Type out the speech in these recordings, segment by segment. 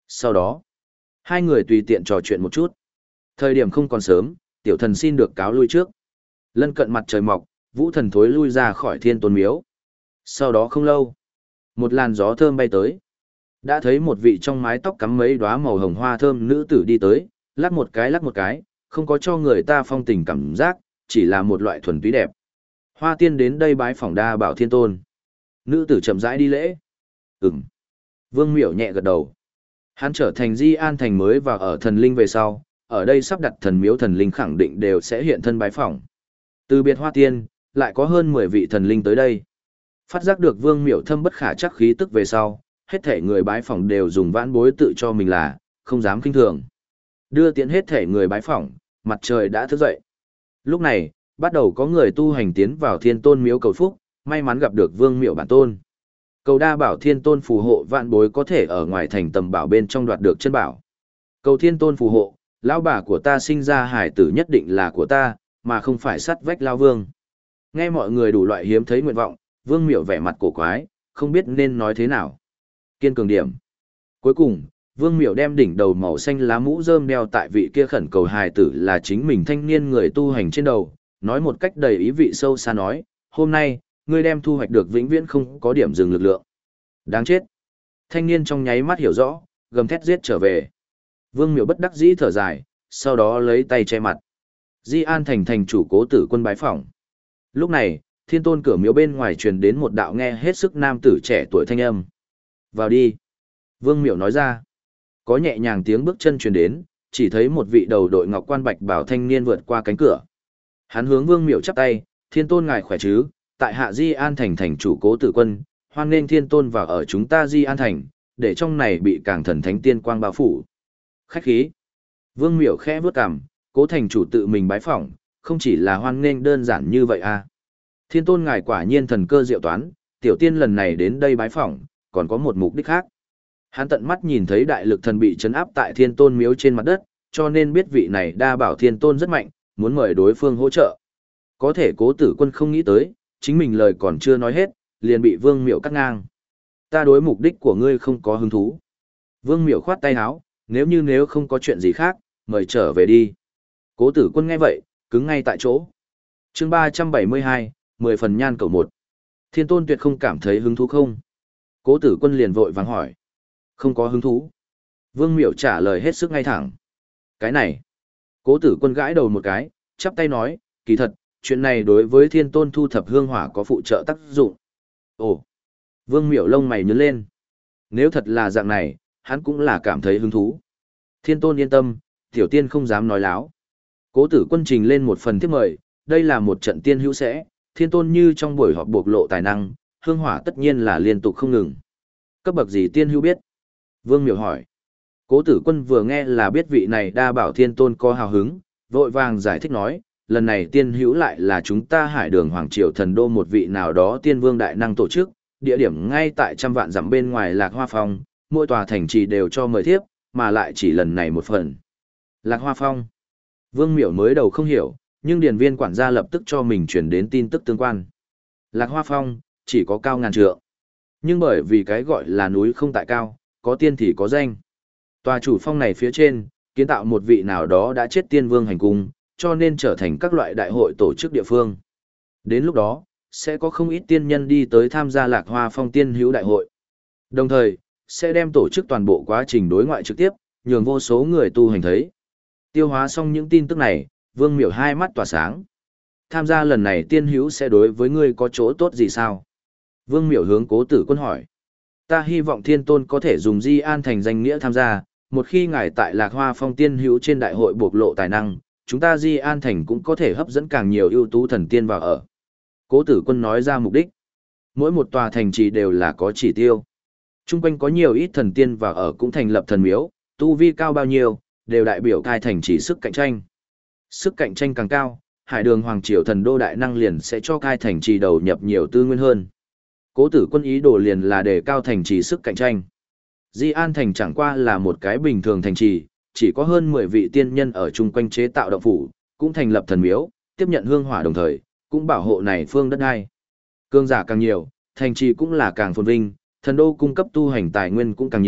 Sau đó, hai người tùy tiện trò chuyện một chút. Thời điểm không còn sớm, tiểu thần xin được cáo lui trước. Lân cận mặt trời mọc, Vũ thần thối lui ra khỏi Thiên Tôn miếu. Sau đó không lâu, một làn gió thơm bay tới. Đã thấy một vị trong mái tóc cắm mấy đóa màu hồng hoa thơm nữ tử đi tới, lắc một cái, không có cho người ta phong tình cảm giác, chỉ là một loại thuần túy đẹp. Hoa tiên đến đây bái phỏng Đa Bảo Thiên Tôn. Nữ tử chậm rãi đi lễ. Ừm. Vương Miểu nhẹ gật đầu. Hắn trở thành Di An Thành mới và ở thần linh về sau, ở đây sắp đặt thần miếu thần linh khẳng định đều sẽ hiện thân bái phỏng. Từ biệt Hoa tiên, lại có hơn 10 vị thần linh tới đây. Phát giác được Vương Miểu thâm bất khả chắc khí tức về sau, hết thể người bái phỏng đều dùng vãn bối tự cho mình là, không dám kinh thường. Đưa tiễn hết thể người bái phỏng, mặt trời đã thức dậy. Lúc này, bắt đầu có người tu hành tiến vào Thiên Tôn miếu cầu phúc, may mắn gặp được Vương Miểu bản tôn. Cầu Đa Bảo Thiên Tôn phù hộ vạn bối có thể ở ngoài thành tầm bảo bên trong đoạt được chân bảo. Cầu Thiên Tôn phù hộ, lão bà của ta sinh ra hải tử nhất định là của ta, mà không phải sắt vách lao vương. Nghe mọi người đủ loại hiếm thấy nguyện vọng, Vương Miểu vẻ mặt cổ quái, không biết nên nói thế nào. Kiên cường điểm. Cuối cùng, Vương Miểu đem đỉnh đầu màu xanh lá mũ rơm đeo tại vị kia khẩn cầu hài tử là chính mình thanh niên người tu hành trên đầu, nói một cách đầy ý vị sâu xa nói, hôm nay, ngươi đem thu hoạch được vĩnh viễn không có điểm dừng lực lượng. Đáng chết. Thanh niên trong nháy mắt hiểu rõ, gầm thét giết trở về. Vương Miểu bất đắc dĩ thở dài, sau đó lấy tay che mặt. Di An Thành thành chủ Cố Tử Quân bái phỏng. Lúc này, Thiên Tôn cửa miếu bên ngoài truyền đến một đạo nghe hết sức nam tử trẻ tuổi thanh âm. Vào đi. Vương Miểu nói ra. Có nhẹ nhàng tiếng bước chân truyền đến, chỉ thấy một vị đầu đội ngọc quan bạch bảo thanh niên vượt qua cánh cửa. Hắn hướng Vương Miểu chắp tay, Thiên Tôn ngài khỏe chứ, tại hạ Di An Thành thành chủ Cố Tử Quân, hoan nghênh Thiên Tôn vào ở chúng ta Di An Thành, để trong này bị càng thần thánh tiên quang bao phủ. Khách khí. Vương Miểu khẽ bước cằm, Cố thành chủ tự mình bái phỏng, không chỉ là hoan nghênh đơn giản như vậy à. Thiên Tôn ngài quả nhiên thần cơ diệu toán, tiểu tiên lần này đến đây bái phỏng, còn có một mục đích khác. Hắn tận mắt nhìn thấy đại lực thần bị trấn áp tại Thiên Tôn miếu trên mặt đất, cho nên biết vị này Đa Bảo Thiên Tôn rất mạnh, muốn mời đối phương hỗ trợ. Có thể Cố Tử Quân không nghĩ tới, chính mình lời còn chưa nói hết, liền bị Vương Miểu cắt ngang. Ta đối mục đích của ngươi không có hứng thú. Vương Miểu khoát tay áo, nếu không có chuyện gì khác, mời trở về đi. Cố Tử Quân nghe vậy, cứng ngay tại chỗ. Chương 372, 10 phần nhan cầu 1. Thiên Tôn tuyệt không cảm thấy hứng thú không? Cố Tử Quân liền vội vàng hỏi. Không có hứng thú. Vương Miểu trả lời hết sức ngay thẳng. Cái này. Cố Tử Quân gãi đầu một cái, chắp tay nói, kỳ thật, chuyện này đối với Thiên Tôn thu thập hương hỏa có phụ trợ tác dụng. Ồ. Vương Miểu lông mày nhướng lên. Nếu thật là dạng này, hắn cũng là cảm thấy hứng thú. Thiên Tôn yên tâm, tiểu tiên không dám nói láo. Cố Tử Quân trình lên một phần thiếp mời, đây là một trận tiên hữu sẽ, Thiên Tôn như trong buổi họp bộc lộ tài năng, hương hỏa tất nhiên là liên tục không ngừng. Cấp bậc gì tiên hữu biết? Vương Miểu hỏi. Cố Tử Quân vừa nghe là biết vị này Đa Bảo Thiên Tôn có hào hứng, vội vàng giải thích nói, lần này tiên hữu lại là chúng ta Hải Đường Hoàng Triều Thần Đô một vị nào đó tiên vương đại năng tổ chức, địa điểm ngay tại trăm vạn dặm bên ngoài Lạc Hoa Phong, mỗi tòa thành trì đều cho mời thiếp, mà lại chỉ lần này một phần. Lạc Hoa Phong. Vương Miểu mới đầu không hiểu, nhưng điền viên quản gia lập tức cho mình chuyển đến tin tức tương quan. Lạc Hoa Phong, chỉ có cao ngàn trượng. Nhưng bởi vì cái gọi là núi không tại cao, có tiên thì có danh. Tòa chủ phong này phía trên, kiến tạo một vị nào đó đã chết tiên vương hành cung, cho nên trở thành các loại đại hội tổ chức địa phương. Đến lúc đó, sẽ có không ít tiên nhân đi tới tham gia Lạc Hoa Phong tiên hữu đại hội. Đồng thời, sẽ đem tổ chức toàn bộ quá trình đối ngoại trực tiếp, nhường vô số người tu hành thấy. Tiêu hóa xong những tin tức này, Vương Miểu hai mắt tỏa sáng. Tham gia lần này tiên hữu sẽ đối với ngươi có chỗ tốt gì sao? Vương Miểu hướng Cố Tử Quân hỏi. Ta hy vọng Thiên Tôn có thể dùng Di An Thành danh nghĩa tham gia, một khi ngài tại Lạc Hoa Phong tiên hữu trên đại hội bộc lộ tài năng, chúng ta Di An Thành cũng có thể hấp dẫn càng nhiều ưu tú thần tiên vào ở. Cố Tử Quân nói ra mục đích. Mỗi một tòa thành trì đều là có chỉ tiêu. Trung quanh có nhiều ít thần tiên vào ở cũng thành lập thần miếu, tu vi cao bao nhiêu, đều đại biểu cai thành trì sức cạnh tranh. Sức cạnh tranh càng cao, Hải Đường Hoàng Triều Thần Đô đại năng liền sẽ cho cai thành trì đầu nhập nhiều tư nguyên hơn. Cố Tử Quân ý đồ liền là để cao thành trì sức cạnh tranh. Di An Thành chẳng qua là một cái bình thường thành trì, chỉ có hơn 10 vị tiên nhân ở chung quanh chế tạo động phủ, cũng thành lập thần miếu, tiếp nhận hương hỏa đồng thời, cũng bảo hộ này phương đất đai. Cương giả càng nhiều, thành trì cũng là càng phồn vinh, thần đô cung cấp tu hành tài nguyên cũng càng nhiều,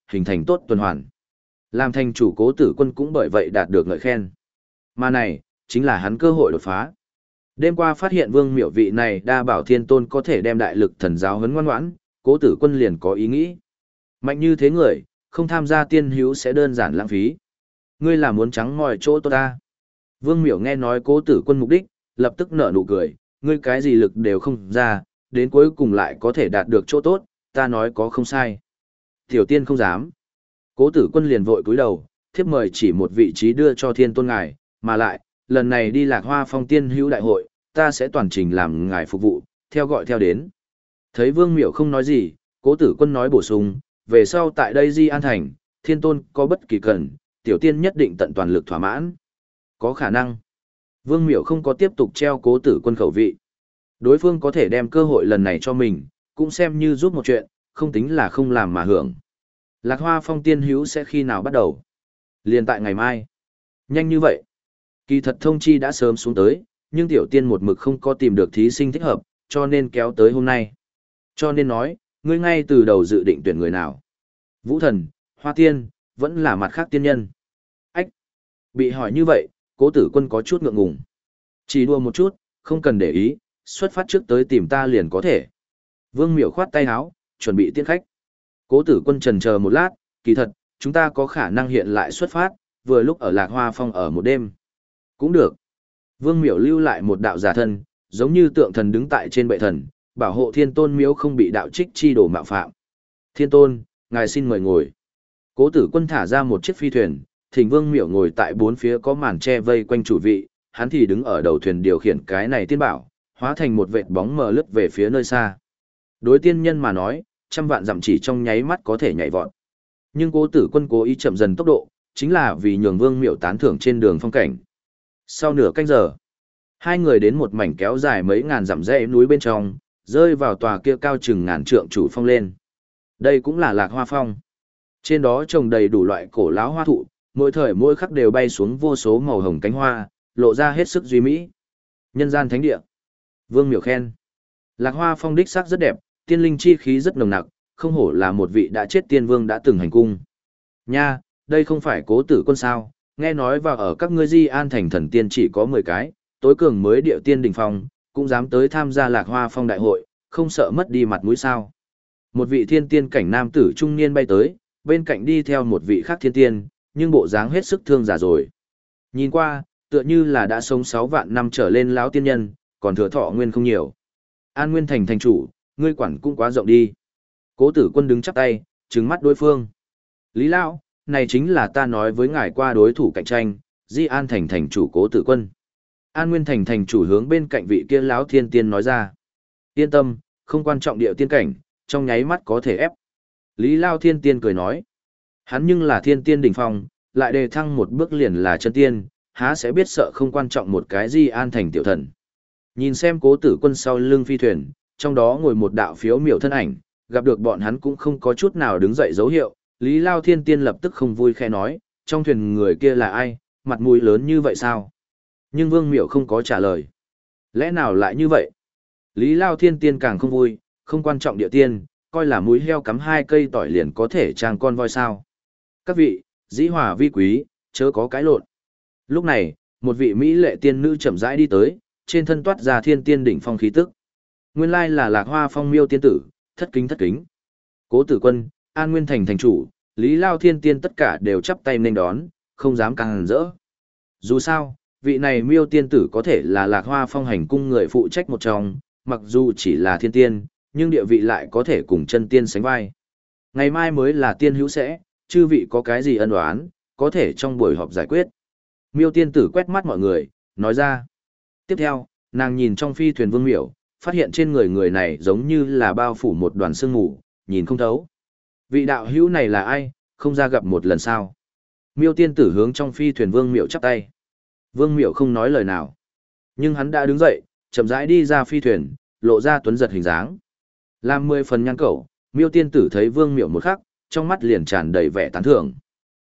hình thành tốt tuần hoàn. Làm thành chủ Cố Tử Quân cũng bởi vậy đạt được ngợi khen. Mà này, chính là hắn cơ hội đột phá. Đêm qua phát hiện Vương Miểu vị này đa bảo thiên tôn có thể đem đại lực thần giáo huấn ngoan ngoãn, Cố Tử Quân liền có ý nghĩ. Mạnh như thế người, không tham gia tiên hữu sẽ đơn giản lãng phí. Ngươi là muốn trắng ngòi chỗ tôi ta. Vương Miểu nghe nói Cố Tử Quân mục đích, lập tức nở nụ cười, ngươi cái gì lực đều không ra, đến cuối cùng lại có thể đạt được chỗ tốt, ta nói có không sai. Tiểu tiên không dám. Cố Tử Quân liền vội cúi đầu, thiếp mời chỉ một vị trí đưa cho thiên tôn ngài, mà lại, lần này đi Lạc Hoa Phong tiên hữu đại hội, ta sẽ toàn trình làm ngài phục vụ, theo gọi theo đến. Thấy Vương Miểu không nói gì, Cố Tử Quân nói bổ sung, về sau tại đây Di An Thành, thiên tôn có bất kỳ cần, tiểu tiên nhất định tận toàn lực thỏa mãn. Có khả năng. Vương Miểu không có tiếp tục treo Cố Tử Quân khẩu vị. Đối phương có thể đem cơ hội lần này cho mình, cũng xem như giúp một chuyện, không tính là không làm mà hưởng. Lạc Hoa Phong tiên hữu sẽ khi nào bắt đầu? Liền tại ngày mai. Nhanh như vậy. Kỳ thật thông chi đã sớm xuống tới, nhưng tiểu tiên một mực không có tìm được thí sinh thích hợp, cho nên kéo tới hôm nay. Cho nên nói, ngươi ngay từ đầu dự định tuyển người nào? Vũ thần, Hoa tiên, vẫn là mặt khác tiên nhân. Ách! Bị hỏi như vậy, Cố Tử Quân có chút ngượng ngùng. Chỉ đùa một chút, không cần để ý, xuất phát trước tới tìm ta liền có thể. Vương Miểu khoát tay áo, chuẩn bị tiễn khách. Cố Tử Quân chần chờ một lát, kỳ thật, chúng ta có khả năng hiện lại xuất phát, vừa lúc ở Lạc Hoa Phong ở một đêm. Cũng được. Vương Miểu lưu lại một đạo giả thân, giống như tượng thần đứng tại trên bệ thần, bảo hộ thiên tôn miếu không bị đạo trích chi đổ mạo phạm. Thiên tôn, ngài xin mời ngồi. Cố Tử Quân thả ra một chiếc phi thuyền, thỉnh Vương Miểu ngồi tại bốn phía có màn che vây quanh chủ vị, hắn thì đứng ở đầu thuyền điều khiển cái này tiên bảo, hóa thành một vệt bóng mờ lướt về phía nơi xa. Đối tiên nhân mà nói, trăm vạn dặm chỉ trong nháy mắt có thể nhảy vọt. Nhưng Cố Tử Quân cố ý chậm dần tốc độ, chính là vì nhường Vương Miểu tán thưởng trên đường phong cảnh. Sau nửa canh giờ, hai người đến một mảnh kéo dài mấy ngàn dặm dãy núi bên trong, rơi vào tòa kia cao chừng ngàn trượng chủ phong lên. Đây cũng là Lạc Hoa Phong. Trên đó trồng đầy đủ loại cổ lão hoa thụ, mỗi thời mỗi khắc đều bay xuống vô số màu hồng cánh hoa, lộ ra hết sức duy mỹ. Nhân gian thánh địa. Vương Miểu khen. Lạc Hoa Phong đích xác rất đẹp, tiên linh chi khí rất nồng nặc, không hổ là một vị đã chết tiên vương đã từng hành cung. Nha, đây không phải Cố Tử Quân sao, nghe nói vào ở các ngươi Di An Thành thần tiên chỉ có 10 cái, tối cường mới điệu tiên đỉnh phong, cũng dám tới tham gia Lạc Hoa Phong đại hội, không sợ mất đi mặt mũi sao. Một vị thiên tiên cảnh nam tử trung niên bay tới, bên cạnh đi theo một vị khác thiên tiên, nhưng bộ dáng hết sức thương giả rồi. Nhìn qua, tựa như là đã sống 6 vạn năm trở lên lão tiên nhân, còn thừa thọ nguyên không nhiều. An Nguyên Thành thành chủ, ngươi quản cũng quá rộng đi. Cố Tử Quân đứng chắp tay, trừng mắt đối phương. Lý Lão, này chính là ta nói với ngài qua đối thủ cạnh tranh, Di An Thành thành chủ Cố Tử Quân. An Nguyên Thành thành chủ hướng bên cạnh vị kia lão thiên tiên nói ra. Yên tâm, không quan trọng điệu tiên cảnh, trong nháy mắt có thể ép. Lý Lao thiên tiên cười nói. Hắn nhưng là thiên tiên đỉnh phong, lại đề thăng một bước liền là chân tiên, há sẽ biết sợ không quan trọng một cái Di An Thành tiểu thần. Nhìn xem Cố Tử Quân sau lưng phi thuyền, trong đó ngồi một đạo phiếu miểu thân ảnh, gặp được bọn hắn cũng không có chút nào đứng dậy dấu hiệu, Lý Lao Thiên Tiên lập tức không vui khẽ nói, trong thuyền người kia là ai, mặt mũi lớn như vậy sao? Nhưng Vương Miểu không có trả lời. Lẽ nào lại như vậy? Lý Lao Thiên Tiên càng không vui, không quan trọng địa tiên, coi là mũi heo cắm 2 cây tỏi liền có thể trang con voi sao. Các vị, dĩ hòa vi quý, chớ có cãi lộn. Lúc này, một vị Mỹ lệ tiên nữ chậm rãi đi tới, trên thân toát ra thiên tiên đỉnh phong khí tức. Nguyên lai là Lạc Hoa Phong Miêu tiên tử, thất kính thất kính. Cố Tử Quân, An Nguyên Thành thành chủ, Lý Lao Thiên Tiên tất cả đều chắp tay nên đón, không dám càng hẳn rỡ. Dù sao, vị này Miêu tiên tử có thể là Lạc Hoa Phong hành cung người phụ trách một trong, mặc dù chỉ là thiên tiên, nhưng địa vị lại có thể cùng chân tiên sánh vai. Ngày mai mới là tiên hữu sẽ, chư vị có cái gì ân oán, có thể trong buổi họp giải quyết. Miêu tiên tử quét mắt mọi người, nói ra. Tiếp theo, nàng nhìn trong phi thuyền Vương Miểu, phát hiện trên người người này giống như là bao phủ một đoàn sương mù, nhìn không thấu. Vị đạo hữu này là ai, không ra gặp một lần sao? Miêu tiên tử hướng trong phi thuyền Vương Miểu chắp tay. Vương Miểu không nói lời nào. Nhưng hắn đã đứng dậy, chậm rãi đi ra phi thuyền, lộ ra tuấn giật hình dáng. Làm 10 phần nhăn cẩu, Miêu tiên tử thấy Vương Miểu một khắc, trong mắt liền tràn đầy vẻ tán thưởng.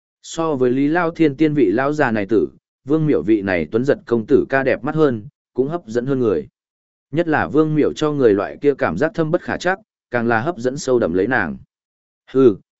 So với Lý Lao Thiên Tiên vị lão già này tử, Vương Miểu vị này tuấn giật công tử ca đẹp mắt hơn, cũng hấp dẫn hơn người. Nhất là Vương Miểu cho người loại kia cảm giác thâm bất khả chắc, càng là hấp dẫn sâu đậm lấy nàng. Hừ,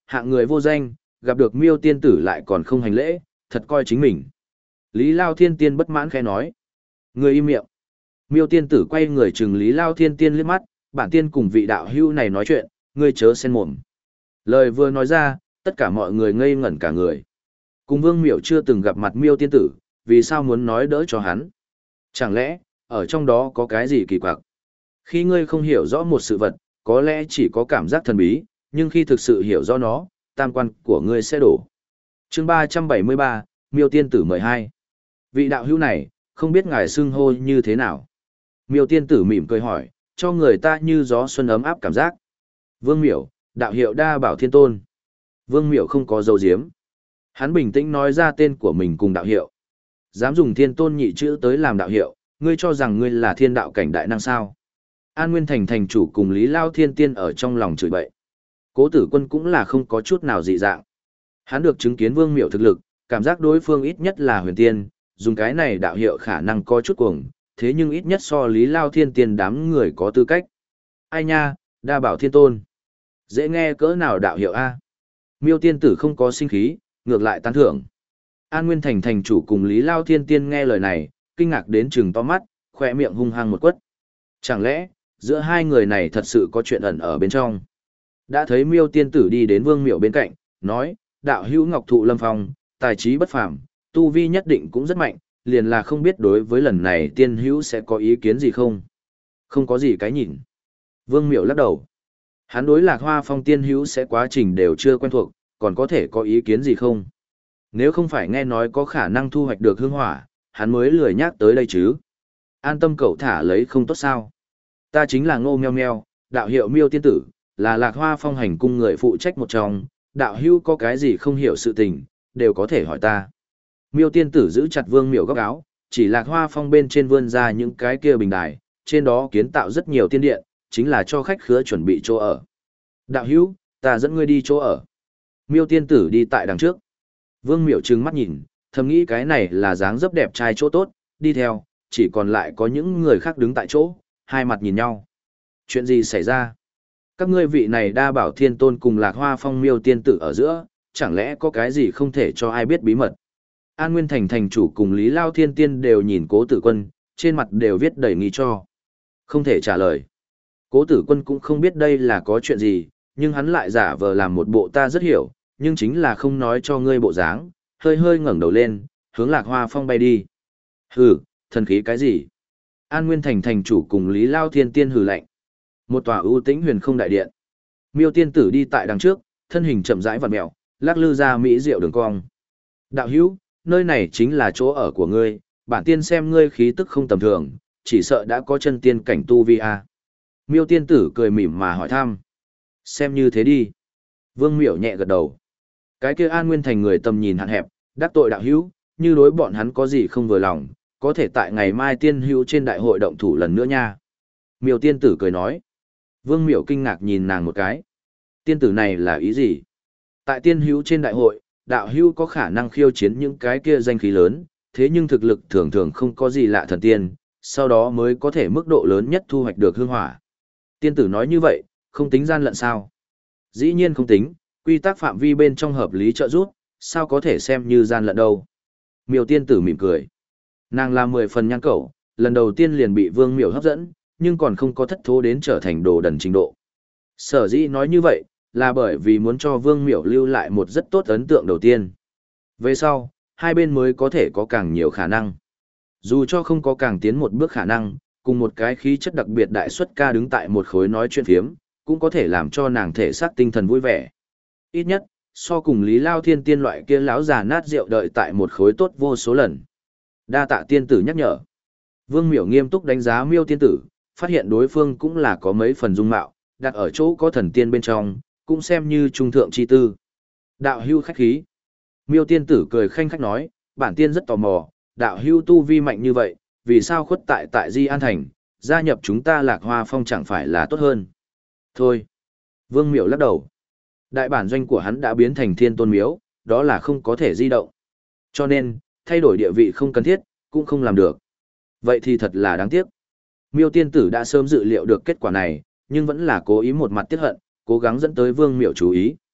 hạng người vô danh, gặp được Miêu tiên tử lại còn không hành lễ, thật coi chính mình. Lý Lao Thiên Tiên bất mãn khẽ nói. Người im miệng. Miêu tiên tử quay người chừng Lý Lao Thiên Tiên liếc mắt, bản tiên cùng vị đạo hữu này nói chuyện, ngươi chớ xen mồm. Lời vừa nói ra, tất cả mọi người ngây ngẩn cả người. Cùng Vương Miểu chưa từng gặp mặt Miêu tiên tử, vì sao muốn nói đỡ cho hắn? Chẳng lẽ, ở trong đó có cái gì kỳ quặc? Khi ngươi không hiểu rõ một sự vật, có lẽ chỉ có cảm giác thần bí, nhưng khi thực sự hiểu rõ nó, tam quan của ngươi sẽ đổ. Chương 373, Miêu tiên tử mời hai. Vị đạo hữu này, không biết ngài xưng hô như thế nào? Miêu tiên tử mỉm cười hỏi, cho người ta như gió xuân ấm áp cảm giác. Vương Miểu, đạo hiệu Đa Bảo Thiên Tôn. Vương Miểu không có dấu diếm. Hắn bình tĩnh nói ra tên của mình cùng đạo hiệu. Dám dùng Thiên Tôn nhị chữ tới làm đạo hiệu, ngươi cho rằng ngươi là thiên đạo cảnh đại năng sao? An Nguyên Thành thành chủ cùng Lý Lao Thiên Tiên ở trong lòng chửi bậy. Cố Tử Quân cũng là không có chút nào dị dạng. Hắn được chứng kiến Vương Miểu thực lực, cảm giác đối phương ít nhất là huyền tiên, dùng cái này đạo hiệu khả năng có chút cuồng, thế nhưng ít nhất so Lý Lao Thiên Tiên đám người có tư cách. Ai nha, Đa Bảo Thiên Tôn. Dễ nghe cỡ nào đạo hiệu A. Miêu tiên tử không có sinh khí, ngược lại tán thưởng. An Nguyên Thành thành chủ cùng Lý Lao Thiên Tiên nghe lời này, kinh ngạc đến trừng to mắt, khỏe miệng hung hăng một quất. Chẳng lẽ, giữa hai người này thật sự có chuyện ẩn ở bên trong? Đã thấy Miêu tiên tử đi đến Vương Miểu bên cạnh, nói, đạo hữu Ngọc Thụ Lâm Phong, tài trí bất phàm, tu vi nhất định cũng rất mạnh, liền là không biết đối với lần này tiên hữu sẽ có ý kiến gì không? Không có gì cái nhìn. Vương Miểu lắc đầu. Hắn đối Lạc Hoa Phong tiên hữu sẽ quá trình đều chưa quen thuộc, còn có thể có ý kiến gì không? Nếu không phải nghe nói có khả năng thu hoạch được hương hỏa, hắn mới lười nhắc tới đây chứ. An tâm cậu thả lấy không tốt sao? Ta chính là Ngô Meo Meo, đạo hiệu Miêu tiên tử, là Lạc Hoa Phong hành cung người phụ trách một trong, đạo hữu có cái gì không hiểu sự tình, đều có thể hỏi ta. Miêu tiên tử giữ chặt Vương Miểu góc áo, chỉ Lạc Hoa Phong bên trên vươn ra những cái kia bình đài, trên đó kiến tạo rất nhiều tiên điện, chính là cho khách khứa chuẩn bị chỗ ở. Đạo hữu, ta dẫn ngươi đi chỗ ở. Miêu tiên tử đi tại đằng trước. Vương Miểu trừng mắt nhìn, thầm nghĩ cái này là dáng dấp đẹp trai chỗ tốt, đi theo, chỉ còn lại có những người khác đứng tại chỗ, hai mặt nhìn nhau. Chuyện gì xảy ra? Các ngươi vị này Đa Bảo Thiên Tôn cùng Lạc Hoa Phong Miêu tiên tử ở giữa, chẳng lẽ có cái gì không thể cho ai biết bí mật? An Nguyên Thành thành chủ cùng Lý Lao Thiên Tiên đều nhìn Cố Tử Quân, trên mặt đều viết đầy nghi cho. Không thể trả lời. Cố Tử Quân cũng không biết đây là có chuyện gì, nhưng hắn lại giả vờ làm một bộ ta rất hiểu, nhưng chính là không nói cho ngươi bộ dáng, hơi hơi ngẩng đầu lên, hướng Lạc Hoa Phong bay đi. Hừ, thần khí cái gì? An Nguyên Thành thành chủ cùng Lý Lao Thiên Tiên hừ lạnh. Một tòa ưu tĩnh huyền không đại điện. Miêu tiên tử đi tại đằng trước, thân hình chậm rãi vặn mèo, lắc lư ra mỹ diệu đường cong. Đạo hữu, nơi này chính là chỗ ở của ngươi, bản tiên xem ngươi khí tức không tầm thường, chỉ sợ đã có chân tiên cảnh tu vi a. Miêu tiên tử cười mỉm mà hỏi thăm. Xem như thế đi. Vương Miểu nhẹ gật đầu. Cái kia An Nguyên Thành người tầm nhìn hạn hẹp, đắc tội đạo hữu, như đối bọn hắn có gì không vừa lòng, có thể tại ngày mai tiên hữu trên đại hội động thủ lần nữa nha. Miêu tiên tử cười nói. Vương Miểu kinh ngạc nhìn nàng một cái. Tiên tử này là ý gì? Tại tiên hữu trên đại hội, đạo hữu có khả năng khiêu chiến những cái kia danh khí lớn, thế nhưng thực lực thường thường không có gì lạ thần tiên, sau đó mới có thể mức độ lớn nhất thu hoạch được hương hỏa. Tiên tử nói như vậy, không tính gian lận sao? Dĩ nhiên không tính, quy tắc phạm vi bên trong hợp lý trợ giúp, sao có thể xem như gian lận đâu? Miêu tiên tử mỉm cười. Nàng là 10 phần nhan cẩu, lần đầu tiên liền bị Vương Miểu hấp dẫn, nhưng còn không có thất thố đến trở thành đồ đần trình độ. Sở dĩ nói như vậy, là bởi vì muốn cho Vương Miểu lưu lại một rất tốt ấn tượng đầu tiên. Về sau, hai bên mới có thể có càng nhiều khả năng. Dù cho không có càng tiến một bước khả năng, cùng một cái khí chất đặc biệt đại xuất ca đứng tại một khối nói chuyện phiếm, cũng có thể làm cho nàng thể xác tinh thần vui vẻ. Ít nhất, so cùng Lý Lao Thiên Tiên loại kia lão già nát rượu đợi tại một khối tốt vô số lần. Đa tạ tiên tử nhắc nhở. Vương Miểu nghiêm túc đánh giá Miêu tiên tử, phát hiện đối phương cũng là có mấy phần dung mạo, đặt ở chỗ có thần tiên bên trong, cũng xem như trung thượng chi tư. Đạo hưu khách khí. Miêu tiên tử cười khanh khách nói, bản tiên rất tò mò, đạo hưu tu vi mạnh như vậy, vì sao khuất tại Di An Thành, gia nhập chúng ta Lạc Hoa Phong chẳng phải là tốt hơn. Thôi. Vương Miểu lắc đầu. Đại bản doanh của hắn đã biến thành Thiên Tôn Miếu, đó là không có thể di động. Cho nên, thay đổi địa vị không cần thiết, cũng không làm được. Vậy thì thật là đáng tiếc. Miêu tiên tử đã sớm dự liệu được kết quả này, nhưng vẫn là cố ý một mặt tiếc hận, cố gắng dẫn tới Vương Miểu chú ý.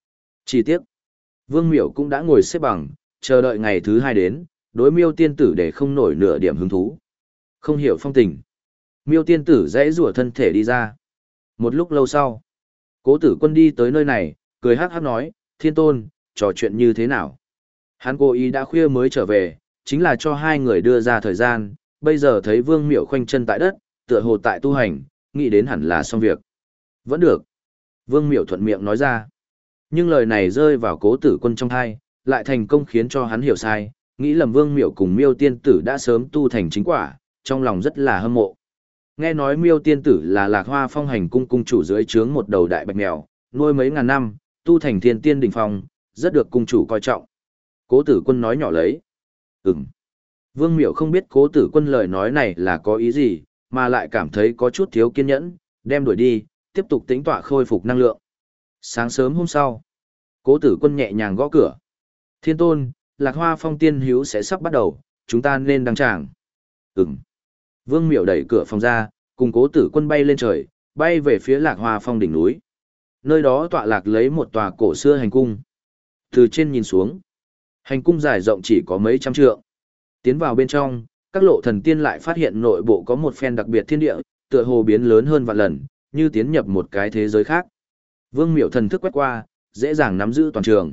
Chi tiết, Vương Miểu cũng đã ngồi xếp bằng, chờ đợi ngày thứ hai đến, đối Miêu tiên tử để không nổi nửa điểm hứng thú. Không hiểu phong tình. Miêu tiên tử dãy rủa thân thể đi ra. Một lúc lâu sau, Cố Tử Quân đi tới nơi này, cười hắc hắc nói, Thiên Tôn, trò chuyện như thế nào? Hắn cố ý đã khuya mới trở về, chính là cho hai người đưa ra thời gian, bây giờ thấy Vương Miểu khoanh chân tại đất, tựa hồ tại tu hành, nghĩ đến hẳn là xong việc. Vẫn được. Vương Miểu thuận miệng nói ra. Nhưng lời này rơi vào Cố Tử Quân trong tai, lại thành công khiến cho hắn hiểu sai, nghĩ lầm Vương Miểu cùng Miêu tiên tử đã sớm tu thành chính quả, trong lòng rất là hâm mộ. Nghe nói Miêu tiên tử là Lạc Hoa Phong hành cung cung chủ dưới trướng một đầu đại bạch mèo, nuôi mấy ngàn năm, tu thành thiên tiên đỉnh phong, rất được cung chủ coi trọng. Cố Tử Quân nói nhỏ lấy. Vương Miểu không biết Cố Tử Quân lời nói này là có ý gì, mà lại cảm thấy có chút thiếu kiên nhẫn, đem đuổi đi, tiếp tục tĩnh tọa khôi phục năng lượng. Sáng sớm hôm sau, Cố Tử Quân nhẹ nhàng gõ cửa. Thiên Tôn, Lạc Hoa Phong tiên hữu sẽ sắp bắt đầu, chúng ta nên đăng tràng. Vương Miểu đẩy cửa phòng ra, cùng Cố Tử Quân bay lên trời, bay về phía Lạc Hoa Phong đỉnh núi. Nơi đó tọa lạc lấy một tòa cổ xưa hành cung. Từ trên nhìn xuống, hành cung dài rộng chỉ có mấy trăm trượng. Tiến vào bên trong, các lộ thần tiên lại phát hiện nội bộ có một phen đặc biệt thiên địa, tựa hồ biến lớn hơn vạn lần, như tiến nhập một cái thế giới khác. Vương Miểu thần thức quét qua, dễ dàng nắm giữ toàn trường.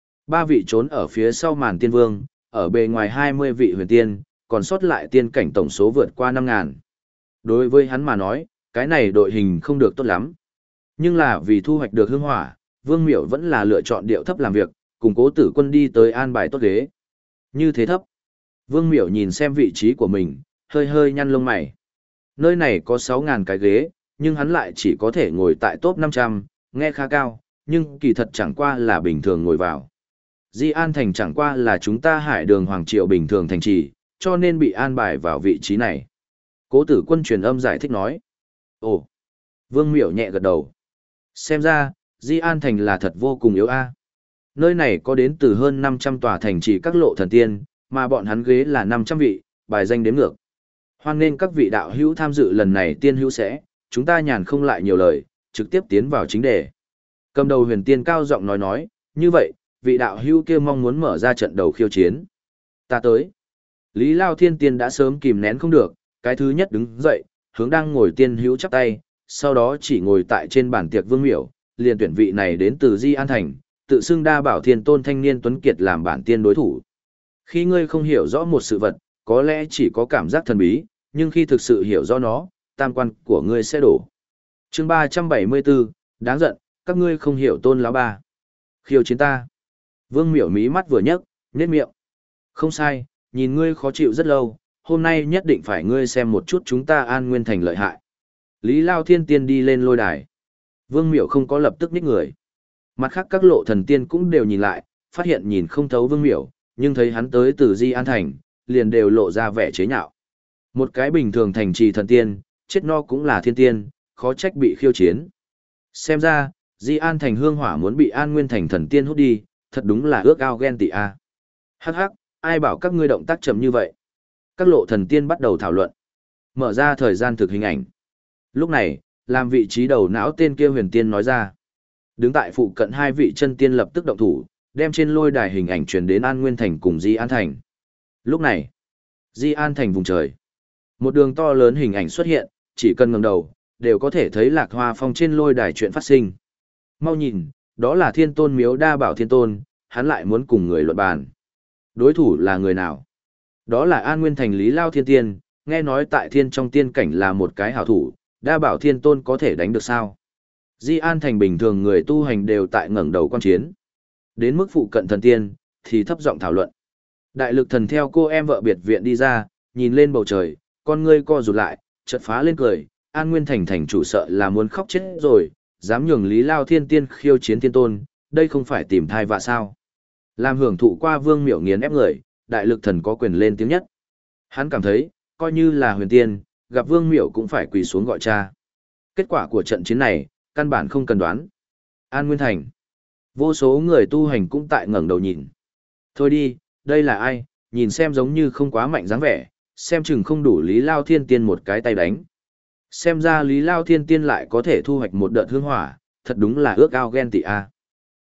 3 vị trốn ở phía sau màn tiên vương, ở bề ngoài 20 vị huyền tiên, còn sót lại tiên cảnh tổng số vượt qua 5.000. Đối với hắn mà nói, cái này đội hình không được tốt lắm. Nhưng là vì thu hoạch được hương hỏa, Vương Miểu vẫn là lựa chọn điệu thấp làm việc, cùng Cố Tử Quân đi tới an bài tốt ghế. Như thế thấp. Vương Miểu nhìn xem vị trí của mình, hơi hơi nhăn lông mày. Nơi này có 6.000 cái ghế, nhưng hắn lại chỉ có thể ngồi tại top 500, nghe khá cao, nhưng kỳ thật chẳng qua là bình thường ngồi vào. Di An Thành chẳng qua là chúng ta Hải Đường Hoàng Triều bình thường thành trì, cho nên bị an bài vào vị trí này. Cố Tử Quân truyền âm giải thích nói. Ồ! Vương Miểu nhẹ gật đầu. Xem ra, Di An Thành là thật vô cùng yếu a. Nơi này có đến từ hơn 500 tòa thành trì các lộ thần tiên, mà bọn hắn ghế là 500 vị, bài danh đếm ngược. Hoan nên các vị đạo hữu tham dự lần này tiên hữu sẽ, chúng ta nhàn không lại nhiều lời, trực tiếp tiến vào chính đề. Cầm đầu huyền tiên cao giọng nói, như vậy, vị đạo hữu kia mong muốn mở ra trận đầu khiêu chiến. Ta tới. Lý Lao Thiên Tiên đã sớm kìm nén không được, cái thứ nhất đứng dậy, hướng đang ngồi tiên hữu chắp tay, sau đó chỉ ngồi tại trên bàn tiệc Vương Miểu, liền tuyển vị này đến từ Di An Thành, tự xưng Đa Bảo Thiên Tôn thanh niên tuấn kiệt làm bản tiên đối thủ. Khi ngươi không hiểu rõ một sự vật, có lẽ chỉ có cảm giác thần bí, nhưng khi thực sự hiểu rõ nó, tam quan của ngươi sẽ đổ. Chương 374, đáng giận, các ngươi không hiểu Tôn lão ba. Khiêu chiến ta. Vương Miểu mí mắt vừa nhấc, nhếch miệng. Không sai, nhìn ngươi khó chịu rất lâu, hôm nay nhất định phải ngươi xem một chút chúng ta An Nguyên Thành lợi hại. Lý Lao Thiên Tiên đi lên lôi đài. Vương Miểu không có lập tức nhích người. Mặt khác các lộ thần tiên cũng đều nhìn lại, phát hiện nhìn không thấu Vương Miểu, nhưng thấy hắn tới từ Di An Thành, liền đều lộ ra vẻ chế nhạo. Một cái bình thường thành trì thần tiên, chết no cũng là thiên tiên, khó trách bị khiêu chiến. Xem ra, Di An Thành hương hỏa muốn bị An Nguyên Thành thần tiên hút đi, thật đúng là ước ao ghen tị a. Hắc hắc, ai bảo các ngươi động tác chậm như vậy? Các lộ thần tiên bắt đầu thảo luận. Mở ra thời gian thực hình ảnh. Lúc này, làm vị trí đầu não tên kia huyền tiên nói ra. Đứng tại phụ cận 2 vị chân tiên lập tức động thủ, đem trên lôi đài hình ảnh truyền đến An Nguyên Thành cùng Di An Thành. Lúc này, Di An Thành vùng trời. Một đường to lớn hình ảnh xuất hiện, chỉ cần ngẩng đầu, đều có thể thấy Lạc Hoa Phong trên lôi đài chuyện phát sinh. Mau nhìn, đó là Thiên Tôn Miếu Đa Bảo Thiên Tôn, hắn lại muốn cùng người luận bàn. Đối thủ là người nào? Đó là An Nguyên Thành Lý Lao Thiên Tiên, nghe nói tại thiên trong tiên cảnh là một cái hảo thủ, Đa Bảo Thiên Tôn có thể đánh được sao? Di An Thành bình thường người tu hành đều tại ngẩng đầu quan chiến. Đến mức phụ cận thần tiên, thì thấp giọng thảo luận. Đại lực thần theo cô em vợ biệt viện đi ra, nhìn lên bầu trời, con ngươi co rụt lại, chợt phá lên cười, An Nguyên Thành thành chủ sợ là muốn khóc chết rồi, dám nhường Lý Lao Thiên Tiên khiêu chiến Thiên Tôn, đây không phải tìm thai vạ sao? Làm hưởng thụ qua Vương Miểu nghiền ép người, đại lực thần có quyền lên tiếng nhất. Hắn cảm thấy, coi như là huyền tiên, gặp Vương Miểu cũng phải quỳ xuống gọi cha. Kết quả của trận chiến này, căn bản không cần đoán. An Nguyên Thành. Vô số người tu hành cũng tại ngẩng đầu nhìn. Thôi đi, đây là ai, nhìn xem giống như không quá mạnh dáng vẻ, xem chừng không đủ Lý Lao Thiên Tiên một cái tay đánh. Xem ra Lý Lao Thiên Tiên lại có thể thu hoạch một đợt hương hỏa, thật đúng là ước ao ghen tị a.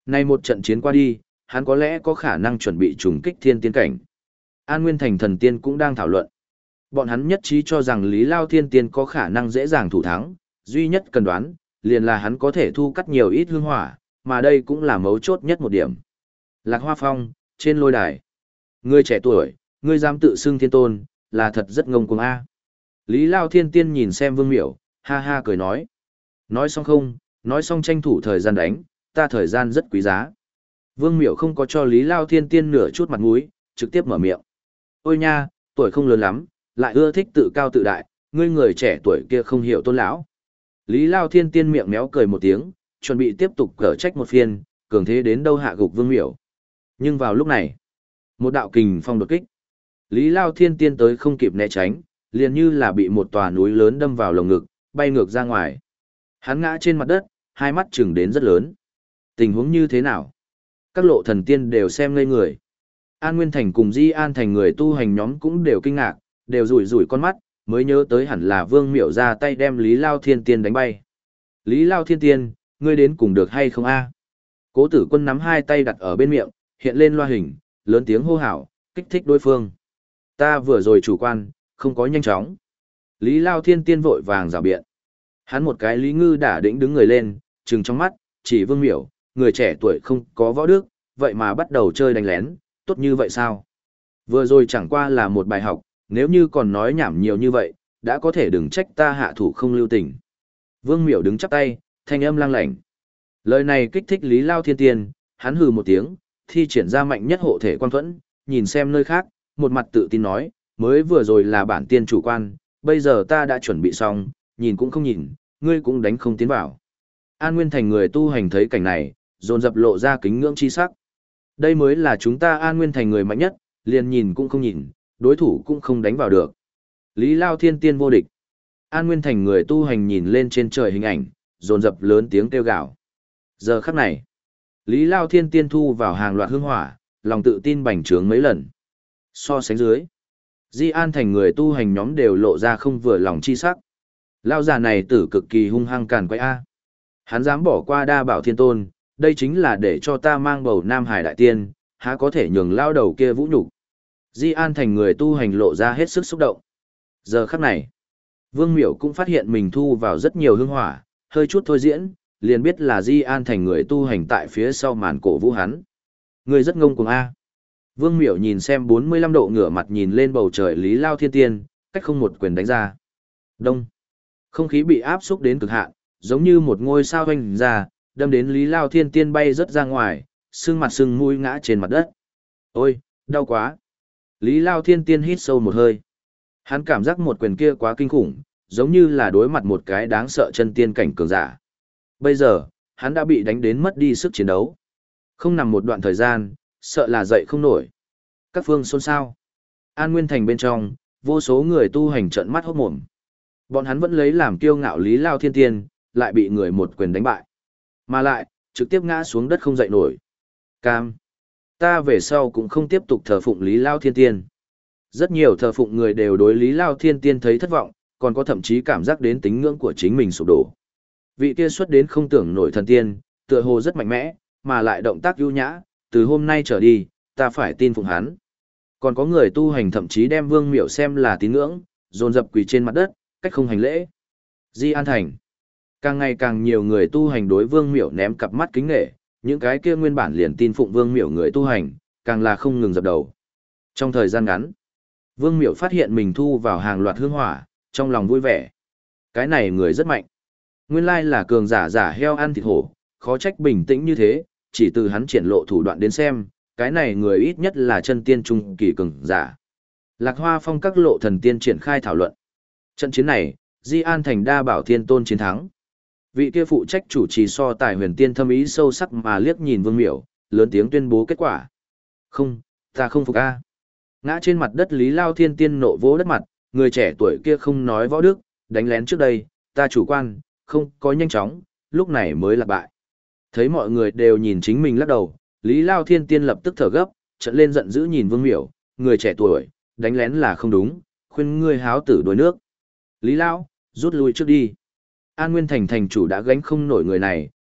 Nay một trận chiến qua đi, hắn có lẽ có khả năng chuẩn bị trùng kích thiên tiên cảnh. An Nguyên Thành thần tiên cũng đang thảo luận. Bọn hắn nhất trí cho rằng Lý Lao Thiên Tiên có khả năng dễ dàng thủ thắng, duy nhất cần đoán, liền là hắn có thể thu cắt nhiều ít hương hỏa, mà đây cũng là mấu chốt nhất một điểm. Lạc Hoa Phong, trên lôi đài. Ngươi trẻ tuổi, ngươi dám tự xưng thiên tôn, là thật rất ngông cuồng a. Lý Lao Thiên Tiên nhìn xem Vương Miểu, ha ha cười nói. Nói xong không, nói xong tranh thủ thời gian đánh, ta thời gian rất quý giá. Vương Miểu không có cho Lý Lao Thiên Tiên nửa chút mặt mũi, trực tiếp mở miệng. Ôi nha, tuổi không lớn lắm, lại ưa thích tự cao tự đại, ngươi người trẻ tuổi kia không hiểu tôn lão. Lý Lao Thiên Tiên miệng méo cười một tiếng, chuẩn bị tiếp tục cở trách một phiên, cường thế đến đâu hạ gục Vương Miểu. Nhưng vào lúc này, một đạo kình phong đột kích. Lý Lao Thiên Tiên tới không kịp né tránh, liền như là bị một tòa núi lớn đâm vào lồng ngực, bay ngược ra ngoài. Hắn ngã trên mặt đất, hai mắt trừng đến rất lớn. Tình huống như thế nào? Các lộ thần tiên đều xem ngây người. An Nguyên Thành cùng Di An Thành người tu hành nhóm cũng đều kinh ngạc, đều rủi rủi con mắt, mới nhớ tới hẳn là Vương Miểu ra tay đem Lý Lao Thiên Tiên đánh bay. Lý Lao Thiên Tiên, ngươi đến cùng được hay không a? Cố Tử Quân nắm hai tay đặt ở bên miệng, hiện lên loa hình, lớn tiếng hô hào, kích thích đối phương. Ta vừa rồi chủ quan, không có nhanh chóng. Lý Lao Thiên Tiên vội vàng rào biện. Hắn một cái Lý Ngư đả đĩnh đứng người lên, trừng trong mắt, chỉ Vương Miểu, người trẻ tuổi không có võ đức, vậy mà bắt đầu chơi đánh lén, tốt như vậy sao? Vừa rồi chẳng qua là một bài học, nếu như còn nói nhảm nhiều như vậy, đã có thể đừng trách ta hạ thủ không lưu tình. Vương Miểu đứng chắp tay, thanh âm lang lảnh. Lời này kích thích Lý Lao Thiên Tiên, hắn hừ một tiếng, thi triển ra mạnh nhất hộ thể quan thuẫn, nhìn xem nơi khác, một mặt tự tin nói, mới vừa rồi là bản tiên chủ quan, bây giờ ta đã chuẩn bị xong, nhìn cũng không nhìn, ngươi cũng đánh không tiến vào. An Nguyên Thành người tu hành thấy cảnh này, dồn dập lộ ra kính ngưỡng chi sắc. Đây mới là chúng ta An Nguyên Thành người mạnh nhất, liền nhìn cũng không nhìn, đối thủ cũng không đánh vào được. Lý Lao Thiên Tiên vô địch. An Nguyên Thành người tu hành nhìn lên trên trời hình ảnh, dồn dập lớn tiếng kêu gào. Giờ khắc này, Lý Lao Thiên Tiên thu vào hàng loạt hương hỏa, lòng tự tin bành trướng mấy lần. So sánh dưới, Di An Thành người tu hành nhóm đều lộ ra không vừa lòng chi sắc. Lao già này tử cực kỳ hung hăng càn quay a. Hắn dám bỏ qua đa bảo thiên tôn, đây chính là để cho ta mang bầu Nam Hải đại tiên, há có thể nhường lao đầu kia vũ nhục. Di An Thành người tu hành lộ ra hết sức xúc động. Giờ khắc này, Vương Miểu cũng phát hiện mình thu vào rất nhiều hương hỏa, hơi chút thôi diễn, liền biết là Di An Thành người tu hành tại phía sau màn cổ vũ hắn. Người rất ngông cuồng a. Vương Miểu nhìn xem 45 độ ngửa mặt nhìn lên bầu trời Lý Lao Thiên Tiên, cách không một quyền đánh ra. Đông. Không khí bị áp xúc đến cực hạn, giống như một ngôi sao hoành ra, đâm đến Lý Lao Thiên Tiên bay rất ra ngoài, sưng mặt sưng mũi ngã trên mặt đất. Ôi, đau quá. Lý Lao Thiên Tiên hít sâu một hơi. Hắn cảm giác một quyền kia quá kinh khủng, giống như là đối mặt một cái đáng sợ chân tiên cảnh cường giả. Bây giờ, hắn đã bị đánh đến mất đi sức chiến đấu. Không nằm một đoạn thời gian, sợ là dậy không nổi. Các phương xôn xao. An Nguyên Thành bên trong, vô số người tu hành trợn mắt hốt mồm. Bọn hắn vẫn lấy làm kiêu ngạo Lý Lao Thiên Tiên, lại bị người một quyền đánh bại. Mà lại, trực tiếp ngã xuống đất không dậy nổi. Cam. Ta về sau cũng không tiếp tục thờ phụng Lý Lao Thiên Tiên. Rất nhiều thờ phụng người đều đối Lý Lao Thiên Tiên thấy thất vọng, còn có thậm chí cảm giác đến tính ngưỡng của chính mình sụp đổ. Vị kia xuất đến không tưởng nổi thần tiên, tựa hồ rất mạnh mẽ, mà lại động tác ưu nhã, từ hôm nay trở đi, ta phải tin phụng hắn. Còn có người tu hành thậm chí đem Vương Miểu xem là tín ngưỡng, dồn dập quỳ trên mặt đất, cách không hành lễ. Di An Thành. Càng ngày càng nhiều người tu hành đối Vương Miểu ném cặp mắt kính nể, những cái kia nguyên bản liền tin phụng Vương Miểu người tu hành, càng là không ngừng dập đầu. Trong thời gian ngắn, Vương Miểu phát hiện mình thu vào hàng loạt hương hỏa, trong lòng vui vẻ. Cái này người rất mạnh. Nguyên lai là cường giả giả heo ăn thịt hổ, khó trách bình tĩnh như thế, chỉ từ hắn triển lộ thủ đoạn đến xem, cái này người ít nhất là chân tiên trung kỳ cường giả. Lạc Hoa Phong các lộ thần tiên triển khai thảo luận. Trận chiến này, Di An Thành đa bảo thiên tôn chiến thắng. Vị kia phụ trách chủ trì so tài huyền tiên thâm ý sâu sắc mà liếc nhìn Vương Miểu, lớn tiếng tuyên bố kết quả. Không, ta không phục a. Ngã trên mặt đất Lý Lao Thiên Tiên nộ vỗ đất mặt, người trẻ tuổi kia không nói võ đức, đánh lén trước đây, ta chủ quan, không có nhanh chóng, lúc này mới là bại. Thấy mọi người đều nhìn chính mình lắc đầu, Lý Lao Thiên Tiên lập tức thở gấp, trận lên giận dữ nhìn Vương Miểu, người trẻ tuổi, đánh lén là không đúng, khuyên ngươi háo tử đuổi nước. Lý Lao, rút lui trước đi. An Nguyên Thành thành chủ đã gánh không nổi người này,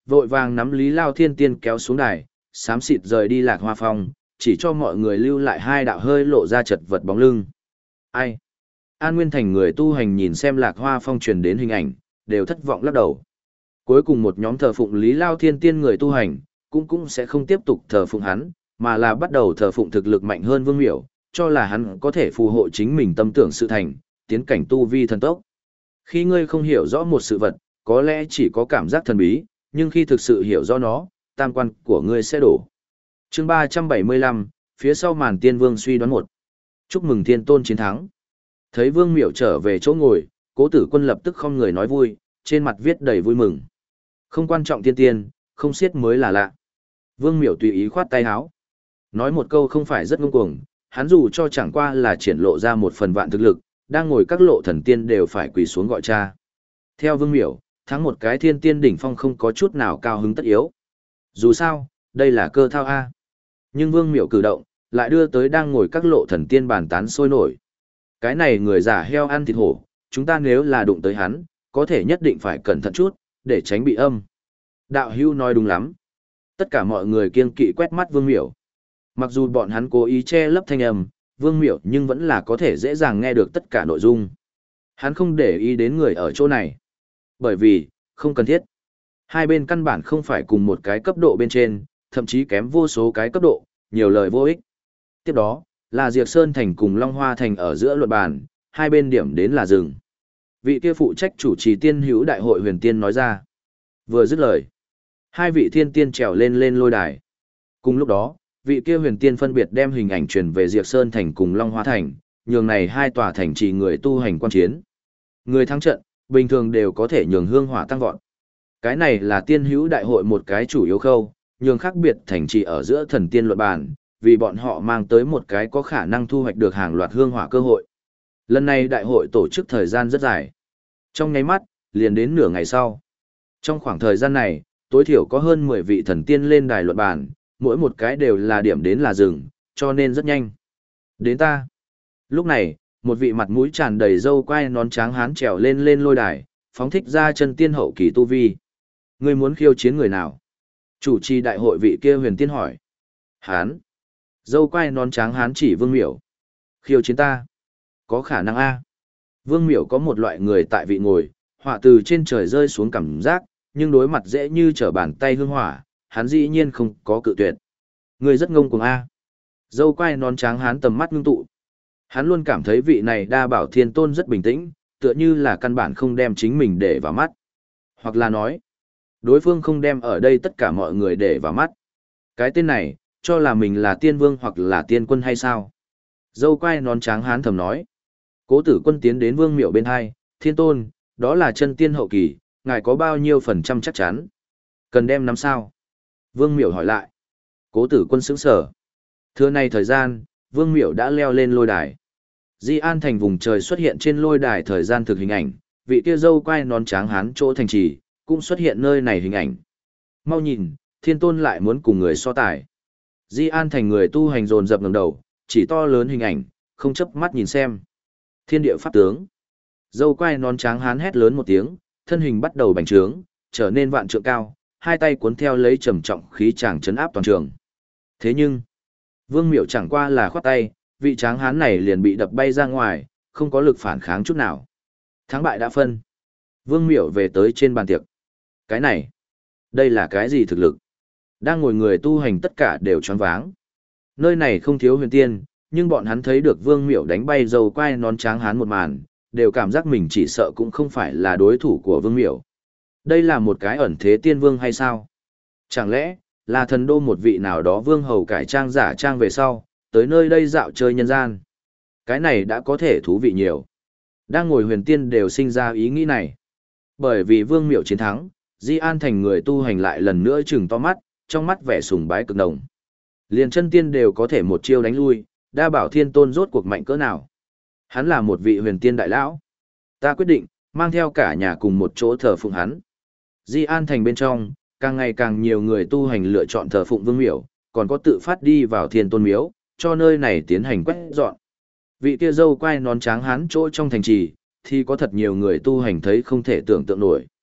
vội vàng nắm Lý Lao Thiên Tiên kéo xuống đài, xám xịt rời đi Lạc Hoa Phong, chỉ cho mọi người lưu lại hai đạo hơi lộ ra chật vật bóng lưng. Ai? An Nguyên Thành người tu hành nhìn xem Lạc Hoa Phong truyền đến hình ảnh, đều thất vọng lắc đầu. Cuối cùng một nhóm thờ phụng Lý Lao Thiên Tiên người tu hành, cũng sẽ không tiếp tục thờ phụng hắn, mà là bắt đầu thờ phụng thực lực mạnh hơn Vương Miểu, cho là hắn có thể phù hộ chính mình tâm tưởng sự thành, tiến cảnh tu vi thần tốc. Khi ngươi không hiểu rõ một sự vật, có lẽ chỉ có cảm giác thần bí, nhưng khi thực sự hiểu rõ nó, tam quan của ngươi sẽ đổ. Chương 375, phía sau màn Tiên Vương suy đoán một. Chúc mừng Thiên Tôn chiến thắng. Thấy Vương Miểu trở về chỗ ngồi, Cố Tử Quân lập tức không người nói vui, trên mặt viết đầy vui mừng. Không quan trọng tiên tiên, không xiết mới là lạ. Vương Miểu tùy ý khoát tay áo. Nói một câu không phải rất ngông cuồng, hắn dù cho chẳng qua là triển lộ ra một phần vạn thực lực, đang ngồi các lộ thần tiên đều phải quỳ xuống gọi cha. Theo Vương Miểu, thắng một cái thiên tiên đỉnh phong không có chút nào cao hứng tất yếu. Dù sao, đây là cơ thao A. Nhưng Vương Miểu cử động, lại đưa tới đang ngồi các lộ thần tiên bàn tán sôi nổi. Cái này người giả heo ăn thịt hổ, chúng ta nếu là đụng tới hắn, có thể nhất định phải cẩn thận chút, để tránh bị âm. Đạo hưu nói đúng lắm. Tất cả mọi người kiêng kỵ quét mắt Vương Miểu. Mặc dù bọn hắn cố ý che lấp thanh âm, Vương Miểu nhưng vẫn là có thể dễ dàng nghe được tất cả nội dung. Hắn không để ý đến người ở chỗ này. Bởi vì, không cần thiết. Hai bên căn bản không phải cùng một cái cấp độ bên trên, thậm chí kém vô số cái cấp độ, nhiều lời vô ích. Tiếp đó, là Diệp Sơn Thành cùng Long Hoa Thành ở giữa luận bàn, hai bên điểm đến là rừng. Vị kia phụ trách chủ trì tiên hữu đại hội huyền tiên nói ra. Vừa dứt lời, hai vị thiên tiên trèo lên lôi đài. Cùng lúc đó, vị kia huyền tiên phân biệt đem hình ảnh truyền về Diệp Sơn Thành cùng Long Hoa Thành, nhường này hai tòa thành trì người tu hành quan chiến. Người thắng trận, bình thường đều có thể nhường hương hỏa tăng vọt. Cái này là tiên hữu đại hội một cái chủ yếu khâu, nhường khác biệt thành trì ở giữa thần tiên luận bàn, vì bọn họ mang tới một cái có khả năng thu hoạch được hàng loạt hương hỏa cơ hội. Lần này đại hội tổ chức thời gian rất dài. Trong nháy mắt, liền đến nửa ngày sau. Trong khoảng thời gian này, tối thiểu có hơn 10 vị thần tiên lên đài luận bàn, mỗi một cái đều là điểm đến là dừng, cho nên rất nhanh. Đến ta. Lúc này, một vị mặt mũi tràn đầy râu quai nón tráng hán trèo lên lôi đài, phóng thích ra chân tiên hậu kỳ tu vi. Ngươi muốn khiêu chiến người nào? Chủ trì đại hội vị kia huyền tiên hỏi. Hán. Râu quai nón tráng hán chỉ Vương Miểu. Khiêu chiến ta. Có khả năng A. Vương Miểu có một loại người tại vị ngồi, họa từ trên trời rơi xuống cảm giác, nhưng đối mặt dễ như trở bàn tay hương hỏa, hắn dĩ nhiên không có cự tuyệt. Người rất ngông cuồng A. Dâu quai nón tráng hán tầm mắt ngưng tụ. Hắn luôn cảm thấy vị này đa bảo thiên tôn rất bình tĩnh, tựa như là căn bản không đem chính mình để vào mắt. Hoặc là nói, đối phương không đem ở đây tất cả mọi người để vào mắt. Cái tên này, cho là mình là tiên vương hoặc là tiên quân hay sao? Dâu quai nón tráng hán thầm nói. Cố Tử Quân tiến đến Vương Miểu bên hai, thiên tôn, đó là chân tiên hậu kỳ, ngài có bao nhiêu phần trăm chắc chắn? Cần đem nắm sao? Vương Miểu hỏi lại. Cố Tử Quân sững sờ. Thưa này thời gian, Vương Miểu đã leo lên lôi đài. Di An thành vùng trời xuất hiện trên lôi đài thời gian thực hình ảnh, vị kia dâu quai nón tráng hán chỗ thành trì, cũng xuất hiện nơi này hình ảnh. Mau nhìn, thiên tôn lại muốn cùng người so tài. Di An thành người tu hành dồn dập ngẩng đầu, chỉ to lớn hình ảnh, không chớp mắt nhìn xem. Thiên địa pháp tướng. Dâu quai nón tráng hán hét lớn một tiếng, thân hình bắt đầu bành trướng, trở nên vạn trượng cao, hai tay cuốn theo lấy trầm trọng khí tràng chấn áp toàn trường. Thế nhưng, Vương Miểu chẳng qua là khoát tay, vị tráng hán này liền bị đập bay ra ngoài, không có lực phản kháng chút nào. Thắng bại đã phân. Vương Miểu về tới trên bàn tiệc. Cái này, đây là cái gì thực lực? Đang ngồi người tu hành tất cả đều choáng váng. Nơi này không thiếu huyền tiên, nhưng bọn hắn thấy được Vương Miểu đánh bay dầu quai nón tráng hán một màn, đều cảm giác mình chỉ sợ cũng không phải là đối thủ của Vương Miểu. Đây là một cái ẩn thế tiên vương hay sao? Chẳng lẽ, là thần đô một vị nào đó vương hầu cải trang giả trang về sau, tới nơi đây dạo chơi nhân gian? Cái này đã có thể thú vị nhiều. Đang ngồi huyền tiên đều sinh ra ý nghĩ này. Bởi vì Vương Miểu chiến thắng, Di An thành người tu hành lại lần nữa trừng to mắt, trong mắt vẻ sùng bái cực đồng. Liền chân tiên đều có thể một chiêu đánh lui, đa bảo thiên tôn rốt cuộc mạnh cỡ nào. Hắn là một vị huyền tiên đại lão. Ta quyết định, mang theo cả nhà cùng một chỗ thờ phụng hắn. Di An thành bên trong, càng ngày càng nhiều người tu hành lựa chọn thờ phụng Vương Miểu, còn có tự phát đi vào thiên tôn miếu, cho nơi này tiến hành quét dọn. Vị kia dâu quai nón tráng hán chỗ trong thành trì, thì có thật nhiều người tu hành thấy không thể tưởng tượng nổi.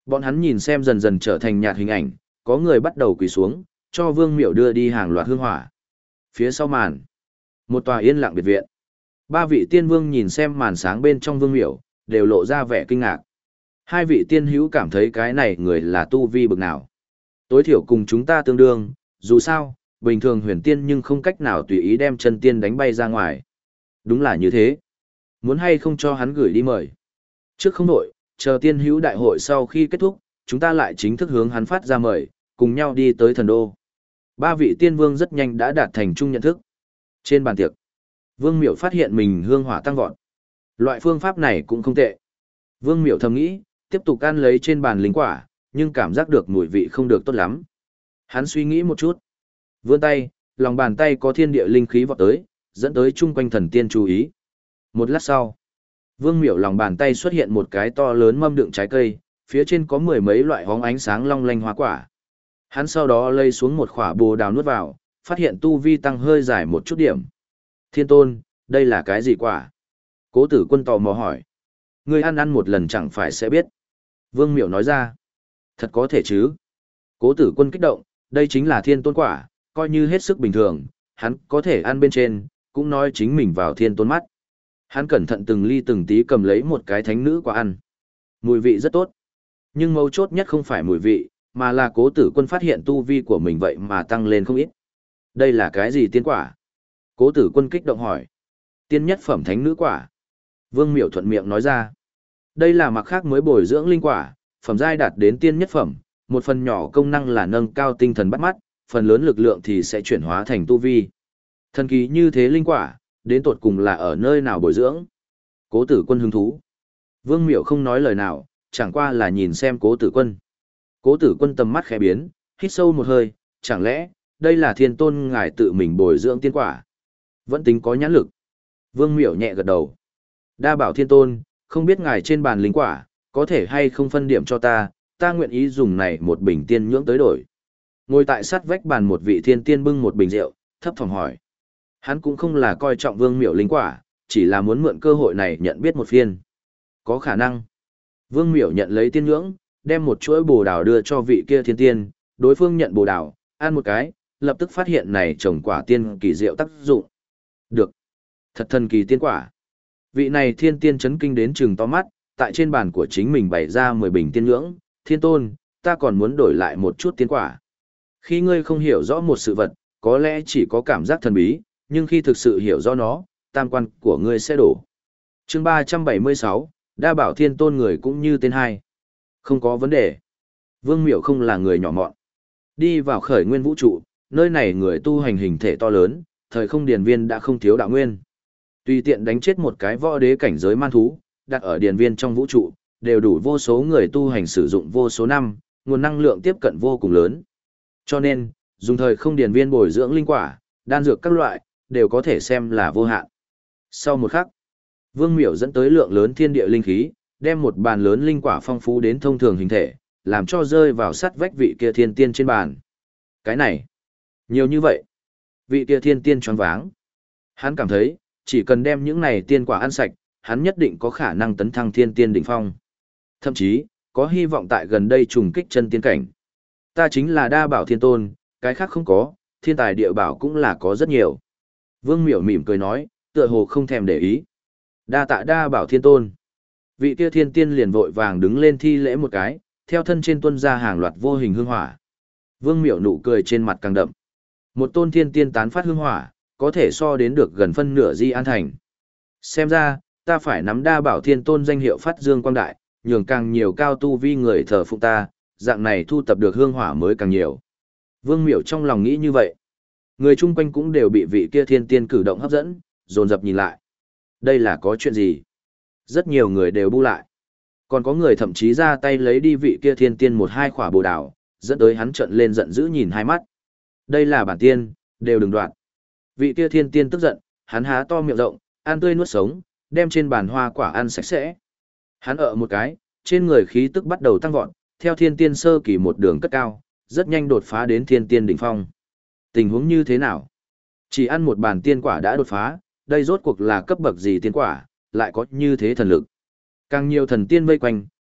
Bọn hắn nhìn xem dần dần trở thành nhạt hình ảnh, có người bắt đầu quỳ xuống, cho Vương Miểu đưa đi hàng loạt hương hỏa. Phía sau màn, một tòa yên lặng biệt viện. Ba vị tiên vương nhìn xem màn sáng bên trong Vương Miểu, đều lộ ra vẻ kinh ngạc. Hai vị tiên hữu cảm thấy cái này người là tu vi bực nào. Tối thiểu cùng chúng ta tương đương, dù sao, bình thường huyền tiên nhưng không cách nào tùy ý đem chân tiên đánh bay ra ngoài. Đúng là như thế. Muốn hay không cho hắn gửi đi mời. Trước không đổi, chờ tiên hữu đại hội sau khi kết thúc, chúng ta lại chính thức hướng hắn phát ra mời, cùng nhau đi tới thần đô. Ba vị tiên vương rất nhanh đã đạt thành chung nhận thức. Trên bàn tiệc, Vương Miểu phát hiện mình hương hỏa tăng vọt. Loại phương pháp này cũng không tệ. Vương Miểu thầm nghĩ, tiếp tục ăn lấy trên bàn linh quả, nhưng cảm giác được mùi vị không được tốt lắm. Hắn suy nghĩ một chút. Vươn tay, lòng bàn tay có thiên địa linh khí vọt tới, dẫn tới chung quanh thần tiên chú ý. Một lát sau, Vương Miểu lòng bàn tay xuất hiện một cái to lớn mâm đựng trái cây, phía trên có mười mấy loại hóng ánh sáng long lanh hoa quả. Hắn sau đó lây xuống một khỏa bồ đào nuốt vào, phát hiện tu vi tăng hơi dài một chút điểm. Thiên tôn, đây là cái gì quả? Cố tử quân tò mò hỏi. Ngươi ăn một lần chẳng phải sẽ biết. Vương Miểu nói ra. Thật có thể chứ. Cố tử quân kích động, đây chính là thiên tôn quả, coi như hết sức bình thường, hắn có thể ăn bên trên, cũng nói chính mình vào thiên tôn mắt. Hắn cẩn thận từng ly từng tí cầm lấy một cái thánh nữ quả ăn. Mùi vị rất tốt. Nhưng mấu chốt nhất không phải mùi vị, mà là cố tử quân phát hiện tu vi của mình vậy mà tăng lên không ít. Đây là cái gì tiên quả? Cố tử quân kích động hỏi. Tiên nhất phẩm thánh nữ quả. Vương Miểu thuận miệng nói ra. Đây là mặc khác mới bồi dưỡng linh quả, phẩm giai đạt đến tiên nhất phẩm, một phần nhỏ công năng là nâng cao tinh thần bắt mắt, phần lớn lực lượng thì sẽ chuyển hóa thành tu vi. Thần kỳ như thế linh quả, đến tột cùng là ở nơi nào bồi dưỡng? Cố tử quân hứng thú. Vương Miểu không nói lời nào, chẳng qua là nhìn xem cố tử quân. Cố tử quân tầm mắt khẽ biến, hít sâu một hơi, chẳng lẽ, đây là thiên tôn ngài tự mình bồi dưỡng tiên quả? Vẫn tính có nhãn lực. Vương Miểu nhẹ gật đầu. Đa bảo thiên tôn, không biết ngài trên bàn linh quả, có thể hay không phân điểm cho ta, ta nguyện ý dùng này một bình tiên nhưỡng tới đổi. Ngồi tại sát vách bàn một vị thiên tiên bưng một bình rượu, thấp thỏm hỏi. Hắn cũng không là coi trọng Vương Miểu linh quả, chỉ là muốn mượn cơ hội này nhận biết một phiên. Có khả năng. Vương Miểu nhận lấy tiên nhưỡng, đem một chuỗi bồ đào đưa cho vị kia thiên tiên, đối phương nhận bồ đào, ăn một cái, lập tức phát hiện này trồng quả tiên kỳ diệu tác dụng. Được. Thật thần kỳ tiên quả. Vị này thiên tiên chấn kinh đến trừng to mắt, tại trên bàn của chính mình bày ra 10 bình tiên nhưỡng, thiên tôn, ta còn muốn đổi lại một chút tiên quả. Khi ngươi không hiểu rõ một sự vật, có lẽ chỉ có cảm giác thần bí, nhưng khi thực sự hiểu rõ nó, tam quan của ngươi sẽ đổ. Chương 376, đa bảo thiên tôn người cũng như tên hai. Không có vấn đề. Vương Miểu không là người nhỏ mọn. Đi vào khởi nguyên vũ trụ, nơi này người tu hành hình thể to lớn, thời không điền viên đã không thiếu đạo nguyên. Tùy tiện đánh chết một cái võ đế cảnh giới man thú, đặt ở điền viên trong vũ trụ, đều đủ vô số người tu hành sử dụng vô số năm, nguồn năng lượng tiếp cận vô cùng lớn. Cho nên, dùng thời không điền viên bồi dưỡng linh quả, đan dược các loại, đều có thể xem là vô hạn. Sau một khắc, Vương Miểu dẫn tới lượng lớn thiên địa linh khí, đem một bàn lớn linh quả phong phú đến thông thường hình thể, làm cho rơi vào sát vách vị kia thiên tiên trên bàn. Cái này, nhiều như vậy. Vị kia thiên tiên choáng váng. Hắn cảm thấy, chỉ cần đem những này tiên quả ăn sạch, hắn nhất định có khả năng tấn thăng thiên tiên đỉnh phong. Thậm chí, có hy vọng tại gần đây trùng kích chân tiên cảnh. Ta chính là đa bảo thiên tôn, cái khác không có, thiên tài địa bảo cũng là có rất nhiều. Vương Miểu mỉm cười nói, tựa hồ không thèm để ý. Đa tạ đa bảo thiên tôn. Vị kia thiên tiên liền vội vàng đứng lên thi lễ một cái, theo thân trên tuân ra hàng loạt vô hình hương hỏa. Vương Miểu nụ cười trên mặt càng đậm. Một tôn thiên tiên tán phát hương hỏa, có thể so đến được gần phân nửa Di An Thành. Xem ra, ta phải nắm đa bảo thiên tôn danh hiệu phát dương quang đại, nhường càng nhiều cao tu vi người thờ phụng ta, dạng này thu tập được hương hỏa mới càng nhiều. Vương Miểu trong lòng nghĩ như vậy. Người chung quanh cũng đều bị vị kia thiên tiên cử động hấp dẫn, dồn dập nhìn lại. Đây là có chuyện gì? Rất nhiều người đều bu lại. Còn có người thậm chí ra tay lấy đi vị kia thiên tiên một hai khỏa bồ đào, dẫn tới hắn trợn lên giận dữ nhìn hai mắt. Đây là bản tiên, đều đừng đoạt. Vị kia thiên tiên tức giận, hắn há to miệng rộng, ăn tươi nuốt sống, đem trên bàn hoa quả ăn sạch sẽ. Hắn một cái, trên người khí tức bắt đầu tăng vọt, theo thiên tiên sơ kỳ một đường cất cao, rất nhanh đột phá đến thiên tiên đỉnh phong. Tình huống như thế nào? Chỉ ăn một bàn tiên quả đã đột phá, đây rốt cuộc là cấp bậc gì tiên quả, lại có như thế thần lực. Càng nhiều thần tiên vây quanh,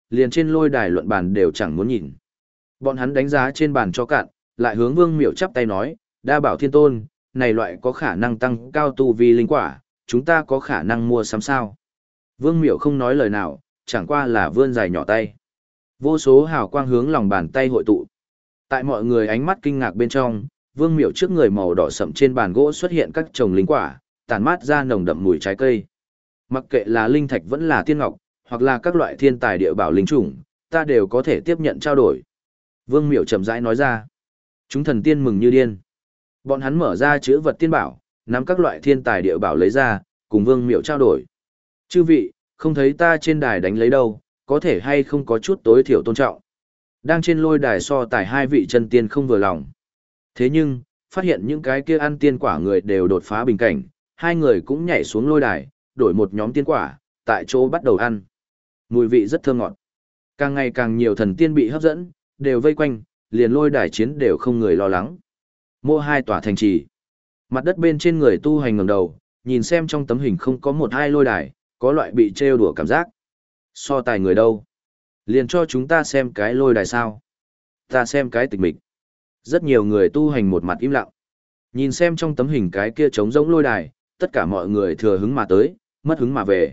liền trên lôi đài luận bàn đều chẳng muốn nhìn. Bọn hắn đánh giá trên bàn cho cạn, lại hướng Vương Miểu chắp tay nói, đa bảo thiên tôn, này loại có khả năng tăng cao tu vi linh quả, chúng ta có khả năng mua sắm sao. Vương Miểu không nói lời nào, chẳng qua là vươn dài nhỏ tay. Vô số hào quang hướng lòng bàn tay hội tụ. Tại mọi người ánh mắt kinh ngạc bên trong, Vương Miểu trước người màu đỏ sậm trên bàn gỗ xuất hiện các chồng linh quả, tản mát ra nồng đậm mùi trái cây. Mặc kệ là linh thạch vẫn là tiên ngọc, hoặc là các loại thiên tài địa bảo linh chủng, ta đều có thể tiếp nhận trao đổi. Vương Miểu chậm rãi nói ra. Chúng thần tiên mừng như điên. Bọn hắn mở ra chữ vật tiên bảo, nắm các loại thiên tài địa bảo lấy ra, cùng Vương Miểu trao đổi. Chư vị, không thấy ta trên đài đánh lấy đâu, có thể hay không có chút tối thiểu tôn trọng. Đang trên lôi đài so tài hai vị chân tiên không vừa lòng. Thế nhưng, phát hiện những cái kia ăn tiên quả người đều đột phá bình cảnh, hai người cũng nhảy xuống lôi đài, đổi một nhóm tiên quả, tại chỗ bắt đầu ăn. Mùi vị rất thơm ngọt. Càng ngày càng nhiều thần tiên bị hấp dẫn, đều vây quanh, liền lôi đài chiến đều không người lo lắng. Mô hai tòa thành trì. Mặt đất bên trên người tu hành ngẩng đầu, nhìn xem trong tấm hình không có một hai lôi đài, có loại bị trêu đùa cảm giác. So tài người đâu? Liền cho chúng ta xem cái lôi đài sao? Ta xem cái tịch mịch. Rất nhiều người tu hành một mặt im lặng. Nhìn xem trong tấm hình cái kia trống rỗng lôi đài, tất cả mọi người thừa hứng mà tới, mất hứng mà về.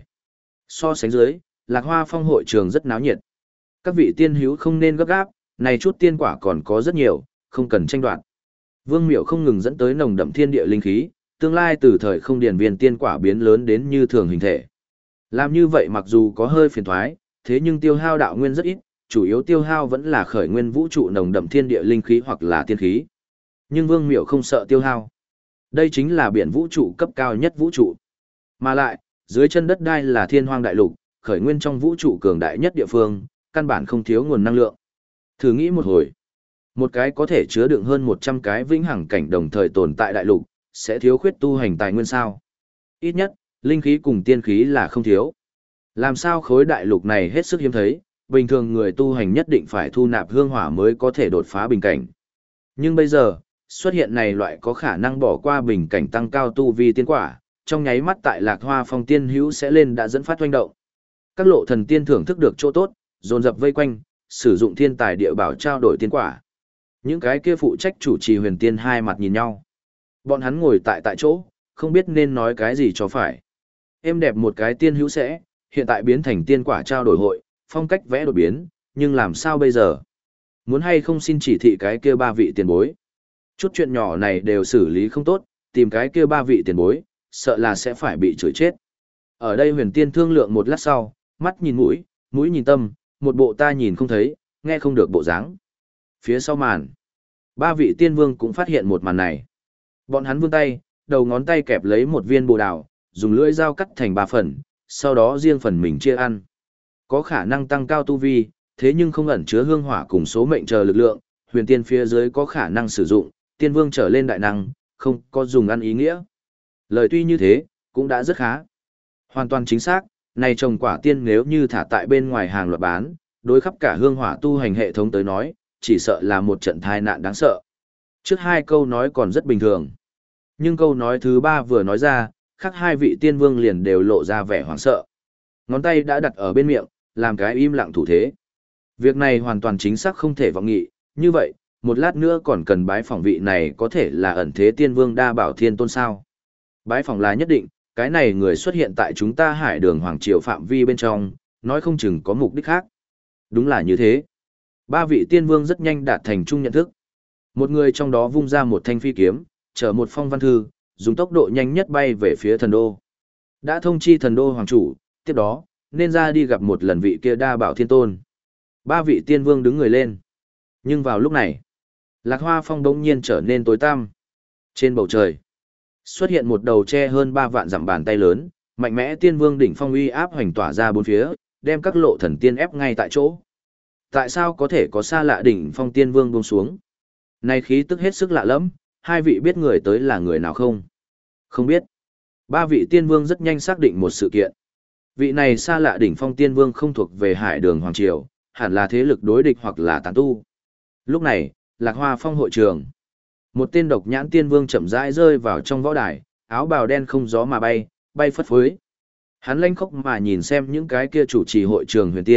So sánh dưới, Lạc Hoa Phong hội trường rất náo nhiệt. Các vị tiên hữu không nên gấp gáp, này chút tiên quả còn có rất nhiều, không cần tranh đoạt. Vương Miểu không ngừng dẫn tới nồng đậm thiên địa linh khí, tương lai từ thời không điển viên tiên quả biến lớn đến như thường hình thể. Làm như vậy mặc dù có hơi phiền toái, thế nhưng tiêu hao đạo nguyên rất ít, chủ yếu tiêu hao vẫn là khởi nguyên vũ trụ nồng đậm thiên địa linh khí hoặc là tiên khí. Nhưng Vương Miểu không sợ tiêu hao. Đây chính là biển vũ trụ cấp cao nhất vũ trụ. Mà lại, dưới chân đất đai là thiên hoang đại lục, khởi nguyên trong vũ trụ cường đại nhất địa phương, căn bản không thiếu nguồn năng lượng. Thử nghĩ một hồi, một cái có thể chứa đựng hơn 100 cái vĩnh hằng cảnh đồng thời tồn tại đại lục, sẽ thiếu khuyết tu hành tài nguyên sao? Ít nhất, linh khí cùng tiên khí là không thiếu. Làm sao khối đại lục này hết sức hiếm thấy, bình thường người tu hành nhất định phải thu nạp hương hỏa mới có thể đột phá bình cảnh. Nhưng bây giờ, xuất hiện này loại có khả năng bỏ qua bình cảnh tăng cao tu vi tiên quả, trong nháy mắt tại Lạc Hoa Phong tiên hữu sẽ lên đã dẫn phát hoành động. Các lộ thần tiên thưởng thức được chỗ tốt, dồn dập vây quanh, sử dụng thiên tài địa bảo trao đổi tiên quả. Những cái kia phụ trách chủ trì huyền tiên hai mặt nhìn nhau. Bọn hắn ngồi tại chỗ, không biết nên nói cái gì cho phải. Êm đẹp một cái tiên hữu sẽ, hiện tại biến thành tiên quả trao đổi hội, phong cách vẽ đột biến, nhưng làm sao bây giờ? Muốn hay không xin chỉ thị cái kia ba vị tiền bối? Chút chuyện nhỏ này đều xử lý không tốt, tìm cái kia ba vị tiền bối, sợ là sẽ phải bị chửi chết. Ở đây huyền tiên thương lượng một lát sau, mắt nhìn mũi, mũi nhìn tâm, một bộ ta nhìn không thấy, nghe không được bộ dáng. Phía sau màn, ba vị tiên vương cũng phát hiện một màn này. Bọn hắn vươn tay, đầu ngón tay kẹp lấy một viên bồ đào, dùng lưỡi dao cắt thành 3 phần, sau đó riêng phần mình chia ăn. Có khả năng tăng cao tu vi, thế nhưng không ẩn chứa hương hỏa cùng số mệnh chờ lực lượng, huyền tiên phía dưới có khả năng sử dụng, tiên vương trở lên đại năng, không có dùng ăn ý nghĩa. Lời tuy như thế, cũng đã rất khá. Hoàn toàn chính xác, này trồng quả tiên nếu như thả tại bên ngoài hàng loạt bán, đối khắp cả hương hỏa tu hành hệ thống tới nói, chỉ sợ là một trận tai nạn đáng sợ. Trước 2 câu nói còn rất bình thường. Nhưng câu nói thứ 3 vừa nói ra, khác 2 vị tiên vương liền đều lộ ra vẻ hoảng sợ. Ngón tay đã đặt ở bên miệng, làm cái im lặng thủ thế. Việc này hoàn toàn chính xác không thể vọng nghị, như vậy, một lát nữa còn cần bái phỏng vị này có thể là ẩn thế tiên vương đa bảo thiên tôn sao. Bái phỏng là nhất định, cái này người xuất hiện tại chúng ta hải đường hoàng triều phạm vi bên trong, nói không chừng có mục đích khác. Đúng là như thế. 3 vị tiên vương rất nhanh đạt thành chung nhận thức. Một người trong đó vung ra một thanh phi kiếm, chở một phong văn thư, dùng tốc độ nhanh nhất bay về phía thần đô. Đã thông chi thần đô hoàng chủ, tiếp đó, nên ra đi gặp một lần vị kia đa bảo thiên tôn. 3 vị tiên vương đứng người lên. Nhưng vào lúc này, Lạc Hoa Phong đống nhiên trở nên tối tăm. Trên bầu trời, xuất hiện một đầu tre hơn 3 vạn dặm bàn tay lớn, mạnh mẽ tiên vương đỉnh phong uy áp hoành tỏa ra bốn phía, đem các lộ thần tiên ép ngay tại chỗ. Tại sao có thể có xa lạ đỉnh phong tiên vương buông xuống? Này khí tức hết sức lạ lẫm, 2 vị biết người tới là người nào không? Không biết. 3 vị tiên vương rất nhanh xác định một sự kiện. Vị này xa lạ đỉnh phong tiên vương không thuộc về hải đường hoàng triều, hẳn là thế lực đối địch hoặc là tán tu. Lúc này, Lạc Hoa Phong hội trường. Một tên độc nhãn tiên vương chậm rãi rơi vào trong võ đài, áo bào đen không gió mà bay, bay phất phới. Hắn lanh khóc mà nhìn xem những cái kia chủ trì hội trường huyền tiên,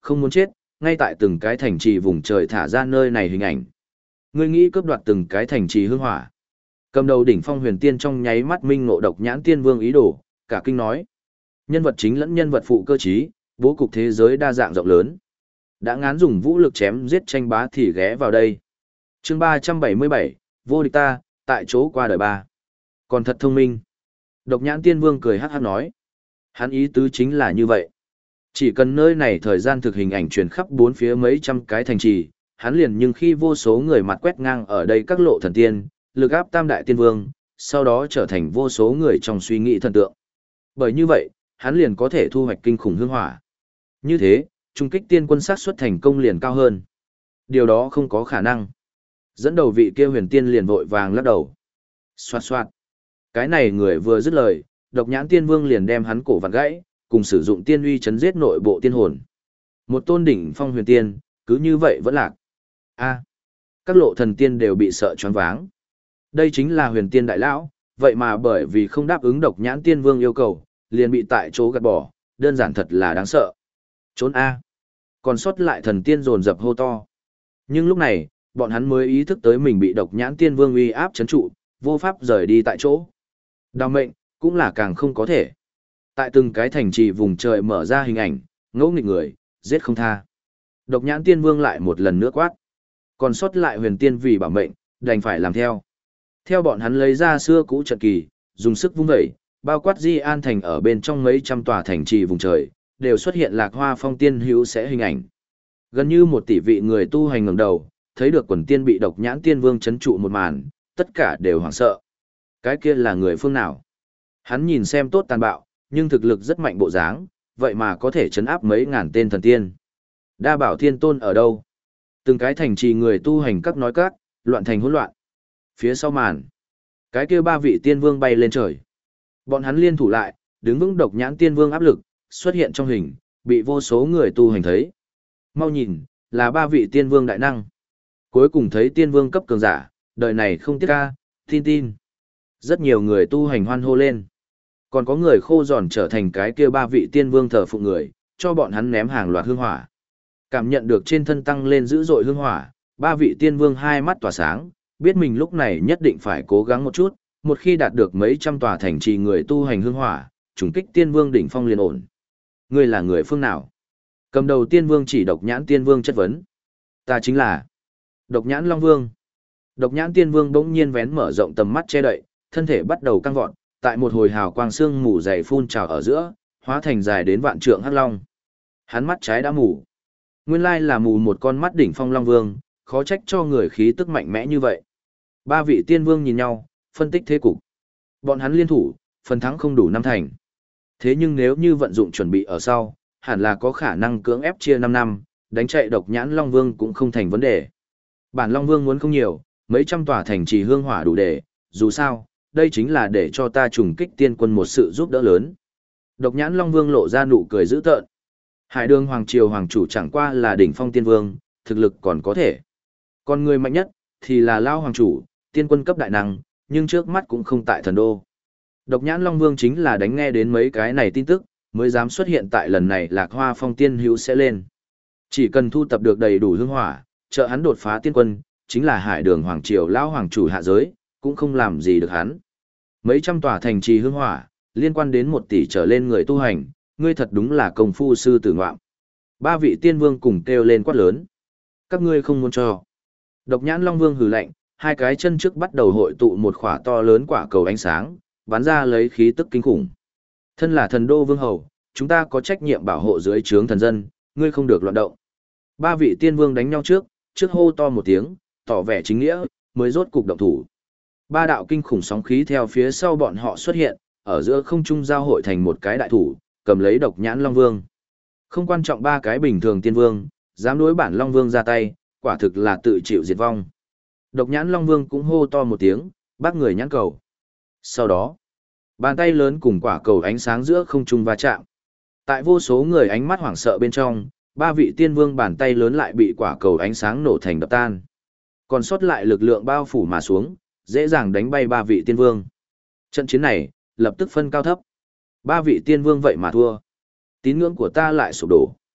không muốn chết, ngay tại từng cái thành trì vùng trời thả ra nơi này hình ảnh. Ngươi nghĩ cướp đoạt từng cái thành trì hương hỏa. Cầm đầu đỉnh phong huyền tiên trong nháy mắt minh ngộ độc nhãn tiên vương ý đồ, cả kinh nói. Nhân vật chính lẫn nhân vật phụ cơ trí, bố cục thế giới đa dạng rộng lớn. Đã ngán dùng vũ lực chém giết tranh bá thì ghé vào đây. Chương 377, vô địch ta, tại chỗ qua đời ba. Còn thật thông minh. Độc nhãn tiên vương cười hát hát nói. Hắn ý tứ chính là như vậy. Chỉ cần nơi này thời gian thực hình ảnh truyền khắp bốn phía mấy trăm cái thành trì, hắn liền nhưng khi vô số người mặt quét ngang ở đây các lộ thần tiên, lực áp tam đại tiên vương, sau đó trở thành vô số người trong suy nghĩ thần tượng. Bởi như vậy, hắn liền có thể thu hoạch kinh khủng hương hỏa. Như thế, trung kích tiên quân sát xuất thành công liền cao hơn. Điều đó không có khả năng. Dẫn đầu vị kia huyền tiên liền vội vàng lắc đầu. Xoạt xoạt. Cái này người vừa dứt lời, độc nhãn tiên vương liền đem hắn cổ vặn gãy, cùng sử dụng tiên uy chấn giết nội bộ tiên hồn. Một tôn đỉnh phong huyền tiên, cứ như vậy vẫn lạc. A. Các lộ thần tiên đều bị sợ choáng váng. Đây chính là huyền tiên đại lão, vậy mà bởi vì không đáp ứng độc nhãn tiên vương yêu cầu, liền bị tại chỗ gạt bỏ, đơn giản thật là đáng sợ. Trốn A. Còn sót lại thần tiên dồn dập hô to. Nhưng lúc này, bọn hắn mới ý thức tới mình bị độc nhãn tiên vương uy áp chấn trụ, vô pháp rời đi tại chỗ. Đào mệnh, cũng là càng không có thể. Tại từng cái thành trì vùng trời mở ra hình ảnh, ngỗ nghịch người, giết không tha. Độc nhãn tiên vương lại một lần nữa quát. Còn sót lại huyền tiên vì bảo mệnh, đành phải làm theo. Theo bọn hắn lấy ra xưa cũ trận kỳ, dùng sức vung vẩy, bao quát Di An thành ở bên trong mấy trăm tòa thành trì vùng trời, đều xuất hiện Lạc Hoa Phong tiên hữu sẽ hình ảnh. Gần như 1 tỷ vị người tu hành ngẩng đầu, thấy được quần tiên bị độc nhãn tiên vương chấn trụ một màn, tất cả đều hoảng sợ. Cái kia là người phương nào? Hắn nhìn xem tốt tàn bạo, nhưng thực lực rất mạnh bộ dáng, vậy mà có thể chấn áp mấy ngàn tên thần tiên. Đa bảo thiên tôn ở đâu? Từng cái thành trì người tu hành các nói các, loạn thành hỗn loạn. Phía sau màn, cái kia 3 vị tiên vương bay lên trời. Bọn hắn liên thủ lại, đứng vững độc nhãn tiên vương áp lực, xuất hiện trong hình, bị vô số người tu hành thấy. Mau nhìn, là 3 vị tiên vương đại năng. Cuối cùng thấy tiên vương cấp cường giả, đời này không tiếc ca, tin. Rất nhiều người tu hành hoan hô lên. Còn có người khô giòn trở thành cái kia 3 vị tiên vương thờ phụng người, cho bọn hắn ném hàng loạt hương hỏa. Cảm nhận được trên thân tăng lên dữ dội hương hỏa, 3 vị tiên vương hai mắt tỏa sáng, biết mình lúc này nhất định phải cố gắng một chút, một khi đạt được mấy trăm tòa thành trì người tu hành hương hỏa, trùng kích tiên vương đỉnh phong liền ổn. Ngươi là người phương nào? Cầm đầu tiên vương chỉ độc nhãn tiên vương chất vấn. Ta chính là Độc nhãn Long Vương. Độc nhãn tiên vương bỗng nhiên vén mở rộng tầm mắt che đậy, thân thể bắt đầu căng vọt, tại một hồi hào quang xương mù dày phun trào ở giữa, hóa thành dài đến vạn trượng hắc long. Hắn mắt trái đã mù. Nguyên lai là mù một con mắt đỉnh phong Long Vương, khó trách cho người khí tức mạnh mẽ như vậy. 3 vị tiên vương nhìn nhau, phân tích thế cục. Bọn hắn liên thủ, phần thắng không đủ 5 thành. Thế nhưng nếu như vận dụng chuẩn bị ở sau, hẳn là có khả năng cưỡng ép chia 5 năm, đánh chạy độc nhãn Long Vương cũng không thành vấn đề. Bản Long Vương muốn không nhiều, mấy trăm tòa thành trì hương hỏa đủ để, dù sao, đây chính là để cho ta trùng kích tiên quân một sự giúp đỡ lớn. Độc nhãn Long Vương lộ ra nụ cười dữ tợn. Hải Đường Hoàng Triều Hoàng chủ chẳng qua là đỉnh phong tiên vương, thực lực còn có thể. Còn người mạnh nhất, thì là Lao Hoàng chủ, tiên quân cấp đại năng, nhưng trước mắt cũng không tại thần đô. Độc nhãn Long Vương chính là đánh nghe đến mấy cái này tin tức, mới dám xuất hiện tại lần này Lạc Hoa Phong tiên hữu sẽ lên. Chỉ cần thu tập được đầy đủ hương hỏa, trợ hắn đột phá tiên quân, chính là Hải Đường Hoàng Triều Lão Hoàng chủ hạ giới, cũng không làm gì được hắn. Mấy trăm tòa thành trì hương hỏa, liên quan đến 1 tỷ trở lên người tu hành, ngươi thật đúng là công phu sư tử ngoạm. 3 vị tiên vương cùng kêu lên quát lớn. Các ngươi không muốn cho. Độc nhãn Long Vương hừ lạnh, 2 cái chân trước bắt đầu hội tụ một khỏa to lớn quả cầu ánh sáng, bắn ra lấy khí tức kinh khủng. Thân là thần đô vương hầu, chúng ta có trách nhiệm bảo hộ dưới trướng thần dân, ngươi không được loạn động. 3 vị tiên vương đánh nhau trước hô to một tiếng, tỏ vẻ chính nghĩa, mới rốt cục động thủ. 3 đạo kinh khủng sóng khí theo phía sau bọn họ xuất hiện, ở giữa không trung giao hội thành một cái đại thủ, cầm lấy độc nhãn Long Vương. Không quan trọng 3 cái bình thường tiên vương, dám đối bản Long Vương ra tay, quả thực là tự chịu diệt vong. Độc nhãn Long Vương cũng hô to một tiếng, bắt người nhãn cầu. Sau đó, bàn tay lớn cùng quả cầu ánh sáng giữa không trung va chạm. Tại vô số người ánh mắt hoảng sợ bên trong, 3 vị tiên vương bàn tay lớn lại bị quả cầu ánh sáng nổ thành đập tan. Còn sót lại lực lượng bao phủ mà xuống, dễ dàng đánh bay 3 vị tiên vương. Trận chiến này, lập tức phân cao thấp. 3 vị tiên vương vậy mà thua. Tín ngưỡng của ta lại sụp đổ.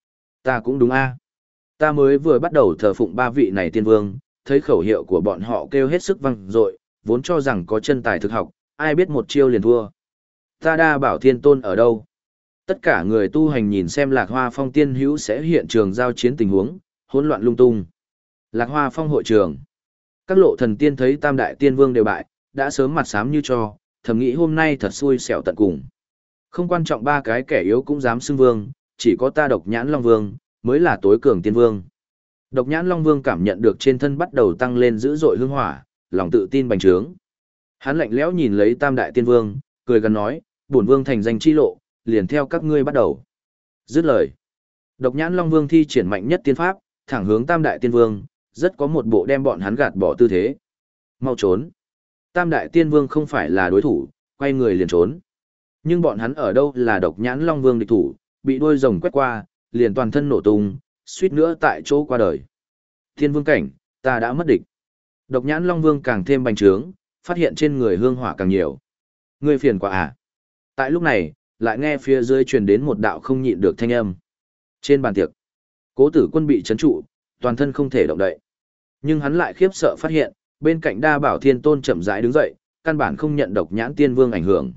Ta cũng đúng a. Ta mới vừa bắt đầu thờ phụng ba vị này tiên vương, thấy khẩu hiệu của bọn họ kêu hết sức vang dội, vốn cho rằng có chân tài thực học, ai biết một chiêu liền thua. Ta Đa Bảo Thiên Tôn ở đâu? Tất cả người tu hành nhìn xem Lạc Hoa Phong tiên hữu sẽ hiện trường giao chiến tình huống, hỗn loạn lung tung. Lạc Hoa Phong hội trường. Các lộ thần tiên thấy Tam Đại Tiên Vương đều bại, đã sớm mặt xám như cho, thầm nghĩ hôm nay thật xui xẻo tận cùng. Không quan trọng ba cái kẻ yếu cũng dám xưng vương, chỉ có ta Độc Nhãn Long Vương mới là tối cường tiên vương. Độc Nhãn Long Vương cảm nhận được trên thân bắt đầu tăng lên dữ dội hương hỏa, lòng tự tin bành trướng. Hắn lạnh lẽo nhìn lấy Tam Đại Tiên Vương, cười gần nói, bổn vương thành danh chi lộ, liền theo các ngươi bắt đầu. Dứt lời. Độc Nhãn Long Vương thi triển mạnh nhất tiên pháp, thẳng hướng Tam Đại Tiên Vương, rất có một bộ đem bọn hắn gạt bỏ tư thế. Mau trốn. Tam Đại Tiên Vương không phải là đối thủ, quay người liền trốn. Nhưng bọn hắn ở đâu là Độc Nhãn Long Vương địch thủ, bị đuôi rồng quét qua, liền toàn thân nổ tung, suýt nữa tại chỗ qua đời. Thiên Vương cảnh, ta đã mất địch. Độc Nhãn Long Vương càng thêm bành trướng, phát hiện trên người hương hỏa càng nhiều. Ngươi phiền quá à? Tại lúc này, lại nghe phía dưới truyền đến một đạo không nhịn được thanh âm. Trên bàn tiệc, Cố Tử Quân bị trấn trụ, toàn thân không thể động đậy. Nhưng hắn lại khiếp sợ phát hiện, bên cạnh Đa Bảo Thiên Tôn chậm rãi đứng dậy, căn bản không nhận Độc Nhãn Tiên Vương ảnh hưởng.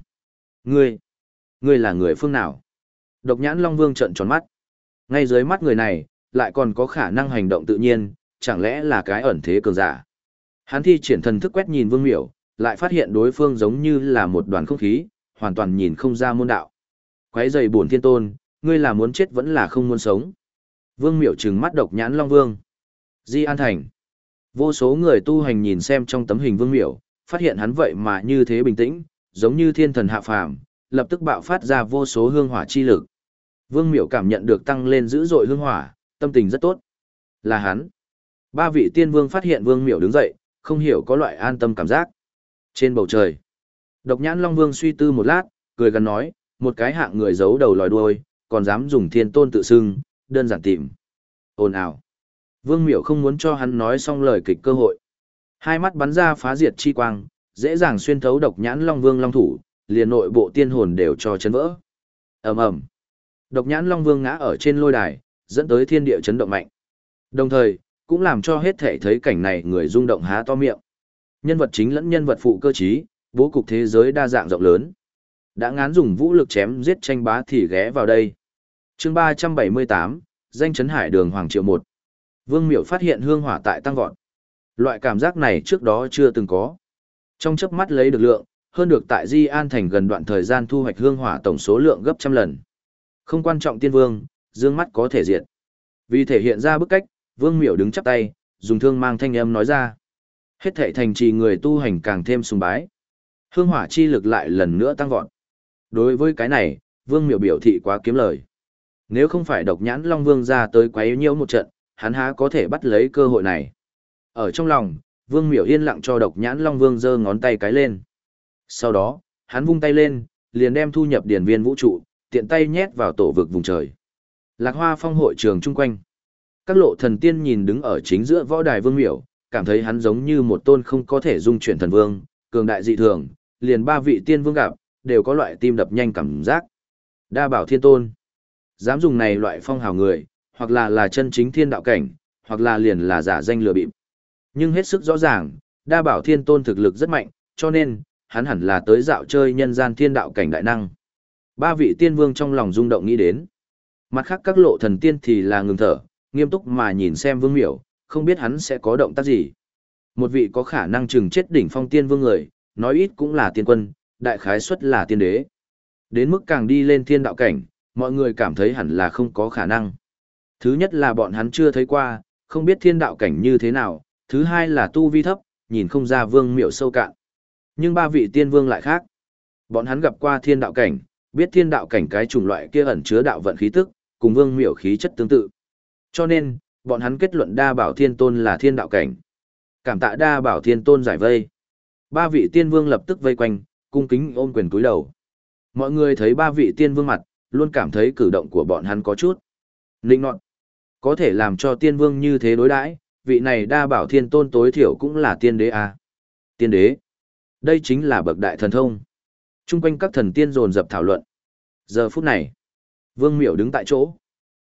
Ngươi là người phương nào? Độc Nhãn Long Vương trợn tròn mắt. Ngay dưới mắt người này, lại còn có khả năng hành động tự nhiên, chẳng lẽ là cái ẩn thế cường giả. Hắn thi triển thần thức quét nhìn Vương Miểu, lại phát hiện đối phương giống như là một đoàn không khí, hoàn toàn nhìn không ra môn đạo. Quái rầy bổn thiên tôn, ngươi là muốn chết vẫn là không muốn sống. Vương Miểu trừng mắt Độc Nhãn Long Vương. Di An Thành. Vô số người tu hành nhìn xem trong tấm hình Vương Miểu, phát hiện hắn vậy mà như thế bình tĩnh, giống như thiên thần hạ phàm, lập tức bạo phát ra vô số hương hỏa chi lực. Vương Miểu cảm nhận được tăng lên dữ dội hương hỏa, tâm tình rất tốt. Là hắn. Ba vị tiên vương phát hiện Vương Miểu đứng dậy, không hiểu có loại an tâm cảm giác. Trên bầu trời, Độc Nhãn Long Vương suy tư một lát, cười gần nói, một cái hạng người giấu đầu lòi đuôi, còn dám dùng thiên tôn tự xưng, đơn giản tìm. Ồn ào. Vương Miểu không muốn cho hắn nói xong lời kịch cơ hội. Hai mắt bắn ra phá diệt chi quang, dễ dàng xuyên thấu Độc Nhãn Long Vương long thủ, liền nội bộ tiên hồn đều cho chấn vỡ. Ầm ầm. Độc Nhãn Long Vương ngã ở trên lôi đài, dẫn tới thiên địa chấn động mạnh. Đồng thời, cũng làm cho hết thể thấy cảnh này người rung động há to miệng. Nhân vật chính lẫn nhân vật phụ cơ trí, bố cục thế giới đa dạng rộng lớn. Đã ngán dùng vũ lực chém giết tranh bá thì ghé vào đây. Chương 378, danh chấn hải đường Hoàng Triệu 1. Vương Miểu phát hiện hương hỏa tại tăng vọt. Loại cảm giác này trước đó chưa từng có. Trong chớp mắt lấy được lượng, hơn được tại Di An Thành gần đoạn thời gian thu hoạch hương hỏa tổng số lượng gấp trăm lần. Không quan trọng tiên vương, dương mắt có thể diệt. Vì thể hiện ra bức cách, Vương Miểu đứng chắp tay, dùng thương mang thanh âm nói ra. Hết thảy thành trì người tu hành càng thêm sùng bái. Hương hỏa chi lực lại lần nữa tăng vọt. Đối với cái này, Vương Miểu biểu thị quá kiếm lời. Nếu không phải Độc Nhãn Long Vương ra tới quấy nhiễu một trận, hắn há có thể bắt lấy cơ hội này. Ở trong lòng, Vương Miểu yên lặng cho Độc Nhãn Long Vương giơ ngón tay cái lên. Sau đó, hắn vung tay lên, liền đem thu nhập điển viên vũ trụ, tiện tay nhét vào tổ vực vùng trời. Lạc Hoa Phong hội trường chung quanh. Các lộ thần tiên nhìn đứng ở chính giữa võ đài Vương Miểu, cảm thấy hắn giống như một tôn không có thể dung chuyển thần vương, cường đại dị thường, liền ba vị tiên vương gặp, đều có loại tim đập nhanh cảm giác. Đa Bảo Thiên Tôn. Dám dùng này loại phong hào người, hoặc là chân chính thiên đạo cảnh, hoặc là liền là giả danh lừa bịp. Nhưng hết sức rõ ràng, Đa Bảo Thiên Tôn thực lực rất mạnh, cho nên, hắn hẳn là tới dạo chơi nhân gian thiên đạo cảnh đại năng. Ba vị tiên vương trong lòng rung động nghĩ đến. Mặt khác các lộ thần tiên thì là ngừng thở, nghiêm túc mà nhìn xem Vương Miểu, không biết hắn sẽ có động tác gì. Một vị có khả năng chừng chết đỉnh phong tiên vương người, nói ít cũng là tiên quân, đại khái suất là tiên đế. Đến mức càng đi lên thiên đạo cảnh, mọi người cảm thấy hẳn là không có khả năng. Thứ nhất là bọn hắn chưa thấy qua, không biết thiên đạo cảnh như thế nào, thứ hai là tu vi thấp, nhìn không ra Vương Miểu sâu cạn. Nhưng ba vị tiên vương lại khác. Bọn hắn gặp qua thiên đạo cảnh, biết thiên đạo cảnh cái chủng loại kia ẩn chứa đạo vận khí tức, cùng Vương Miểu khí chất tương tự. Cho nên, bọn hắn kết luận Đa Bảo Thiên Tôn là thiên đạo cảnh. Cảm tạ Đa Bảo Thiên Tôn giải vây. Ba vị tiên vương lập tức vây quanh, cung kính ôm quyền cúi đầu. Mọi người thấy ba vị tiên vương mặt, luôn cảm thấy cử động của bọn hắn có chút linh nọt. Có thể làm cho tiên vương như thế đối đãi, vị này Đa Bảo Thiên Tôn tối thiểu cũng là tiên đế à. Tiên đế. Đây chính là bậc đại thần thông. Trung quanh các thần tiên dồn dập thảo luận. Giờ phút này, Vương Miểu đứng tại chỗ.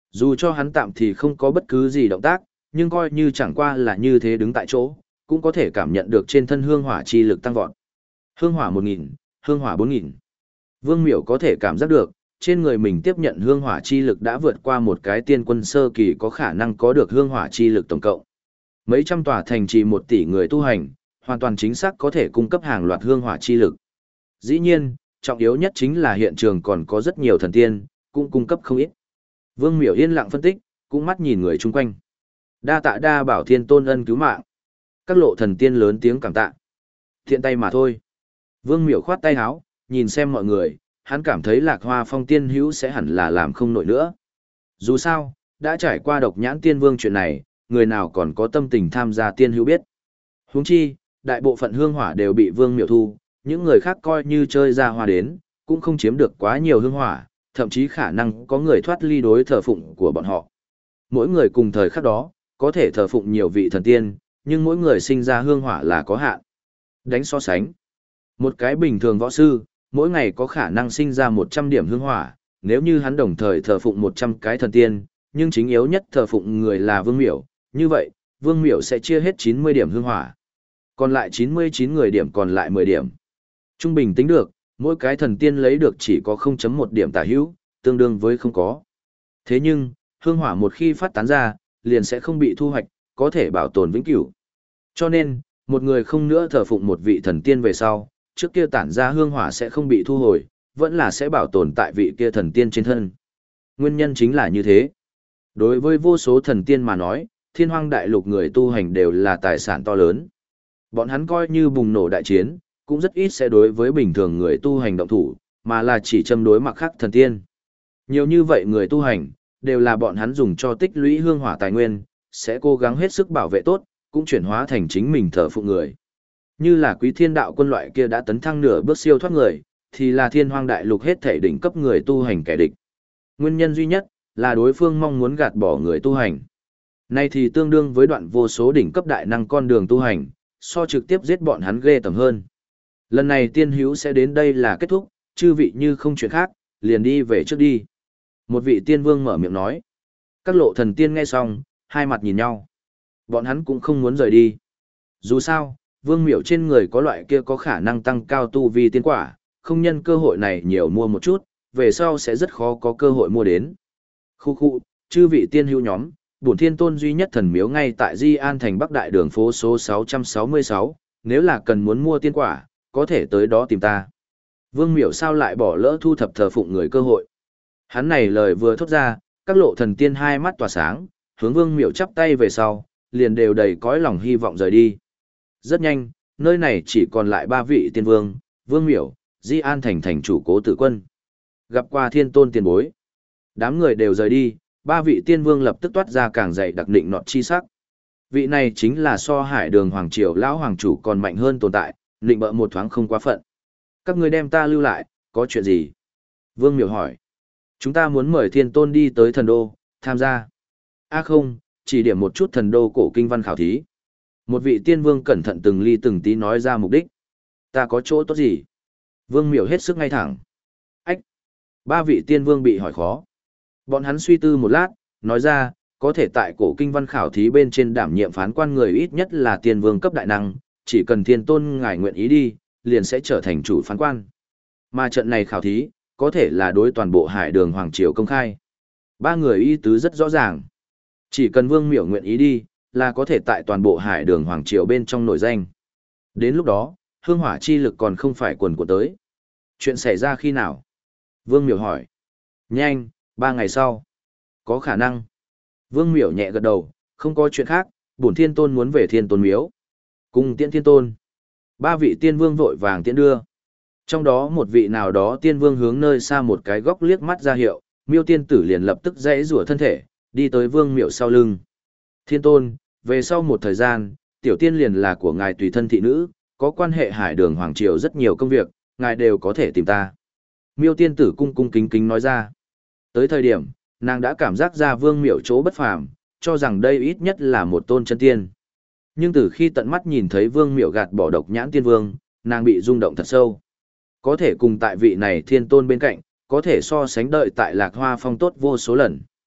Dù cho hắn tạm thì không có bất cứ gì động tác, nhưng coi như chẳng qua là như thế đứng tại chỗ, cũng có thể cảm nhận được trên thân hương hỏa chi lực tăng vọt. Hương hỏa 1000, hương hỏa 4000. Vương Miểu có thể cảm giác được, trên người mình tiếp nhận hương hỏa chi lực đã vượt qua một cái tiên quân sơ kỳ có khả năng có được hương hỏa chi lực tổng cộng. Mấy trăm tòa thành trì 1 tỷ người tu hành, hoàn toàn chính xác có thể cung cấp hàng loạt hương hỏa chi lực. Dĩ nhiên, trọng yếu nhất chính là hiện trường còn có rất nhiều thần tiên, cũng cung cấp không ít. Vương Miểu yên lặng phân tích, cũng mắt nhìn người chung quanh. Đa tạ đa bảo thiên tôn ân cứu mạng. Các lộ thần tiên lớn tiếng cảm tạ. Thiện tay mà thôi. Vương Miểu khoát tay áo, nhìn xem mọi người, hắn cảm thấy Lạc Hoa Phong tiên hữu sẽ hẳn là làm không nổi nữa. Dù sao, đã trải qua độc nhãn tiên vương chuyện này, người nào còn có tâm tình tham gia tiên hữu biết. Huống chi, đại bộ phận hương hỏa đều bị Vương Miểu thu, những người khác coi như chơi ra hoa đến, cũng không chiếm được quá nhiều hương hỏa, thậm chí khả năng có người thoát ly đối thờ phụng của bọn họ. Mỗi người cùng thời khắc đó, có thể thờ phụng nhiều vị thần tiên, nhưng mỗi người sinh ra hương hỏa là có hạn. Đánh so sánh. Một cái bình thường võ sư, mỗi ngày có khả năng sinh ra 100 điểm hương hỏa, nếu như hắn đồng thời thờ phụng 100 cái thần tiên, nhưng chính yếu nhất thờ phụng người là Vương Miểu, như vậy, Vương Miểu sẽ chia hết 90 điểm hương hỏa. Còn lại 99 người điểm còn lại 10 điểm. Trung bình tính được, mỗi cái thần tiên lấy được chỉ có 0.1 điểm tả hữu, tương đương với không có. Thế nhưng, hương hỏa một khi phát tán ra, liền sẽ không bị thu hoạch, có thể bảo tồn vĩnh cửu. Cho nên, một người không nữa thờ phụng một vị thần tiên về sau, trước kia tản ra hương hỏa sẽ không bị thu hồi, vẫn là sẽ bảo tồn tại vị kia thần tiên trên thân. Nguyên nhân chính là như thế. Đối với vô số thần tiên mà nói, thiên hoang đại lục người tu hành đều là tài sản to lớn. Bọn hắn coi như bùng nổ đại chiến, cũng rất ít sẽ đối với bình thường người tu hành động thủ, mà là chỉ châm đối mặc khắc thần tiên. Nhiều như vậy người tu hành, đều là bọn hắn dùng cho tích lũy hương hỏa tài nguyên, sẽ cố gắng hết sức bảo vệ tốt, cũng chuyển hóa thành chính mình thờ phụng người. Như là Quý Thiên Đạo quân loại kia đã tấn thăng nửa bước siêu thoát người, thì là thiên hoang đại lục hết thể đỉnh cấp người tu hành kẻ địch. Nguyên nhân duy nhất là đối phương mong muốn gạt bỏ người tu hành. Nay thì tương đương với đoạn vô số đỉnh cấp đại năng con đường tu hành, so trực tiếp giết bọn hắn ghê tầm hơn. Lần này tiên hữu sẽ đến đây là kết thúc, chư vị như không chuyện khác, liền đi về trước đi. Một vị tiên vương mở miệng nói. Các lộ thần tiên nghe xong, hai mặt nhìn nhau. Bọn hắn cũng không muốn rời đi. Dù sao, Vương Miểu trên người có loại kia có khả năng tăng cao tu vi tiên quả, không nhân cơ hội này nhiều mua một chút, về sau sẽ rất khó có cơ hội mua đến. Khu khu, chư vị tiên hữu nhóm, bổn thiên tôn duy nhất thần miếu ngay tại Di An thành Bắc Đại đường phố số 666, nếu là cần muốn mua tiên quả, có thể tới đó tìm ta. Vương Miểu sao lại bỏ lỡ thu thập thờ phụng người cơ hội. Hắn này lời vừa thốt ra, các lộ thần tiên hai mắt tỏa sáng, hướng Vương Miểu chắp tay về sau, liền đều đầy cõi lòng hy vọng rời đi. Rất nhanh, nơi này chỉ còn lại 3 vị tiên vương, Vương Miểu, Di An thành thành chủ Cố Tử Quân. Gặp qua thiên tôn tiền bối. Đám người đều rời đi, 3 vị tiên vương lập tức toát ra càng dày đặc định nọt chi sắc. Vị này chính là so Hải Đường Hoàng Triều lão hoàng chủ còn mạnh hơn tồn tại, định bợ một thoáng không quá phận. Các ngươi đem ta lưu lại, có chuyện gì? Vương Miểu hỏi. Chúng ta muốn mời thiên tôn đi tới thần đô, tham gia. Không, chỉ điểm một chút thần đô cổ kinh văn khảo thí. Một vị tiên vương cẩn thận từng ly từng tí nói ra mục đích. Ta có chỗ tốt gì? Vương Miểu hết sức ngay thẳng. Ách! 3 vị tiên vương bị hỏi khó. Bọn hắn suy tư một lát, nói ra, có thể tại cổ kinh văn khảo thí bên trên đảm nhiệm phán quan người ít nhất là tiên vương cấp đại năng, chỉ cần thiên tôn ngài nguyện ý đi, liền sẽ trở thành chủ phán quan. Mà trận này khảo thí, có thể là đối toàn bộ Hải Đường Hoàng Triều công khai. 3 người ý tứ rất rõ ràng. Chỉ cần Vương Miểu nguyện ý đi, là có thể tại toàn bộ Hải Đường Hoàng Triều bên trong nổi danh. Đến lúc đó, hương hỏa chi lực còn không phải quần của tới. Chuyện xảy ra khi nào? Vương Miểu hỏi. Nhanh, 3 ngày sau. Có khả năng. Vương Miểu nhẹ gật đầu, không có chuyện khác, bổn thiên tôn muốn về thiên tôn miếu. Cùng tiễn thiên tôn. 3 vị tiên vương vội vàng tiễn đưa. Trong đó một vị nào đó tiên vương hướng nơi xa một cái góc liếc mắt ra hiệu, Miêu tiên tử liền lập tức giãy giụa thân thể, đi tới Vương Miểu sau lưng. Thiên tôn, về sau một thời gian, tiểu tiên liền là của ngài tùy thân thị nữ, có quan hệ Hải Đường Hoàng Triều rất nhiều công việc, ngài đều có thể tìm ta. Miêu tiên tử cung cung kính kính nói ra. Tới thời điểm, nàng đã cảm giác ra Vương Miểu chỗ bất phàm, cho rằng đây ít nhất là một tôn chân tiên. Nhưng từ khi tận mắt nhìn thấy Vương Miểu gạt bỏ độc nhãn tiên vương, nàng bị rung động thật sâu. Có thể cùng tại vị này thiên tôn bên cạnh, có thể so sánh đợi tại Lạc Hoa Phong tốt vô số lần.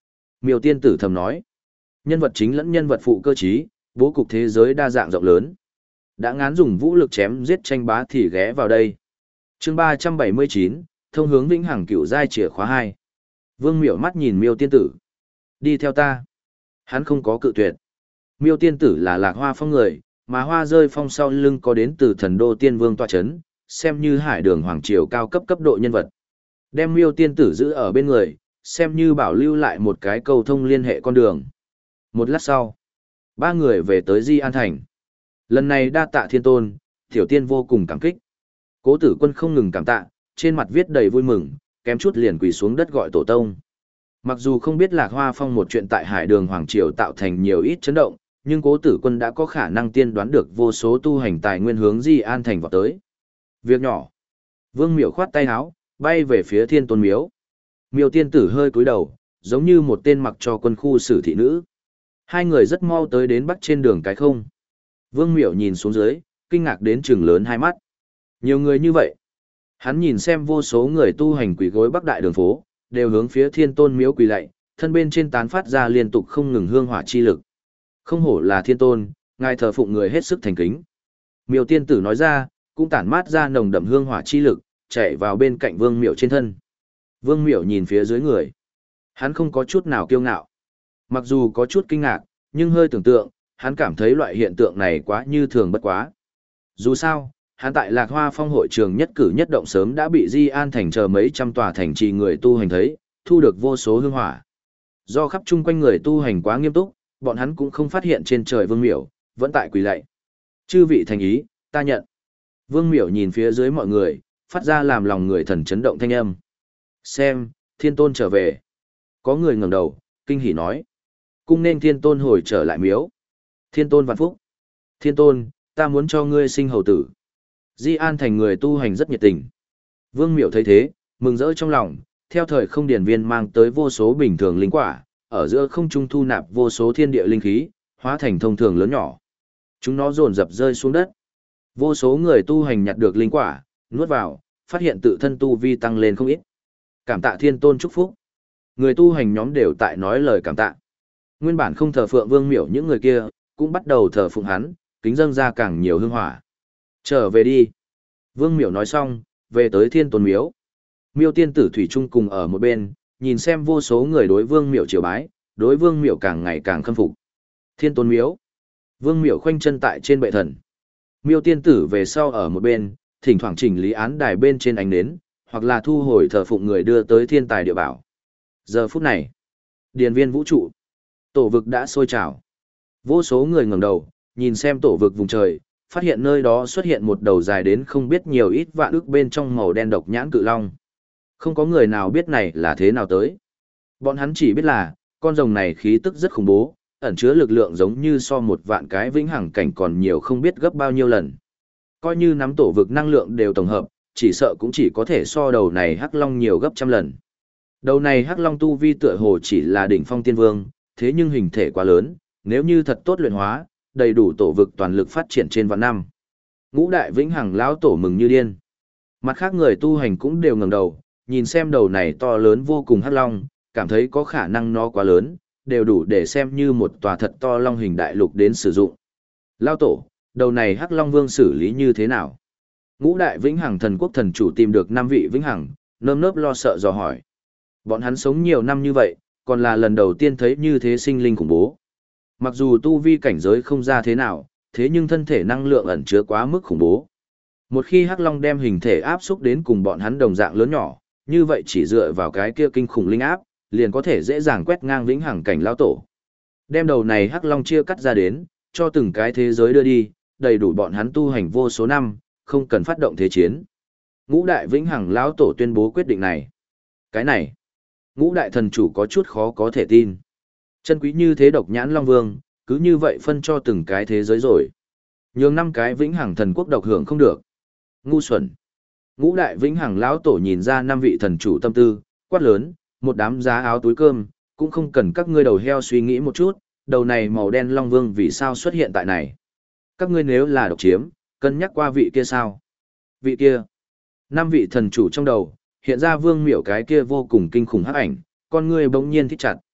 Miêu tiên tử thầm nói. Nhân vật chính lẫn nhân vật phụ cơ trí, bố cục thế giới đa dạng rộng lớn. Đã ngán dùng vũ lực chém giết tranh bá thì ghé vào đây. Chương 379, thông hướng vĩnh hằng cựu giai chìa khóa 2. Vương Miểu mắt nhìn Miêu tiên tử. Đi theo ta. Hắn không có cự tuyệt. Miêu tiên tử là Lạc Hoa Phong người, mà Hoa Rơi Phong sau lưng có đến từ Thần Đô Tiên Vương tọa chấn, xem như hải đường hoàng triều cao cấp cấp độ nhân vật. Đem Miêu tiên tử giữ ở bên người, xem như bảo lưu lại một cái cầu thông liên hệ con đường. Một lát sau, ba người về tới Di An Thành. Lần này đa tạ Thiên Tôn, Tiểu Tiên vô cùng cảm kích. Cố Tử Quân không ngừng cảm tạ, trên mặt viết đầy vui mừng, kém chút liền quỳ xuống đất gọi tổ tông. Mặc dù không biết Lạc Hoa Phong một chuyện tại Hải Đường Hoàng Triều tạo thành nhiều ít chấn động, nhưng Cố Tử Quân đã có khả năng tiên đoán được vô số tu hành tài nguyên hướng Di An Thành vào tới. Việc nhỏ. Vương Miểu khoát tay áo, bay về phía Thiên Tôn miếu. Miêu tiên tử hơi cúi đầu, giống như một tên mặc cho quân khu sử thị nữ. Hai người rất mau tới đến bắc trên đường cái không. Vương Miểu nhìn xuống dưới, kinh ngạc đến trừng lớn hai mắt. Nhiều người như vậy. Hắn nhìn xem vô số người tu hành quỳ gối bắc đại đường phố, đều hướng phía Thiên Tôn miếu quỳ lạy, thân bên trên tán phát ra liên tục không ngừng hương hỏa chi lực. Không hổ là Thiên Tôn, ngài thờ phụng người hết sức thành kính. Miêu tiên tử nói ra, cũng tản mát ra nồng đậm hương hỏa chi lực, chạy vào bên cạnh Vương Miểu trên thân. Vương Miểu nhìn phía dưới người. Hắn không có chút nào kiêu ngạo. Mặc dù có chút kinh ngạc, nhưng hơi tưởng tượng, hắn cảm thấy loại hiện tượng này quá như thường bất quá. Dù sao, hắn tại Lạc Hoa Phong hội trường nhất cử nhất động sớm đã bị Di An Thành chờ mấy trăm tòa thành trì người tu hành thấy, thu được vô số hương hỏa. Do khắp chung quanh người tu hành quá nghiêm túc, bọn hắn cũng không phát hiện trên trời Vương Miểu, vẫn tại quỳ lạy. Chư vị thành ý, ta nhận. Vương Miểu nhìn phía dưới mọi người, phát ra làm lòng người thần chấn động thanh âm. Xem, Thiên Tôn trở về. Có người ngẩng đầu, kinh hỉ nói. Cung nên Thiên Tôn hồi trở lại miếu. Thiên Tôn vạn phúc. Thiên Tôn, ta muốn cho ngươi sinh hầu tử. Di An Thành người tu hành rất nhiệt tình. Vương Miểu thấy thế, mừng rỡ trong lòng, theo thời không điển viên mang tới vô số bình thường linh quả, ở giữa không trung thu nạp vô số thiên địa linh khí, hóa thành thông thường lớn nhỏ. Chúng nó dồn dập rơi xuống đất. Vô số người tu hành nhặt được linh quả, nuốt vào, phát hiện tự thân tu vi tăng lên không ít. Cảm tạ Thiên Tôn chúc phúc. Người tu hành nhóm đều tại nói lời cảm tạ. Nguyên bản không thờ phượng Vương Miểu những người kia, cũng bắt đầu thờ phụng hắn, kính dâng ra càng nhiều hương hỏa. Trở về đi. Vương Miểu nói xong, về tới Thiên Tôn miếu. Miêu tiên tử thủy chung cùng ở một bên, nhìn xem vô số người đối Vương Miểu triều bái, đối Vương Miểu càng ngày càng khâm phục. Thiên Tôn miếu. Vương Miểu khoanh chân tại trên bệ thần. Miêu tiên tử về sau ở một bên, thỉnh thoảng chỉnh lý án đài bên trên ánh nến, hoặc là thu hồi thờ phụng người đưa tới thiên tài địa bảo. Giờ phút này, điền viên vũ trụ, tổ vực đã sôi trào. Vô số người ngẩng đầu, nhìn xem tổ vực vùng trời, phát hiện nơi đó xuất hiện một đầu dài đến không biết nhiều ít vạn ức bên trong màu đen độc nhãn cự long. Không có người nào biết này là thế nào tới. Bọn hắn chỉ biết là, con rồng này khí tức rất khủng bố, ẩn chứa lực lượng giống như so một vạn cái vĩnh hằng cảnh còn nhiều không biết gấp bao nhiêu lần. Coi như nắm tổ vực năng lượng đều tổng hợp, chỉ sợ cũng chỉ có thể so đầu này hắc long nhiều gấp trăm lần. Đầu này hắc long tu vi tựa hồ chỉ là đỉnh phong tiên vương, thế nhưng hình thể quá lớn, nếu như thật tốt luyện hóa, đầy đủ tổ vực toàn lực phát triển trên vạn năm. Ngũ đại vĩnh hằng lão tổ mừng như điên. Mặt khác người tu hành cũng đều ngẩng đầu, nhìn xem đầu này to lớn vô cùng hắc long, cảm thấy có khả năng nó quá lớn, đều đủ để xem như một tòa thật to long hình đại lục đến sử dụng. Lão tổ, đầu này hắc long vương xử lý như thế nào? Ngũ đại vĩnh hằng thần quốc thần chủ tìm được 5 vị vĩnh hằng, nơm nớp lo sợ dò hỏi. Bọn hắn sống nhiều năm như vậy, còn là lần đầu tiên thấy như thế sinh linh khủng bố. Mặc dù tu vi cảnh giới không ra thế nào, thế nhưng thân thể năng lượng ẩn chứa quá mức khủng bố. Một khi hắc long đem hình thể áp xúc đến cùng bọn hắn đồng dạng lớn nhỏ, như vậy chỉ dựa vào cái kia kinh khủng linh áp, liền có thể dễ dàng quét ngang vĩnh hằng cảnh lão tổ. Đem đầu này hắc long chia cắt ra đến, cho từng cái thế giới đưa đi, đầy đủ bọn hắn tu hành vô số năm, không cần phát động thế chiến. Ngũ đại vĩnh hằng lão tổ tuyên bố quyết định này. Cái này, ngũ đại thần chủ có chút khó có thể tin. Chân quý như thế độc nhãn long vương, cứ như vậy phân cho từng cái thế giới rồi. Nhường 5 cái vĩnh hằng thần quốc độc hưởng không được. Ngu xuẩn. Ngũ đại vĩnh hằng lão tổ nhìn ra 5 vị thần chủ tâm tư, quát lớn, một đám giá áo túi cơm, cũng không cần các ngươi đầu heo suy nghĩ một chút, đầu này màu đen long vương vì sao xuất hiện tại này. Các ngươi nếu là độc chiếm, cân nhắc qua vị kia sao? Vị kia. 5 vị thần chủ trong đầu, hiện ra Vương Miểu cái kia vô cùng kinh khủng hắc ảnh, con ngươi bỗng nhiên thích chặt.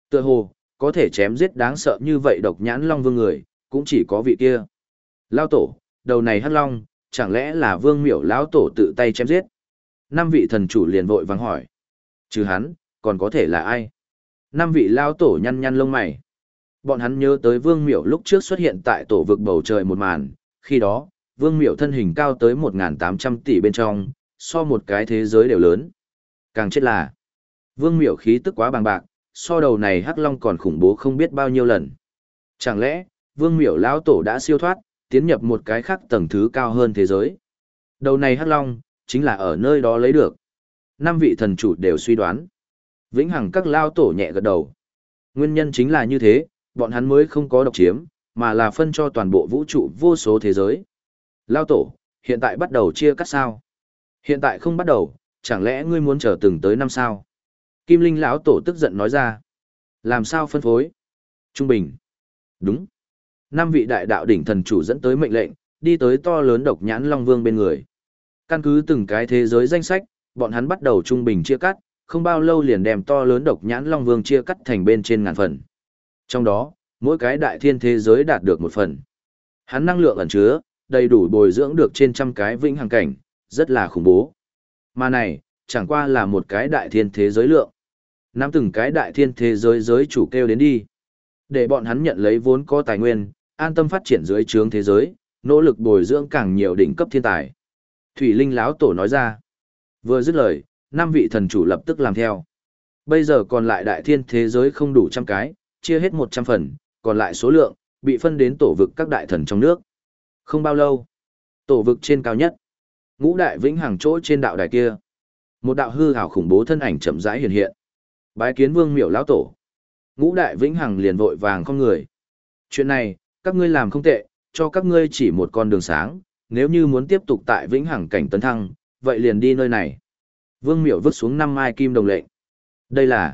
Tựa hồ, có thể chém giết đáng sợ như vậy độc nhãn long vương người, cũng chỉ có vị kia. Lao tổ, đầu này hắc long, chẳng lẽ là vương miểu lão tổ tự tay chém giết? Năm vị thần chủ liền vội vàng hỏi. Trừ hắn, còn có thể là ai? Năm vị lao tổ nhăn nhăn lông mày. Bọn hắn nhớ tới vương miểu lúc trước xuất hiện tại tổ vực bầu trời một màn, khi đó, vương miểu thân hình cao tới 1.800 tỷ bên trong, so một cái thế giới đều lớn. Càng chết là, vương miểu khí tức quá bằng bạc, so đầu này hắc long còn khủng bố không biết bao nhiêu lần. Chẳng lẽ, vương miểu lão tổ đã siêu thoát, tiến nhập một cái khác tầng thứ cao hơn thế giới? Đầu này hắc long, chính là ở nơi đó lấy được. Năm vị thần chủ đều suy đoán. Vĩnh hằng các lao tổ nhẹ gật đầu. Nguyên nhân chính là như thế, bọn hắn mới không có độc chiếm, mà là phân cho toàn bộ vũ trụ vô số thế giới. Lao tổ, hiện tại bắt đầu chia cắt sao? Hiện tại không bắt đầu, chẳng lẽ ngươi muốn chờ từng tới năm sao? Kim Linh lão tổ tức giận nói ra. Làm sao phân phối? Trung bình. Đúng. Năm vị đại đạo đỉnh thần chủ dẫn tới mệnh lệnh, đi tới to lớn độc nhãn Long Vương bên người. Căn cứ từng cái thế giới danh sách, bọn hắn bắt đầu trung bình chia cắt, không bao lâu liền đem to lớn độc nhãn Long Vương chia cắt thành bên trên ngàn phần. Trong đó, mỗi cái đại thiên thế giới đạt được một phần. Hắn năng lượng ẩn chứa, đầy đủ bồi dưỡng được trên trăm cái vĩnh hằng cảnh, rất là khủng bố. Mà này, chẳng qua là một cái đại thiên thế giới lượng. Nắm từng cái đại thiên thế giới giới chủ kêu đến đi. Để bọn hắn nhận lấy vốn có tài nguyên, an tâm phát triển dưới trướng thế giới, nỗ lực bồi dưỡng càng nhiều đỉnh cấp thiên tài. Thủy Linh lão tổ nói ra. Vừa dứt lời, năm vị thần chủ lập tức làm theo. Bây giờ còn lại đại thiên thế giới không đủ trăm cái, chia hết 100 phần, còn lại số lượng, bị phân đến tổ vực các đại thần trong nước. Không bao lâu, tổ vực trên cao nhất, ngũ đại vĩnh hằng chỗ trên đạo đài kia. Một đạo hư hào khủng bố thân ảnh chậm rãi hiện hiện. Bái kiến vương miểu lão tổ. Ngũ đại vĩnh hằng liền vội vàng không người. Chuyện này, các ngươi làm không tệ, cho các ngươi chỉ một con đường sáng, nếu như muốn tiếp tục tại vĩnh hằng cảnh tấn thăng, vậy liền đi nơi này. Vương miểu vứt xuống 5 mai kim đồng lệnh. Đây là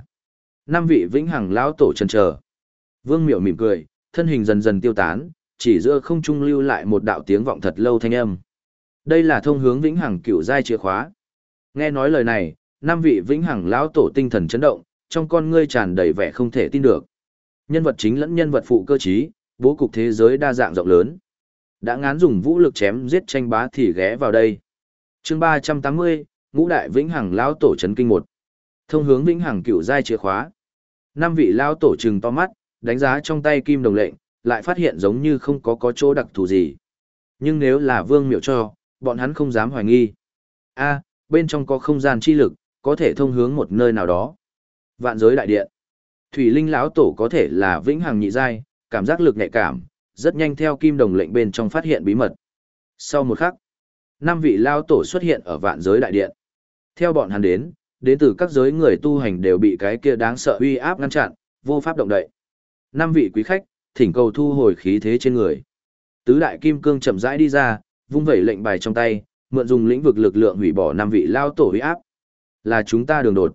5 vị vĩnh hằng lão tổ chần chờ. Vương miểu mỉm cười, thân hình dần dần tiêu tán, chỉ giữa không trung lưu lại một đạo tiếng vọng thật lâu thanh âm. Đây là thông hướng vĩnh hằng cựu giai chìa khóa. Nghe nói lời này, 5 vị vĩnh hằng lão tổ tinh thần chấn động, trong con ngươi tràn đầy vẻ không thể tin được. Nhân vật chính lẫn nhân vật phụ cơ trí, bố cục thế giới đa dạng rộng lớn. Đã ngán dùng vũ lực chém giết tranh bá thì ghé vào đây. Chương 380, ngũ đại vĩnh hằng lão tổ chấn kinh 1. Thông hướng vĩnh hằng cựu giai chìa khóa. 5 vị lão tổ trừng to mắt, đánh giá trong tay kim đồng lệnh, lại phát hiện giống như không có chỗ đặc thù gì. Nhưng nếu là Vương Miểu cho, bọn hắn không dám hoài nghi. A, bên trong có không gian chi lực, có thể thông hướng một nơi nào đó. Vạn giới đại điện. Thủy Linh lão tổ có thể là vĩnh hằng nhị giai, cảm giác lực nhạy cảm, rất nhanh theo kim đồng lệnh bên trong phát hiện bí mật. Sau một khắc, 5 vị lão tổ xuất hiện ở vạn giới đại điện. Theo bọn hắn đến từ các giới người tu hành đều bị cái kia đáng sợ uy áp ngăn chặn, vô pháp động đậy. 5 vị quý khách, thỉnh cầu thu hồi khí thế trên người. Tứ đại kim cương chậm rãi đi ra, vung vẩy lệnh bài trong tay, mượn dùng lĩnh vực lực lượng hủy bỏ 5 vị lão tổ uy áp. Là chúng ta đường đột.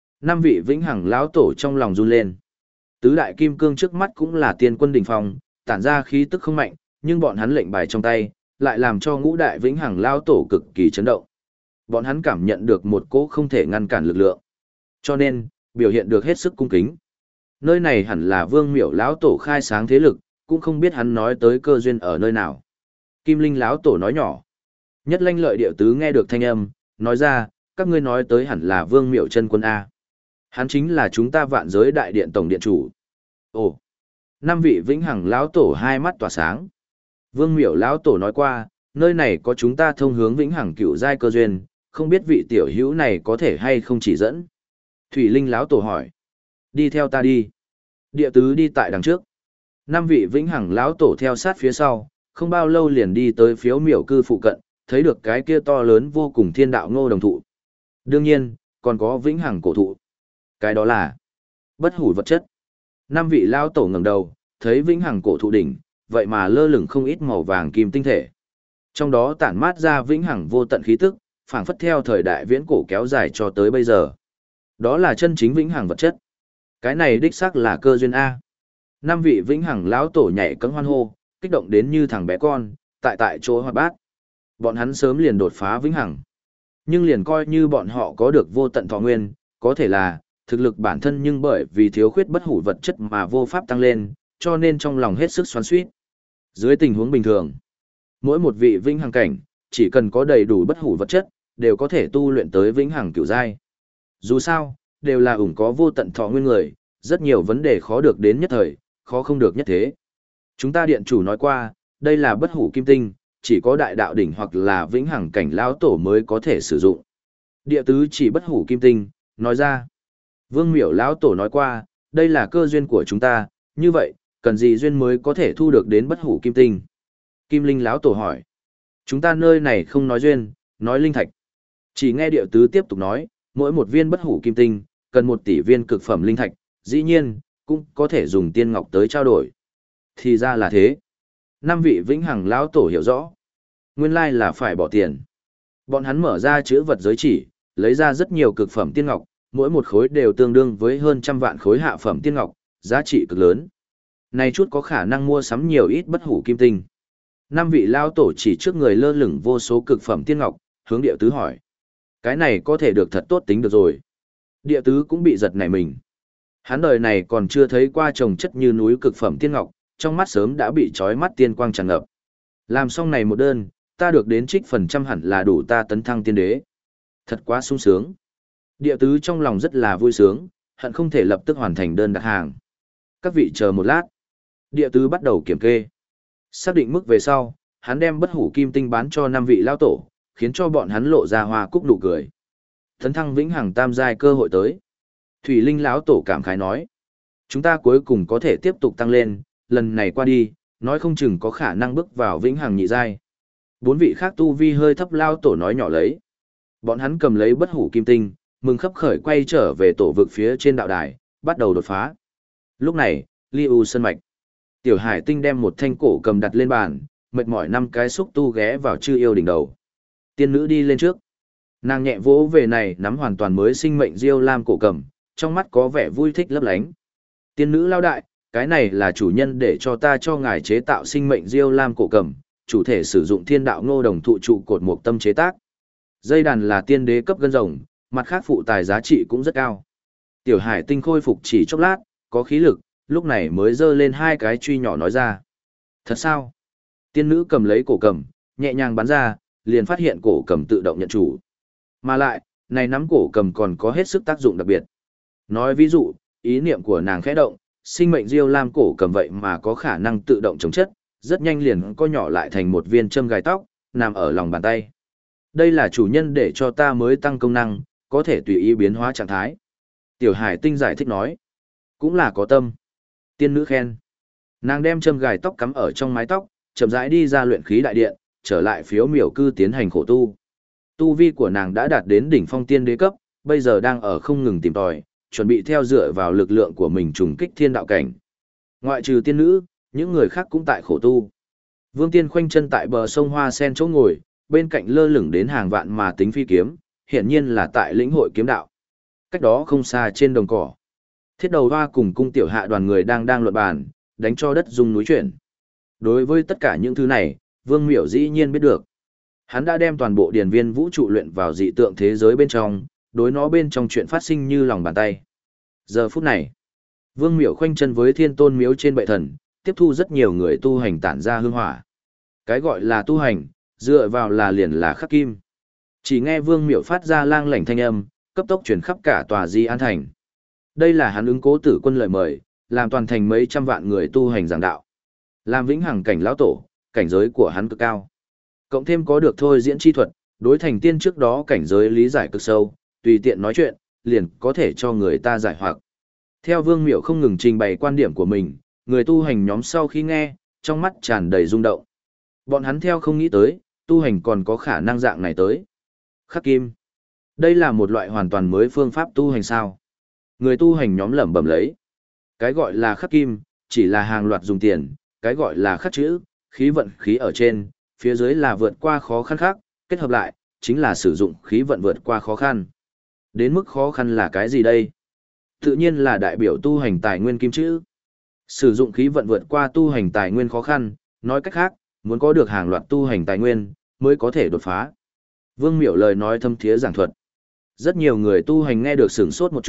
5 vị vĩnh hằng lão tổ trong lòng run lên. Tứ đại kim cương trước mắt cũng là tiên quân đỉnh phong, tản ra khí tức không mạnh, nhưng bọn hắn lệnh bài trong tay, lại làm cho ngũ đại vĩnh hằng lão tổ cực kỳ chấn động. Bọn hắn cảm nhận được một cỗ không thể ngăn cản lực lượng. Cho nên, biểu hiện được hết sức cung kính. Nơi này hẳn là Vương Miểu lão tổ khai sáng thế lực, cũng không biết hắn nói tới cơ duyên ở nơi nào. Kim Linh lão tổ nói nhỏ. Nhất Lanh Lợi Điệu Tứ nghe được thanh âm, nói ra, các ngươi nói tới hẳn là Vương Miểu chân quân A. Hắn chính là chúng ta vạn giới đại điện tổng điện chủ. Ồ, 5 vị vĩnh hằng lão tổ hai mắt tỏa sáng. Vương Miểu lão tổ nói qua, nơi này có chúng ta thông hướng vĩnh hằng cựu giai cơ duyên, không biết vị tiểu hữu này có thể hay không chỉ dẫn. Thủy Linh lão tổ hỏi. Đi theo ta đi. Địa tứ đi tại đằng trước. 5 vị vĩnh hằng lão tổ theo sát phía sau, không bao lâu liền đi tới phiếu miểu cư phụ cận, thấy được cái kia to lớn vô cùng thiên đạo ngô đồng thụ. Đương nhiên, còn có vĩnh hằng cổ thụ. Cái đó là bất hủ vật chất. 5 vị lão tổ ngẩng đầu, thấy vĩnh hằng cổ thụ đỉnh, vậy mà lơ lửng không ít màu vàng kim tinh thể. Trong đó tản mát ra vĩnh hằng vô tận khí tức, phảng phất theo thời đại viễn cổ kéo dài cho tới bây giờ. Đó là chân chính vĩnh hằng vật chất. Cái này đích xác là cơ duyên A. 5 vị vĩnh hằng lão tổ nhảy cẫng hoan hô, kích động đến như thằng bé con, tại chỗ hoạt bát. Bọn hắn sớm liền đột phá vĩnh hằng. Nhưng liền coi như bọn họ có được vô tận thọ nguyên, có thể là, thực lực bản thân nhưng bởi vì thiếu khuyết bất hủ vật chất mà vô pháp tăng lên, cho nên trong lòng hết sức xoắn xuýt. Dưới tình huống bình thường, mỗi một vị vĩnh hằng cảnh, chỉ cần có đầy đủ bất hủ vật chất, đều có thể tu luyện tới vĩnh hằng cửu giai. Dù sao, đều là ủng có vô tận thọ nguyên người, rất nhiều vấn đề khó được đến nhất thời, khó không được nhất thế. Chúng ta điện chủ nói qua, đây là bất hủ kim tinh, chỉ có đại đạo đỉnh hoặc là vĩnh hằng cảnh lão tổ mới có thể sử dụng. Địa tứ chỉ bất hủ kim tinh, nói ra. Vương Miểu lão tổ nói qua, đây là cơ duyên của chúng ta, như vậy, cần gì duyên mới có thể thu được đến bất hủ kim tinh? Kim Linh lão tổ hỏi. Chúng ta nơi này không nói duyên, nói linh thạch. Chỉ nghe địa tứ tiếp tục nói, mỗi một viên bất hủ kim tinh, cần 1 tỷ viên cực phẩm linh thạch, dĩ nhiên, cũng có thể dùng tiên ngọc tới trao đổi. Thì ra là thế. 5 vị vĩnh hằng lão tổ hiểu rõ. Nguyên lai là phải bỏ tiền. Bọn hắn mở ra chữ vật giới chỉ, lấy ra rất nhiều cực phẩm tiên ngọc, mỗi một khối đều tương đương với hơn 100 vạn khối hạ phẩm tiên ngọc, giá trị cực lớn. Này chút có khả năng mua sắm nhiều ít bất hủ kim tinh. 5 vị lão tổ chỉ trước người lơ lửng vô số cực phẩm tiên ngọc, hướng địa tứ hỏi. Cái này có thể được thật tốt tính được rồi. Địa tứ cũng bị giật nảy mình. Hắn đời này còn chưa thấy qua trồng chất như núi cực phẩm tiên ngọc, trong mắt sớm đã bị trói mắt tiên quang tràn ngập. Làm xong này một đơn, ta được đến trích phần trăm hẳn là đủ ta tấn thăng tiên đế. Thật quá sung sướng. Địa tứ trong lòng rất là vui sướng, hận không thể lập tức hoàn thành đơn đặt hàng. Các vị chờ một lát. Địa tứ bắt đầu kiểm kê. Xác định mức về sau, hắn đem bất hủ kim tinh bán cho 5 vị lao tổ, khiến cho bọn hắn lộ ra hoa cúc nụ cười. Tấn thăng vĩnh hằng tam giai cơ hội tới. Thủy Linh lão tổ cảm khái nói. Chúng ta cuối cùng có thể tiếp tục tăng lên, lần này qua đi, nói không chừng có khả năng bước vào vĩnh hằng nhị giai. 4 vị khác tu vi hơi thấp lao tổ nói nhỏ lấy. Bọn hắn cầm lấy bất hủ kim tinh, mừng khấp khởi quay trở về tổ vực phía trên đạo đài, bắt đầu đột phá. Lúc này, Liu Sơn Mạch. Tiểu Hải Tinh đem một thanh cổ cầm đặt lên bàn, mệt mỏi 5 cái xúc tu ghé vào chư yêu đỉnh đầu. Tiên nữ đi lên trước. Nàng nhẹ vỗ về này nắm hoàn toàn mới sinh mệnh diêu lam cổ cầm, trong mắt có vẻ vui thích lấp lánh. Tiên nữ lao đại, cái này là chủ nhân để cho ta cho ngài chế tạo sinh mệnh diêu lam cổ cầm, chủ thể sử dụng thiên đạo ngô đồng thụ trụ cột một tâm chế tác. Dây đàn là tiên đế cấp gân rồng, mặt khác phụ tài giá trị cũng rất cao. Tiểu Hải Tinh khôi phục chỉ chốc lát, có khí lực, lúc này mới giơ lên 2 cái truy nhỏ nói ra. Thật sao? Tiên nữ cầm lấy cổ cầm, nhẹ nhàng bắn ra, liền phát hiện cổ cầm tự động nhận chủ. Mà lại, này nắm cổ cầm còn có hết sức tác dụng đặc biệt. Nói ví dụ, ý niệm của nàng khẽ động, sinh mệnh diêu lam cổ cầm vậy mà có khả năng tự động chống chất, rất nhanh liền co nhỏ lại thành một viên châm gài tóc, nằm ở lòng bàn tay. Đây là chủ nhân để cho ta mới tăng công năng, có thể tùy ý biến hóa trạng thái. Tiểu Hải Tinh giải thích nói. Cũng là có tâm. Tiên nữ khen. Nàng đem châm gài tóc cắm ở trong mái tóc, chậm rãi đi ra luyện khí đại điện, trở lại phiếu miểu cư tiến hành khổ tu. Tu vi của nàng đã đạt đến đỉnh phong tiên đế cấp, bây giờ đang ở không ngừng tìm tòi, chuẩn bị theo dựa vào lực lượng của mình trùng kích thiên đạo cảnh. Ngoại trừ tiên nữ, những người khác cũng tại khổ tu. Vương Tiên khoanh chân tại bờ sông Hoa Sen chỗ ngồi, bên cạnh lơ lửng đến hàng vạn mà tính phi kiếm, hiển nhiên là tại lĩnh hội kiếm đạo. Cách đó không xa trên đồng cỏ, Thiết Đầu Hoa cùng cung tiểu hạ đoàn người đang luận bàn, đánh cho đất rung núi chuyển. Đối với tất cả những thứ này, Vương Miểu dĩ nhiên biết được. Hắn đã đem toàn bộ điển viên vũ trụ luyện vào dị tượng thế giới bên trong, đối nó bên trong chuyện phát sinh như lòng bàn tay. Giờ phút này, Vương Miểu khoanh chân với Thiên Tôn miếu trên bệ thần, tiếp thu rất nhiều người tu hành tản ra hương hỏa. Cái gọi là tu hành, dựa vào là liền là khắc kim. Chỉ nghe Vương Miểu phát ra lang lảnh thanh âm, cấp tốc truyền khắp cả tòa Di An thành. Đây là hắn ứng Cố Tử Quân lời mời, làm toàn thành mấy trăm vạn người tu hành giảng đạo. Làm vĩnh hằng cảnh lão tổ, cảnh giới của hắn cực cao. Cộng thêm có được thôi diễn chi thuật, đối thành tiên trước đó cảnh giới lý giải cực sâu, tùy tiện nói chuyện, liền có thể cho người ta giải hoặc. Theo Vương Miểu không ngừng trình bày quan điểm của mình, người tu hành nhóm sau khi nghe, trong mắt tràn đầy rung động. Bọn hắn theo không nghĩ tới, tu hành còn có khả năng dạng này tới. Khắc kim. Đây là một loại hoàn toàn mới phương pháp tu hành sao. Người tu hành nhóm lẩm bẩm lấy. Cái gọi là khắc kim, chỉ là hàng loạt dùng tiền, cái gọi là khắc chữ, khí vận khí ở trên, phía dưới là vượt qua khó khăn khác, kết hợp lại, chính là sử dụng khí vận vượt qua khó khăn. Đến mức khó khăn là cái gì đây? Tự nhiên là đại biểu tu hành tài nguyên kim chữ. Sử dụng khí vận vượt qua tu hành tài nguyên khó khăn, nói cách khác, muốn có được hàng loạt tu hành tài nguyên, mới có thể đột phá. Vương Miểu lời nói thâm thiế giảng thuật. Rất nhiều người tu hành nghe được sửng sốt một chút,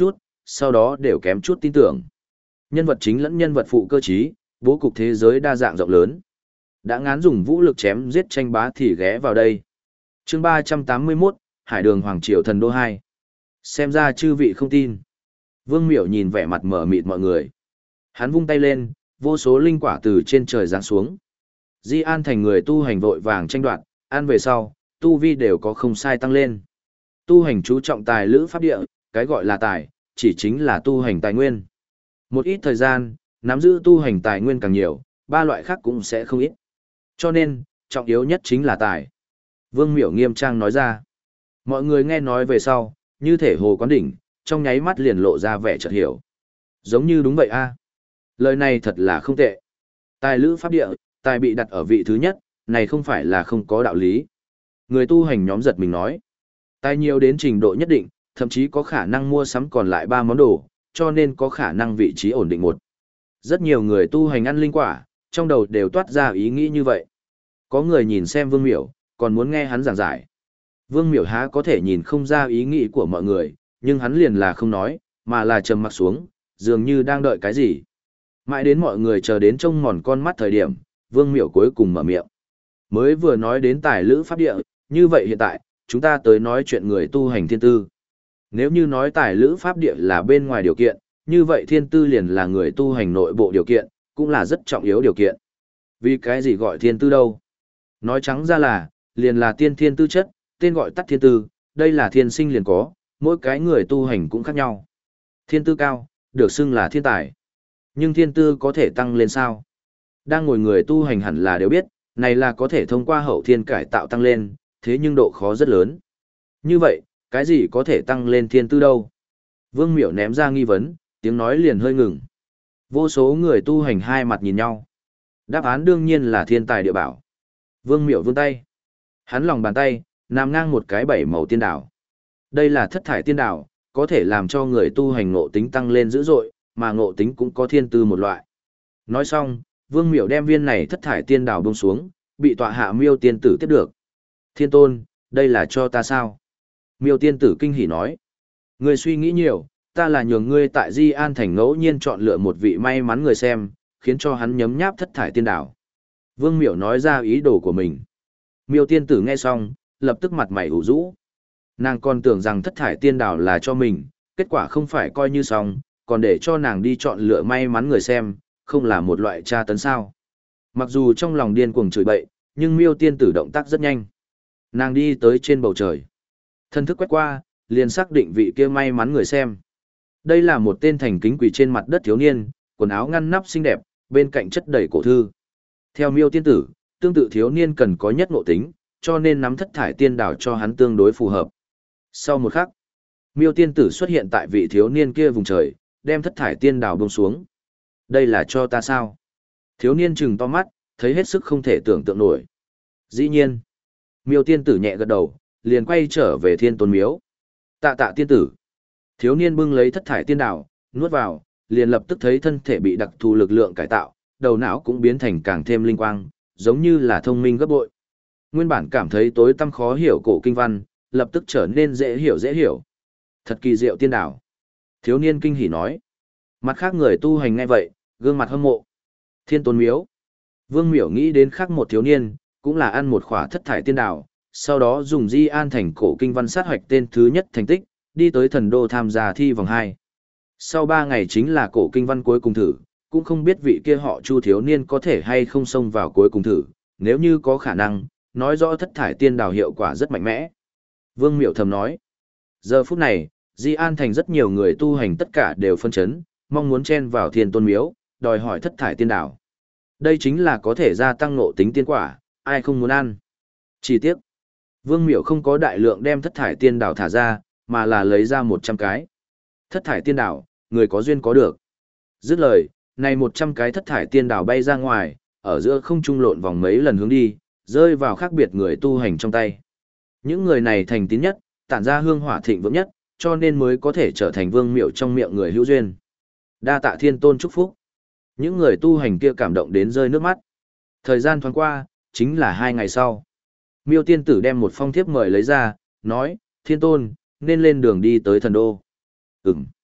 sau đó đều kém chút tin tưởng. Nhân vật chính lẫn nhân vật phụ cơ trí, bố cục thế giới đa dạng rộng lớn. Đã ngán dùng vũ lực chém giết tranh bá thì ghé vào đây. Chương 381, Hải Đường Hoàng Triều Thần Đô 2. Xem ra chư vị không tin. Vương Miểu nhìn vẻ mặt mở mịt mọi người. Hắn vung tay lên, vô số linh quả từ trên trời giáng xuống. Di An thành người tu hành vội vàng tranh đoạt, ăn về sau, tu vi đều có không sai tăng lên. Tu hành chú trọng tài lữ pháp địa, cái gọi là tài, chỉ chính là tu hành tài nguyên. Một ít thời gian, nắm giữ tu hành tài nguyên càng nhiều, ba loại khác cũng sẽ không ít. Cho nên, trọng yếu nhất chính là tài. Vương Miểu nghiêm trang nói ra. Mọi người nghe nói về sau, như thể hồ quán đỉnh, trong nháy mắt liền lộ ra vẻ chợt hiểu. Giống như đúng vậy a. Lời này thật là không tệ. Tài lữ pháp địa, tài bị đặt ở vị thứ nhất, này không phải là không có đạo lý. Người tu hành nhóm giật mình nói. Tài nhiều đến trình độ nhất định, thậm chí có khả năng mua sắm còn lại 3 món đồ, cho nên có khả năng vị trí ổn định một. Rất nhiều người tu hành ăn linh quả, trong đầu đều toát ra ý nghĩ như vậy. Có người nhìn xem Vương Miểu, còn muốn nghe hắn giảng giải. Vương Miểu há có thể nhìn không ra ý nghĩ của mọi người, nhưng hắn liền là không nói, mà là trầm mặc xuống, dường như đang đợi cái gì. Mãi đến mọi người chờ đến trông mòn con mắt thời điểm, Vương Miểu cuối cùng mở miệng. Mới vừa nói đến tài lữ pháp địa, như vậy hiện tại, chúng ta tới nói chuyện người tu hành thiên tư. Nếu như nói tài lữ pháp địa là bên ngoài điều kiện, như vậy thiên tư liền là người tu hành nội bộ điều kiện, cũng là rất trọng yếu điều kiện. Vì cái gì gọi thiên tư đâu? Nói trắng ra là, liền là tiên thiên tư chất, tên gọi tắt thiên tư, đây là thiên sinh liền có, mỗi cái người tu hành cũng khác nhau. Thiên tư cao, được xưng là thiên tài. Nhưng thiên tư có thể tăng lên sao? Đang ngồi người tu hành hẳn là đều biết, này là có thể thông qua hậu thiên cải tạo tăng lên, thế nhưng độ khó rất lớn. Như vậy, cái gì có thể tăng lên thiên tư đâu? Vương Miểu ném ra nghi vấn, tiếng nói liền hơi ngừng. Vô số người tu hành hai mặt nhìn nhau. Đáp án đương nhiên là thiên tài địa bảo. Vương Miểu vươn tay. Hắn lòng bàn tay, nằm ngang một cái 7 màu tiên đảo. Đây là thất thải tiên đảo, có thể làm cho người tu hành ngộ tính tăng lên dữ dội, mà ngộ tính cũng có thiên tư một loại. Nói xong, Vương Miểu đem viên này thất thải tiên đảo buông xuống, bị tọa hạ Miêu tiên tử tiếp được. Thiên tôn, đây là cho ta sao? Miêu tiên tử kinh hỉ nói. Ngươi suy nghĩ nhiều, ta là nhường ngươi tại Di An thành ngẫu nhiên chọn lựa một vị may mắn người xem, khiến cho hắn nhấm nháp thất thải tiên đảo. Vương Miểu nói ra ý đồ của mình. Miêu tiên tử nghe xong, lập tức mặt mày ủ rũ. Nàng còn tưởng rằng thất thải tiên đảo là cho mình, kết quả không phải coi như xong, còn để cho nàng đi chọn lựa may mắn người xem, không là một loại tra tấn sao. Mặc dù trong lòng điên cuồng chửi bậy, nhưng Miêu tiên tử động tác rất nhanh. Nàng đi tới trên bầu trời. Thân thức quét qua, liền xác định vị kia may mắn người xem. Đây là một tên thành kính quỳ trên mặt đất thiếu niên, quần áo ngăn nắp xinh đẹp, bên cạnh chất đầy cổ thư. Theo Miêu tiên tử, tương tự thiếu niên cần có nhất ngộ tính, cho nên nắm thất thải tiên đảo cho hắn tương đối phù hợp. Sau một khắc, Miêu tiên tử xuất hiện tại vị thiếu niên kia vùng trời, đem thất thải tiên đảo buông xuống. Đây là cho ta sao? Thiếu niên trừng to mắt, thấy hết sức không thể tưởng tượng nổi. Dĩ nhiên, Miêu tiên tử nhẹ gật đầu, liền quay trở về Thiên Tôn miếu. Tạ tạ tiên tử. Thiếu niên bưng lấy thất thải tiên đảo, nuốt vào, liền lập tức thấy thân thể bị đặc thù lực lượng cải tạo, đầu não cũng biến thành càng thêm linh quang, giống như là thông minh gấp bội. Nguyên bản cảm thấy tối tăm khó hiểu cổ kinh văn, lập tức trở nên dễ hiểu dễ hiểu. Thật kỳ diệu tiên đảo. Thiếu niên kinh hỉ nói. Mặt khác người tu hành ngay vậy, gương mặt hâm mộ. Thiên Tôn miếu. Vương Miểu nghĩ đến khác một thiếu niên, cũng là ăn một khỏa thất thải tiên đảo, sau đó dùng Di An thành cổ kinh văn sát hoạch tên thứ nhất thành tích, đi tới thần đô tham gia thi vòng 2. Sau 3 ngày chính là cổ kinh văn cuối cùng thử, cũng không biết vị kia họ Chu thiếu niên có thể hay không xông vào cuối cùng thử, nếu như có khả năng, nói rõ thất thải tiên đào hiệu quả rất mạnh mẽ. Vương Miểu thầm nói, giờ phút này, Di An thành rất nhiều người tu hành tất cả đều phân chấn, mong muốn chen vào Thiên Tôn miếu, đòi hỏi thất thải tiên đào. Đây chính là có thể gia tăng ngộ tính tiên quả, ai không muốn ăn. Chỉ tiếc, Vương Miểu không có đại lượng đem thất thải tiên đào thả ra, mà là lấy ra 100 cái. Thất thải tiên đào, người có duyên có được. Dứt lời, này 100 cái thất thải tiên đào bay ra ngoài, ở giữa không trung lộn vòng mấy lần hướng đi, rơi vào khác biệt người tu hành trong tay. Những người này thành tín nhất, tản ra hương hỏa thịnh vượng nhất, cho nên mới có thể trở thành Vương Miểu trong miệng người hữu duyên. Đa tạ Thiên Tôn chúc phúc. Những người tu hành kia cảm động đến rơi nước mắt. Thời gian thoáng qua, chính là 2 ngày sau. Miêu tiên tử đem một phong thiếp mời lấy ra, nói, Thiên Tôn, nên lên đường đi tới thần đô. Ừm.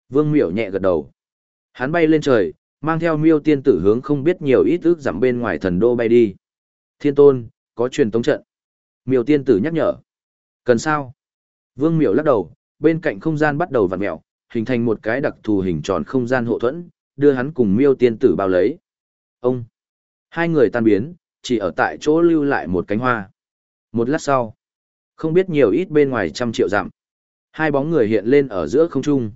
Vương Miểu nhẹ gật đầu. Hắn bay lên trời, mang theo Miêu tiên tử hướng không biết nhiều ít ước dặm bên ngoài thần đô bay đi. Thiên tôn, có truyền tống trận. Miêu tiên tử nhắc nhở. Cần sao? Vương Miểu lắc đầu, bên cạnh không gian bắt đầu vặn mèo, hình thành một cái đặc thù hình tròn không gian hộ thuẫn, đưa hắn cùng Miêu tiên tử bao lấy. Ông. Hai người tan biến, chỉ ở tại chỗ lưu lại một cánh hoa. Một lát sau, không biết nhiều ít bên ngoài 100 triệu dặm. Hai bóng người hiện lên ở giữa không trung.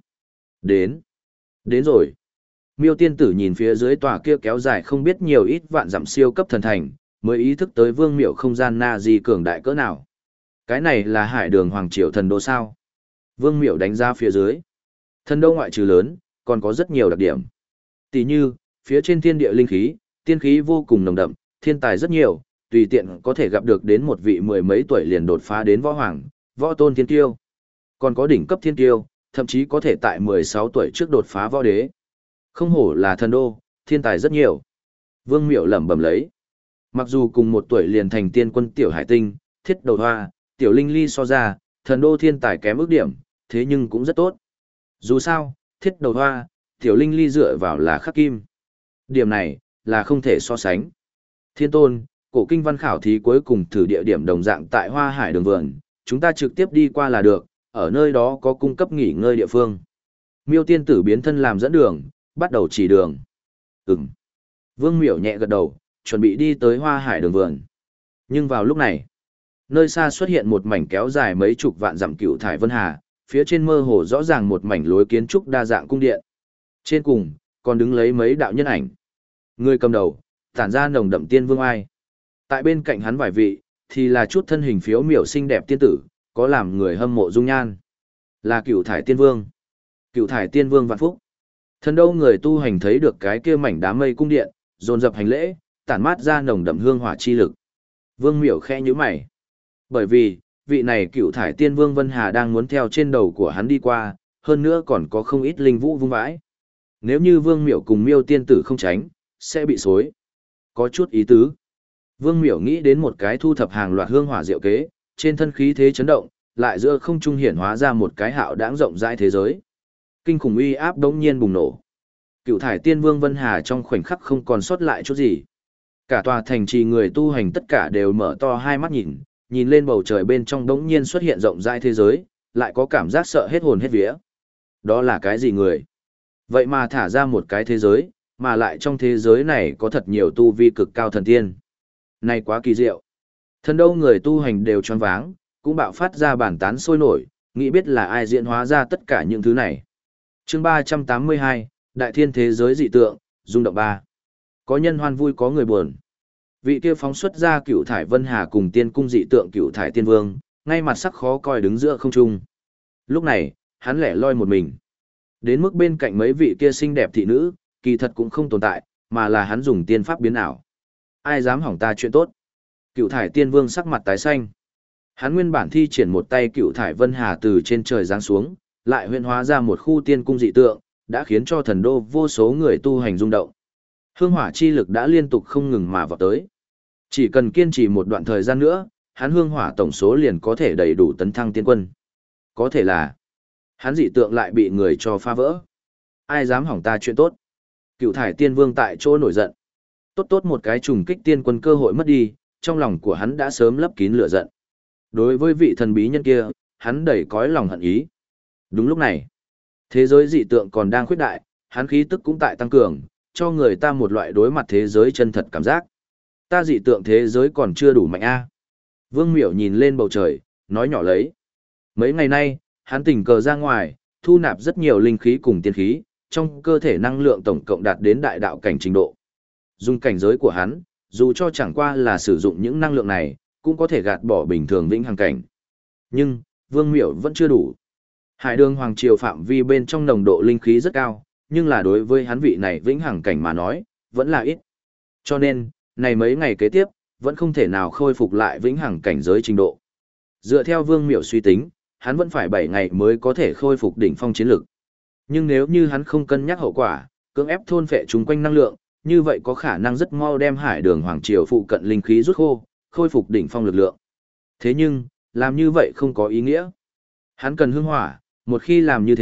Đến rồi. Miêu tiên tử nhìn phía dưới tòa kia kéo dài không biết nhiều ít vạn dặm siêu cấp thần thành, mới ý thức tới Vương Miểu không gian na di cường đại cỡ nào. Cái này là Hải Đường Hoàng Triều thần đô sao? Vương Miểu đánh ra phía dưới. Thần đô ngoại trừ lớn, còn có rất nhiều đặc điểm. Tỷ như, phía trên thiên địa linh khí, tiên khí vô cùng nồng đậm, thiên tài rất nhiều, tùy tiện có thể gặp được đến một vị mười mấy tuổi liền đột phá đến võ hoàng, võ tôn thiên kiêu. Còn có đỉnh cấp thiên kiêu, thậm chí có thể tại 16 tuổi trước đột phá võ đế. Không hổ là thần đô, thiên tài rất nhiều. Vương Miểu lẩm bẩm lấy. Mặc dù cùng một tuổi liền thành tiên quân tiểu hải tinh, thiết đầu hoa, tiểu linh ly so ra, thần đô thiên tài kém ước điểm, thế nhưng cũng rất tốt. Dù sao, thiết đầu hoa, tiểu linh ly dựa vào là khắc kim. Điểm này, là không thể so sánh. Thiên tôn, cổ kinh văn khảo thí cuối cùng thử địa điểm đồng dạng tại Hoa Hải Đường Vườn, chúng ta trực tiếp đi qua là được, ở nơi đó có cung cấp nghỉ ngơi địa phương. Miêu tiên tử biến thân làm dẫn đường, bắt đầu chỉ đường. Ừm. Vương Miểu nhẹ gật đầu, chuẩn bị đi tới Hoa Hải Đường Vườn. Nhưng vào lúc này, nơi xa xuất hiện một mảnh kéo dài mấy chục vạn dặm cựu thải vân hà, phía trên mơ hồ rõ ràng một mảnh lối kiến trúc đa dạng cung điện. Trên cùng, còn đứng lấy mấy đạo nhân ảnh. Người cầm đầu, tản ra nồng đậm tiên vương ai. Tại bên cạnh hắn vài vị, thì là chút thân hình phiếu miểu xinh đẹp tiên tử, có làm người hâm mộ dung nhan. Là cựu thải tiên vương. Cựu thải tiên vương vạn phúc. Thần đâu người tu hành thấy được cái kia mảnh đám mây cung điện, dồn dập hành lễ, tản mát ra nồng đậm hương hỏa chi lực. Vương miểu khẽ nhíu mày. Bởi vì, vị này cựu thải tiên vương Vân Hà đang muốn theo trên đầu của hắn đi qua, hơn nữa còn có không ít linh vũ vung vãi. Nếu như vương miểu cùng miêu tiên tử không tránh, sẽ bị xối. Có chút ý tứ. Vương miểu nghĩ đến một cái thu thập hàng loạt hương hỏa diệu kế, trên thân khí thế chấn động, lại giữa không trung hiển hóa ra một cái hạo đãng rộng rãi thế giới. Kinh khủng uy áp đống nhiên bùng nổ. Cựu thải tiên vương Vân Hà trong khoảnh khắc không còn sót lại chút gì. Cả tòa thành trì người tu hành tất cả đều mở to hai mắt nhìn lên bầu trời bên trong đống nhiên xuất hiện rộng rãi thế giới, lại có cảm giác sợ hết hồn hết vía. Đó là cái gì người? Vậy mà thả ra một cái thế giới, mà lại trong thế giới này có thật nhiều tu vi cực cao thần tiên. Này quá kỳ diệu. Thần đâu người tu hành đều choáng váng, cũng bạo phát ra bản tán sôi nổi, nghĩ biết là ai diễn hóa ra tất cả những thứ này. Chương 382, Đại Thiên Thế Giới Dị Tượng, rung động 3. Có nhân hoan vui có người buồn. Vị kia phóng xuất ra cựu thải Vân Hà cùng tiên cung dị tượng cựu thải tiên vương, ngay mặt sắc khó coi đứng giữa không trung. Lúc này, hắn lẻ loi một mình. Đến mức bên cạnh mấy vị kia xinh đẹp thị nữ, kỳ thật cũng không tồn tại, mà là hắn dùng tiên pháp biến ảo. Ai dám hỏng ta chuyện tốt? Cựu thải tiên vương sắc mặt tái xanh. Hắn nguyên bản thi triển một tay cựu thải Vân Hà từ trên trời giáng xuống, lại huyễn hóa ra một khu tiên cung dị tượng, đã khiến cho thần đô vô số người tu hành rung động. Hương hỏa chi lực đã liên tục không ngừng mà vào tới. Chỉ cần kiên trì một đoạn thời gian nữa, hắn hương hỏa tổng số liền có thể đầy đủ tấn thăng tiên quân. Có thể là, hắn dị tượng lại bị người cho phá vỡ. Ai dám hỏng ta chuyện tốt? Cựu thải tiên vương tại chỗ nổi giận. Tốt một cái trùng kích tiên quân cơ hội mất đi, trong lòng của hắn đã sớm lấp kín lửa giận. Đối với vị thần bí nhân kia, hắn đầy cõi lòng hận ý. Đúng lúc này, thế giới dị tượng còn đang khuyết đại, hắn khí tức cũng tại tăng cường, cho người ta một loại đối mặt thế giới chân thật cảm giác. Ta dị tượng thế giới còn chưa đủ mạnh a. Vương Miểu nhìn lên bầu trời, nói nhỏ lấy. Mấy ngày nay, hắn tình cờ ra ngoài, thu nạp rất nhiều linh khí cùng tiên khí, trong cơ thể năng lượng tổng cộng đạt đến đại đạo cảnh trình độ. Dùng cảnh giới của hắn, dù cho chẳng qua là sử dụng những năng lượng này, cũng có thể gạt bỏ bình thường vĩnh hằng cảnh. Nhưng, Vương Miểu vẫn chưa đủ. Hải Đường Hoàng Triều phạm vi bên trong nồng độ linh khí rất cao, nhưng là đối với hắn vị này vĩnh hằng cảnh mà nói, vẫn là ít. Cho nên, này mấy ngày kế tiếp, vẫn không thể nào khôi phục lại vĩnh hằng cảnh giới trình độ. Dựa theo Vương Miểu suy tính, hắn vẫn phải 7 ngày mới có thể khôi phục đỉnh phong chiến lực. Nhưng nếu như hắn không cân nhắc hậu quả, cưỡng ép thôn phệ chúng quanh năng lượng, như vậy có khả năng rất mau đem Hải Đường Hoàng Triều phụ cận linh khí rút khô, khôi phục đỉnh phong lực lượng. Thế nhưng, làm như vậy không có ý nghĩa. Hắn cần hương hỏa, một khi làm như thế,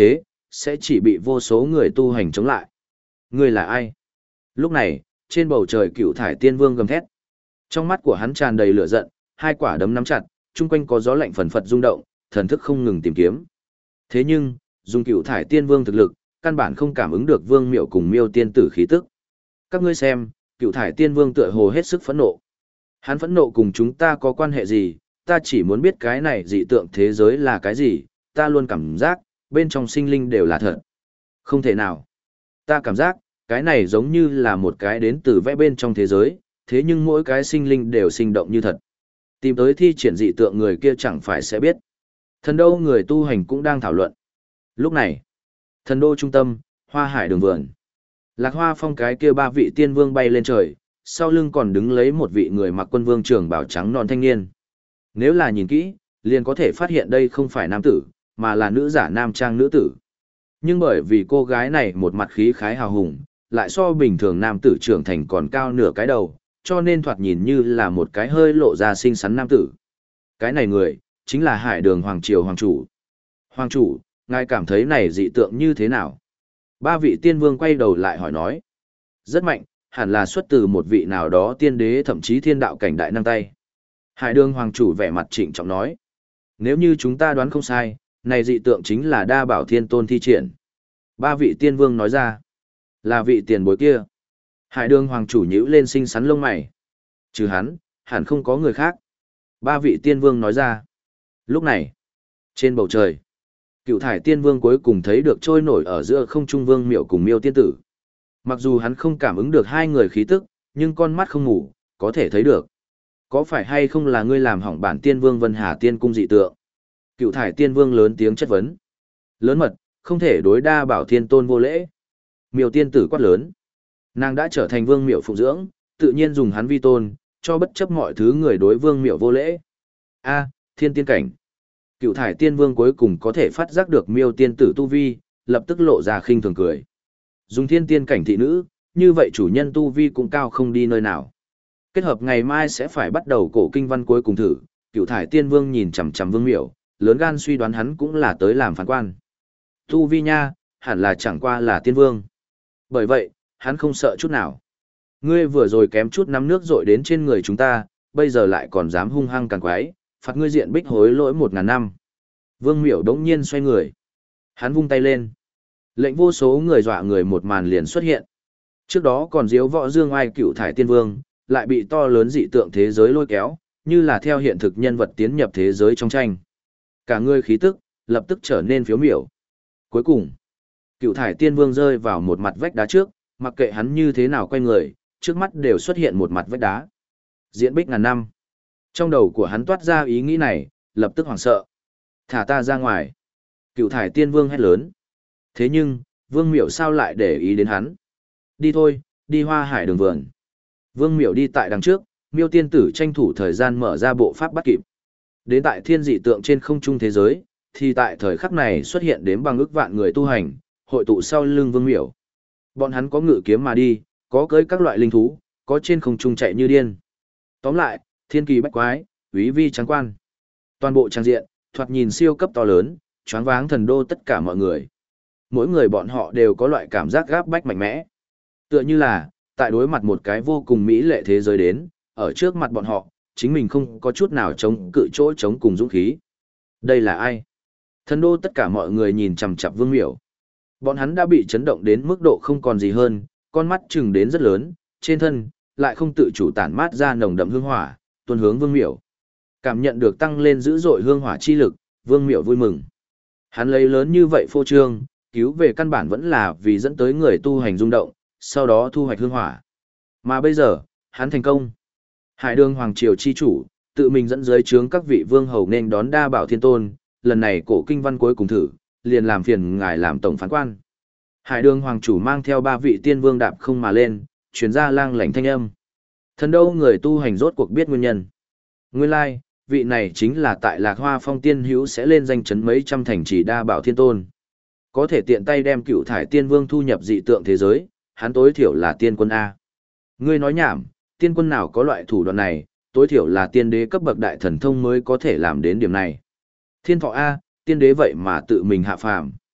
sẽ chỉ bị vô số người tu hành chống lại. Ngươi là ai? Lúc này, trên bầu trời Cựu Thải Tiên Vương gầm thét. Trong mắt của hắn tràn đầy lửa giận, hai quả đấm nắm chặt, chung quanh có gió lạnh phần phật rung động, thần thức không ngừng tìm kiếm. Thế nhưng, dùng Cựu Thải Tiên Vương thực lực, căn bản không cảm ứng được Vương Miệu cùng Miêu Tiên Tử khí tức. Các ngươi xem, Cựu Thải Tiên Vương tựa hồ hết sức phẫn nộ. Hắn phẫn nộ cùng chúng ta có quan hệ gì, ta chỉ muốn biết cái này dị tượng thế giới là cái gì, ta luôn cảm giác, bên trong sinh linh đều là thật. Không thể nào. Ta cảm giác, cái này giống như là một cái đến từ vẽ bên trong thế giới, thế nhưng mỗi cái sinh linh đều sinh động như thật. Tìm tới thi triển dị tượng người kia chẳng phải sẽ biết. Thần đô người tu hành cũng đang thảo luận. Lúc này, thần đô trung tâm, Hoa Hải đường vườn. Lạc Hoa Phong cái kia ba vị tiên vương bay lên trời, sau lưng còn đứng lấy một vị người mặc quân vương trường bào trắng non thanh niên. Nếu là nhìn kỹ, liền có thể phát hiện đây không phải nam tử, mà là nữ giả nam trang nữ tử. Nhưng bởi vì cô gái này một mặt khí khái hào hùng, lại so bình thường nam tử trưởng thành còn cao nửa cái đầu, cho nên thoạt nhìn như là một cái hơi lộ ra xinh xắn nam tử. Cái này người, chính là Hải Đường Hoàng Triều Hoàng Chủ. Hoàng Chủ, ngài cảm thấy này dị tượng như thế nào? Ba vị tiên vương quay đầu lại hỏi nói. Rất mạnh, hẳn là xuất từ một vị nào đó tiên đế thậm chí thiên đạo cảnh đại năng tay. Hải Đường Hoàng Chủ vẻ mặt trịnh trọng nói. Nếu như chúng ta đoán không sai, này dị tượng chính là Đa Bảo Thiên Tôn thi triển. Ba vị tiên vương nói ra. Là vị tiền bối kia. Hải Đường Hoàng Chủ nhíu lên xinh xắn lông mày. Trừ hắn, hẳn không có người khác. Ba vị tiên vương nói ra. Lúc này, trên bầu trời, Cựu Thải Tiên Vương cuối cùng thấy được trôi nổi ở giữa không trung Vương Miệu cùng Miêu Tiên Tử. Mặc dù hắn không cảm ứng được hai người khí tức, nhưng con mắt không ngủ, có thể thấy được. Có phải hay không là ngươi làm hỏng bản Tiên Vương Vân Hà Tiên cung dị tượng? Cựu Thải Tiên Vương lớn tiếng chất vấn. Lớn mật, không thể đối Đa Bảo Thiên Tôn vô lễ. Miêu Tiên Tử quát lớn. Nàng đã trở thành Vương Miệu phụng dưỡng, tự nhiên dùng hắn vi tôn, cho bất chấp mọi thứ người đối Vương Miệu vô lễ. A, Thiên Tiên cảnh. Cựu Thải Tiên Vương cuối cùng có thể phát giác được Miêu Tiên Tử tu vi, lập tức lộ ra khinh thường cười. Dùng Thiên Tiên cảnh thị nữ, như vậy chủ nhân tu vi cũng cao không đi nơi nào. Kết hợp ngày mai sẽ phải bắt đầu cổ kinh văn cuối cùng thử, Cựu Thải Tiên Vương nhìn chằm chằm Vương Miệu, lớn gan suy đoán hắn cũng là tới làm phán quan. Tu vi nha, hẳn là chẳng qua là tiên vương. Bởi vậy, hắn không sợ chút nào. Ngươi vừa rồi kém chút nắm nước dội đến trên người chúng ta, bây giờ lại còn dám hung hăng càng quái, phạt ngươi diện bích hối lỗi 1000 năm. Vương Miểu đống nhiên xoay người. Hắn vung tay lên. Lệnh vô số người dọa người một màn liền xuất hiện. Trước đó còn diếu võ dương oai Cựu Thải Tiên Vương, lại bị to lớn dị tượng thế giới lôi kéo, như là theo hiện thực nhân vật tiến nhập thế giới trong tranh. Cả người khí tức, lập tức trở nên phiếu miểu. Cuối cùng, Cựu Thải Tiên Vương rơi vào một mặt vách đá trước, mặc kệ hắn như thế nào quay người, trước mắt đều xuất hiện một mặt vách đá. Diễn bích ngàn năm. Trong đầu của hắn toát ra ý nghĩ này, lập tức hoảng sợ. Thả ta ra ngoài. Cựu Thải Tiên Vương hét lớn. Thế nhưng, Vương Miểu sao lại để ý đến hắn? Đi thôi, đi Hoa Hải đường vườn. Vương Miểu đi tại đằng trước, Miêu Tiên Tử tranh thủ thời gian mở ra bộ pháp bắt kịp. Đến tại thiên dị tượng trên không trung thế giới, thì tại thời khắc này xuất hiện đến bằng ức vạn người tu hành, hội tụ sau lưng Vương Miểu. Bọn hắn có ngự kiếm mà đi, có cưỡi các loại linh thú, có trên không trung chạy như điên. Tóm lại, thiên kỳ bách quái, úy vi trắng quan. Toàn bộ trang diện, thoạt nhìn siêu cấp to lớn, choáng váng thần đô tất cả mọi người. Mỗi người bọn họ đều có loại cảm giác gáp bách mạnh mẽ. Tựa như là, tại đối mặt một cái vô cùng mỹ lệ thế giới đến, ở trước mặt bọn họ, chính mình không có chút nào chống cự chỗ chống cùng dũng khí. Đây là ai? Thần đô tất cả mọi người nhìn chằm chằm Vương Miểu. Bọn hắn đã bị chấn động đến mức độ không còn gì hơn, con mắt chừng đến rất lớn, trên thân, lại không tự chủ tản mát ra nồng đậm hương hỏa, tuôn hướng Vương Miểu. Cảm nhận được tăng lên dữ dội hương hỏa chi lực, Vương Miểu vui mừng. Hắn lấy lớn như vậy phô trương, cứu về căn bản vẫn là vì dẫn tới người tu hành rung động, sau đó thu hoạch hương hỏa. Mà bây giờ, hắn thành công. Hải Đường Hoàng Triều chi chủ, tự mình dẫn dưới trướng các vị vương hầu nên đón Đa Bảo Thiên Tôn, lần này cổ kinh văn cuối cùng thử, liền làm phiền ngài làm tổng phán quan. Hải Đường Hoàng chủ mang theo 3 vị tiên vương đạp không mà lên, truyền ra lang lảnh thanh âm. Thần đâu người tu hành rốt cuộc biết nguyên nhân. Nguyên lai, vị này chính là tại Lạc Hoa Phong tiên hữu sẽ lên danh chấn mấy trăm thành trì Đa Bảo Thiên Tôn. Có thể tiện tay đem Cựu Thải Tiên Vương thu nhập dị tượng thế giới, hắn tối thiểu là tiên quân A. Ngươi nói nhảm, tiên quân nào có loại thủ đoạn này, tối thiểu là tiên đế cấp bậc đại thần thông mới có thể làm đến điểm này. Thiên thọ A, tiên đế vậy mà tự mình hạ phàm.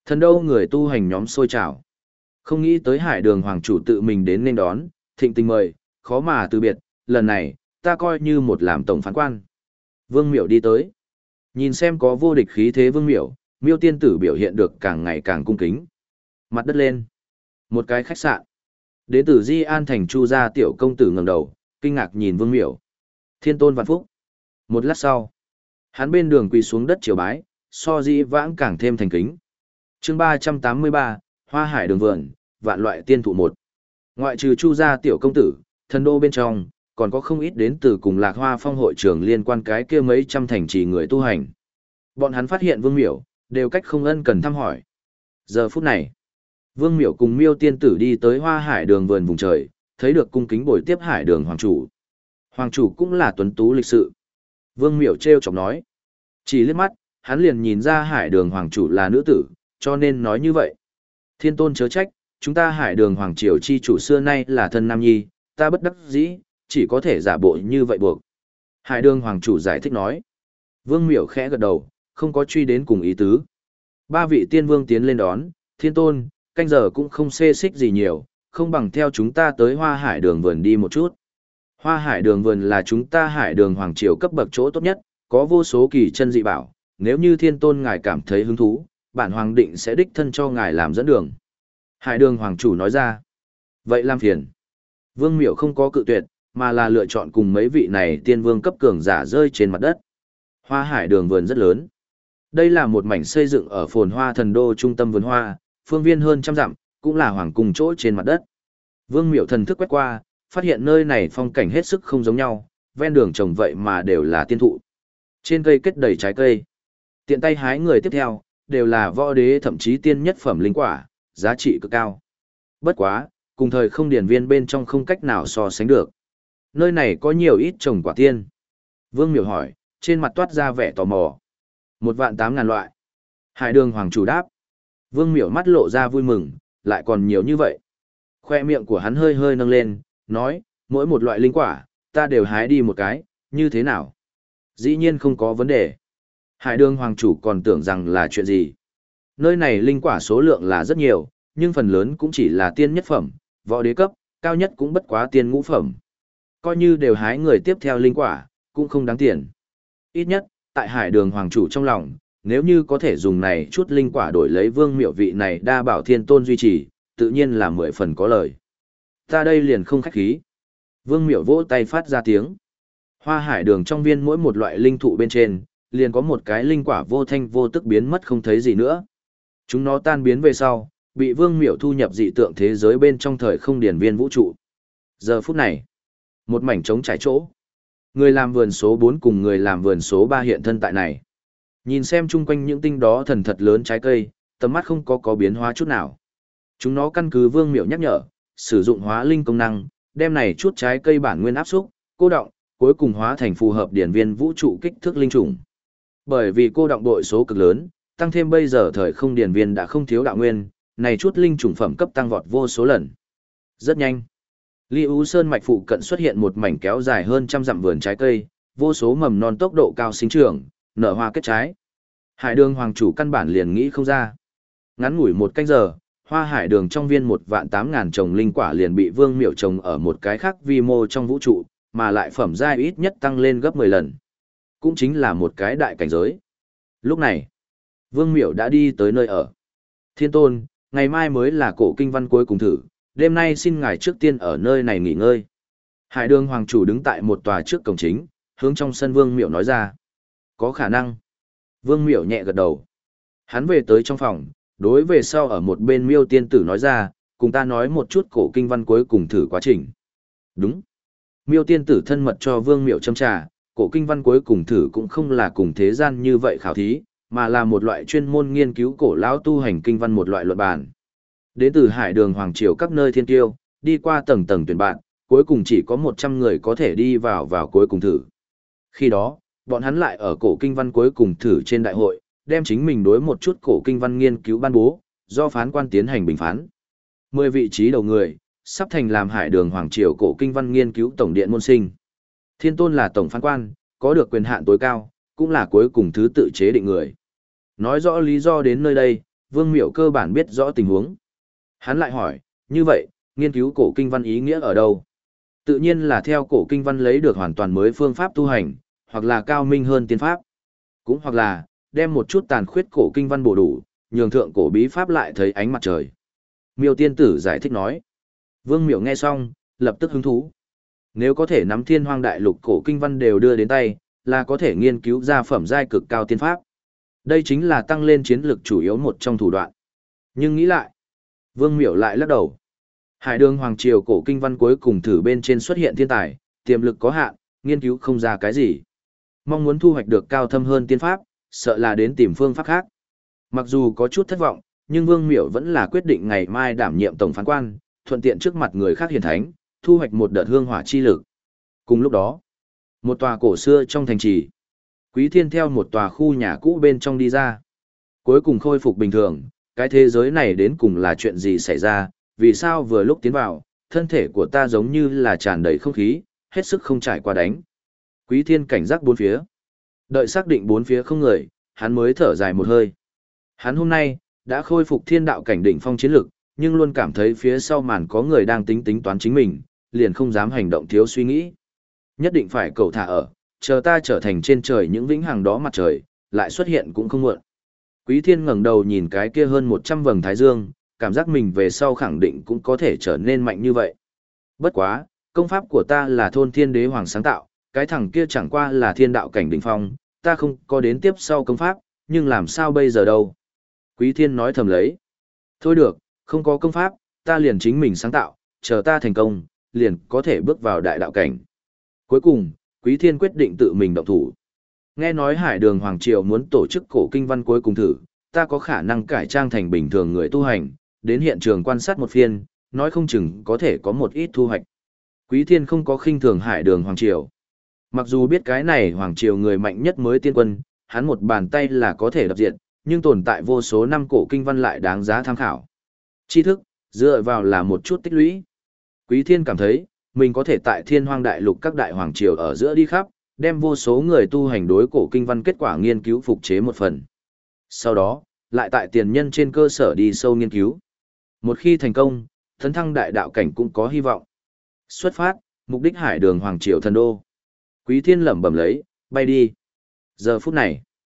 Thần đô người tu hành nhóm sôi trào. Không nghĩ tới Hải Đường Hoàng chủ tự mình đến nên đón, thịnh tình mời, khó mà từ biệt, lần này, ta coi như một làm tổng phán quan. Vương Miểu đi tới. Nhìn xem có vô địch khí thế Vương Miểu, Miêu tiên tử biểu hiện được càng ngày càng cung kính. Mặt đất lên. Một cái khách sạn. Đến từ Di An thành Chu gia tiểu công tử ngẩng đầu, kinh ngạc nhìn Vương Miểu. Thiên tôn vạn phúc. Một lát sau, hắn bên đường quỳ xuống đất triều bái, so dĩ vãng càng thêm thành kính. Chương 383, Hoa Hải Đường Vườn, vạn loại tiên thụ một. Ngoại trừ Chu gia tiểu công tử, thần đô bên trong, còn có không ít đến từ cùng Lạc Hoa Phong hội trường liên quan cái kia mấy trăm thành trì người tu hành. Bọn hắn phát hiện Vương Miểu, đều cách không ân cần thăm hỏi. Giờ phút này, Vương Miểu cùng Miêu tiên tử đi tới Hoa Hải Đường Vườn vùng trời, thấy được cung kính bồi tiếp Hải Đường Hoàng chủ. Hoàng chủ cũng là tuấn tú lịch sự. Vương Miểu trêu chọc nói. Chỉ liếc mắt, hắn liền nhìn ra Hải Đường Hoàng chủ là nữ tử, cho nên nói như vậy. Thiên tôn chớ trách, chúng ta Hải Đường Hoàng triều chi chủ xưa nay là thân nam nhi, ta bất đắc dĩ, chỉ có thể giả bộ như vậy buộc. Hải Đường Hoàng chủ giải thích nói. Vương Miểu khẽ gật đầu, không có truy đến cùng ý tứ. Ba vị tiên vương tiến lên đón, Thiên tôn, canh giờ cũng không xê xích gì nhiều, không bằng theo chúng ta tới Hoa Hải Đường Vườn đi một chút. Hoa Hải Đường Vườn là chúng ta Hải Đường Hoàng triều cấp bậc chỗ tốt nhất, có vô số kỳ chân dị bảo, nếu như Thiên tôn ngài cảm thấy hứng thú, bản hoàng định sẽ đích thân cho ngài làm dẫn đường. Hải Đường Hoàng chủ nói ra. Vậy làm phiền. Vương Miểu không có cự tuyệt, mà là lựa chọn cùng mấy vị này tiên vương cấp cường giả rơi trên mặt đất. Hoa Hải Đường Vườn rất lớn. Đây là một mảnh xây dựng ở phồn hoa thần đô trung tâm vườn hoa, phương viên hơn trăm dặm, cũng là hoàng cung chỗ trên mặt đất. Vương Miểu thần thức quét qua, phát hiện nơi này phong cảnh hết sức không giống nhau, ven đường trồng vậy mà đều là tiên thụ. Trên cây kết đầy trái cây. Tiện tay hái người tiếp theo, đều là võ đế thậm chí tiên nhất phẩm linh quả, giá trị cực cao. Bất quá, cùng thời không điển viên bên trong không cách nào so sánh được. Nơi này có nhiều ít trồng quả tiên. Vương Miểu hỏi, trên mặt toát ra vẻ tò mò. 1.800.000 loại. Hải Đường Hoàng chủ đáp. Vương Miểu mắt lộ ra vui mừng, lại còn nhiều như vậy. Khoe miệng của hắn hơi hơi nâng lên, nói, mỗi một loại linh quả, ta đều hái đi một cái, như thế nào? Dĩ nhiên không có vấn đề. Hải Đường Hoàng chủ còn tưởng rằng là chuyện gì. Nơi này linh quả số lượng là rất nhiều, nhưng phần lớn cũng chỉ là tiên nhất phẩm, võ đế cấp, cao nhất cũng bất quá tiên ngũ phẩm. Coi như đều hái người tiếp theo linh quả, cũng không đáng tiền. Ít nhất, tại Hải Đường Hoàng chủ trong lòng, nếu như có thể dùng này chút linh quả đổi lấy Vương Miểu vị này đa bảo thiên tôn duy trì, tự nhiên là 10 phần có lời. Ta đây liền không khách khí. Vương Miểu vỗ tay phát ra tiếng. Hoa Hải Đường trong viên mỗi một loại linh thụ bên trên, liền có một cái linh quả vô thanh vô tức biến mất không thấy gì nữa. Chúng nó tan biến về sau, bị Vương Miểu thu nhập dị tượng thế giới bên trong thời không điển viên vũ trụ. Giờ phút này, một mảnh trống trải chỗ. Người làm vườn số 4 cùng người làm vườn số 3 hiện thân tại này. Nhìn xem chung quanh những tinh đó thần thật lớn trái cây, tầm mắt không có biến hóa chút nào. Chúng nó căn cứ Vương Miểu nhắc nhở, sử dụng hóa linh công năng, đem này chút trái cây bản nguyên áp xúc, cô động, cuối cùng hóa thành phù hợp điển viên vũ trụ kích thước linh trùng. Bởi vì cô động đội số cực lớn, tăng thêm bây giờ thời không điển viên đã không thiếu đạo nguyên, này chút linh trùng phẩm cấp tăng vọt vô số lần. Rất nhanh. Ly Ú Sơn mạch phụ cận xuất hiện một mảnh kéo dài hơn trăm dặm vườn trái cây, vô số mầm non tốc độ cao sinh trưởng, nở hoa kết trái. Hải Đường Hoàng chủ căn bản liền nghĩ không ra. Ngắn ngủi một canh giờ, Hoa Hải Đường trong viên 1.800.000 trồng linh quả liền bị Vương Miểu trồng ở một cái khác vi mô trong vũ trụ, mà lại phẩm giai ít nhất tăng lên gấp 10 lần. Cũng chính là một cái đại cảnh giới. Lúc này, Vương Miểu đã đi tới nơi ở. Thiên tôn, ngày mai mới là cổ kinh văn cuối cùng thử, đêm nay xin ngài trước tiên ở nơi này nghỉ ngơi. Hải Đường Hoàng chủ đứng tại một tòa trước cổng chính, hướng trong sân Vương Miểu nói ra. Có khả năng. Vương Miểu nhẹ gật đầu. Hắn về tới trong phòng, đối về sau ở một bên Miêu tiên tử nói ra, cùng ta nói một chút cổ kinh văn cuối cùng thử quá trình. Đúng. Miêu tiên tử thân mật cho Vương Miểu châm trà, cổ kinh văn cuối cùng thử cũng không là cùng thế gian như vậy khảo thí, mà là một loại chuyên môn nghiên cứu cổ lão tu hành kinh văn một loại luận bản. Đến từ Hải Đường Hoàng triều các nơi thiên tiêu, đi qua tầng tầng tuyển bạn, cuối cùng chỉ có 100 người có thể đi vào cuối cùng thử. Khi đó, bọn hắn lại ở cổ kinh văn cuối cùng thử trên đại hội, đem chính mình đối một chút cổ kinh văn nghiên cứu ban bố, do phán quan tiến hành bình phán. 10 vị trí đầu người, sắp thành làm Hải Đường Hoàng triều cổ kinh văn nghiên cứu tổng điện môn sinh. Thiên tôn là tổng phán quan, có được quyền hạn tối cao, cũng là cuối cùng thứ tự chế định người. Nói rõ lý do đến nơi đây, Vương Miểu cơ bản biết rõ tình huống. Hắn lại hỏi, như vậy, nghiên cứu cổ kinh văn ý nghĩa ở đâu? Tự nhiên là theo cổ kinh văn lấy được hoàn toàn mới phương pháp tu hành, hoặc là cao minh hơn tiên pháp. Cũng hoặc là, đem một chút tàn khuyết cổ kinh văn bổ đủ, nhường thượng cổ bí pháp lại thấy ánh mặt trời. Miêu tiên tử giải thích nói. Vương Miểu nghe xong, lập tức hứng thú. Nếu có thể nắm thiên hoang đại lục cổ kinh văn đều đưa đến tay, là có thể nghiên cứu ra phẩm giai cực cao tiên pháp. Đây chính là tăng lên chiến lực chủ yếu một trong thủ đoạn. Nhưng nghĩ lại, Vương Miểu lại lắc đầu. Hải Đường Hoàng Triều cổ kinh văn cuối cùng thử bên trên xuất hiện thiên tài, tiềm lực có hạn, nghiên cứu không ra cái gì. Mong muốn thu hoạch được cao thâm hơn tiên pháp, sợ là đến tìm phương pháp khác. Mặc dù có chút thất vọng, nhưng Vương Miểu vẫn là quyết định ngày mai đảm nhiệm tổng phán quan, thuận tiện trước mặt người khác hiển thánh, thu hoạch một đợt hương hỏa chi lực. Cùng lúc đó, một tòa cổ xưa trong thành trì, Quý Thiên theo một tòa khu nhà cũ bên trong đi ra. Cuối cùng khôi phục bình thường, cái thế giới này đến cùng là chuyện gì xảy ra, vì sao vừa lúc tiến vào, thân thể của ta giống như là tràn đầy không khí, hết sức không trải qua đánh. Quý Thiên cảnh giác bốn phía. Đợi xác định bốn phía không người, hắn mới thở dài một hơi. Hắn hôm nay đã khôi phục thiên đạo cảnh đỉnh phong chiến lực, nhưng luôn cảm thấy phía sau màn có người đang tính toán chính mình, liền không dám hành động thiếu suy nghĩ. Nhất định phải cậu thả ở, chờ ta trở thành trên trời những vĩnh hằng đó mặt trời, lại xuất hiện cũng không muộn. Quý Thiên ngẩng đầu nhìn cái kia hơn 100 vầng thái dương, cảm giác mình về sau khẳng định cũng có thể trở nên mạnh như vậy. Bất quá, công pháp của ta là thôn thiên đế hoàng sáng tạo, cái thằng kia chẳng qua là thiên đạo cảnh đỉnh phong, ta không có đến tiếp sau công pháp, nhưng làm sao bây giờ đâu. Quý Thiên nói thầm lấy. Thôi được, không có công pháp, ta liền chính mình sáng tạo, chờ ta thành công, liền có thể bước vào đại đạo cảnh. Cuối cùng, Quý Thiên quyết định tự mình động thủ. Nghe nói Hải Đường Hoàng Triều muốn tổ chức cổ kinh văn cuối cùng thử, ta có khả năng cải trang thành bình thường người tu hành, đến hiện trường quan sát một phiên, nói không chừng có thể có một ít thu hoạch. Quý Thiên không có khinh thường Hải Đường Hoàng Triều. Mặc dù biết cái này Hoàng Triều người mạnh nhất mới tiên quân, hắn một bàn tay là có thể đập diệt, nhưng tồn tại vô số năm cổ kinh văn lại đáng giá tham khảo. Tri thức, dựa vào là một chút tích lũy. Quý Thiên cảm thấy, mình có thể tại thiên hoang đại lục các đại hoàng triều ở giữa đi khắp, đem vô số người tu hành đối cổ kinh văn kết quả nghiên cứu phục chế một phần. Sau đó, lại tại tiền nhân trên cơ sở đi sâu nghiên cứu. Một khi thành công, tấn thăng đại đạo cảnh cũng có hy vọng. Xuất phát, mục đích Hải Đường Hoàng Triều thần đô. Quý Thiên lẩm bẩm lấy, bay đi. Giờ phút này,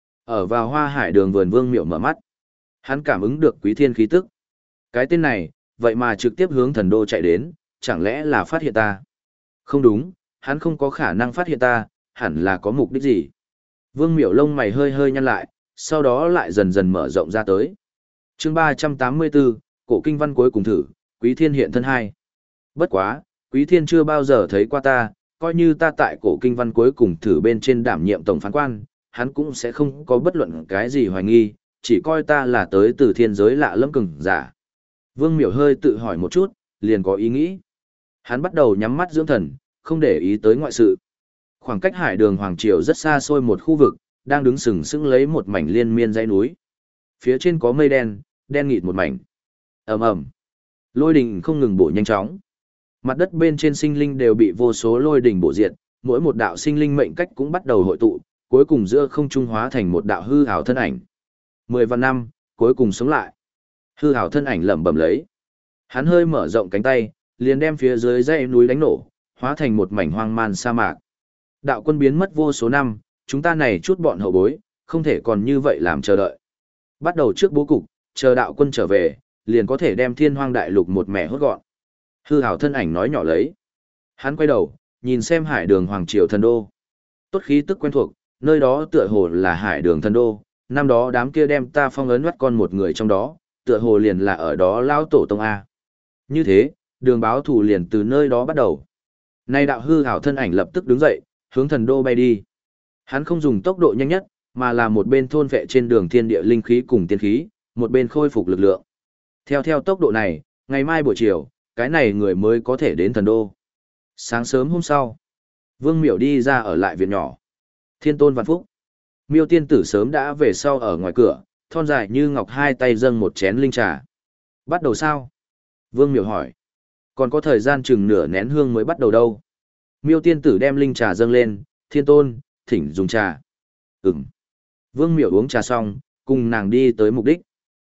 ở vào Hoa Hải Đường vườn Vương Miệu mở mắt. Hắn cảm ứng được Quý Thiên khí tức. Cái tên này, vậy mà trực tiếp hướng thần đô chạy đến, chẳng lẽ là phát hiện ta? Không đúng, hắn không có khả năng phát hiện ta, hẳn là có mục đích gì? Vương Miểu lông mày hơi hơi nhăn lại, sau đó lại dần dần mở rộng ra tới. Chương 384, cổ kinh văn cuối cùng thử, Quý Thiên hiện thân hai. Bất quá, Quý Thiên chưa bao giờ thấy qua ta, coi như ta tại cổ kinh văn cuối cùng thử bên trên đảm nhiệm tổng phán quan, hắn cũng sẽ không có bất luận cái gì hoài nghi, chỉ coi ta là tới từ thiên giới lạ lẫm cường giả. Vương Miểu hơi tự hỏi một chút, liền có ý nghĩ. Hắn bắt đầu nhắm mắt dưỡng thần, không để ý tới ngoại sự. Khoảng cách Hải Đường Hoàng Triều rất xa xôi một khu vực, đang đứng sừng sững lấy một mảnh liên miên dãy núi. Phía trên có mây đen, đen nghịt một mảnh. Ầm ầm. Lôi đình không ngừng bổ nhanh chóng. Mặt đất bên trên sinh linh đều bị vô số lôi đình bổ diệt, mỗi một đạo sinh linh mệnh cách cũng bắt đầu hội tụ, cuối cùng giữa không trung hóa thành một đạo hư ảo thân ảnh. 10 vạn năm, cuối cùng sống lại. Hư ảo thân ảnh lẩm bẩm lấy. Hắn hơi mở rộng cánh tay, liền đem phía dưới dãy núi đánh nổ, hóa thành một mảnh hoang man sa mạc. Đạo quân biến mất vô số năm, chúng ta này chút bọn hậu bối, không thể còn như vậy làm chờ đợi. Bắt đầu trước bố cục, chờ đạo quân trở về, liền có thể đem thiên hoang đại lục một mẻ hốt gọn. Hư hảo thân ảnh nói nhỏ lấy. Hắn quay đầu, nhìn xem Hải Đường Hoàng Triều thần đô. Tốt khí tức quen thuộc, nơi đó tựa hồ là Hải Đường thần đô, năm đó đám kia đem ta phong ấn bắt con một người trong đó, tựa hồ liền là ở đó lao tổ tông A. Như thế, đường báo thủ liền từ nơi đó bắt đầu. Nay đạo hư hảo thân ảnh lập tức đứng dậy, hướng thần đô bay đi. Hắn không dùng tốc độ nhanh nhất, mà là một bên thôn vệ trên đường thiên địa linh khí cùng tiên khí, một bên khôi phục lực lượng. Theo tốc độ này, ngày mai buổi chiều, cái này người mới có thể đến thần đô. Sáng sớm hôm sau, Vương Miểu đi ra ở lại viện nhỏ. Thiên tôn vạn phúc. Miêu tiên tử sớm đã về sau ở ngoài cửa, thon dài như ngọc hai tay dâng một chén linh trà. Bắt đầu sao? Vương Miểu hỏi. Còn có thời gian chừng nửa nén hương mới bắt đầu đâu. Miêu tiên tử đem linh trà dâng lên, thiên tôn, thỉnh dùng trà. Ừm. Vương Miểu uống trà xong, cùng nàng đi tới mục đích.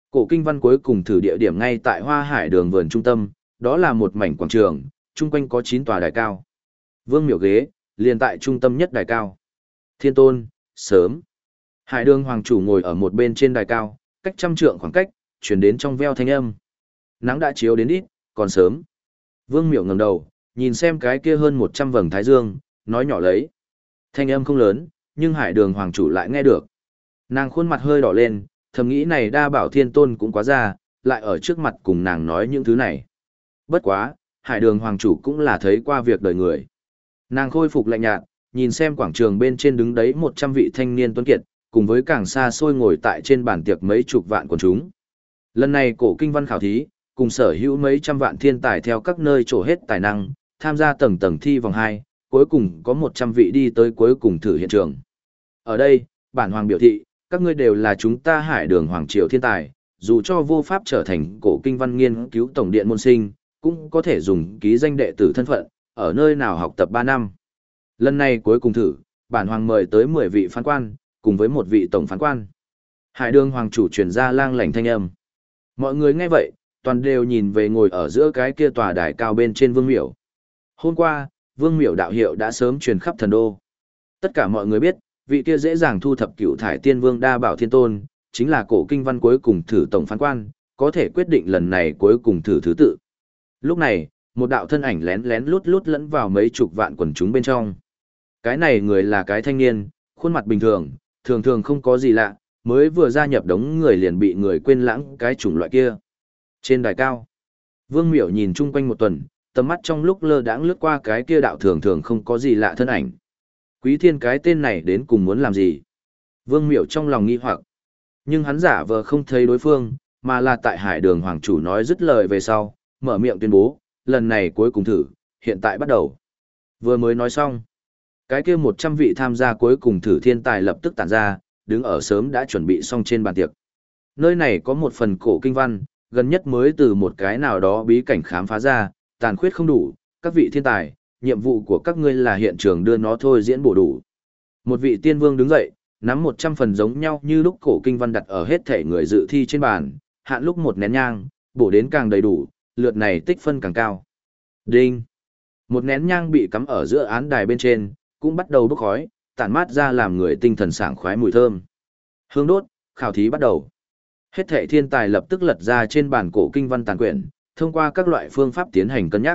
Cổ kinh văn cuối cùng thử địa điểm ngay tại Hoa Hải đường vườn trung tâm, đó là một mảnh quảng trường, chung quanh có 9 tòa đài cao. Vương miểu ghế, liền tại trung tâm nhất đài cao. Thiên tôn, sớm. Hải đường hoàng chủ ngồi ở một bên trên đài cao, cách trăm trượng khoảng cách, chuyển đến trong veo thanh âm. Nắng đã chiếu đến ít, còn sớm. Vương miểu ngẩng đầu, nhìn xem cái kia hơn 100 vầng thái dương, nói nhỏ lấy. Thanh âm không lớn, nhưng hải đường hoàng chủ lại nghe được. Nàng khuôn mặt hơi đỏ lên, thầm nghĩ này đa bảo thiên tôn cũng quá ra, lại ở trước mặt cùng nàng nói những thứ này. Bất quá, hải đường hoàng chủ cũng là thấy qua việc đời người. Nàng khôi phục lạnh nhạt, nhìn xem quảng trường bên trên đứng đấy 100 vị thanh niên tuấn kiệt, cùng với càng xa xôi ngồi tại trên bàn tiệc mấy chục vạn quần chúng. Lần này cổ kinh văn khảo thí, cùng sở hữu mấy trăm vạn thiên tài theo các nơi trổ hết tài năng, tham gia tầng tầng thi vòng 2, cuối cùng có 100 vị đi tới cuối cùng thử hiện trường. Ở đây, bản hoàng biểu thị, các ngươi đều là chúng ta hải đường hoàng triều thiên tài, dù cho vô pháp trở thành cổ kinh văn nghiên cứu tổng điện môn sinh, cũng có thể dùng ký danh đệ tử thân phận, ở nơi nào học tập 3 năm. Lần này cuối cùng thử, bản hoàng mời tới 10 vị phán quan, cùng với một vị tổng phán quan. Hải đường hoàng chủ truyền ra lang lảnh thanh âm. Mọi người nghe vậy, toàn đều nhìn về ngồi ở giữa cái kia tòa đài cao bên trên Vương Miểu. Hôm qua, Vương Miểu đạo hiệu đã sớm truyền khắp thần đô. Tất cả mọi người biết, vị kia dễ dàng thu thập cựu thải tiên vương đa bảo thiên tôn, chính là cổ kinh văn cuối cùng thử tổng phán quan, có thể quyết định lần này cuối cùng thử thứ tự. Lúc này, một đạo thân ảnh lén lén lút lút lẫn vào mấy chục vạn quần chúng bên trong. Cái này người là cái thanh niên, khuôn mặt bình thường, thường thường không có gì lạ, mới vừa gia nhập đống người liền bị người quên lãng cái chủng loại kia. Trên đài cao, Vương Miểu nhìn chung quanh một tuần, tầm mắt trong lúc lơ đãng lướt qua cái kia đạo thường thường không có gì lạ thân ảnh. Quý Thiên cái tên này đến cùng muốn làm gì? Vương Miểu trong lòng nghi hoặc. Nhưng hắn giả vờ không thấy đối phương, mà là tại hải đường hoàng chủ nói dứt lời về sau, mở miệng tuyên bố, lần này cuối cùng thử, hiện tại bắt đầu. Vừa mới nói xong, cái kia 100 vị tham gia cuối cùng thử thiên tài lập tức tản ra, đứng ở sớm đã chuẩn bị xong trên bàn tiệc. Nơi này có một phần cổ kinh văn, gần nhất mới từ một cái nào đó bí cảnh khám phá ra, tàn khuyết không đủ, các vị thiên tài, nhiệm vụ của các ngươi là hiện trường đưa nó thôi diễn bổ đủ. Một vị tiên vương đứng dậy, nắm 100 phần giống nhau như lúc cổ kinh văn đặt ở hết thể người dự thi trên bàn, hạn lúc một nén nhang, bổ đến càng đầy đủ, lượt này tích phân càng cao. Đinh! Một nén nhang bị cắm ở giữa án đài bên trên, cũng bắt đầu bốc khói, tản mát ra làm người tinh thần sảng khoái mùi thơm. Hương đốt, khảo thí bắt đầu. Hết thảy thiên tài lập tức lật ra trên bàn cổ kinh văn tàn quyển, thông qua các loại phương pháp tiến hành cân nhắc.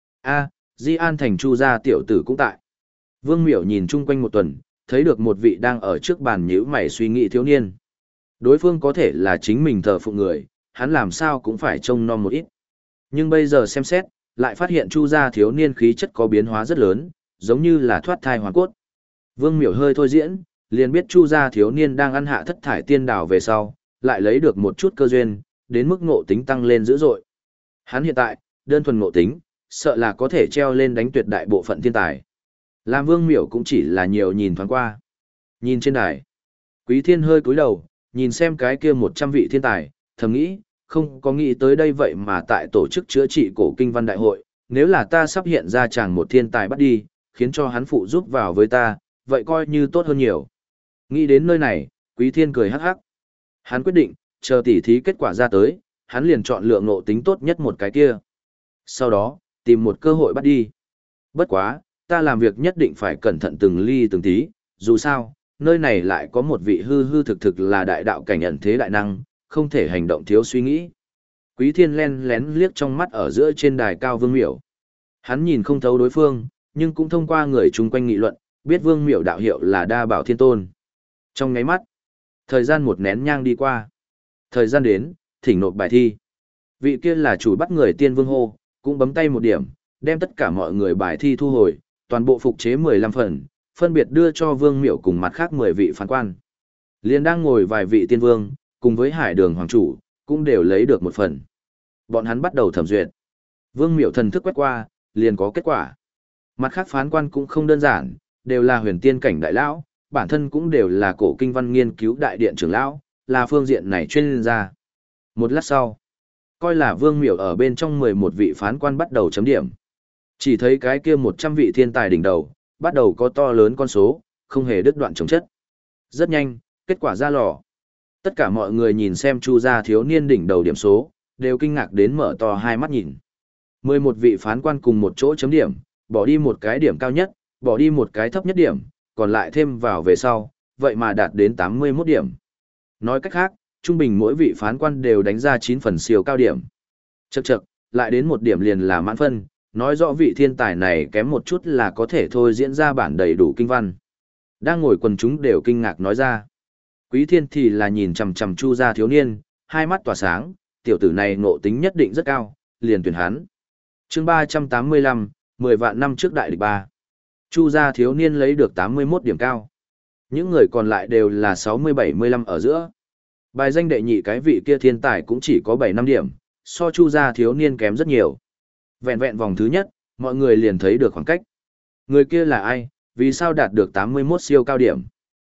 A, Di An thành Chu gia tiểu tử cũng tại. Vương Miểu nhìn chung quanh một tuần, thấy được một vị đang ở trước bàn nhíu mày suy nghĩ thiếu niên. Đối phương có thể là chính mình thờ phụng người, hắn làm sao cũng phải trông nom một ít. Nhưng bây giờ xem xét, lại phát hiện Chu gia thiếu niên khí chất có biến hóa rất lớn, giống như là thoát thai hoàn cốt. Vương Miểu hơi thôi diễn, liền biết Chu gia thiếu niên đang ăn hạ thất thải tiên đào về sau, lại lấy được một chút cơ duyên, đến mức ngộ tính tăng lên dữ dội. Hắn hiện tại, đơn thuần ngộ tính, sợ là có thể treo lên đánh tuyệt đại bộ phận thiên tài. Làm Vương Miểu cũng chỉ là nhiều nhìn thoáng qua. Nhìn trên đài, Quý Thiên hơi cúi đầu, nhìn xem cái kia 100 vị thiên tài, thầm nghĩ, không có nghĩ tới đây vậy mà tại tổ chức chữa trị cổ kinh văn đại hội, nếu là ta sắp hiện ra chàng một thiên tài bắt đi, khiến cho hắn phụ giúp vào với ta, vậy coi như tốt hơn nhiều. Nghĩ đến nơi này, Quý Thiên cười hắc hắc. Hắn quyết định, chờ tỉ thí kết quả ra tới, hắn liền chọn lựa ngộ tính tốt nhất một cái kia. Sau đó, tìm một cơ hội bắt đi. Bất quá, ta làm việc nhất định phải cẩn thận từng ly từng tí, dù sao, nơi này lại có một vị hư hư thực thực là đại đạo cảnh ẩn thế đại năng, không thể hành động thiếu suy nghĩ. Quý Thiên len lén liếc trong mắt ở giữa trên đài cao Vương Miểu. Hắn nhìn không thấu đối phương, nhưng cũng thông qua người chung quanh nghị luận, biết Vương Miểu đạo hiệu là Đa Bảo Thiên Tôn. Trong ngáy mắt, thời gian một nén nhang đi qua. Thời gian đến, thỉnh nộp bài thi. Vị kia là chủ bắt người tiên vương hô, cũng bấm tay một điểm, đem tất cả mọi người bài thi thu hồi, toàn bộ phục chế 15 phần, phân biệt đưa cho Vương Miểu cùng mặt khác 10 vị phán quan. Liên đang ngồi vài vị tiên vương, cùng với hải đường hoàng chủ, cũng đều lấy được một phần. Bọn hắn bắt đầu thẩm duyệt. Vương Miểu thần thức quét qua, liền có kết quả. Mặt khác phán quan cũng không đơn giản, đều là huyền tiên cảnh đại lão, bản thân cũng đều là cổ kinh văn nghiên cứu đại điện trưởng lão, là phương diện này chuyên gia. Một lát sau, coi là Vương Miểu ở bên trong 11 vị phán quan bắt đầu chấm điểm. Chỉ thấy cái kia 100 vị thiên tài đỉnh đầu, bắt đầu có to lớn con số, không hề đứt đoạn chống chất. Rất nhanh, kết quả ra lò. Tất cả mọi người nhìn xem Chu gia thiếu niên đỉnh đầu điểm số, đều kinh ngạc đến mở to hai mắt nhìn. 11 vị phán quan cùng một chỗ chấm điểm, bỏ đi một cái điểm cao nhất, bỏ đi một cái thấp nhất điểm, còn lại thêm vào về sau, vậy mà đạt đến 81 điểm. Nói cách khác, trung bình mỗi vị phán quan đều đánh ra 9 phần siêu cao điểm. Chậc chậc, lại đến một điểm liền là mãn phân, nói rõ vị thiên tài này kém một chút là có thể thôi diễn ra bản đầy đủ kinh văn. Đang ngồi quần chúng đều kinh ngạc nói ra. Quý Thiên thì là nhìn chằm chằm Chu gia thiếu niên, hai mắt tỏa sáng, tiểu tử này ngộ tính nhất định rất cao, liền tuyển hắn. Chương 385, 10 vạn năm trước đại địch 3. Chu gia thiếu niên lấy được 81 điểm cao. Những người còn lại đều là 60-75 ở giữa. Bài danh đệ nhị cái vị kia thiên tài cũng chỉ có 7-5 điểm, so Chu gia thiếu niên kém rất nhiều. Vẹn vẹn vòng thứ nhất, mọi người liền thấy được khoảng cách. Người kia là ai, vì sao đạt được 81 siêu cao điểm?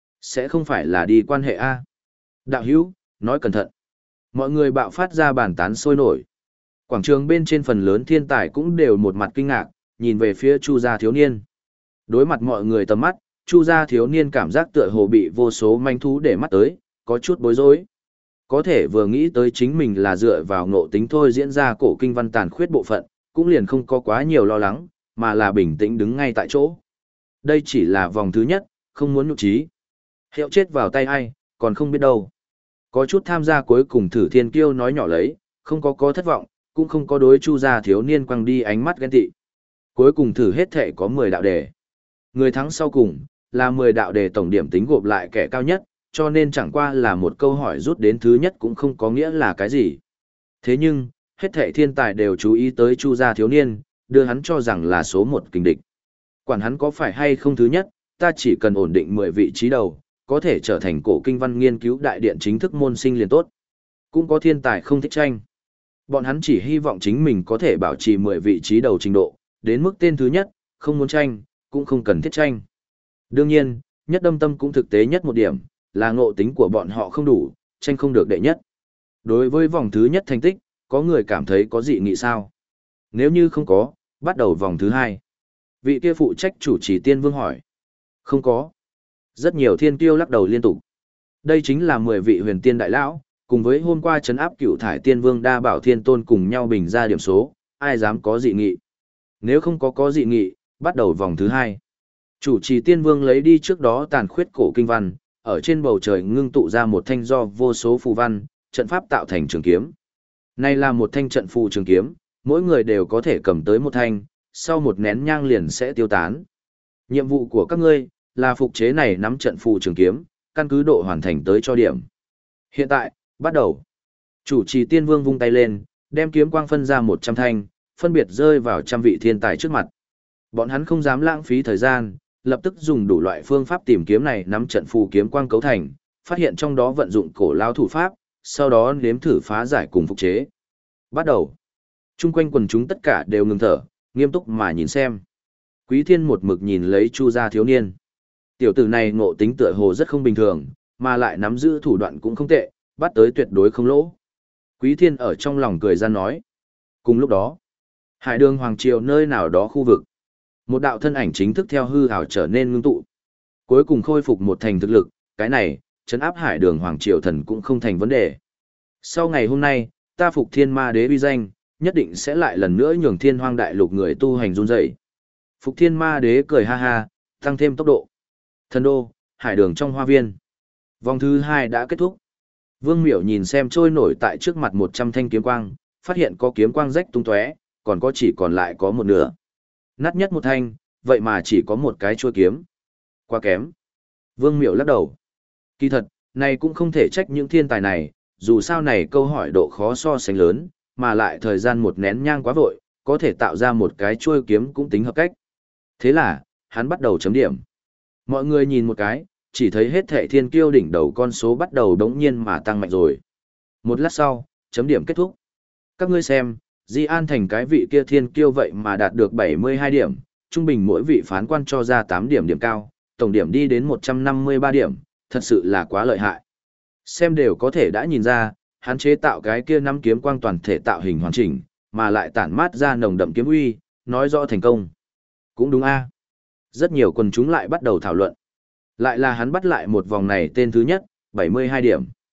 Sẽ không phải là đi quan hệ A. Đạo hữu, nói cẩn thận. Mọi người bạo phát ra bàn tán sôi nổi. Quảng trường bên trên phần lớn thiên tài cũng đều một mặt kinh ngạc, nhìn về phía Chu gia thiếu niên. Đối mặt mọi người tầm mắt, Chu gia thiếu niên cảm giác tựa hồ bị vô số manh thú để mắt tới, có chút bối rối. Có thể vừa nghĩ tới chính mình là dựa vào ngộ tính thôi diễn ra cổ kinh văn tàn khuyết bộ phận, cũng liền không có quá nhiều lo lắng, mà là bình tĩnh đứng ngay tại chỗ. Đây chỉ là vòng thứ nhất, không muốn nhục trí. Hiệu chết vào tay ai, còn không biết đâu. Có chút tham gia cuối cùng thử thiên kiêu nói nhỏ lấy, không có thất vọng, cũng không có đối Chu gia thiếu niên quăng đi ánh mắt ghen tị. Cuối cùng thử hết thể có 10 đạo đề. Người thắng sau cùng, là 10 đạo đề tổng điểm tính gộp lại kẻ cao nhất, cho nên chẳng qua là một câu hỏi rút đến thứ nhất cũng không có nghĩa là cái gì. Thế nhưng, hết thảy thiên tài đều chú ý tới Chu gia thiếu niên, đưa hắn cho rằng là số 1 kình địch. Quản hắn có phải hay không thứ nhất, ta chỉ cần ổn định 10 vị trí đầu, có thể trở thành cổ kinh văn nghiên cứu đại điện chính thức môn sinh liền tốt. Cũng có thiên tài không thích tranh. Bọn hắn chỉ hy vọng chính mình có thể bảo trì 10 vị trí đầu trình độ, đến mức tên thứ nhất, không muốn tranh, cũng không cần thiết tranh. Đương nhiên, nhất đâm tâm cũng thực tế nhất một điểm, là ngộ tính của bọn họ không đủ, tranh không được đệ nhất. Đối với vòng thứ nhất thành tích, có người cảm thấy có dị nghị sao? Nếu như không có, bắt đầu vòng thứ hai. Vị kia phụ trách chủ trì tiên vương hỏi. Không có. Rất nhiều thiên kiêu lắc đầu liên tục. Đây chính là 10 vị huyền tiên đại lão, cùng với hôm qua trấn áp cựu thải tiên vương đa bảo thiên tôn cùng nhau bình ra điểm số, ai dám có dị nghị. Nếu không có dị nghị, bắt đầu vòng thứ hai. Chủ trì tiên vương lấy đi trước đó tàn khuyết cổ kinh văn, ở trên bầu trời ngưng tụ ra một thanh do vô số phù văn, trận pháp tạo thành trường kiếm. Này là một thanh trận phù trường kiếm, mỗi người đều có thể cầm tới một thanh, sau một nén nhang liền sẽ tiêu tán. Nhiệm vụ của các ngươi là phục chế này nắm trận phù trường kiếm, căn cứ độ hoàn thành tới cho điểm. Hiện tại, bắt đầu. Chủ trì tiên vương vung tay lên, đem kiếm quang phân ra 100 thanh, phân biệt rơi vào trăm vị thiên tài trước mặt. Bọn hắn không dám lãng phí thời gian, lập tức dùng đủ loại phương pháp tìm kiếm này nắm trận phù kiếm quang cấu thành, phát hiện trong đó vận dụng cổ lao thủ pháp, sau đó nếm thử phá giải cùng phục chế. Bắt đầu. Trung quanh quần chúng tất cả đều ngừng thở, nghiêm túc mà nhìn xem. Quý Thiên một mực nhìn lấy Chu gia thiếu niên. Tiểu tử này ngộ tính tựa hồ rất không bình thường, mà lại nắm giữ thủ đoạn cũng không tệ, bắt tới tuyệt đối không lỗ. Quý Thiên ở trong lòng cười ra nói. Cùng lúc đó, Hải Đường Hoàng Triều nơi nào đó khu vực. Một đạo thân ảnh chính thức theo hư ảo trở nên ngưng tụ. Cuối cùng khôi phục một thành thực lực, cái này, trấn áp Hải Đường Hoàng Triều thần cũng không thành vấn đề. Sau ngày hôm nay, ta phục Thiên Ma Đế uy danh, nhất định sẽ lại lần nữa nhường Thiên Hoang Đại Lục người tu hành run rẩy. Phục Thiên Ma Đế cười ha ha, tăng thêm tốc độ. Thần đô, Hải Đường trong hoa viên. Vòng thứ 2 đã kết thúc. Vương Miểu nhìn xem trôi nổi tại trước mặt 100 thanh kiếm quang, phát hiện có kiếm quang rách tung tóe, còn có chỉ còn lại có một nửa. Nát nhất một thanh, vậy mà chỉ có một cái chuôi kiếm. Quá kém. Vương Miểu lắc đầu. Kỳ thật, này cũng không thể trách những thiên tài này, dù sao này câu hỏi độ khó so sánh lớn, mà lại thời gian một nén nhang quá vội, có thể tạo ra một cái chuôi kiếm cũng tính hợp cách. Thế là, hắn bắt đầu chấm điểm. Mọi người nhìn một cái, chỉ thấy hết thệ thiên kiêu đỉnh đầu con số bắt đầu đống nhiên mà tăng mạnh rồi. Một lát sau, chấm điểm kết thúc. Các ngươi xem, Di An thành cái vị kia thiên kiêu vậy mà đạt được 72 điểm, trung bình mỗi vị phán quan cho ra 8 điểm điểm cao, tổng điểm đi đến 153 điểm, thật sự là quá lợi hại. Xem đều có thể đã nhìn ra, hắn chế tạo cái kia năm kiếm quang toàn thể tạo hình hoàn chỉnh, mà lại tản mát ra nồng đậm kiếm uy, nói rõ thành công. Cũng đúng a. Rất nhiều quần chúng lại bắt đầu thảo luận. Lại là hắn bắt lại một vòng này tên thứ nhất, 72 điểm.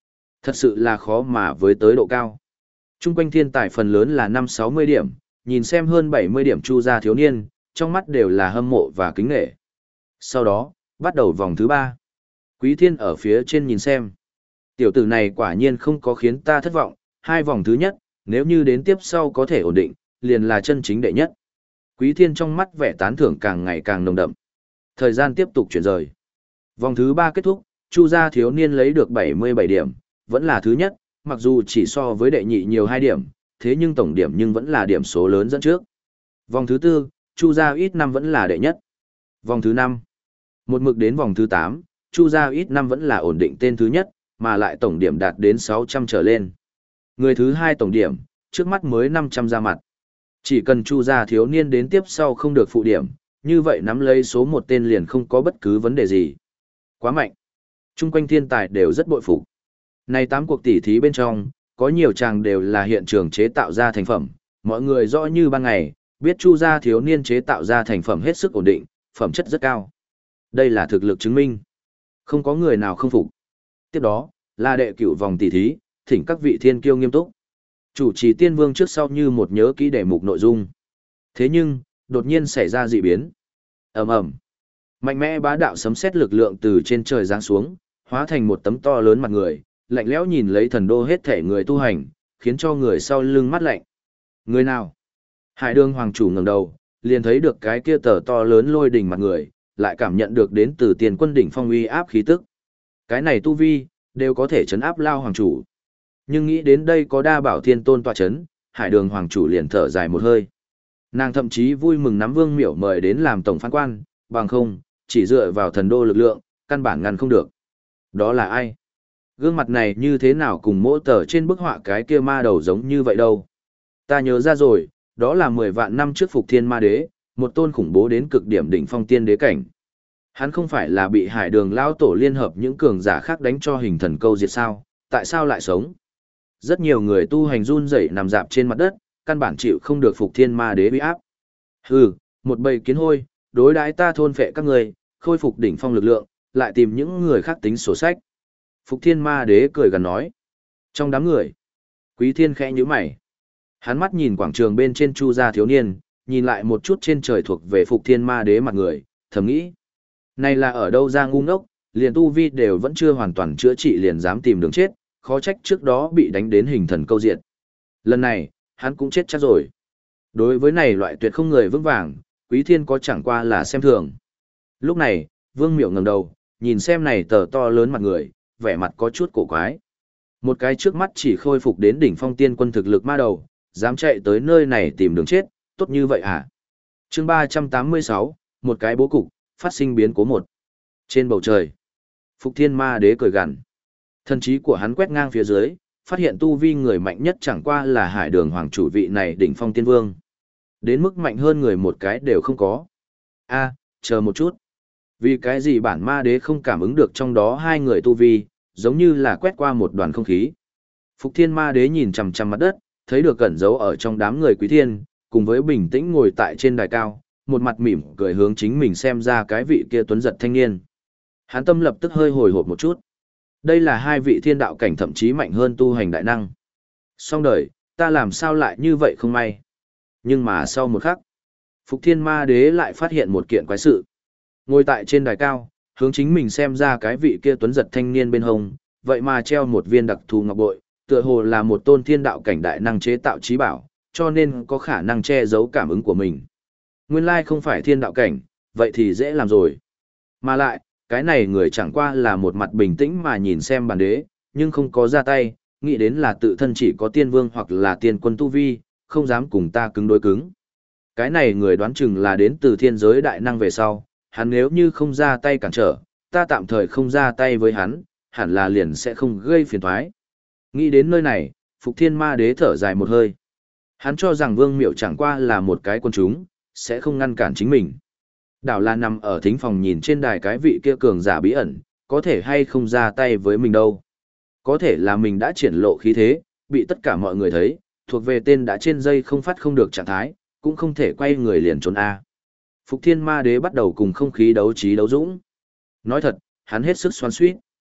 Thật sự là khó mà với tới độ cao. Trung quanh thiên tài phần lớn là 5-60 điểm, nhìn xem hơn 70 điểm Chu gia thiếu niên, trong mắt đều là hâm mộ và kính nể. Sau đó, bắt đầu vòng thứ 3. Quý Thiên ở phía trên nhìn xem. Tiểu tử này quả nhiên không có khiến ta thất vọng, 2 vòng thứ nhất, nếu như đến tiếp sau có thể ổn định, liền là chân chính đệ nhất. Quý Thiên trong mắt vẻ tán thưởng càng ngày càng nồng đậm. Thời gian tiếp tục chuyển rời. Vòng thứ 3 kết thúc, Chu gia thiếu niên lấy được 77 điểm, vẫn là thứ nhất, mặc dù chỉ so với đệ nhị nhiều 2 điểm, thế nhưng tổng điểm nhưng vẫn là điểm số lớn dẫn trước. Vòng thứ 4, Chu gia ít năm vẫn là đệ nhất. Vòng thứ 5, một mực đến vòng thứ 8, Chu gia ít năm vẫn là ổn định tên thứ nhất, mà lại tổng điểm đạt đến 600 trở lên. Người thứ 2 tổng điểm, trước mắt mới 500 ra mặt. Chỉ cần Chu gia thiếu niên đến tiếp sau không được phụ điểm, như vậy nắm lấy số 1 tên liền không có bất cứ vấn đề gì. Quá mạnh. Trung quanh thiên tài đều rất bội phục. Này 8 cuộc tỉ thí bên trong, có nhiều chàng đều là hiện trường chế tạo ra thành phẩm, mọi người rõ như ban ngày, biết Chu gia thiếu niên chế tạo ra thành phẩm hết sức ổn định, phẩm chất rất cao. Đây là thực lực chứng minh. Không có người nào không phục. Tiếp đó, là đệ cửu vòng tỉ thí, thỉnh các vị thiên kiêu nghiêm túc. Chủ trì Tiên Vương trước sau như một nhớ kỹ đề mục nội dung. Thế nhưng, đột nhiên xảy ra dị biến. Ầm ầm. Mạnh mẽ bá đạo sấm sét lực lượng từ trên trời giáng xuống, hóa thành một tấm to lớn mặt người, lạnh lẽo nhìn lấy thần đô hết thể người tu hành, khiến cho người sau lưng mắt lạnh. Người nào? Hải Đường hoàng chủ ngẩng đầu, liền thấy được cái kia tờ to lớn lôi đỉnh mặt người, lại cảm nhận được đến từ Tiền Quân đỉnh phong uy áp khí tức. Cái này tu vi, đều có thể chấn áp lao hoàng chủ. Nhưng nghĩ đến đây có đa bảo thiên tôn tọa chấn, Hải Đường hoàng chủ liền thở dài một hơi. Nàng thậm chí vui mừng nắm Vương Miểu mời đến làm tổng phán quan, bằng không, chỉ dựa vào thần đô lực lượng, căn bản ngăn không được. Đó là ai? Gương mặt này như thế nào cùng mỗ tờ trên bức họa cái kia ma đầu giống như vậy đâu? Ta nhớ ra rồi, đó là 10 vạn năm trước Phục Thiên Ma Đế, một tôn khủng bố đến cực điểm đỉnh phong tiên đế cảnh. Hắn không phải là bị Hải Đường lão tổ liên hợp những cường giả khác đánh cho hình thần câu diệt sao, tại sao lại sống? Rất nhiều người tu hành run rẩy nằm dạp trên mặt đất, căn bản chịu không được Phục Thiên Ma Đế uy áp. Hừ, một bầy kiến hôi, đối đãi ta thôn phệ các người, khôi phục đỉnh phong lực lượng, lại tìm những người khác tính sổ sách. Phục Thiên Ma Đế cười gần nói. Trong đám người, Quý Thiên khẽ nhíu mày. Hắn mắt nhìn quảng trường bên trên Chu gia thiếu niên, nhìn lại một chút trên trời thuộc về Phục Thiên Ma Đế mặt người, thầm nghĩ. Này là ở đâu ra ngu ngốc, liền tu vi đều vẫn chưa hoàn toàn chữa trị liền dám tìm đường chết, khó trách trước đó bị đánh đến hình thần câu diệt. Lần này, hắn cũng chết chắc rồi. Đối với này loại tuyệt không người vững vàng, Quý Thiên có chẳng qua là xem thường. Lúc này, Vương Miểu ngẩng đầu, nhìn xem này tờ to lớn mặt người, vẻ mặt có chút cổ quái. Một cái trước mắt chỉ khôi phục đến đỉnh phong tiên quân thực lực ma đầu, dám chạy tới nơi này tìm đường chết, tốt như vậy hả? Chương 386, một cái bố cục, phát sinh biến cố một. Trên bầu trời, Phục Thiên Ma Đế cười gằn. Thần trí của hắn quét ngang phía dưới, phát hiện tu vi người mạnh nhất chẳng qua là Hải Đường hoàng chủ vị này đỉnh phong tiên vương. Đến mức mạnh hơn người một cái đều không có. A, chờ một chút. Vì cái gì bản ma đế không cảm ứng được trong đó hai người tu vi, giống như là quét qua một đoàn không khí. Phục Thiên Ma Đế nhìn chằm chằm mặt đất, thấy được cẩn giấu ở trong đám người Quý Thiên, cùng với bình tĩnh ngồi tại trên đài cao, một mặt mỉm cười hướng chính mình xem ra cái vị kia tuấn giật thanh niên. Hắn tâm lập tức hơi hồi hộp một chút. Đây là hai vị thiên đạo cảnh thậm chí mạnh hơn tu hành đại năng. Xong đời, ta làm sao lại như vậy không may. Nhưng mà sau một khắc, Phục Thiên Ma Đế lại phát hiện một kiện quái sự. Ngồi tại trên đài cao, hướng chính mình xem ra cái vị kia tuấn giật thanh niên bên hông, vậy mà treo một viên đặc thù ngọc bội, tựa hồ là một tôn thiên đạo cảnh đại năng chế tạo trí bảo, cho nên có khả năng che giấu cảm ứng của mình. Nguyên lai không phải thiên đạo cảnh, vậy thì dễ làm rồi. Mà lại, cái này người chẳng qua là một mặt bình tĩnh mà nhìn xem bản đế, nhưng không có ra tay, nghĩ đến là tự thân chỉ có tiên vương hoặc là tiên quân tu vi, không dám cùng ta cứng đối cứng. Cái này người đoán chừng là đến từ thiên giới đại năng về sau, hắn nếu như không ra tay cản trở, ta tạm thời không ra tay với hắn, hẳn là liền sẽ không gây phiền toái. Nghĩ đến nơi này, Phục Thiên Ma Đế thở dài một hơi. Hắn cho rằng Vương Miểu chẳng qua là một cái quân chúng, sẽ không ngăn cản chính mình. Đảo là nằm ở thính phòng nhìn trên đài cái vị kia cường giả bí ẩn, có thể hay không ra tay với mình đâu. Có thể là mình đã triển lộ khí thế, bị tất cả mọi người thấy, thuộc về tên đã trên dây không phát không được trạng thái, cũng không thể quay người liền trốn A. Phục Thiên Ma Đế bắt đầu cùng không khí đấu trí đấu dũng. Nói thật, hắn hết sức xoắn xuýt.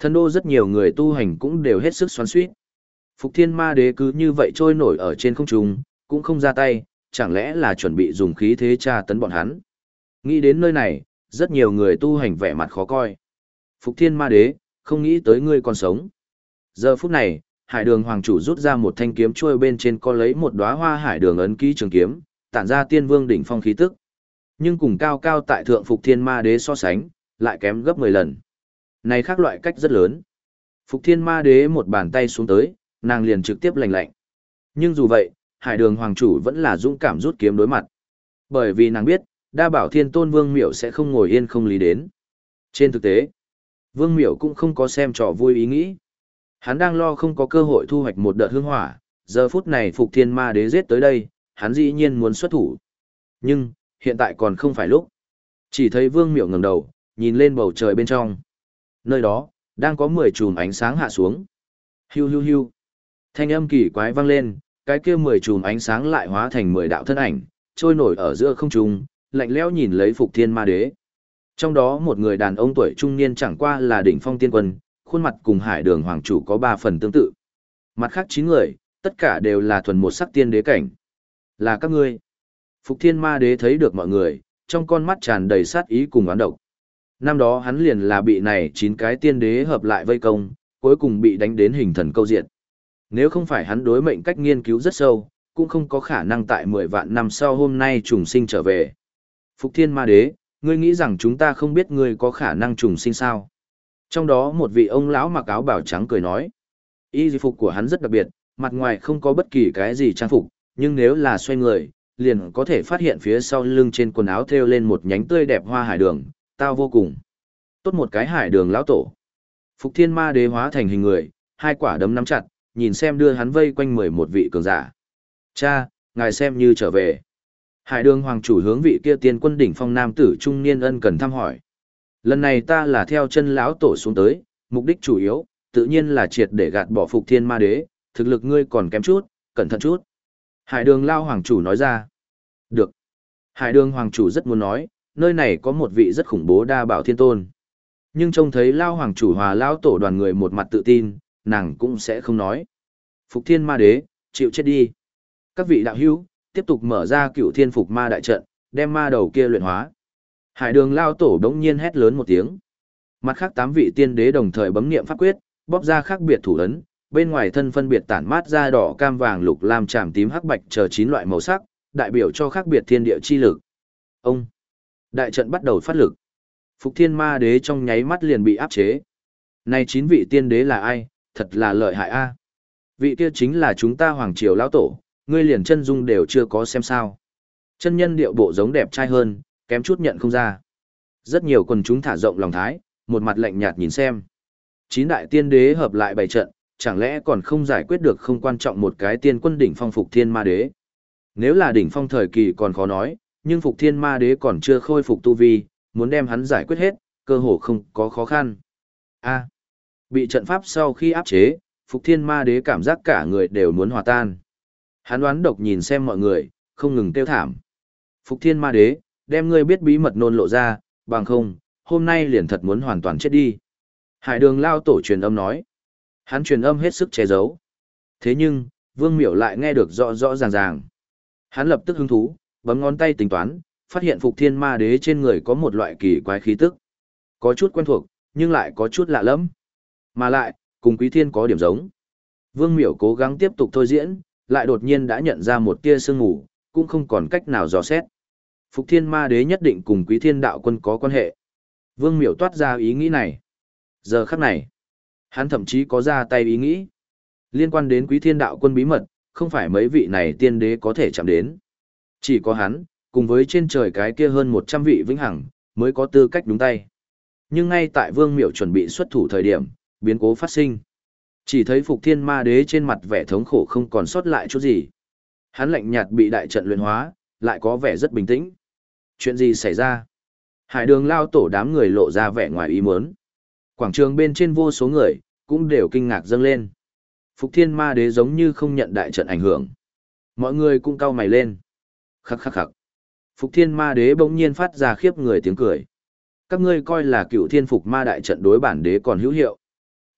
Thần đô rất nhiều người tu hành cũng đều hết sức xoắn xuýt. Phục Thiên Ma Đế cứ như vậy trôi nổi ở trên không trung, cũng không ra tay, chẳng lẽ là chuẩn bị dùng khí thế tra tấn bọn hắn. Nghĩ đến nơi này, rất nhiều người tu hành vẻ mặt khó coi. Phục Thiên Ma Đế, không nghĩ tới ngươi còn sống. Giờ phút này, Hải Đường Hoàng chủ rút ra một thanh kiếm chuôi bên trên có lấy một đóa hoa hải đường ấn ký trường kiếm, tản ra tiên vương đỉnh phong khí tức. Nhưng cùng cao cao tại thượng Phục Thiên Ma Đế so sánh, lại kém gấp 10 lần. Này khác loại cách rất lớn. Phục Thiên Ma Đế một bàn tay xuống tới, nàng liền trực tiếp lạnh lạnh. Nhưng dù vậy, Hải Đường Hoàng chủ vẫn là dũng cảm rút kiếm đối mặt. Bởi vì nàng biết, Đa Bảo Thiên Tôn Vương Miểu sẽ không ngồi yên không lý đến. Trên thực tế, Vương Miểu cũng không có xem trò vui ý nghĩ. Hắn đang lo không có cơ hội thu hoạch một đợt hương hỏa, giờ phút này Phục Thiên Ma Đế giết tới đây, hắn dĩ nhiên muốn xuất thủ. Nhưng, hiện tại còn không phải lúc. Chỉ thấy Vương Miểu ngẩng đầu, nhìn lên bầu trời bên trong. Nơi đó, đang có 10 chùm ánh sáng hạ xuống. Hiu hiu hiu. Thanh âm kỳ quái vang lên, cái kia 10 chùm ánh sáng lại hóa thành 10 đạo thân ảnh, trôi nổi ở giữa không trung, lạnh lẽo nhìn lấy Phục Thiên Ma Đế. Trong đó một người đàn ông tuổi trung niên chẳng qua là đỉnh phong tiên quân, khuôn mặt cùng Hải Đường Hoàng chủ có 3 phần tương tự. Mặt khác 9 người, tất cả đều là thuần một sắc tiên đế cảnh. Là các ngươi. Phục Thiên Ma Đế thấy được mọi người, trong con mắt tràn đầy sát ý cùng oán độc. Năm đó hắn liền là bị này 9 cái tiên đế hợp lại vây công, cuối cùng bị đánh đến hình thần câu diện. Nếu không phải hắn đối mệnh cách nghiên cứu rất sâu, cũng không có khả năng tại 10 vạn năm sau hôm nay trùng sinh trở về. Phục Thiên Ma Đế, ngươi nghĩ rằng chúng ta không biết ngươi có khả năng trùng sinh sao? Trong đó một vị ông lão mặc áo bào trắng cười nói. Y phục của hắn rất đặc biệt, mặt ngoài không có bất kỳ cái gì trang phục, nhưng nếu là xoay người, liền có thể phát hiện phía sau lưng trên quần áo thêu lên một nhánh tươi đẹp hoa hải đường, tao vô cùng. Tốt một cái hải đường lão tổ. Phục Thiên Ma Đế hóa thành hình người, hai quả đấm nắm chặt, nhìn xem đưa hắn vây quanh 11 vị cường giả. Cha, ngài xem như trở về. Hải đường hoàng chủ hướng vị kia tiên quân đỉnh phong nam tử trung niên ân cần thăm hỏi. Lần này ta là theo chân lão tổ xuống tới, mục đích chủ yếu, tự nhiên là triệt để gạt bỏ Phục Thiên Ma Đế, thực lực ngươi còn kém chút, cẩn thận chút. Hải đường lao hoàng chủ nói ra. Được. Hải đường hoàng chủ rất muốn nói, nơi này có một vị rất khủng bố Đa Bảo Thiên Tôn. Nhưng trông thấy lao hoàng chủ hòa lao tổ đoàn người một mặt tự tin, nàng cũng sẽ không nói. Phục Thiên Ma Đế, chịu chết đi. Các vị đạo hữu, tiếp tục mở ra Cựu Thiên Phục Ma đại trận, đem ma đầu kia luyện hóa. Hải đường lao tổ đống nhiên hét lớn một tiếng. Mặt khác 8 vị tiên đế đồng thời bấm niệm pháp quyết, bóp ra khác biệt thủ ấn, bên ngoài thân phân biệt tản mát ra đỏ, cam, vàng, lục, lam, tràm, tím, hắc, bạch chờ 9 loại màu sắc, đại biểu cho khác biệt thiên địa chi lực. Ông. Đại trận bắt đầu phát lực. Phục Thiên Ma Đế trong nháy mắt liền bị áp chế. Này 9 vị tiên đế là ai, thật là lợi hại a. Vị kia chính là chúng ta hoàng triều lão tổ, ngươi liền chân dung đều chưa có xem sao. Chân nhân điệu bộ giống đẹp trai hơn, kém chút nhận không ra. Rất nhiều quần chúng thả rộng lòng thái, một mặt lạnh nhạt nhìn xem. 9 đại tiên đế hợp lại bày trận, chẳng lẽ còn không giải quyết được không quan trọng một cái tiên quân đỉnh phong Phục Thiên Ma Đế. Nếu là đỉnh phong thời kỳ còn khó nói, nhưng Phục Thiên Ma Đế còn chưa khôi phục tu vi, muốn đem hắn giải quyết hết, cơ hồ không có khó khăn. A. Bị trận pháp sau khi áp chế, Phục Thiên Ma Đế cảm giác cả người đều muốn hòa tan. Hắn đoán độc nhìn xem mọi người, không ngừng kêu thảm. Phục Thiên Ma Đế, đem ngươi biết bí mật nôn lộ ra, bằng không, hôm nay liền thật muốn hoàn toàn chết đi. Hải đường lao tổ truyền âm nói. Hắn truyền âm hết sức che giấu. Thế nhưng, Vương Miểu lại nghe được rõ rõ ràng ràng. Hắn lập tức hứng thú, bấm ngón tay tính toán, phát hiện Phục Thiên Ma Đế trên người có một loại kỳ quái khí tức. Có chút quen thuộc, nhưng lại có chút lạ lẫm. Mà lại, cùng Quý Thiên có điểm giống. Vương Miểu cố gắng tiếp tục thôi diễn, lại đột nhiên đã nhận ra một tia sương mù, cũng không còn cách nào dò xét. Phục Thiên Ma Đế nhất định cùng Quý Thiên đạo quân có quan hệ. Vương Miểu toát ra ý nghĩ này. Giờ khắc này, hắn thậm chí có ra tay ý nghĩ. Liên quan đến Quý Thiên đạo quân bí mật, không phải mấy vị này tiên đế có thể chạm đến. Chỉ có hắn, cùng với trên trời cái kia hơn 100 vị vĩnh hằng, mới có tư cách đúng tay. Nhưng ngay tại Vương Miểu chuẩn bị xuất thủ thời điểm, biến cố phát sinh. Chỉ thấy Phục Thiên Ma Đế trên mặt vẻ thống khổ không còn sót lại chút gì. Hắn lạnh nhạt bị đại trận luyện hóa, lại có vẻ rất bình tĩnh. Chuyện gì xảy ra? Hải đường lao tổ đám người lộ ra vẻ ngoài ý muốn. Quảng trường bên trên vô số người, cũng đều kinh ngạc dâng lên. Phục Thiên Ma Đế giống như không nhận đại trận ảnh hưởng. Mọi người cũng cau mày lên. Khắc khắc khắc. Phục Thiên Ma Đế bỗng nhiên phát ra khiếp người tiếng cười. Các ngươi coi là Cựu Thiên Phục Ma đại trận đối bản đế còn hữu hiệu.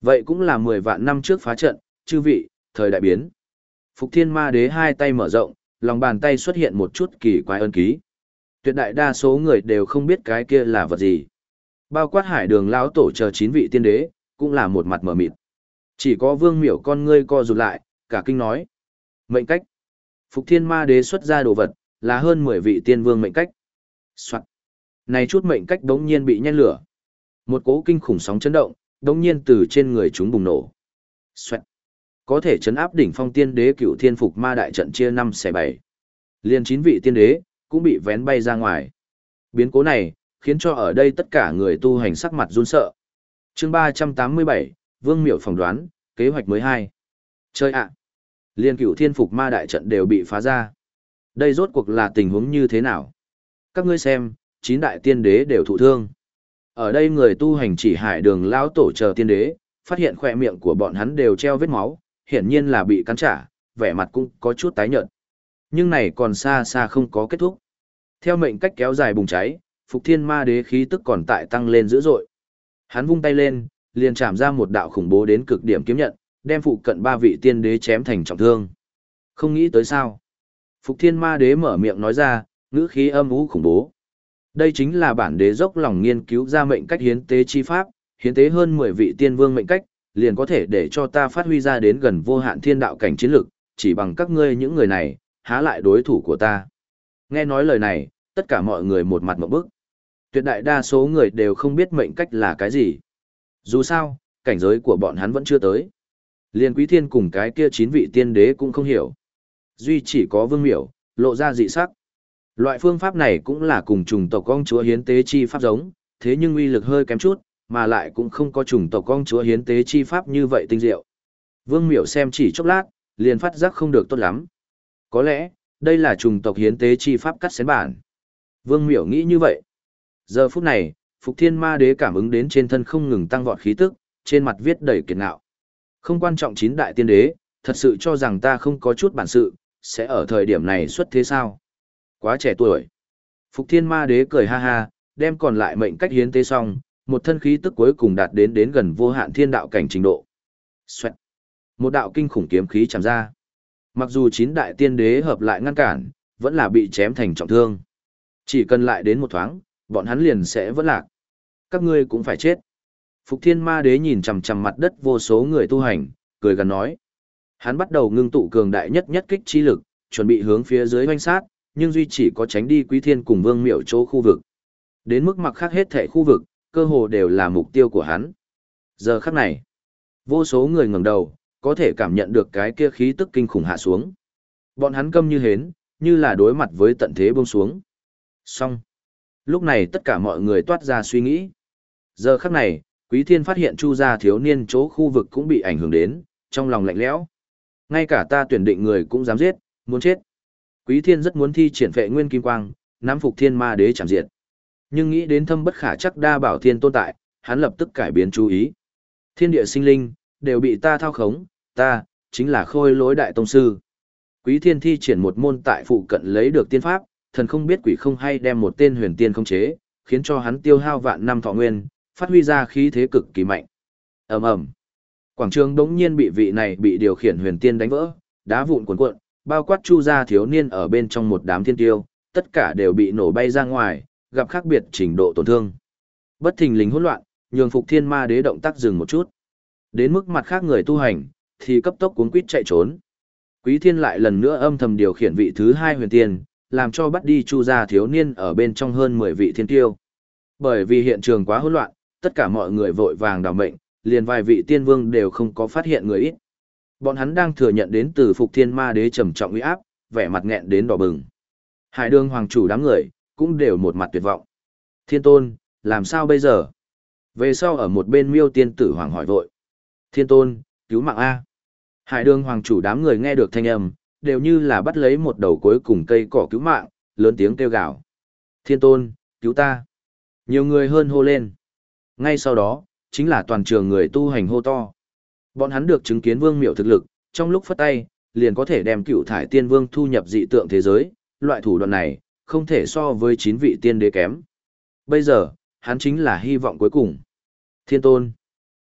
Vậy cũng là 10 vạn năm trước phá trận, chư vị, thời đại biến. Phục Thiên Ma Đế hai tay mở rộng, lòng bàn tay xuất hiện một chút kỳ quái ân ký. Tuyệt đại đa số người đều không biết cái kia là vật gì. Bao quát Hải Đường lão tổ chờ 9 vị tiên đế, cũng là một mặt mở mịt. Chỉ có Vương Miểu con ngươi co rụt lại, cả kinh nói. Mệnh cách. Phục Thiên Ma Đế xuất ra đồ vật, là hơn 10 vị tiên vương mệnh cách. Soạn. Này chút mệnh cách đống nhiên bị nhen lửa. Một cỗ kinh khủng sóng chấn động, đống nhiên từ trên người chúng bùng nổ. Soạn. Có thể chấn áp đỉnh phong tiên đế Cửu Thiên Phục Ma đại trận chia 5/7. Liên 9 vị tiên đế cũng bị vén bay ra ngoài. Biến cố này khiến cho ở đây tất cả người tu hành sắc mặt run sợ. Chương 387, Vương Miểu phỏng đoán, kế hoạch mới 2. Chơi ạ! Liên Cửu Thiên Phục Ma đại trận đều bị phá ra. Đây rốt cuộc là tình huống như thế nào? Các ngươi xem, 9 đại tiên đế đều thụ thương. Ở đây người tu hành chỉ Hải Đường lão tổ chờ tiên đế, phát hiện khỏe miệng của bọn hắn đều treo vết máu, hiển nhiên là bị cắn trả, vẻ mặt cũng có chút tái nhợt. Nhưng này còn xa xa không có kết thúc. Theo mệnh cách kéo dài bùng cháy, Phục Thiên Ma Đế khí tức còn tại tăng lên dữ dội. Hắn vung tay lên, liền chạm ra một đạo khủng bố đến cực điểm kiếm nhận, đem phụ cận 3 vị tiên đế chém thành trọng thương. Không nghĩ tới sao? Phục Thiên Ma Đế mở miệng nói ra, ngữ khí âm u khủng bố. Đây chính là bản đế dốc lòng nghiên cứu ra mệnh cách hiến tế chi pháp, hiến tế hơn 10 vị tiên vương mệnh cách, liền có thể để cho ta phát huy ra đến gần vô hạn thiên đạo cảnh chiến lực, chỉ bằng các ngươi những người này, há lại đối thủ của ta. Nghe nói lời này, tất cả mọi người một mặt ngộp bức. Tuyệt đại đa số người đều không biết mệnh cách là cái gì. Dù sao, cảnh giới của bọn hắn vẫn chưa tới. Liên Quý Thiên cùng cái kia 9 vị tiên đế cũng không hiểu. Duy chỉ có Vương Miểu, lộ ra dị sắc. Loại phương pháp này cũng là cùng chủng tộc công chúa hiến tế chi pháp giống, thế nhưng uy lực hơi kém chút, mà lại cũng không có chủng tộc công chúa hiến tế chi pháp như vậy tinh diệu. Vương Miểu xem chỉ chốc lát, liền phát giác không được tốt lắm. Có lẽ, đây là chủng tộc hiến tế chi pháp cắt xén bản. Vương Miểu nghĩ như vậy. Giờ phút này, Phục Thiên Ma Đế cảm ứng đến trên thân không ngừng tăng vọt khí tức, trên mặt viết đầy kiệt ngạo. Không quan trọng 9 đại tiên đế, thật sự cho rằng ta không có chút bản sự, sẽ ở thời điểm này xuất thế sao? Quá trẻ tuổi. Phục Thiên Ma Đế cười ha ha, đem còn lại mệnh cách hiến tế xong, một thân khí tức cuối cùng đạt đến gần vô hạn thiên đạo cảnh trình độ. Xoẹt. Một đạo kinh khủng kiếm khí chạm ra. Mặc dù 9 đại tiên đế hợp lại ngăn cản, vẫn là bị chém thành trọng thương. Chỉ cần lại đến một thoáng, bọn hắn liền sẽ vỡ lạc. Các ngươi cũng phải chết. Phục Thiên Ma Đế nhìn chằm chằm mặt đất vô số người tu hành, cười gần nói. Hắn bắt đầu ngưng tụ cường đại nhất kích chi lực, chuẩn bị hướng phía dưới hoanh sát, nhưng duy chỉ có tránh đi Quý Thiên cùng Vương Miểu chỗ khu vực. Đến mức mặc khác hết thể khu vực, cơ hồ đều là mục tiêu của hắn. Giờ khắc này, vô số người ngẩng đầu, có thể cảm nhận được cái kia khí tức kinh khủng hạ xuống. Bọn hắn câm như hến, như là đối mặt với tận thế buông xuống. Xong. Lúc này tất cả mọi người toát ra suy nghĩ. Giờ khắc này, Quý Thiên phát hiện Chu gia thiếu niên chỗ khu vực cũng bị ảnh hưởng đến, trong lòng lạnh lẽo. Ngay cả ta tuyển định người cũng dám giết, muốn chết. Quý Thiên rất muốn thi triển Phệ Nguyên Kim Quang, nắm Phục Thiên Ma Đế chạm diệt. Nhưng nghĩ đến thâm bất khả chắc đa bảo thiên tồn tại, hắn lập tức cải biến chú ý. Thiên địa sinh linh, đều bị ta thao khống, ta, chính là Khôi Lỗi Đại Tông Sư. Quý Thiên thi triển một môn tại phụ cận lấy được tiên pháp, thần không biết quỷ không hay đem một tên huyền tiên khống chế, khiến cho hắn tiêu hao vạn năm thọ nguyên, phát huy ra khí thế cực kỳ mạnh. Ầm ầm. Quảng trường đống nhiên bị vị này bị điều khiển huyền tiên đánh vỡ, đá vụn cuồn cuộn, bao quát Chu gia thiếu niên ở bên trong một đám thiên tiêu, tất cả đều bị nổ bay ra ngoài, gặp khác biệt trình độ tổn thương. Bất thình lình hỗn loạn, nhường Phục Thiên Ma Đế động tác dừng một chút. Đến mức mặt khác người tu hành, thì cấp tốc cuống quýt chạy trốn. Quý Thiên lại lần nữa âm thầm điều khiển vị thứ 2 huyền tiên, làm cho bắt đi Chu gia thiếu niên ở bên trong hơn 10 vị thiên tiêu. Bởi vì hiện trường quá hỗn loạn, tất cả mọi người vội vàng đào mệnh, liền vài vị tiên vương đều không có phát hiện người ít. Bọn hắn đang thừa nhận đến từ Phục Thiên Ma Đế trầm trọng uy áp, vẻ mặt nghẹn đến đỏ bừng. Hải Đường hoàng chủ đám người cũng đều một mặt tuyệt vọng. Thiên Tôn, làm sao bây giờ? Về sau ở một bên Miêu tiên tử hoàng hỏi vội. Thiên Tôn, cứu mạng a. Hải Đường hoàng chủ đám người nghe được thanh âm, đều như là bắt lấy một đầu cuối cùng cây cỏ cứu mạng, lớn tiếng kêu gào. Thiên Tôn, cứu ta. Nhiều người hơn hô lên. Ngay sau đó, chính là toàn trường người tu hành hô to. Bọn hắn được chứng kiến Vương Miểu thực lực, trong lúc phất tay, liền có thể đem Cựu Thải Tiên Vương thu nhập dị tượng thế giới, loại thủ đoạn này, không thể so với 9 vị tiên đế kém. Bây giờ, hắn chính là hy vọng cuối cùng. Thiên Tôn.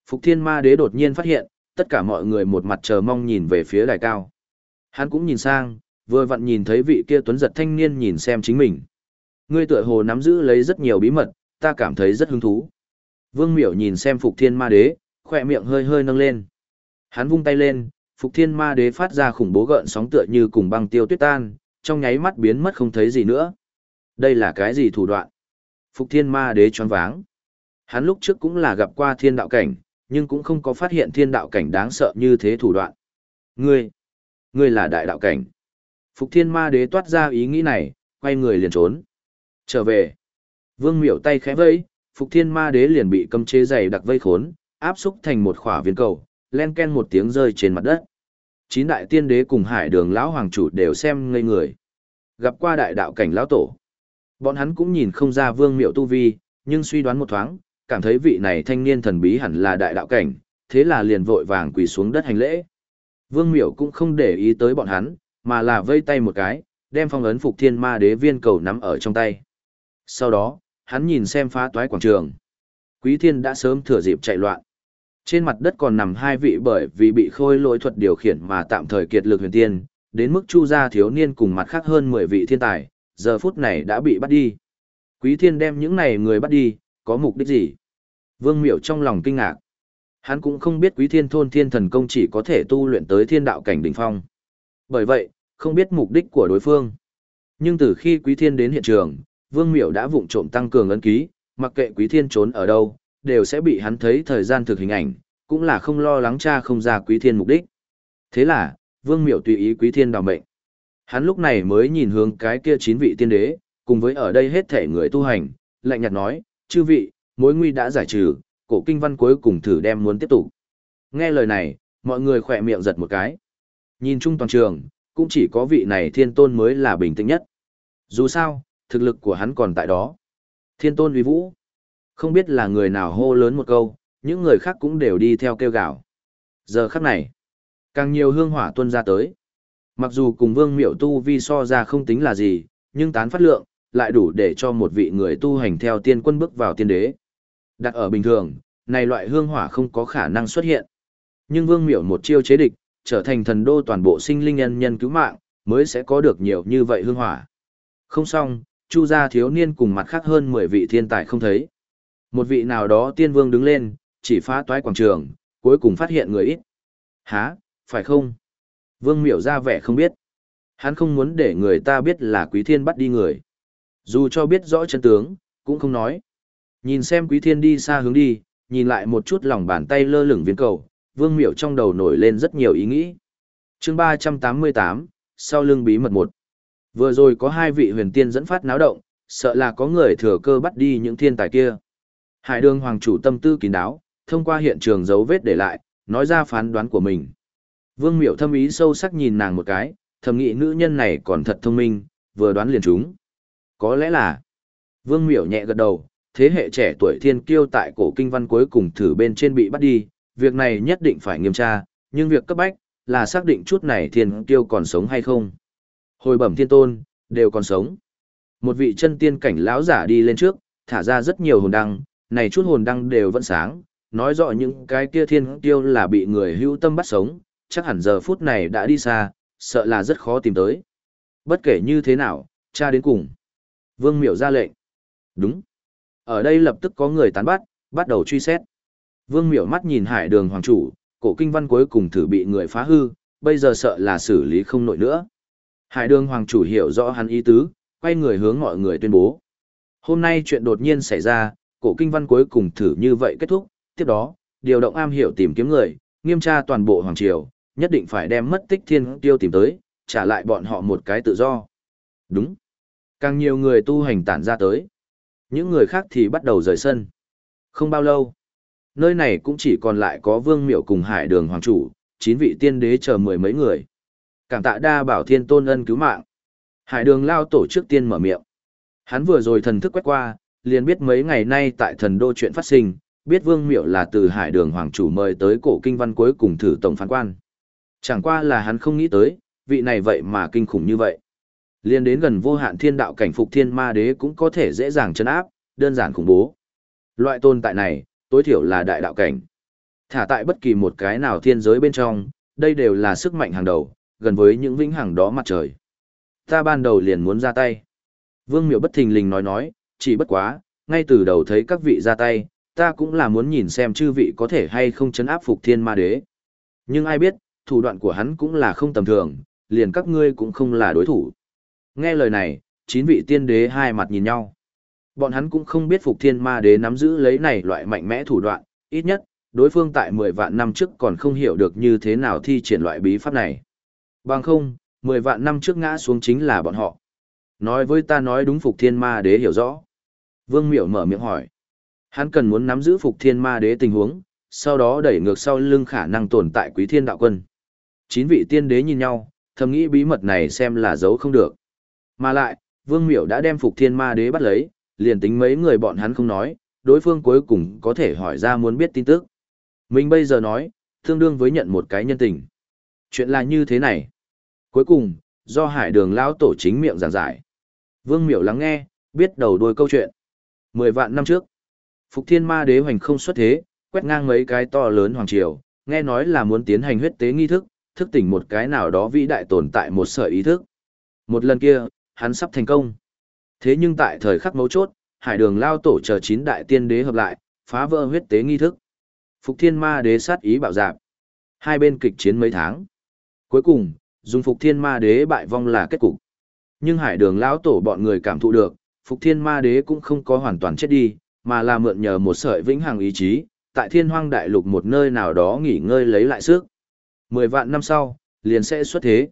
Phục Thiên Ma Đế đột nhiên phát hiện, tất cả mọi người một mặt chờ mong nhìn về phía đài cao. Hắn cũng nhìn sang, vừa vặn nhìn thấy vị kia tuấn giật thanh niên nhìn xem chính mình. Ngươi tựa hồ nắm giữ lấy rất nhiều bí mật, ta cảm thấy rất hứng thú. Vương Miểu nhìn xem Phục Thiên Ma Đế, khỏe miệng hơi hơi nâng lên. Hắn vung tay lên, Phục Thiên Ma Đế phát ra khủng bố gợn sóng tựa như cùng băng tiêu tuyết tan, trong nháy mắt biến mất không thấy gì nữa. Đây là cái gì thủ đoạn? Phục Thiên Ma Đế choáng váng. Hắn lúc trước cũng là gặp qua thiên đạo cảnh, nhưng cũng không có phát hiện thiên đạo cảnh đáng sợ như thế thủ đoạn. Ngươi là đại đạo cảnh. Phục Thiên Ma Đế toát ra ý nghĩ này, quay người liền trốn. Trở về. Vương Miểu tay khẽ vẫy, Phục Thiên Ma Đế liền bị cấm chế dày đặc vây khốn, áp xúc thành một khỏa viên cầu, len ken một tiếng rơi trên mặt đất. Chín đại tiên đế cùng Hải Đường lão hoàng chủ đều xem ngây người. Gặp qua đại đạo cảnh lão tổ. Bọn hắn cũng nhìn không ra Vương Miểu tu vi, nhưng suy đoán một thoáng, cảm thấy vị này thanh niên thần bí hẳn là đại đạo cảnh, thế là liền vội vàng quỳ xuống đất hành lễ. Vương Miểu cũng không để ý tới bọn hắn, mà là vây tay một cái, đem phong ấn Phục Thiên Ma Đế viên cầu nắm ở trong tay. Sau đó, hắn nhìn xem phá toái quảng trường. Quý Thiên đã sớm thừa dịp chạy loạn. Trên mặt đất còn nằm hai vị bởi vì bị khôi lỗi thuật điều khiển mà tạm thời kiệt lực huyền tiên, đến mức Chu gia thiếu niên cùng mặt khác hơn 10 vị thiên tài, giờ phút này đã bị bắt đi. Quý Thiên đem những này người bắt đi, có mục đích gì? Vương Miểu trong lòng kinh ngạc. Hắn cũng không biết Quý Thiên thôn thiên thần công chỉ có thể tu luyện tới thiên đạo cảnh đỉnh phong. Bởi vậy, không biết mục đích của đối phương. Nhưng từ khi Quý Thiên đến hiện trường, Vương Miểu đã vụng trộm tăng cường ấn ký, mặc kệ Quý Thiên trốn ở đâu, đều sẽ bị hắn thấy thời gian thực hình ảnh, cũng là không lo lắng tra không ra Quý Thiên mục đích. Thế là, Vương Miểu tùy ý Quý Thiên đào mệnh. Hắn lúc này mới nhìn hướng cái kia 9 vị tiên đế, cùng với ở đây hết thể người tu hành, lạnh nhạt nói, chư vị, mối nguy đã giải trừ, cổ kinh văn cuối cùng thử đem muốn tiếp tục. Nghe lời này, mọi người khỏe miệng giật một cái. Nhìn chung toàn trường, cũng chỉ có vị này thiên tôn mới là bình tĩnh nhất. Dù sao, thực lực của hắn còn tại đó. Thiên tôn uy vũ. Không biết là người nào hô lớn một câu, những người khác cũng đều đi theo kêu gào. Giờ khắc này, càng nhiều hương hỏa tuôn ra tới. Mặc dù cùng Vương Miểu tu vi so ra không tính là gì, nhưng tán phát lượng, lại đủ để cho một vị người tu hành theo tiên quân bước vào tiên đế. Đặt ở bình thường, này loại hương hỏa không có khả năng xuất hiện. Nhưng Vương Miểu một chiêu chế địch, trở thành thần đô toàn bộ sinh linh nhân nhân cứu mạng, mới sẽ có được nhiều như vậy hương hỏa. Không xong, Chu gia thiếu niên cùng mặt khác hơn 10 vị thiên tài không thấy. Một vị nào đó tiên vương đứng lên, chỉ phá toái quảng trường, cuối cùng phát hiện người ít. Hả, phải không? Vương Miểu ra vẻ không biết. Hắn không muốn để người ta biết là Quý Thiên bắt đi người. Dù cho biết rõ chân tướng, cũng không nói. Nhìn xem Quý Thiên đi xa hướng đi, nhìn lại một chút lòng bàn tay lơ lửng viên cầu, Vương Miểu trong đầu nổi lên rất nhiều ý nghĩ. Chương 388, sau lưng bí mật 1. Vừa rồi có 2 vị huyền tiên dẫn phát náo động, sợ là có người thừa cơ bắt đi những thiên tài kia. Hải Đường hoàng chủ tâm tư kín đáo, thông qua hiện trường dấu vết để lại, nói ra phán đoán của mình. Vương Miểu thâm ý sâu sắc nhìn nàng một cái, thầm nghĩ nữ nhân này còn thật thông minh, vừa đoán liền trúng. Có lẽ là... Vương Miểu nhẹ gật đầu, thế hệ trẻ tuổi thiên kiêu tại cổ kinh văn cuối cùng thử bên trên bị bắt đi, việc này nhất định phải nghiêm tra, nhưng việc cấp bách là xác định chút này thiên kiêu còn sống hay không. Hồi bẩm thiên tôn, đều còn sống. Một vị chân tiên cảnh lão giả đi lên trước, thả ra rất nhiều hồn đăng, này chút hồn đăng đều vẫn sáng, nói rõ những cái kia thiên kiêu là bị người hữu tâm bắt sống, chắc hẳn giờ phút này đã đi xa, sợ là rất khó tìm tới. Bất kể như thế nào, tra đến cùng. Vương Miểu ra lệnh. Đúng. Ở đây lập tức có người tán bắt đầu truy xét. Vương Miểu mắt nhìn Hải Đường hoàng chủ, cổ kinh văn cuối cùng thử bị người phá hư, bây giờ sợ là xử lý không nổi nữa. Hải Đường hoàng chủ hiểu rõ hắn ý tứ, quay người hướng mọi người tuyên bố. Hôm nay chuyện đột nhiên xảy ra, cổ kinh văn cuối cùng thử như vậy kết thúc, tiếp đó, điều động am hiểu tìm kiếm người, nghiêm tra toàn bộ hoàng triều, nhất định phải đem mất tích thiên tiêu tìm tới, trả lại bọn họ một cái tự do. Đúng. Càng nhiều người tu hành tản ra tới. Những người khác thì bắt đầu rời sân. Không bao lâu, nơi này cũng chỉ còn lại có Vương Miểu cùng Hải Đường hoàng chủ, 9 vị tiên đế chờ 10 mấy người. Cảm tạ đa bảo thiên tôn ân cứu mạng. Hải Đường lao tổ trước tiên mở miệng. Hắn vừa rồi thần thức quét qua, liền biết mấy ngày nay tại thần đô chuyện phát sinh, biết Vương Miểu là từ Hải Đường hoàng chủ mời tới cổ kinh văn cuối cùng thử tổng phán quan. Chẳng qua là hắn không nghĩ tới, vị này vậy mà kinh khủng như vậy. Liên đến gần vô hạn thiên đạo cảnh Phục Thiên Ma Đế cũng có thể dễ dàng trấn áp, đơn giản khủng bố. Loại tồn tại này, tối thiểu là đại đạo cảnh. Thả tại bất kỳ một cái nào thiên giới bên trong, đây đều là sức mạnh hàng đầu, gần với những vĩnh hằng đó mặt trời. Ta ban đầu liền muốn ra tay. Vương Miểu bất thình lình nói, chỉ bất quá, ngay từ đầu thấy các vị ra tay, ta cũng là muốn nhìn xem chư vị có thể hay không chấn áp Phục Thiên Ma Đế. Nhưng ai biết, thủ đoạn của hắn cũng là không tầm thường, liền các ngươi cũng không là đối thủ. Nghe lời này, 9 vị tiên đế hai mặt nhìn nhau. Bọn hắn cũng không biết Phục Thiên Ma Đế nắm giữ lấy này loại mạnh mẽ thủ đoạn, ít nhất, đối phương tại 10 vạn năm trước còn không hiểu được như thế nào thi triển loại bí pháp này. Bằng không, 10 vạn năm trước ngã xuống chính là bọn họ. Nói với ta nói đúng Phục Thiên Ma Đế hiểu rõ. Vương Miểu mở miệng hỏi. Hắn cần muốn nắm giữ Phục Thiên Ma Đế tình huống, sau đó đẩy ngược sau lưng khả năng tồn tại Quý Thiên Đạo Quân. 9 vị tiên đế nhìn nhau, thầm nghĩ bí mật này xem là giấu không được. Mà lại, Vương Miểu đã đem Phục Thiên Ma Đế bắt lấy, liền tính mấy người bọn hắn không nói, đối phương cuối cùng có thể hỏi ra muốn biết tin tức. Mình bây giờ nói, tương đương với nhận một cái nhân tình. Chuyện là như thế này. Cuối cùng, do Hải Đường lão tổ chính miệng giảng giải. Vương Miểu lắng nghe, biết đầu đuôi câu chuyện. 10 vạn năm trước, Phục Thiên Ma Đế hoành không xuất thế, quét ngang mấy cái to lớn hoàng triều, nghe nói là muốn tiến hành huyết tế nghi thức, thức tỉnh một cái nào đó vĩ đại tồn tại một sợi ý thức. Một lần kia, hắn sắp thành công. Thế nhưng tại thời khắc mấu chốt, Hải Đường lao tổ chờ 9 đại tiên đế hợp lại, phá vỡ huyết tế nghi thức. Phục Thiên Ma Đế sát ý bạo dạn. Hai bên kịch chiến mấy tháng. Cuối cùng, dùng Phục Thiên Ma Đế bại vong là kết cục. Nhưng Hải Đường lão tổ bọn người cảm thụ được, Phục Thiên Ma Đế cũng không có hoàn toàn chết đi, mà là mượn nhờ một sợi vĩnh hằng ý chí, tại Thiên Hoang Đại Lục một nơi nào đó nghỉ ngơi lấy lại sức. 10 vạn năm sau, liền sẽ xuất thế.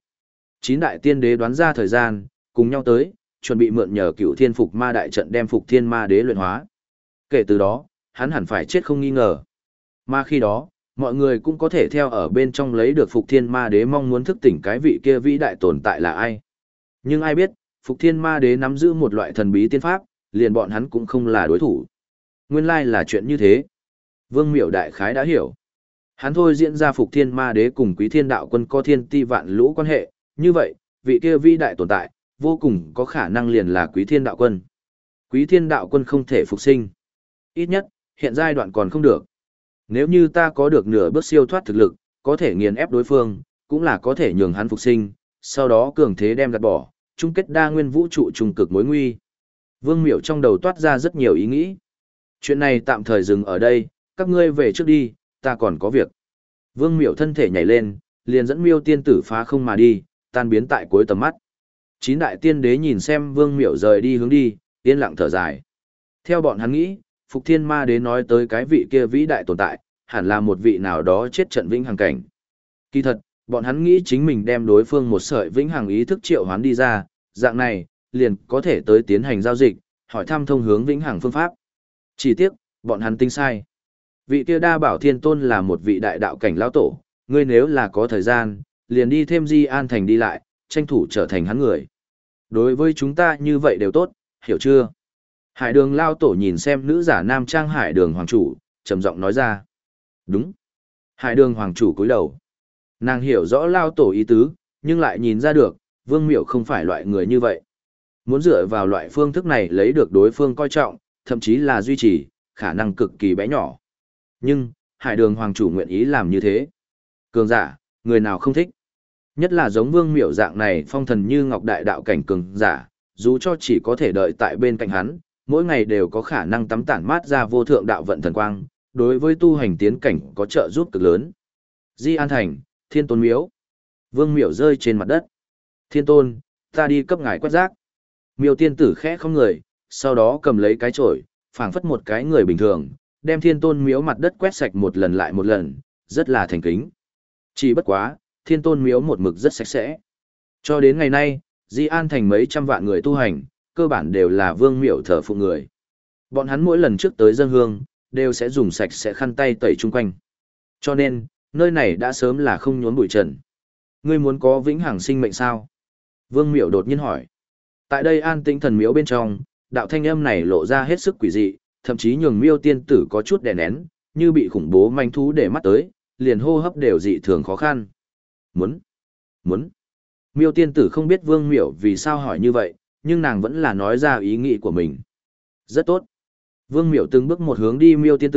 9 đại tiên đế đoán ra thời gian, cùng nhau tới, chuẩn bị mượn nhờ Cựu Thiên Phục Ma đại trận đem Phục Thiên Ma Đế luyện hóa. Kể từ đó, hắn hẳn phải chết không nghi ngờ. Mà khi đó, mọi người cũng có thể theo ở bên trong lấy được Phục Thiên Ma Đế mong muốn thức tỉnh cái vị kia vĩ đại tồn tại là ai. Nhưng ai biết, Phục Thiên Ma Đế nắm giữ một loại thần bí tiên pháp, liền bọn hắn cũng không là đối thủ. Nguyên lai là chuyện như thế. Vương Miểu đại khái đã hiểu. Hắn thôi diễn ra Phục Thiên Ma Đế cùng Quý Thiên Đạo Quân có thiên ti vạn lũ quan hệ, như vậy, vị kia vĩ đại tồn tại, vô cùng có khả năng liền là Quý Thiên Đạo Quân. Quý Thiên Đạo Quân không thể phục sinh. Ít nhất, hiện giai đoạn còn không được. Nếu như ta có được nửa bước siêu thoát thực lực, có thể nghiền ép đối phương, cũng là có thể nhường hắn phục sinh, sau đó cường thế đem gạt bỏ, chung kết đa nguyên vũ trụ trùng cực mối nguy. Vương Miểu trong đầu toát ra rất nhiều ý nghĩ. Chuyện này tạm thời dừng ở đây, các ngươi về trước đi, ta còn có việc. Vương Miểu thân thể nhảy lên, liền dẫn Miêu tiên tử phá không mà đi, tan biến tại cuối tầm mắt. 9 đại tiên đế nhìn xem Vương Miểu rời đi hướng đi, yên lặng thở dài. Theo bọn hắn nghĩ, Phục Thiên Ma Đế nói tới cái vị kia vĩ đại tồn tại, hẳn là một vị nào đó chết trận vĩnh hằng cảnh. Kỳ thật, bọn hắn nghĩ chính mình đem đối phương một sợi vĩnh hằng ý thức triệu hoán đi ra, dạng này, liền có thể tới tiến hành giao dịch, hỏi thăm thông hướng vĩnh hằng phương pháp. Chỉ tiếc, bọn hắn tính sai. Vị kia Đa Bảo Thiên Tôn là một vị đại đạo cảnh lão tổ, ngươi nếu là có thời gian, liền đi thêm Di An Thành đi lại, tranh thủ trở thành hắn người. Đối với chúng ta như vậy đều tốt, hiểu chưa? Hải Đường lao tổ nhìn xem nữ giả nam trang Hải Đường hoàng chủ, trầm giọng nói ra. Đúng. Hải Đường hoàng chủ cúi đầu. Nàng hiểu rõ lao tổ ý tứ, nhưng lại nhìn ra được, Vương Miểu không phải loại người như vậy. Muốn dựa vào loại phương thức này lấy được đối phương coi trọng, thậm chí là duy trì, khả năng cực kỳ bé nhỏ. Nhưng, Hải Đường hoàng chủ nguyện ý làm như thế. Cường giả, người nào không thích. Nhất là giống Vương Miểu dạng này phong thần như ngọc đại đạo cảnh cường giả, dù cho chỉ có thể đợi tại bên cạnh hắn, mỗi ngày đều có khả năng tắm tản mát ra vô thượng đạo vận thần quang, đối với tu hành tiến cảnh có trợ giúp cực lớn. Di An Thành, Thiên Tôn Miếu. Vương Miểu rơi trên mặt đất. Thiên Tôn, ta đi cấp ngài quét rác. Miêu tiên tử khẽ không người, sau đó cầm lấy cái chổi, phảng phất một cái người bình thường, đem Thiên Tôn Miếu mặt đất quét sạch một lần lại một lần, rất là thành kính. Chỉ bất quá, Thiên Tôn Miếu một mực rất sạch sẽ. Cho đến ngày nay, Di An Thành mấy trăm vạn người tu hành, cơ bản đều là Vương Miểu thờ phụng người. Bọn hắn mỗi lần trước tới dâng hương, đều sẽ dùng sạch sẽ khăn tay tẩy chung quanh. Cho nên, nơi này đã sớm là không nhốn bụi trần. Ngươi muốn có vĩnh hằng sinh mệnh sao? Vương Miểu đột nhiên hỏi. Tại đây an tĩnh thần miếu bên trong, đạo thanh âm này lộ ra hết sức quỷ dị, thậm chí nhường Miêu tiên tử có chút đè nén, như bị khủng bố manh thú để mắt tới, liền hô hấp đều dị thường khó khăn. Muốn. Miêu tiên tử không biết Vương Miểu vì sao hỏi như vậy, nhưng nàng vẫn là nói ra ý nghĩ của mình. Rất tốt. Vương Miểu từng bước một hướng đi Miêu tiên tử,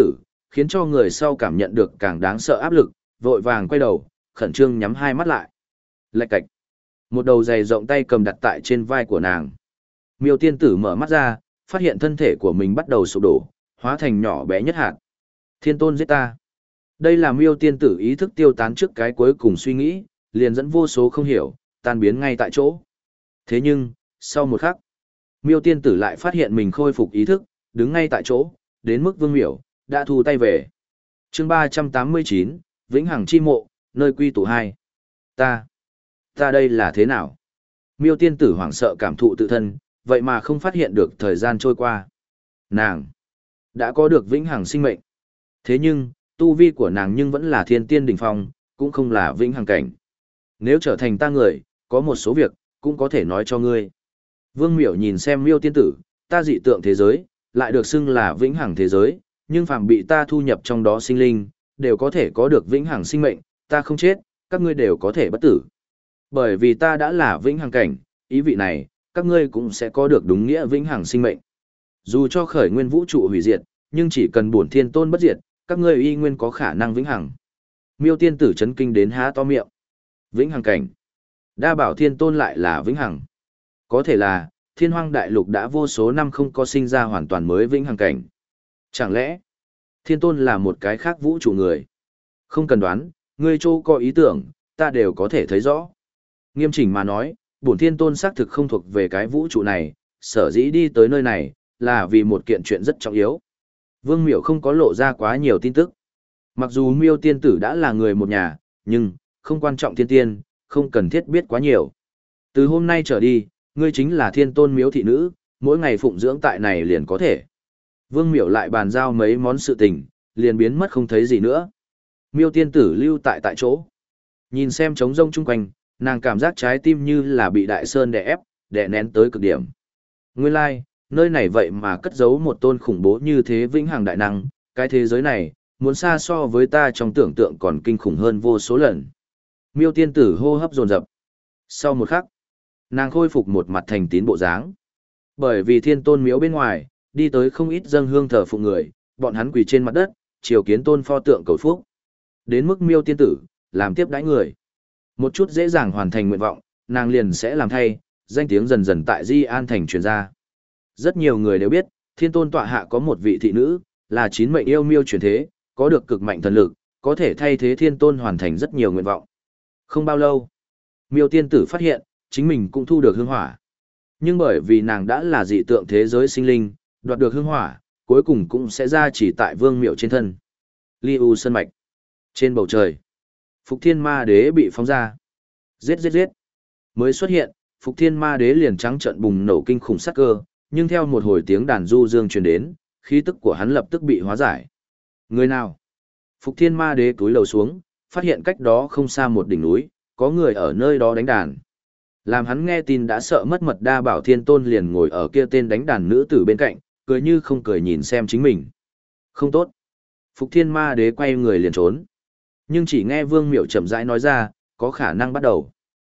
khiến cho người sau cảm nhận được càng đáng sợ áp lực, vội vàng quay đầu, khẩn trương nhắm hai mắt lại. Lạch cạch. Một đầu giày rộng tay cầm đặt tại trên vai của nàng. Miêu tiên tử mở mắt ra, phát hiện thân thể của mình bắt đầu sụp đổ, hóa thành nhỏ bé nhất hạt. Thiên tôn giết ta. Đây là miêu tiên tử ý thức tiêu tán trước cái cuối cùng suy nghĩ, liền dẫn vô số không hiểu, tan biến ngay tại chỗ. Thế nhưng, sau một khắc, miêu tiên tử lại phát hiện mình khôi phục ý thức, đứng ngay tại chỗ, đến mức Vương Miểu đã thu tay về. Chương 389, Vĩnh Hằng chi mộ, nơi quy tụ hai. Ta đây là thế nào? Miêu tiên tử hoảng sợ cảm thụ tự thân, vậy mà không phát hiện được thời gian trôi qua. Nàng đã có được vĩnh hằng sinh mệnh. Thế nhưng, tu vi của nàng nhưng vẫn là thiên tiên đỉnh phong, cũng không là vĩnh hằng cảnh. Nếu trở thành ta người, có một số việc, cũng có thể nói cho ngươi. Vương Miểu nhìn xem miêu tiên tử, ta dị tượng thế giới, lại được xưng là vĩnh hằng thế giới, nhưng phàm bị ta thu nhập trong đó sinh linh, đều có thể có được vĩnh hằng sinh mệnh, ta không chết, các ngươi đều có thể bất tử. Bởi vì ta đã là vĩnh hằng cảnh, ý vị này, các ngươi cũng sẽ có được đúng nghĩa vĩnh hằng sinh mệnh. Dù cho khởi nguyên vũ trụ hủy diệt, nhưng chỉ cần bổn thiên tôn bất diệt, các ngươi y nguyên có khả năng vĩnh hằng. Miêu tiên tử chấn kinh đến há to miệng. Vĩnh hằng cảnh. Đa bảo thiên tôn lại là vĩnh hằng. Có thể là, thiên hoang đại lục đã vô số năm không có sinh ra hoàn toàn mới vĩnh hằng cảnh. Chẳng lẽ, thiên tôn là một cái khác vũ trụ người? Không cần đoán, ngươi châu có ý tưởng, ta đều có thể thấy rõ. Nghiêm chỉnh mà nói, bổn thiên tôn xác thực không thuộc về cái vũ trụ này, sở dĩ đi tới nơi này, là vì một kiện chuyện rất trọng yếu. Vương Miểu không có lộ ra quá nhiều tin tức. Mặc dù miêu tiên tử đã là người một nhà, nhưng, không quan trọng thiên tiên, không cần thiết biết quá nhiều. Từ hôm nay trở đi, ngươi chính là thiên tôn miếu thị nữ, mỗi ngày phụng dưỡng tại này liền có thể. Vương Miểu lại bàn giao mấy món sự tình, liền biến mất không thấy gì nữa. Miêu tiên tử lưu tại chỗ. Nhìn xem trống rông chung quanh, nàng cảm giác trái tim như là bị đại sơn đè ép, đè nén tới cực điểm. Nguyên lai, nơi này vậy mà cất giấu một tôn khủng bố như thế vĩnh hằng đại năng, cái thế giới này, muốn xa so với ta trong tưởng tượng còn kinh khủng hơn vô số lần. Miêu tiên tử hô hấp dồn dập. Sau một khắc, nàng khôi phục một mặt thành tín bộ dáng. Bởi vì thiên tôn miếu bên ngoài, đi tới không ít dâng hương thờ phụng người, bọn hắn quỳ trên mặt đất, chiều kiến tôn pho tượng cầu phúc. Đến mức miêu tiên tử, làm tiếp đãi người. Một chút dễ dàng hoàn thành nguyện vọng, nàng liền sẽ làm thay, danh tiếng dần dần tại Di An thành truyền ra. Rất nhiều người đều biết, thiên tôn tọa hạ có một vị thị nữ, là chín mệnh yêu miêu truyền thế, có được cực mạnh thần lực, có thể thay thế thiên tôn hoàn thành rất nhiều nguyện vọng. Không bao lâu, miêu tiên tử phát hiện, chính mình cũng thu được hương hỏa. Nhưng bởi vì nàng đã là dị tượng thế giới sinh linh, đoạt được hương hỏa, cuối cùng cũng sẽ ra chỉ tại vương miệu trên thân. Ly U Sơn Mạch. Trên bầu trời, Phục Thiên Ma Đế bị phóng ra. Giết giết giết. Mới xuất hiện, Phục Thiên Ma Đế liền trắng trợn bùng nổ kinh khủng sát cơ, nhưng theo một hồi tiếng đàn du dương truyền đến, khí tức của hắn lập tức bị hóa giải. Người nào? Phục Thiên Ma Đế cúi đầu xuống, phát hiện cách đó không xa một đỉnh núi, có người ở nơi đó đánh đàn. Làm hắn nghe tin đã sợ mất mật Đa Bảo Thiên Tôn liền ngồi ở kia tên đánh đàn nữ tử bên cạnh, cười như không cười nhìn xem chính mình. Không tốt. Phục Thiên Ma Đế quay người liền trốn. Nhưng chỉ nghe Vương Miệu chậm rãi nói ra, có khả năng bắt đầu.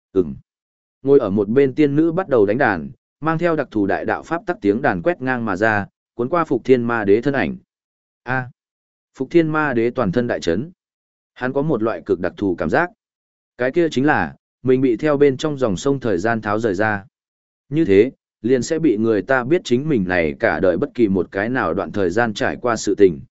Ngồi ở một bên tiên nữ bắt đầu đánh đàn, mang theo đặc thù đại đạo pháp tắc tiếng đàn quét ngang mà ra, cuốn qua Phục Thiên Ma Đế thân ảnh. Phục Thiên Ma Đế toàn thân đại chấn. Hắn có một loại cực đặc thù cảm giác. Cái kia chính là, mình bị theo bên trong dòng sông thời gian tháo rời ra. Như thế, liền sẽ bị người ta biết chính mình này cả đời bất kỳ một cái nào đoạn thời gian trải qua sự tình.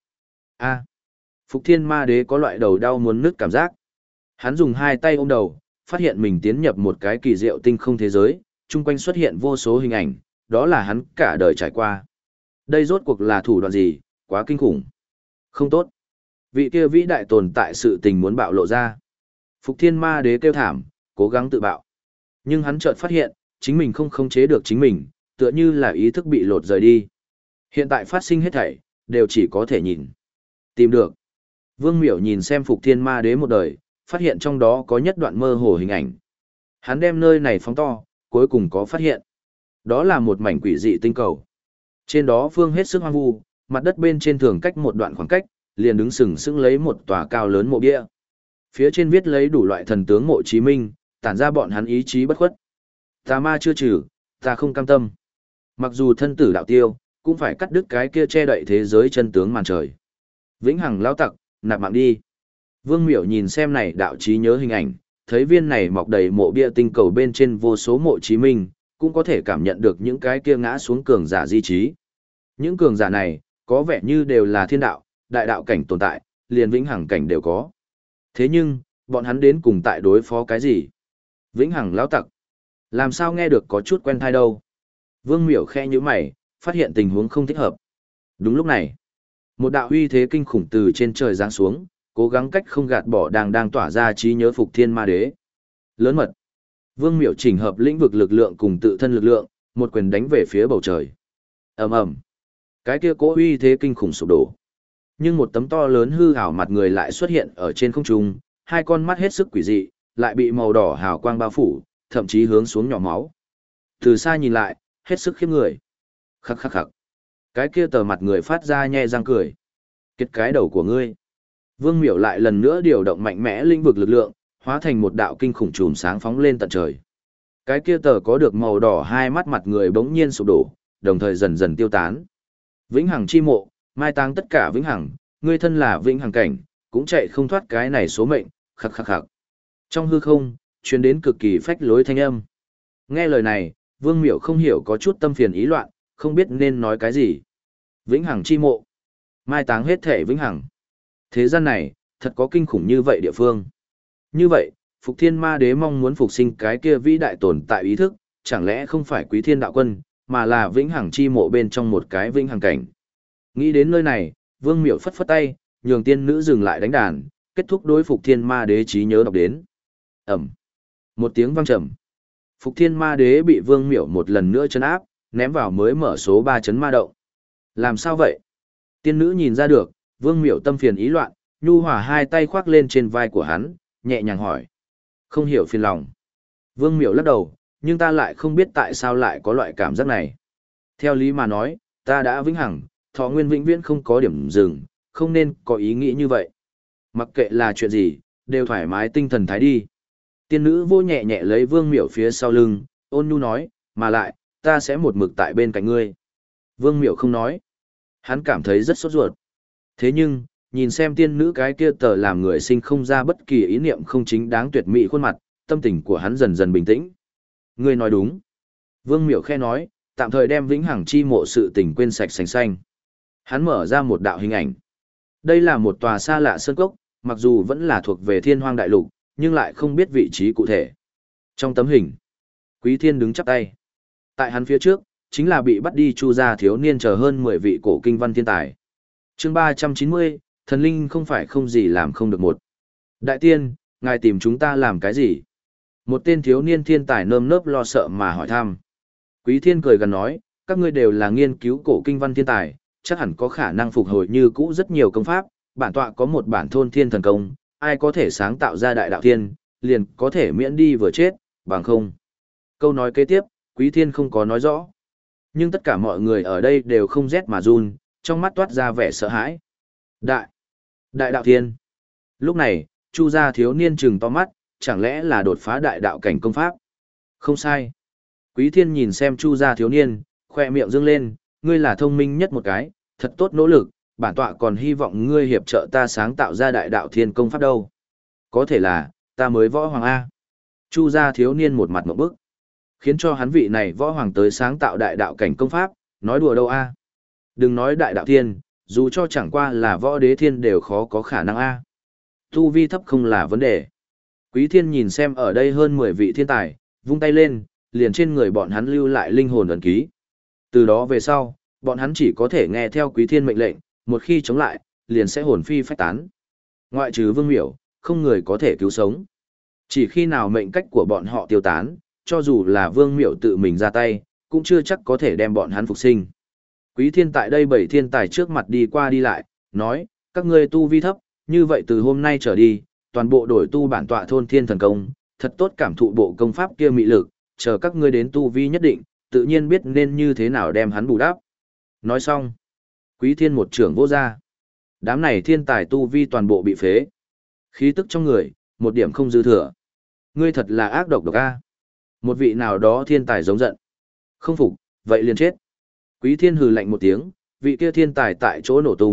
Phục Thiên Ma Đế có loại đầu đau muốn nứt cảm giác. Hắn dùng hai tay ôm đầu, phát hiện mình tiến nhập một cái kỳ diệu tinh không thế giới, chung quanh xuất hiện vô số hình ảnh, đó là hắn cả đời trải qua. Đây rốt cuộc là thủ đoạn gì, quá kinh khủng. Không tốt. Vị kia vĩ đại tồn tại sự tình muốn bạo lộ ra. Phục Thiên Ma Đế kêu thảm, cố gắng tự bạo. Nhưng hắn chợt phát hiện, chính mình không khống chế được chính mình, tựa như là ý thức bị lột rời đi. Hiện tại phát sinh hết thảy, đều chỉ có thể nhìn. Tìm được. Vương Miểu nhìn xem Phục Thiên Ma Đế một đời, phát hiện trong đó có nhất đoạn mơ hồ hình ảnh. Hắn đem nơi này phóng to, cuối cùng có phát hiện. Đó là một mảnh quỷ dị tinh cầu. Trên đó phương hết sức hoang vu, mặt đất bên trên thường cách một đoạn khoảng cách, liền đứng sừng sững lấy một tòa cao lớn mộ bia. Phía trên viết lấy đủ loại thần tướng mộ Chí Minh, tản ra bọn hắn ý chí bất khuất. Tà ma chưa trừ, ta không cam tâm. Mặc dù thân tử đạo tiêu, cũng phải cắt đứt cái kia che đậy thế giới chân tướng màn trời. Vĩnh hằng lão tặc, nạp mạng đi. Vương Miểu nhìn xem này đạo trí nhớ hình ảnh, thấy viên này mọc đầy mộ bia tinh cầu bên trên vô số mộ chí minh, cũng có thể cảm nhận được những cái kia ngã xuống cường giả di trí. Những cường giả này, có vẻ như đều là thiên đạo, đại đạo cảnh tồn tại, liền vĩnh hằng cảnh đều có. Thế nhưng, bọn hắn đến cùng tại đối phó cái gì? Vĩnh hằng lão tặc. Làm sao nghe được có chút quen thai đâu? Vương Miểu khe như mày, phát hiện tình huống không thích hợp. Đúng lúc này, một đạo uy thế kinh khủng từ trên trời giáng xuống, cố gắng cách không gạt bỏ đang tỏa ra trí nhớ Phục Thiên Ma Đế. Lớn mật. Vương Miểu chỉnh hợp lĩnh vực lực lượng cùng tự thân lực lượng, một quyền đánh về phía bầu trời. Ầm ầm. Cái kia cố uy thế kinh khủng sụp đổ. Nhưng một tấm to lớn hư ảo mặt người lại xuất hiện ở trên không trung, hai con mắt hết sức quỷ dị, lại bị màu đỏ hào quang bao phủ, thậm chí hướng xuống nhỏ máu. Từ xa nhìn lại, hết sức khiếp người. Khắc khắc khắc. Cái kia tờ mặt người phát ra nhe răng cười. Kết cái đầu của ngươi. Vương Miểu lại lần nữa điều động mạnh mẽ lĩnh vực lực lượng, hóa thành một đạo kinh khủng chùm sáng phóng lên tận trời. Cái kia tờ có được màu đỏ hai mắt mặt người bỗng nhiên sụp đổ, đồng thời dần dần tiêu tán. Vĩnh hằng chi mộ, mai táng tất cả vĩnh hằng, ngươi thân là vĩnh hằng cảnh, cũng chạy không thoát cái này số mệnh, khắc khắc khắc. Trong hư không, truyền đến cực kỳ phách lối thanh âm. Nghe lời này, Vương Miểu không hiểu có chút tâm phiền ý loạn, không biết nên nói cái gì. Vĩnh hằng chi mộ, mai táng hết thể vĩnh hằng. Thế gian này, thật có kinh khủng như vậy địa phương. Như vậy, Phục Thiên Ma Đế mong muốn phục sinh cái kia vĩ đại tồn tại ý thức, chẳng lẽ không phải Quý Thiên Đạo Quân, mà là vĩnh hằng chi mộ bên trong một cái vĩnh hằng cảnh. Nghĩ đến nơi này, Vương Miểu phất phất tay, nhường tiên nữ dừng lại đánh đàn, kết thúc đối Phục Thiên Ma Đế trí nhớ đọc đến. Ẩm. Một tiếng vang trầm. Phục Thiên Ma Đế bị Vương Miểu một lần nữa trấn áp, ném vào mới mở số 3 chấn ma động. Làm sao vậy? Tiên nữ nhìn ra được, Vương Miểu tâm phiền ý loạn, nhu hòa hai tay khoác lên trên vai của hắn, nhẹ nhàng hỏi. Không hiểu phiền lòng. Vương Miểu lắc đầu, nhưng ta lại không biết tại sao lại có loại cảm giác này. Theo lý mà nói, ta đã vĩnh hằng, thọ nguyên vĩnh viễn không có điểm dừng, không nên có ý nghĩ như vậy. Mặc kệ là chuyện gì, đều thoải mái tinh thần thái đi. Tiên nữ vô nhẹ nhẹ lấy Vương Miểu phía sau lưng, ôn nhu nói, mà lại, ta sẽ một mực tại bên cạnh ngươi. Vương Miểu không nói. Hắn cảm thấy rất sốt ruột. Thế nhưng, nhìn xem tiên nữ cái kia tờ làm người sinh không ra bất kỳ ý niệm không chính đáng tuyệt mỹ khuôn mặt, tâm tình của hắn dần dần bình tĩnh. Ngươi nói đúng. Vương Miểu khe nói, tạm thời đem vĩnh hằng chi mộ sự tình quên sạch sành xanh. Hắn mở ra một đạo hình ảnh. Đây là một tòa xa lạ sơn cốc, mặc dù vẫn là thuộc về thiên hoang đại lục, nhưng lại không biết vị trí cụ thể. Trong tấm hình, Quý Thiên đứng chắp tay. Tại hắn phía trước, chính là bị bắt đi Chu gia thiếu niên chờ hơn 10 vị cổ kinh văn thiên tài. Chương 390, thần linh không phải không gì làm không được một. Đại tiên, ngài tìm chúng ta làm cái gì? Một tên thiếu niên thiên tài nơm nớp lo sợ mà hỏi thăm. Quý Thiên cười gần nói, các ngươi đều là nghiên cứu cổ kinh văn thiên tài, chắc hẳn có khả năng phục hồi như cũ rất nhiều công pháp, bản tọa có một bản thôn thiên thần công, ai có thể sáng tạo ra đại đạo thiên, liền có thể miễn đi vừa chết, bằng không. Câu nói kế tiếp, Quý Thiên không có nói rõ. Nhưng tất cả mọi người ở đây đều không rét mà run, trong mắt toát ra vẻ sợ hãi. Đại đạo thiên. Lúc này, Chu gia thiếu niên trừng to mắt, chẳng lẽ là đột phá đại đạo cảnh công pháp? Không sai. Quý Thiên nhìn xem Chu gia thiếu niên, khoe miệng dương lên, ngươi là thông minh nhất một cái, thật tốt nỗ lực, bản tọa còn hy vọng ngươi hiệp trợ ta sáng tạo ra đại đạo thiên công pháp đâu. Có thể là, ta mới võ hoàng A. Chu gia thiếu niên một mặt ngộp bức. Khiến cho hắn vị này võ hoàng tới sáng tạo đại đạo cảnh công pháp, nói đùa đâu A. Đừng nói đại đạo thiên, dù cho chẳng qua là võ đế thiên đều khó có khả năng A. Tu vi thấp không là vấn đề. Quý Thiên nhìn xem ở đây hơn 10 vị thiên tài, vung tay lên, liền trên người bọn hắn lưu lại linh hồn ấn ký. Từ đó về sau, bọn hắn chỉ có thể nghe theo Quý Thiên mệnh lệnh, một khi chống lại, liền sẽ hồn phi phách tán. Ngoại trừ Vương Miểu, không người có thể cứu sống. Chỉ khi nào mệnh cách của bọn họ tiêu tán, cho dù là Vương Miểu tự mình ra tay, cũng chưa chắc có thể đem bọn hắn phục sinh. Quý Thiên tại đây 7 thiên tài trước mặt đi qua đi lại, nói, các ngươi tu vi thấp, như vậy từ hôm nay trở đi, toàn bộ đổi tu bản tọa thôn thiên thần công, thật tốt cảm thụ bộ công pháp kia mị lực, chờ các ngươi đến tu vi nhất định, tự nhiên biết nên như thế nào đem hắn bù đắp. Nói xong, Quý Thiên một trưởng vô ra. Đám này thiên tài tu vi toàn bộ bị phế. Khí tức trong người, một điểm không dư thừa. Ngươi thật là ác độc a. Một vị nào đó thiên tài giống giận. Không phục, vậy liền chết. Quý Thiên hừ lạnh một tiếng, vị kia thiên tài tại chỗ nổ tung,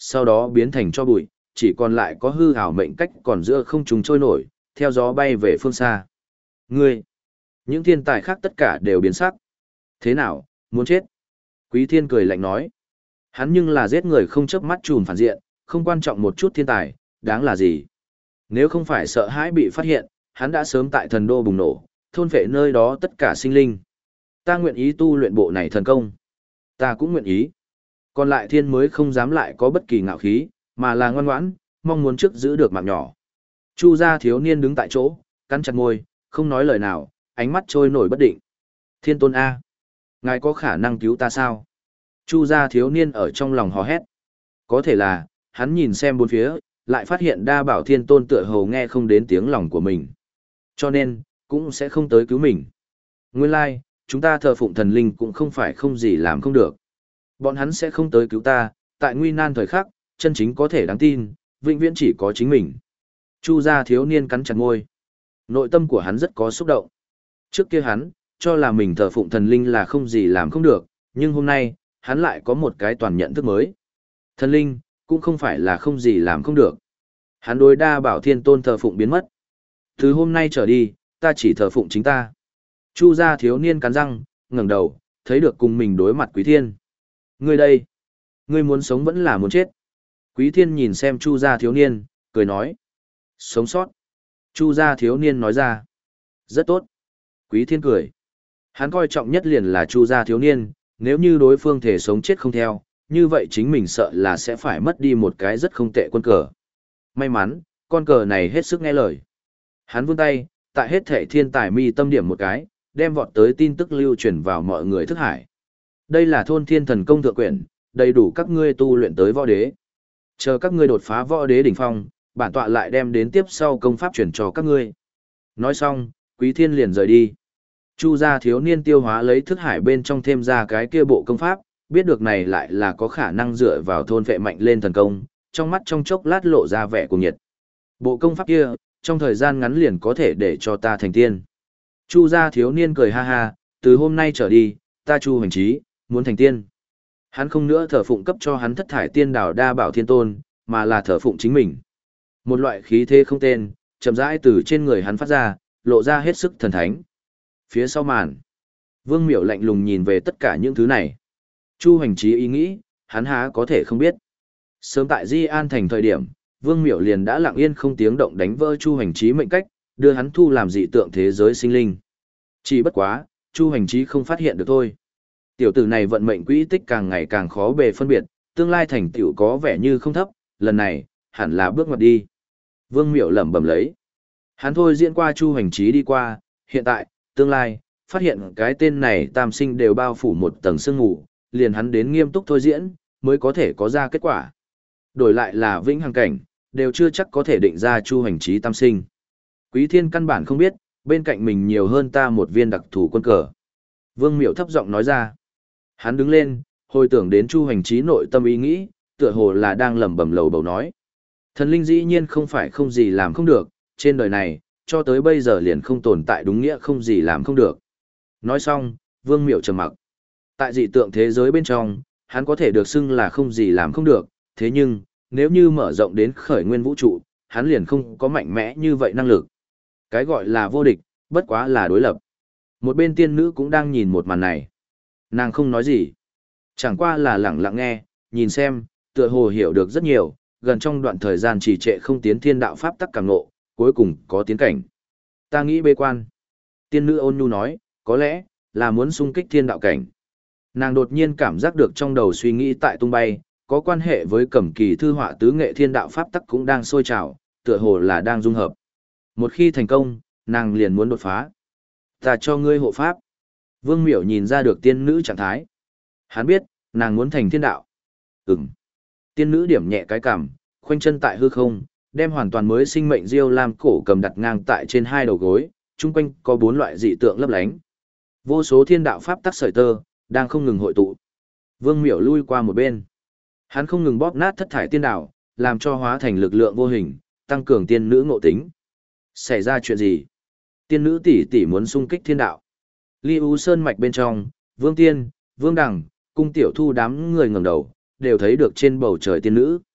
sau đó biến thành cho bụi, chỉ còn lại có hư ảo mệnh cách còn giữa không trung trôi nổi, theo gió bay về phương xa. Ngươi, những thiên tài khác tất cả đều biến sắc. Thế nào, muốn chết? Quý Thiên cười lạnh nói. Hắn nhưng là giết người không chớp mắt trùm phản diện, không quan trọng một chút thiên tài, đáng là gì? Nếu không phải sợ hãi bị phát hiện, hắn đã sớm tại thần đô bùng nổ, thôn phệ nơi đó tất cả sinh linh. Ta nguyện ý tu luyện bộ này thần công. Ta cũng nguyện ý. Còn lại thiên mới không dám lại có bất kỳ ngạo khí, mà là ngoan ngoãn, mong muốn trước giữ được mạng nhỏ. Chu gia thiếu niên đứng tại chỗ, cắn chặt môi, không nói lời nào, ánh mắt trôi nổi bất định. Thiên tôn A. Ngài có khả năng cứu ta sao? Chu gia thiếu niên ở trong lòng hò hét. Có thể là, hắn nhìn xem bốn phía, lại phát hiện đa bảo thiên tôn tựa hồ nghe không đến tiếng lòng của mình. Cho nên, cũng sẽ không tới cứu mình. Nguyên lai, like, chúng ta thờ phụng thần linh cũng không phải không gì làm không được. Bọn hắn sẽ không tới cứu ta, tại nguy nan thời khắc, chân chính có thể đáng tin, vĩnh viễn chỉ có chính mình. Chu gia thiếu niên cắn chặt môi. Nội tâm của hắn rất có xúc động. Trước kia hắn, cho là mình thờ phụng thần linh là không gì làm không được, nhưng hôm nay, hắn lại có một cái toàn nhận thức mới. Thần linh, cũng không phải là không gì làm không được. Hắn đối đa bảo thiên tôn thờ phụng biến mất. Từ hôm nay trở đi, ta chỉ thờ phụng chính ta. Chu gia thiếu niên cắn răng, ngẩng đầu, thấy được cùng mình đối mặt Quý Thiên. Ngươi đây, ngươi muốn sống vẫn là muốn chết. Quý Thiên nhìn xem Chu gia thiếu niên, cười nói. Sống sót. Chu gia thiếu niên nói ra. Rất tốt. Quý Thiên cười. Hắn coi trọng nhất liền là Chu gia thiếu niên, nếu như đối phương thể sống chết không theo, như vậy chính mình sợ là sẽ phải mất đi một cái rất không tệ quân cờ. May mắn, con cờ này hết sức nghe lời. Hắn vươn tay, tại hết thể thiên tài mi tâm điểm một cái, đem vọt tới tin tức lưu truyền vào mọi người thức hải. Đây là thôn thiên thần công thượng quyển, đầy đủ các ngươi tu luyện tới võ đế. Chờ các ngươi đột phá võ đế đỉnh phong, bản tọa lại đem đến tiếp sau công pháp chuyển cho các ngươi. Nói xong, Quý Thiên liền rời đi. Chu gia thiếu niên tiêu hóa lấy thức hải bên trong thêm ra cái kia bộ công pháp, biết được này lại là có khả năng dựa vào thôn vệ mạnh lên thần công, trong mắt trong chốc lát lộ ra vẻ cuồng nhiệt. Bộ công pháp kia, trong thời gian ngắn liền có thể để cho ta thành tiên. Chu gia thiếu niên cười ha ha, từ hôm nay trở đi, ta Chu Hoành Trí, muốn thành tiên. Hắn không nữa thờ phụng cấp cho hắn thất thải tiên đảo đa bảo thiên tôn, mà là thờ phụng chính mình. Một loại khí thế không tên, chậm rãi từ trên người hắn phát ra, lộ ra hết sức thần thánh. Phía sau màn, Vương Miểu lạnh lùng nhìn về tất cả những thứ này. Chu Hoành Trí ý nghĩ, hắn há có thể không biết. Sớm tại Di An thành thời điểm, Vương Miểu liền đã lặng yên không tiếng động đánh vỡ Chu Hoành Trí mệnh cách, đưa hắn thu làm dị tượng thế giới sinh linh. Chỉ bất quá, Chu Hoành Trí không phát hiện được thôi. Tiểu tử này vận mệnh quỹ tích càng ngày càng khó bề phân biệt, tương lai thành tựu có vẻ như không thấp, lần này, hẳn là bước ngoặt đi. Vương Miểu lẩm bẩm lấy. Hắn thôi diễn qua Chu Hoành Trí đi qua, hiện tại, tương lai, phát hiện cái tên này tam sinh đều bao phủ một tầng sương mù, liền hắn đến nghiêm túc thôi diễn, mới có thể có ra kết quả. Đổi lại là vĩnh hằng cảnh, đều chưa chắc có thể định ra Chu Hoành Trí tam sinh. Quý Thiên căn bản không biết, bên cạnh mình nhiều hơn ta một viên đặc thù quân cờ. Vương Miểu thấp giọng nói ra. Hắn đứng lên, hồi tưởng đến Chu Hoành Trí nội tâm ý nghĩ, tựa hồ là đang lẩm bẩm lầu bầu nói. Thần linh dĩ nhiên không phải không gì làm không được, trên đời này, cho tới bây giờ liền không tồn tại đúng nghĩa không gì làm không được. Nói xong, Vương Miểu trầm mặc. Tại dị tượng thế giới bên trong, hắn có thể được xưng là không gì làm không được, thế nhưng, nếu như mở rộng đến khởi nguyên vũ trụ, hắn liền không có mạnh mẽ như vậy năng lực. Cái gọi là vô địch, bất quá là đối lập. Một bên tiên nữ cũng đang nhìn một màn này. Nàng không nói gì. Chẳng qua là lẳng lặng nghe, nhìn xem, tựa hồ hiểu được rất nhiều, gần trong đoạn thời gian trì trệ không tiến thiên đạo pháp tắc cảm ngộ, cuối cùng có tiến cảnh. Ta nghĩ bế quan. Tiên nữ ôn nhu nói, có lẽ, là muốn xung kích thiên đạo cảnh. Nàng đột nhiên cảm giác được trong đầu suy nghĩ tại tung bay, có quan hệ với cẩm kỳ thư họa tứ nghệ thiên đạo pháp tắc cũng đang sôi trào, tựa hồ là đang dung hợp. Một khi thành công, nàng liền muốn đột phá. Ta cho ngươi hộ pháp. Vương Miểu nhìn ra được tiên nữ trạng thái. Hắn biết, nàng muốn thành thiên đạo. Ừm. Tiên nữ điểm nhẹ cái cằm, khoanh chân tại hư không, đem hoàn toàn mới sinh mệnh diêu lam cổ cầm đặt ngang tại trên hai đầu gối, chung quanh có 4 loại dị tượng lấp lánh. Vô số thiên đạo pháp tắc sợi tơ, đang không ngừng hội tụ. Vương Miểu lui qua một bên. Hắn không ngừng bóp nát thất thải tiên đạo, làm cho hóa thành lực lượng vô hình, tăng cường tiên nữ ngộ tính. Xảy ra chuyện gì? Tiên nữ tỷ tỷ muốn xung kích thiên đạo. Ly U Sơn mạch bên trong, Vương Tiên, Vương Đằng, cung tiểu thu đám người ngẩng đầu, đều thấy được trên bầu trời tiên nữ.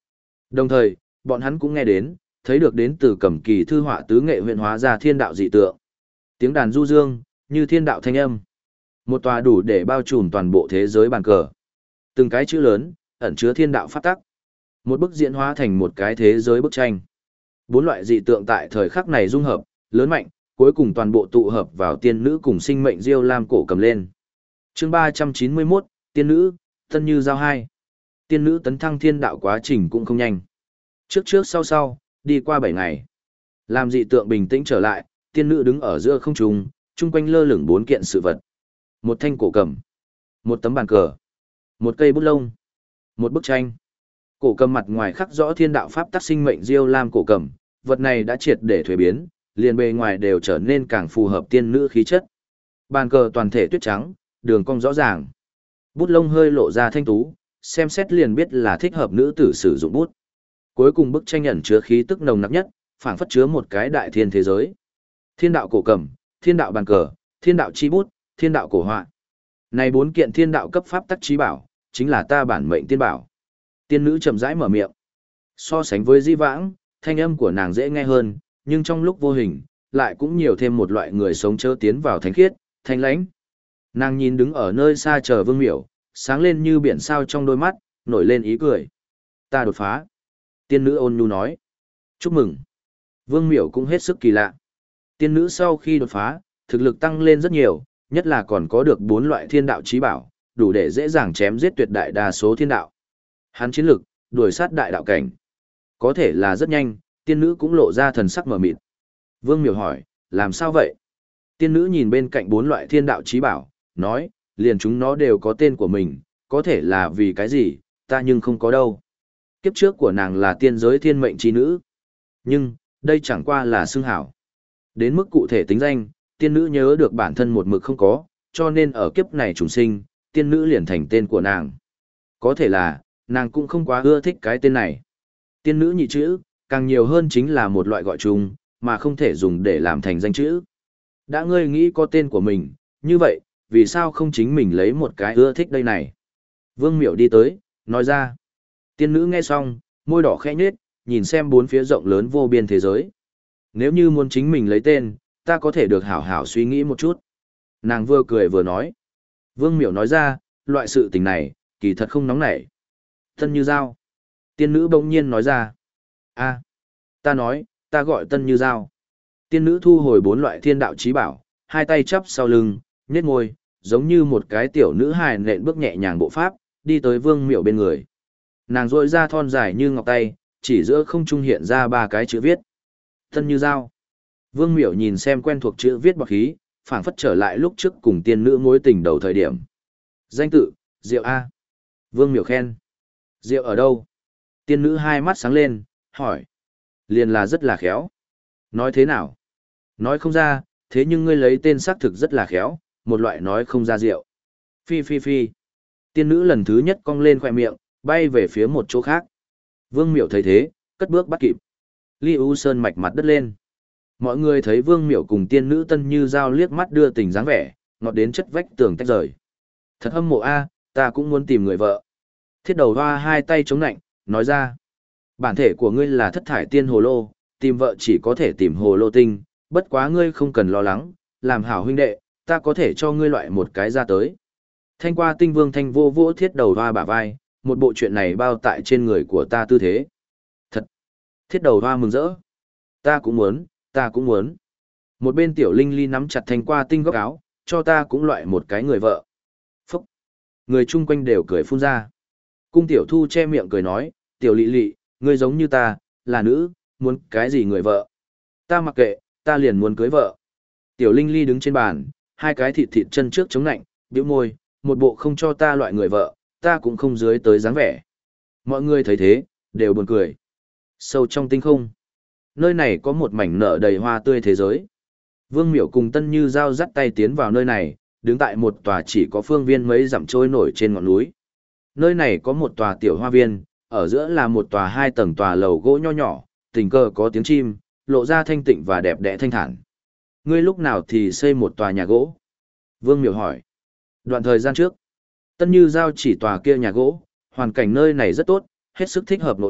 Đồng thời, bọn hắn cũng nghe đến, thấy được đến từ Cẩm Kỳ thư họa tứ nghệ huyện hóa ra thiên đạo dị tượng. Tiếng đàn du dương, như thiên đạo thanh âm. Một tòa đủ để bao trùm toàn bộ thế giới bàn cờ. Từng cái chữ lớn, ẩn chứa thiên đạo pháp tắc. Một bức diễn hóa thành một cái thế giới bức tranh. Bốn loại dị tượng tại thời khắc này dung hợp, lớn mạnh, cuối cùng toàn bộ tụ hợp vào tiên nữ cùng sinh mệnh diêu lam cổ cầm lên. Chương 391, tiên nữ, thân như giao hai. Tiên nữ tấn thăng thiên đạo quá trình cũng không nhanh. Trước trước sau sau, đi qua 7 ngày. Làm dị tượng bình tĩnh trở lại, tiên nữ đứng ở giữa không trung, chung quanh lơ lửng 4 kiện sự vật. Một thanh cổ cầm, một tấm bàn cờ, một cây bút lông, một bức tranh. Cổ cầm mặt ngoài khắc rõ thiên đạo pháp tắc sinh mệnh diêu lam cổ cầm, vật này đã triệt để thuế biến, liền bề ngoài đều trở nên càng phù hợp tiên nữ khí chất. Bàn cờ toàn thể tuyết trắng, đường cong rõ ràng. Bút lông hơi lộ ra thanh tú, xem xét liền biết là thích hợp nữ tử sử dụng bút. Cuối cùng bức tranh ẩn chứa khí tức nồng nặc nhất, phảng phất chứa một cái đại thiên thế giới. Thiên đạo cổ cầm, thiên đạo bàn cờ, thiên đạo chi bút, thiên đạo cổ họa. Này 4 kiện thiên đạo cấp pháp tắc chí bảo, chính là ta bản mệnh tiên bảo. Tiên nữ chậm rãi mở miệng. So sánh với Di Vãng, thanh âm của nàng dễ nghe hơn, nhưng trong lúc vô hình, lại cũng nhiều thêm một loại người sống chớ tiến vào thánh khiết, thanh lãnh. Nàng nhìn đứng ở nơi xa chờ Vương Miểu, sáng lên như biển sao trong đôi mắt, nổi lên ý cười. Ta đột phá. Tiên nữ ôn nhu nói. Chúc mừng. Vương Miểu cũng hết sức kỳ lạ. Tiên nữ sau khi đột phá, thực lực tăng lên rất nhiều, nhất là còn có được 4 loại thiên đạo chí bảo, đủ để dễ dàng chém giết tuyệt đại đa số thiên đạo. Hắn chiến lực, đuổi sát đại đạo cảnh. Có thể là rất nhanh, tiên nữ cũng lộ ra thần sắc mờ mịt. Vương Miểu hỏi, làm sao vậy? Tiên nữ nhìn bên cạnh 4 loại thiên đạo chí bảo, nói, liền chúng nó đều có tên của mình, có thể là vì cái gì, ta nhưng không có đâu. Kiếp trước của nàng là tiên giới thiên mệnh chi nữ. Nhưng, đây chẳng qua là xưng hảo. Đến mức cụ thể tính danh, tiên nữ nhớ được bản thân một mực không có, cho nên ở kiếp này trùng sinh, tiên nữ liền thành tên của nàng. Có thể là, nàng cũng không quá ưa thích cái tên này. Tiên nữ nhị chữ, càng nhiều hơn chính là một loại gọi chung, mà không thể dùng để làm thành danh chữ. Đã ngươi nghĩ có tên của mình, như vậy, vì sao không chính mình lấy một cái ưa thích đây này? Vương Miểu đi tới, nói ra. Tiên nữ nghe xong, môi đỏ khẽ nhếch, nhìn xem 4 phía rộng lớn vô biên thế giới. Nếu như muốn chính mình lấy tên, ta có thể được hảo hảo suy nghĩ một chút. Nàng vừa cười vừa nói. Vương Miểu nói ra, loại sự tình này, kỳ thật không nóng nảy. Tân Như Giao. Tiên nữ bỗng nhiên nói ra. A, ta nói, ta gọi Tân Như Giao. Tiên nữ thu hồi 4 loại thiên đạo chí bảo, hai tay chắp sau lưng, nhếch môi, giống như một cái tiểu nữ hài nện bước nhẹ nhàng bộ pháp, đi tới Vương Miểu bên người. Nàng rỗi ra thon dài như ngọc tay, chỉ giữa không trung hiện ra 3 cái chữ viết. Tân Như Giao. Vương Miểu nhìn xem quen thuộc chữ viết bọt khí, phảng phất trở lại lúc trước cùng tiên nữ mối tình đầu thời điểm. Danh tự, Diệu A. Vương Miểu khen. Diệu ở đâu? Tiên nữ hai mắt sáng lên, hỏi. Liền là rất là khéo. Nói thế nào? Nói không ra, thế nhưng ngươi lấy tên xác thực rất là khéo, một loại nói không ra Diệu. Phi phi phi. Tiên nữ lần thứ nhất cong lên khỏe miệng, bay về phía một chỗ khác. Vương Miểu thấy thế, cất bước bắt kịp. Ly U Sơn mạch mặt đất lên. Mọi người thấy Vương Miểu cùng tiên nữ Tân Như Giao liếc mắt đưa tình dáng vẻ, ngọt đến chất vách tường tách rời. Thật hâm mộ a, ta cũng muốn tìm người vợ. Thiết đầu hoa hai tay chống nạnh, nói ra. Bản thể của ngươi là thất thải tiên hồ lô, tìm vợ chỉ có thể tìm hồ lô tinh, bất quá ngươi không cần lo lắng, làm hảo huynh đệ, ta có thể cho ngươi loại một cái ra tới. Thanh qua tinh vương thanh vô vỗ thiết đầu hoa bả vai, một bộ chuyện này bao tại trên người của ta tư thế. Thật! Thiết đầu hoa mừng rỡ. Ta cũng muốn, ta cũng muốn. Một bên tiểu linh ly nắm chặt thanh qua tinh góc áo, cho ta cũng loại một cái người vợ. Phúc! Người chung quanh đều cười phun ra. Cung tiểu thu che miệng cười nói, tiểu lị lị, ngươi giống như ta, là nữ, muốn cái gì người vợ. Ta mặc kệ, ta liền muốn cưới vợ. Tiểu linh ly đứng trên bàn, hai cái thịt thịt chân trước chống nạnh, bĩu môi, một bộ không cho ta loại người vợ, ta cũng không dưới tới dáng vẻ. Mọi người thấy thế, đều buồn cười. Sâu trong tinh không, nơi này có một mảnh nở đầy hoa tươi thế giới. Vương Miểu cùng Tân Như Giao dắt tay tiến vào nơi này, đứng tại một tòa chỉ có phương viên mấy dặm trôi nổi trên ngọn núi. Nơi này có một tòa tiểu hoa viên, ở giữa là một tòa 2 tầng tòa lầu gỗ nho nhỏ, tình cờ có tiếng chim, lộ ra thanh tịnh và đẹp đẽ thanh thản. Ngươi lúc nào thì xây một tòa nhà gỗ? Vương Miểu hỏi. Đoạn thời gian trước, Tân Như Giao chỉ tòa kia nhà gỗ, hoàn cảnh nơi này rất tốt, hết sức thích hợp nội đạo,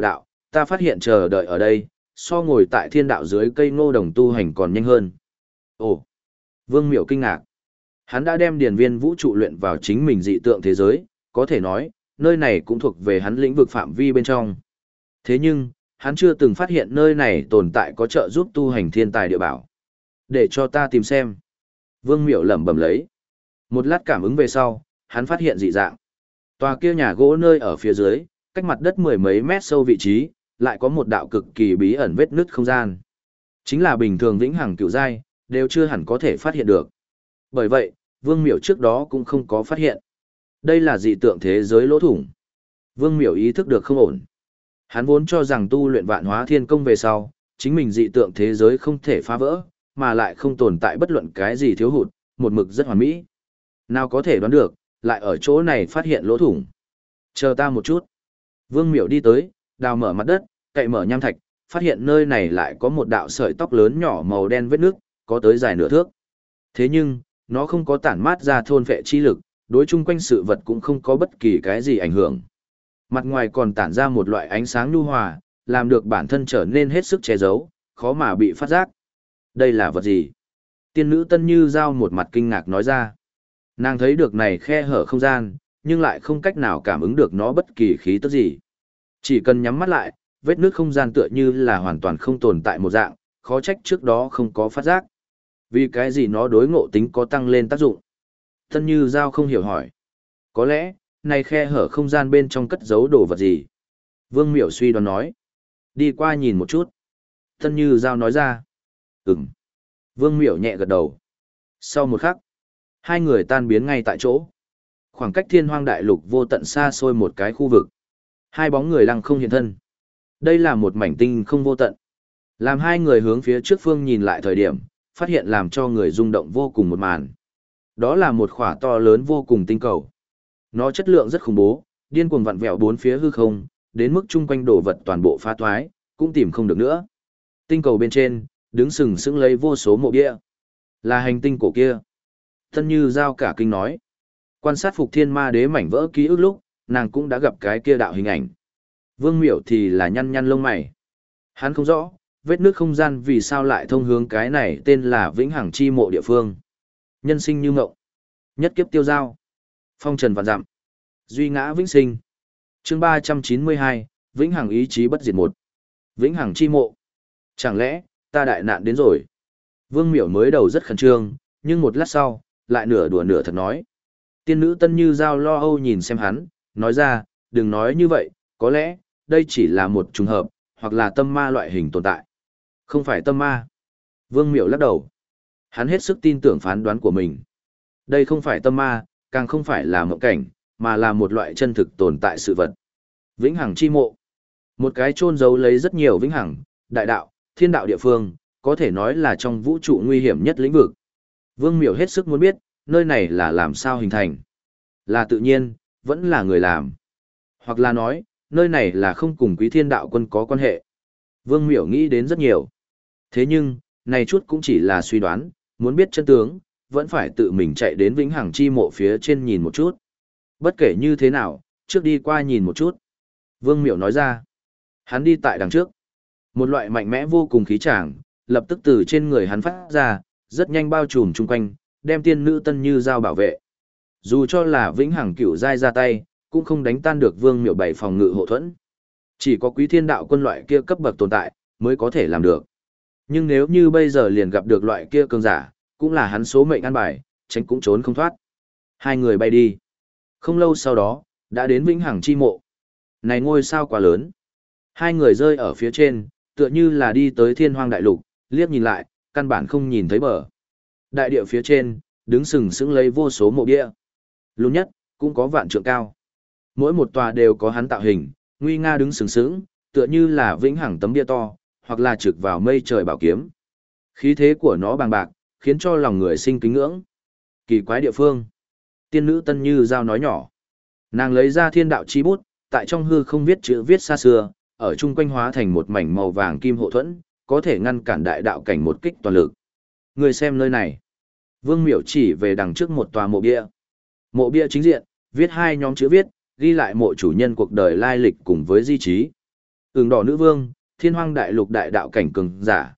ta phát hiện chờ đợi ở đây, so ngồi tại thiên đạo dưới cây ngô đồng tu hành còn nhanh hơn. Ồ! Vương Miểu kinh ngạc. Hắn đã đem điển viên vũ trụ luyện vào chính mình dị tượng thế giới, có thể nói, nơi này cũng thuộc về hắn lĩnh vực phạm vi bên trong. Thế nhưng, hắn chưa từng phát hiện nơi này tồn tại có trợ giúp tu hành thiên tài địa bảo. Để cho ta tìm xem. Vương Miểu lẩm bẩm lấy. Một lát cảm ứng về sau, hắn phát hiện dị dạng. Tòa kia nhà gỗ nơi ở phía dưới, cách mặt đất mười mấy mét sâu vị trí, lại có một đạo cực kỳ bí ẩn vết nứt không gian. Chính là bình thường vĩnh hằng cựu giai, đều chưa hẳn có thể phát hiện được. Bởi vậy, Vương Miểu trước đó cũng không có phát hiện. Đây là dị tượng thế giới lỗ thủng. Vương Miểu ý thức được không ổn. Hắn vốn cho rằng tu luyện vạn hóa thiên công về sau, chính mình dị tượng thế giới không thể phá vỡ, mà lại không tồn tại bất luận cái gì thiếu hụt, một mực rất hoàn mỹ. Nào có thể đoán được, lại ở chỗ này phát hiện lỗ thủng. Chờ ta một chút. Vương Miểu đi tới, đào mở mặt đất, cậy mở nham thạch, phát hiện nơi này lại có một đạo sợi tóc lớn nhỏ màu đen vết nước, có tới dài nửa thước. Thế nhưng, nó không có tản mát ra thôn phệ chi lực, đối chung quanh sự vật cũng không có bất kỳ cái gì ảnh hưởng. Mặt ngoài còn tản ra một loại ánh sáng nhu hòa, làm được bản thân trở nên hết sức che giấu, khó mà bị phát giác. Đây là vật gì? Tiên nữ Tân Như Giao một mặt kinh ngạc nói ra. Nàng thấy được này khe hở không gian, nhưng lại không cách nào cảm ứng được nó bất kỳ khí tức gì. Chỉ cần nhắm mắt lại, vết nước không gian tựa như là hoàn toàn không tồn tại một dạng, khó trách trước đó không có phát giác. Vì cái gì nó đối ngộ tính có tăng lên tác dụng? Tân Như Giao không hiểu hỏi. Có lẽ, này khe hở không gian bên trong cất giấu đồ vật gì? Vương Miểu suy đoán nói. Đi qua nhìn một chút. Tân Như Giao nói ra. Ừm. Vương Miểu nhẹ gật đầu. Sau một khắc, hai người tan biến ngay tại chỗ. Khoảng cách thiên hoang đại lục vô tận xa xôi một cái khu vực. Hai bóng người lăng không hiện thân. Đây là một mảnh tinh không vô tận. Làm hai người hướng phía trước phương nhìn lại thời điểm, phát hiện làm cho người rung động vô cùng một màn. Đó là một khỏa to lớn vô cùng tinh cầu. Nó chất lượng rất khủng bố, điên cuồng vặn vẹo bốn phía hư không, đến mức chung quanh đồ vật toàn bộ phá thoái, cũng tìm không được nữa. Tinh cầu bên trên, đứng sừng sững lấy vô số mộ bia. Là hành tinh cổ kia. Tân Như Giao cả kinh nói. Quan sát Phục Thiên Ma Đế mảnh vỡ ký ức lúc, nàng cũng đã gặp cái kia đạo hình ảnh. Vương Miểu thì là nhăn nhăn lông mày. Hắn không rõ, vết nước không gian vì sao lại thông hướng cái này tên là Vĩnh Hằng Chi Mộ địa phương. Nhân sinh như ngộng. Nhất kiếp tiêu giao. Phong trần vạn dặm. Duy ngã vĩnh sinh. Chương 392, Vĩnh Hằng ý chí bất diệt một. Vĩnh Hằng Chi Mộ. Chẳng lẽ, ta đại nạn đến rồi? Vương Miểu mới đầu rất khẩn trương, nhưng một lát sau, lại nửa đùa nửa thật nói. Tiên nữ Tân Như Giao lo âu nhìn xem hắn, nói ra, đừng nói như vậy, có lẽ, đây chỉ là một trùng hợp, hoặc là tâm ma loại hình tồn tại. Không phải tâm ma. Vương Miểu lắc đầu. Hắn hết sức tin tưởng phán đoán của mình. Đây không phải tâm ma, càng không phải là mộng cảnh, mà là một loại chân thực tồn tại sự vật. Vĩnh Hằng Chi Mộ. Một cái chôn giấu lấy rất nhiều vĩnh hằng, đại đạo, thiên đạo địa phương, có thể nói là trong vũ trụ nguy hiểm nhất lĩnh vực. Vương Miểu hết sức muốn biết, nơi này là làm sao hình thành. Là tự nhiên, vẫn là người làm. Hoặc là nói, nơi này là không cùng Quý Thiên Đạo Quân có quan hệ. Vương Miểu nghĩ đến rất nhiều. Thế nhưng, này chút cũng chỉ là suy đoán, muốn biết chân tướng, vẫn phải tự mình chạy đến Vĩnh Hằng Chi Mộ phía trên nhìn một chút. Bất kể như thế nào, trước đi qua nhìn một chút. Vương Miểu nói ra. Hắn đi tại đằng trước. Một loại mạnh mẽ vô cùng khí tràng, lập tức từ trên người hắn phát ra, rất nhanh bao trùm chung quanh, đem tiên nữ Tân Như Giao bảo vệ. Dù cho là Vĩnh Hằng Cửu giai ra tay, cũng không đánh tan được Vương Miểu bảy phòng ngự hộ thuẫn. Chỉ có Quý Thiên Đạo Quân loại kia cấp bậc tồn tại, mới có thể làm được. Nhưng nếu như bây giờ liền gặp được loại kia cường giả, cũng là hắn số mệnh ăn bài, tránh cũng trốn không thoát. Hai người bay đi. Không lâu sau đó, đã đến Vĩnh Hằng Chi Mộ. Này ngôi sao quá lớn. Hai người rơi ở phía trên, tựa như là đi tới Thiên Hoang Đại Lục, liếc nhìn lại, căn bản không nhìn thấy bờ. Đại địa phía trên, đứng sừng sững lấy vô số mộ bia. Lớn nhất, cũng có vạn trượng cao. Mỗi một tòa đều có hắn tạo hình, nguy nga đứng sừng sững, tựa như là vĩnh hằng tấm bia to, hoặc là trực vào mây trời bảo kiếm. Khí thế của nó bằng bạc, khiến cho lòng người sinh kính ngưỡng. Kỳ quái địa phương. Tiên nữ Tân Như Giao nói nhỏ. Nàng lấy ra thiên đạo chi bút, tại trong hư không viết chữ viết xa xưa, ở chung quanh hóa thành một mảnh màu vàng kim hộ thuẫn, có thể ngăn cản đại đạo cảnh một kích toàn lực. Người xem nơi này. Vương Miểu chỉ về đằng trước một tòa mộ bia. Mộ bia chính diện, viết hai nhóm chữ viết, ghi lại mộ chủ nhân cuộc đời lai lịch cùng với di trí. Ưng đỏ nữ vương, thiên hoang đại lục đại đạo cảnh cường giả,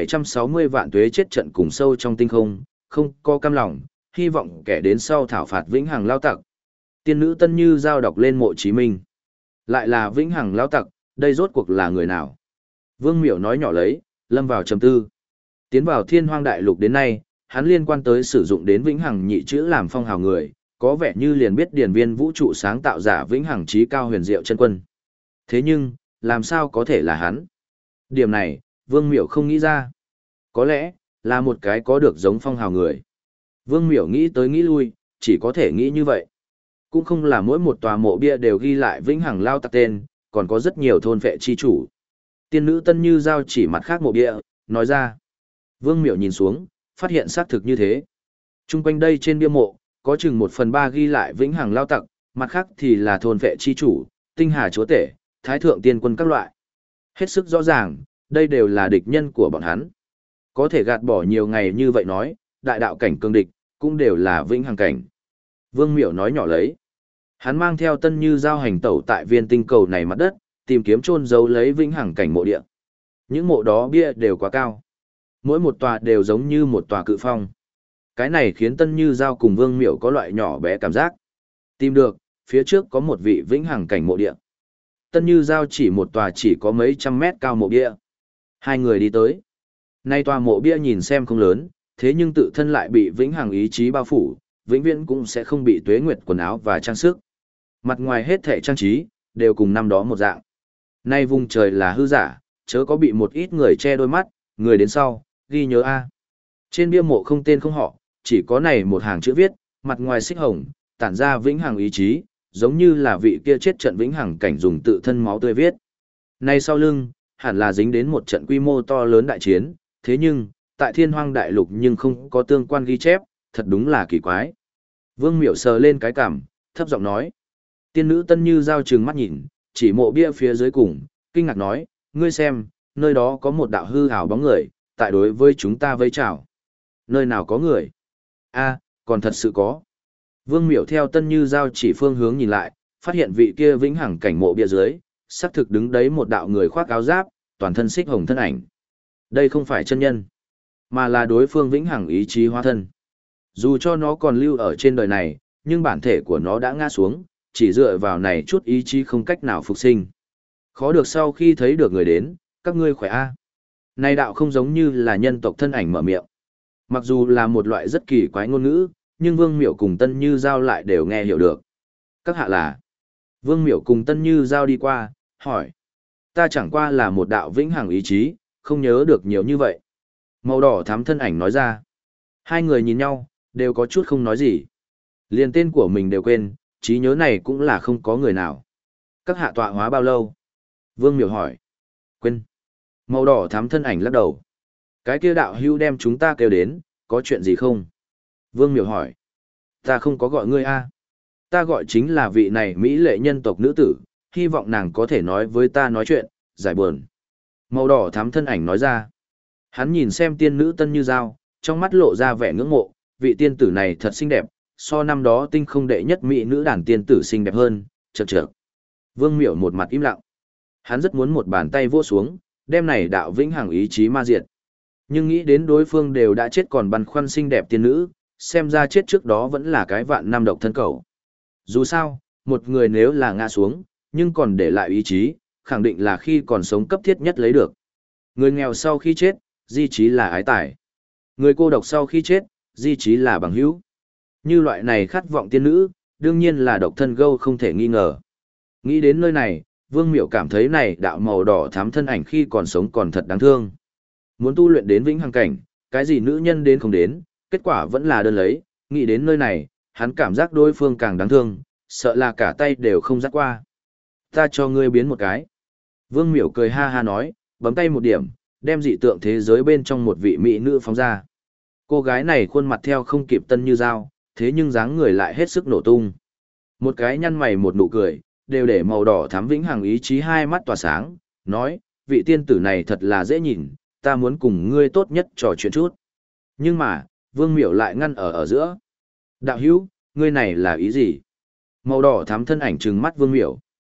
760 vạn tuế chết trận cùng sâu trong tinh không, không có cam lòng, hy vọng kẻ đến sau thảo phạt vĩnh hằng lao tặc. Tiên nữ Tân Như giao đọc lên Mộ Chí Minh. Lại là vĩnh hằng lao tặc, đây rốt cuộc là người nào? Vương Miểu nói nhỏ lấy, lâm vào trầm tư. Tiến vào thiên hoang đại lục đến nay, hắn liên quan tới sử dụng đến vĩnh hằng nhị chữ làm phong hào người, có vẻ như liền biết điển viên vũ trụ sáng tạo giả vĩnh hằng trí cao huyền diệu chân quân. Thế nhưng, làm sao có thể là hắn? Điểm này, Vương Miểu không nghĩ ra. Có lẽ, là một cái có được giống phong hào người. Vương Miểu nghĩ tới nghĩ lui, chỉ có thể nghĩ như vậy. Cũng không là mỗi một tòa mộ bia đều ghi lại vĩnh hằng lao tặc tên, còn có rất nhiều thôn vệ chi chủ. Tiên nữ Tân Như giao chỉ mặt khác mộ bia, nói ra. Vương Miểu nhìn xuống, phát hiện xác thực như thế. Trung quanh đây trên bia mộ, có chừng 1/3 ghi lại vĩnh hằng lao tặc, mặt khác thì là thôn vệ chi chủ, tinh hà chúa tể, thái thượng tiên quân các loại. Hết sức rõ ràng, đây đều là địch nhân của bọn hắn. Có thể gạt bỏ nhiều ngày như vậy nói, đại đạo cảnh cường địch, cũng đều là vĩnh hằng cảnh. Vương Miểu nói nhỏ lấy. Hắn mang theo Tân Như giao hành tẩu tại viên tinh cầu này mặt đất, tìm kiếm chôn giấu lấy vĩnh hằng cảnh mộ địa. Những mộ đó bia đều quá cao. Mỗi một tòa đều giống như một tòa cự phong. Cái này khiến Tân Như giao cùng Vương Miểu có loại nhỏ bé cảm giác. Tìm được, phía trước có một vị vĩnh hằng cảnh mộ địa. Tân Như giao chỉ một tòa chỉ có mấy trăm mét cao mộ bia. Hai người đi tới. Nay tòa mộ bia nhìn xem không lớn, thế nhưng tự thân lại bị vĩnh hằng ý chí bao phủ, vĩnh viễn cũng sẽ không bị tuế nguyệt quần áo và trang sức. Mặt ngoài hết thảy trang trí, đều cùng năm đó một dạng. Nay vùng trời là hư giả, chớ có bị một ít người che đôi mắt, người đến sau, ghi nhớ A. Trên bia mộ không tên không họ, chỉ có này một hàng chữ viết, mặt ngoài xích hồng, tản ra vĩnh hằng ý chí, giống như là vị kia chết trận vĩnh hằng cảnh dùng tự thân máu tươi viết. Nay sau lưng, hẳn là dính đến một trận quy mô to lớn đại chiến, thế nhưng, tại thiên hoang đại lục nhưng không có tương quan ghi chép, thật đúng là kỳ quái. Vương Miểu sờ lên cái cằm, thấp giọng nói. Tiên nữ Tân Như giao trừng mắt nhìn, chỉ mộ bia phía dưới cùng, kinh ngạc nói, ngươi xem, nơi đó có một đạo hư ảo bóng người, tại đối với chúng ta vây chào. Nơi nào có người? A, còn thật sự có. Vương Miểu theo Tân Như giao chỉ phương hướng nhìn lại, phát hiện vị kia vĩnh hằng cảnh mộ bia dưới, xác thực đứng đấy một đạo người khoác áo giáp, toàn thân xích hồng thân ảnh. Đây không phải chân nhân, mà là đối phương vĩnh hằng ý chí hóa thân. Dù cho nó còn lưu ở trên đời này, nhưng bản thể của nó đã ngã xuống, chỉ dựa vào này chút ý chí không cách nào phục sinh. Khó được sau khi thấy được người đến, các ngươi khỏe a. Này đạo không giống như là nhân tộc thân ảnh mở miệng. Mặc dù là một loại rất kỳ quái ngôn ngữ, nhưng Vương Miểu cùng Tân Như giao lại đều nghe hiểu được. Các hạ là. Vương Miểu cùng Tân Như giao đi qua, hỏi. Ta chẳng qua là một đạo vĩnh hằng ý chí, không nhớ được nhiều như vậy. Màu đỏ thắm thân ảnh nói ra. Hai người nhìn nhau, đều có chút không nói gì. Liền tên của mình đều quên, trí nhớ này cũng là không có người nào. Các hạ tọa hóa bao lâu? Vương Miểu hỏi. Quên. Màu đỏ thắm thân ảnh lắc đầu. Cái kia đạo hưu đem chúng ta kêu đến, có chuyện gì không? Vương Miểu hỏi. Ta không có gọi ngươi a. Ta gọi chính là vị này mỹ lệ nhân tộc nữ tử, hy vọng nàng có thể nói với ta nói chuyện, giải buồn. Màu đỏ thắm thân ảnh nói ra. Hắn nhìn xem tiên nữ Tân Như giao, trong mắt lộ ra vẻ ngưỡng mộ, vị tiên tử này thật xinh đẹp, so năm đó tinh không đệ nhất mỹ nữ đàn tiên tử xinh đẹp hơn, chậc chậc. Vương Miểu một mặt im lặng. Hắn rất muốn một bàn tay vỗ xuống, đem này đạo vĩnh hằng ý chí ma diệt. Nhưng nghĩ đến đối phương đều đã chết còn băn khoăn xinh đẹp tiên nữ, xem ra chết trước đó vẫn là cái vạn năm độc thân cầu. Dù sao, một người nếu là ngã xuống, nhưng còn để lại ý chí, khẳng định là khi còn sống cấp thiết nhất lấy được. Người nghèo sau khi chết, di chí là ái tài. Người cô độc sau khi chết, di chí là bằng hữu. Như loại này khát vọng tiên nữ, đương nhiên là độc thân gâu không thể nghi ngờ. Nghĩ đến nơi này, Vương Miểu cảm thấy này đạo màu đỏ thắm thân ảnh khi còn sống còn thật đáng thương. Muốn tu luyện đến vĩnh hằng cảnh, cái gì nữ nhân đến không đến, kết quả vẫn là đơn lấy. Nghĩ đến nơi này, hắn cảm giác đối phương càng đáng thương, sợ là cả tay đều không dắt qua. Ta cho ngươi biến một cái. Vương Miểu cười ha ha nói, bấm tay một điểm, đem dị tượng thế giới bên trong một vị mỹ nữ phóng ra. Cô gái này khuôn mặt theo không kịp Tân Như giao, thế nhưng dáng người lại hết sức nổ tung. Một cái nhăn mày một nụ cười, đều để màu đỏ thắm vĩnh hằng ý chí hai mắt tỏa sáng, nói, vị tiên tử này thật là dễ nhìn, ta muốn cùng ngươi tốt nhất trò chuyện chút. Nhưng mà, Vương Miểu lại ngăn ở giữa. Đạo hữu, ngươi này là ý gì? Màu đỏ thắm thân ảnh trừng mắt Vương Miểu.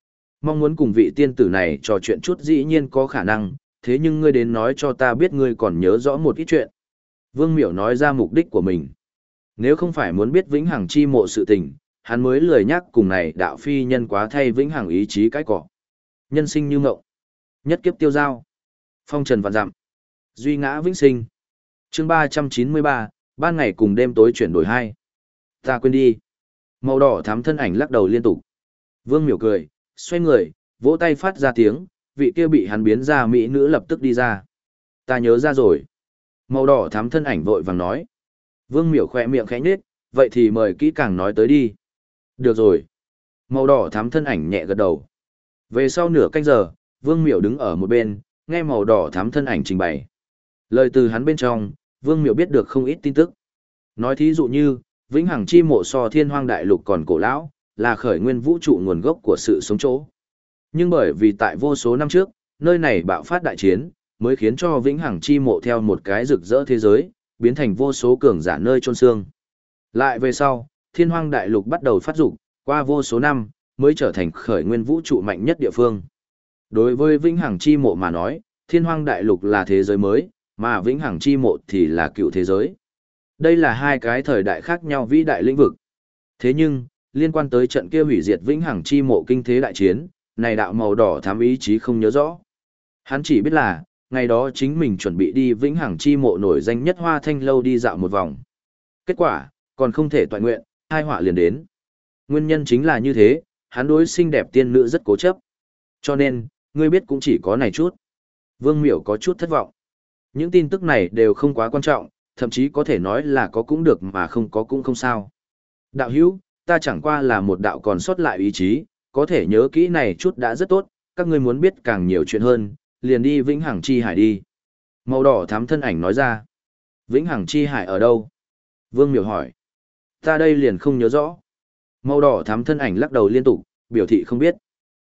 Mong muốn cùng vị tiên tử này trò chuyện chút dĩ nhiên có khả năng, thế nhưng ngươi đến nói cho ta biết ngươi còn nhớ rõ một ít chuyện. Vương Miểu nói ra mục đích của mình. Nếu không phải muốn biết vĩnh hằng chi mộ sự tình, hắn mới lười nhắc cùng này đạo phi nhân quá thay vĩnh hằng ý chí cái cỏ. Nhân sinh như ngộng, nhất kiếp tiêu giao, phong trần vạn dặm, duy ngã vĩnh sinh. Chương 393, ban ngày cùng đêm tối chuyển đổi hai. Ta quên đi. Màu đỏ thắm thân ảnh lắc đầu liên tục. Vương Miểu cười, xoay người, vỗ tay phát ra tiếng, vị kia bị hắn biến ra mỹ nữ lập tức đi ra. Ta nhớ ra rồi. Màu đỏ thắm thân ảnh vội vàng nói. Vương Miểu khỏe miệng khẽ nhếch, vậy thì mời kỹ càng nói tới đi. Được rồi. Màu đỏ thắm thân ảnh nhẹ gật đầu. Về sau nửa canh giờ, Vương Miểu đứng ở một bên, nghe màu đỏ thắm thân ảnh trình bày. Lời từ hắn bên trong, Vương Miểu biết được không ít tin tức. Nói thí dụ như, vĩnh hằng chi mộ so thiên hoang đại lục còn cổ lão, là khởi nguyên vũ trụ nguồn gốc của sự sống chỗ. Nhưng bởi vì tại vô số năm trước, nơi này bạo phát đại chiến, mới khiến cho vĩnh hằng chi mộ theo một cái rực rỡ thế giới, biến thành vô số cường giả nơi chôn xương. Lại về sau, thiên hoang đại lục bắt đầu phát dục, qua vô số năm, mới trở thành khởi nguyên vũ trụ mạnh nhất địa phương. Đối với vĩnh hằng chi mộ mà nói, thiên hoang đại lục là thế giới mới, mà vĩnh hằng chi mộ thì là cựu thế giới. Đây là hai cái thời đại khác nhau vĩ đại lĩnh vực. Thế nhưng, liên quan tới trận kia hủy diệt vĩnh hằng chi mộ kinh thế đại chiến, này đạo màu đỏ thám ý chí không nhớ rõ. Hắn chỉ biết là, ngày đó chính mình chuẩn bị đi vĩnh hằng chi mộ nổi danh nhất Hoa Thanh lâu đi dạo một vòng. Kết quả, còn không thể toại nguyện, hai họa liền đến. Nguyên nhân chính là như thế, hắn đối xinh đẹp tiên nữ rất cố chấp. Cho nên, ngươi biết cũng chỉ có này chút. Vương Miểu có chút thất vọng. Những tin tức này đều không quá quan trọng, thậm chí có thể nói là có cũng được mà không có cũng không sao. Đạo hữu, ta chẳng qua là một đạo còn sót lại ý chí, có thể nhớ kỹ này chút đã rất tốt, các ngươi muốn biết càng nhiều chuyện hơn, liền đi Vĩnh Hằng Chi Hải đi. Màu đỏ thắm thân ảnh nói ra. Vĩnh Hằng Chi Hải ở đâu? Vương Miểu hỏi. Ta đây liền không nhớ rõ. Màu đỏ thắm thân ảnh lắc đầu liên tục, biểu thị không biết.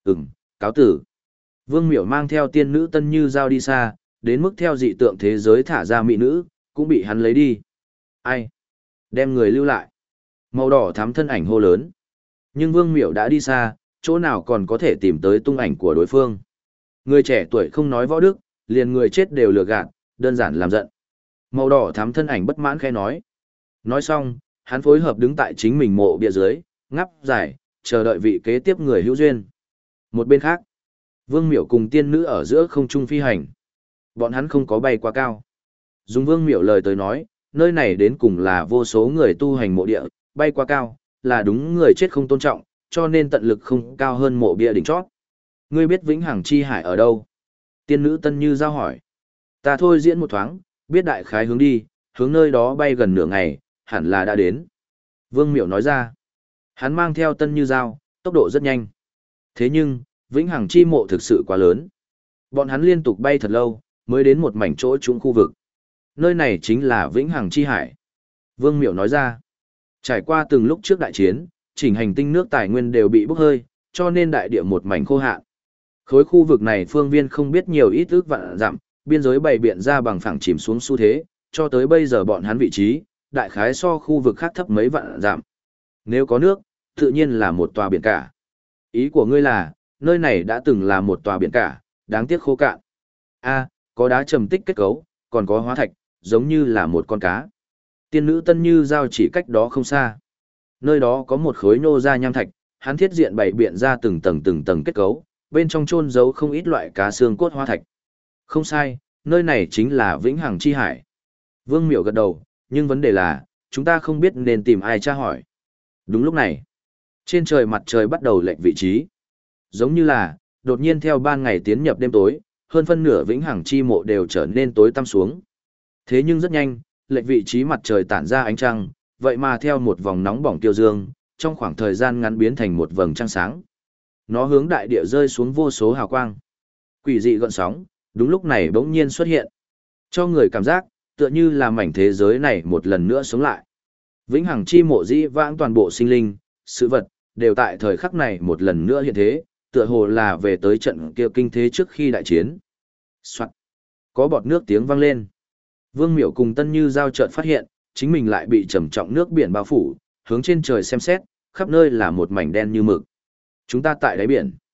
Cáo tử. Vương Miểu mang theo tiên nữ Tân Như Giao đi xa, đến mức theo dị tượng thế giới thả ra mỹ nữ, cũng bị hắn lấy đi. Ai? Đem người lưu lại. Màu đỏ thắm thân ảnh hô lớn. Nhưng Vương Miểu đã đi xa, chỗ nào còn có thể tìm tới tung ảnh của đối phương. Người trẻ tuổi không nói võ đức, liền người chết đều lừa gạt, đơn giản làm giận. Màu đỏ thắm thân ảnh bất mãn khẽ nói. Nói xong, hắn phối hợp đứng tại chính mình mộ bia dưới, ngắp dài, chờ đợi vị kế tiếp người hữu duyên. Một bên khác, Vương Miểu cùng tiên nữ ở giữa không trung phi hành. Bọn hắn không có bay quá cao. Dùng Vương Miểu lời tới nói, nơi này đến cùng là vô số người tu hành mộ địa, bay quá cao, là đúng người chết không tôn trọng, cho nên tận lực không cao hơn mộ bia đỉnh chót. Ngươi biết Vĩnh Hằng Chi Hải ở đâu? Tiên nữ Tân Như Giao hỏi. Ta thôi diễn một thoáng, biết đại khái hướng đi, hướng nơi đó bay gần nửa ngày, hẳn là đã đến. Vương Miểu nói ra. Hắn mang theo Tân Như Giao, tốc độ rất nhanh. Thế nhưng, Vĩnh Hằng Chi mộ thực sự quá lớn. Bọn hắn liên tục bay thật lâu, mới đến một mảnh chỗ trũng khu vực. Nơi này chính là Vĩnh Hằng Chi Hải. Vương Miểu nói ra. Trải qua từng lúc trước đại chiến, chỉnh hành tinh nước tài nguyên đều bị bốc hơi, cho nên đại địa một mảnh khô hạn. Khối khu vực này phương viên không biết nhiều ít ước vạn dặm, biên giới bày biện ra bằng phẳng chìm xuống xu thế, cho tới bây giờ bọn hắn vị trí, đại khái so khu vực khác thấp mấy vạn dặm. Nếu có nước, tự nhiên là một tòa biển cả. Ý của ngươi là, nơi này đã từng là một tòa biển cả, đáng tiếc khô cạn. A, có đá trầm tích kết cấu, còn có hóa thạch, giống như là một con cá. Tiên nữ Tân Như Giao chỉ cách đó không xa. Nơi đó có một khối nô ra nham thạch, hắn thiết diện bày biện ra từng tầng kết cấu, bên trong chôn giấu không ít loại cá xương cốt hóa thạch. Không sai, nơi này chính là Vĩnh Hằng Chi Hải. Vương Miểu gật đầu, nhưng vấn đề là, chúng ta không biết nên tìm ai tra hỏi. Đúng lúc này, trên trời mặt trời bắt đầu lệch vị trí. Giống như là, đột nhiên theo ban ngày tiến nhập đêm tối, hơn phân nửa Vĩnh Hằng Chi mộ đều trở nên tối tăm xuống. Thế nhưng rất nhanh, lệch vị trí mặt trời tản ra ánh trăng, vậy mà theo một vòng nóng bỏng tiêu dương, trong khoảng thời gian ngắn biến thành một vầng trăng sáng. Nó hướng đại địa rơi xuống vô số hào quang. Quỷ dị gợn sóng, đúng lúc này bỗng nhiên xuất hiện. Cho người cảm giác, tựa như là mảnh thế giới này một lần nữa sống lại. Vĩnh Hằng Chi mộ dĩ vãng toàn bộ sinh linh, sự vật, đều tại thời khắc này một lần nữa hiện thế, tựa hồ là về tới trận kia kinh thế trước khi đại chiến. Soạn. Có bọt nước tiếng vang lên. Vương Miểu cùng Tân Như Giao chợt phát hiện, chính mình lại bị trầm trọng nước biển bao phủ, hướng trên trời xem xét, khắp nơi là một mảnh đen như mực. Chúng ta tại đáy biển.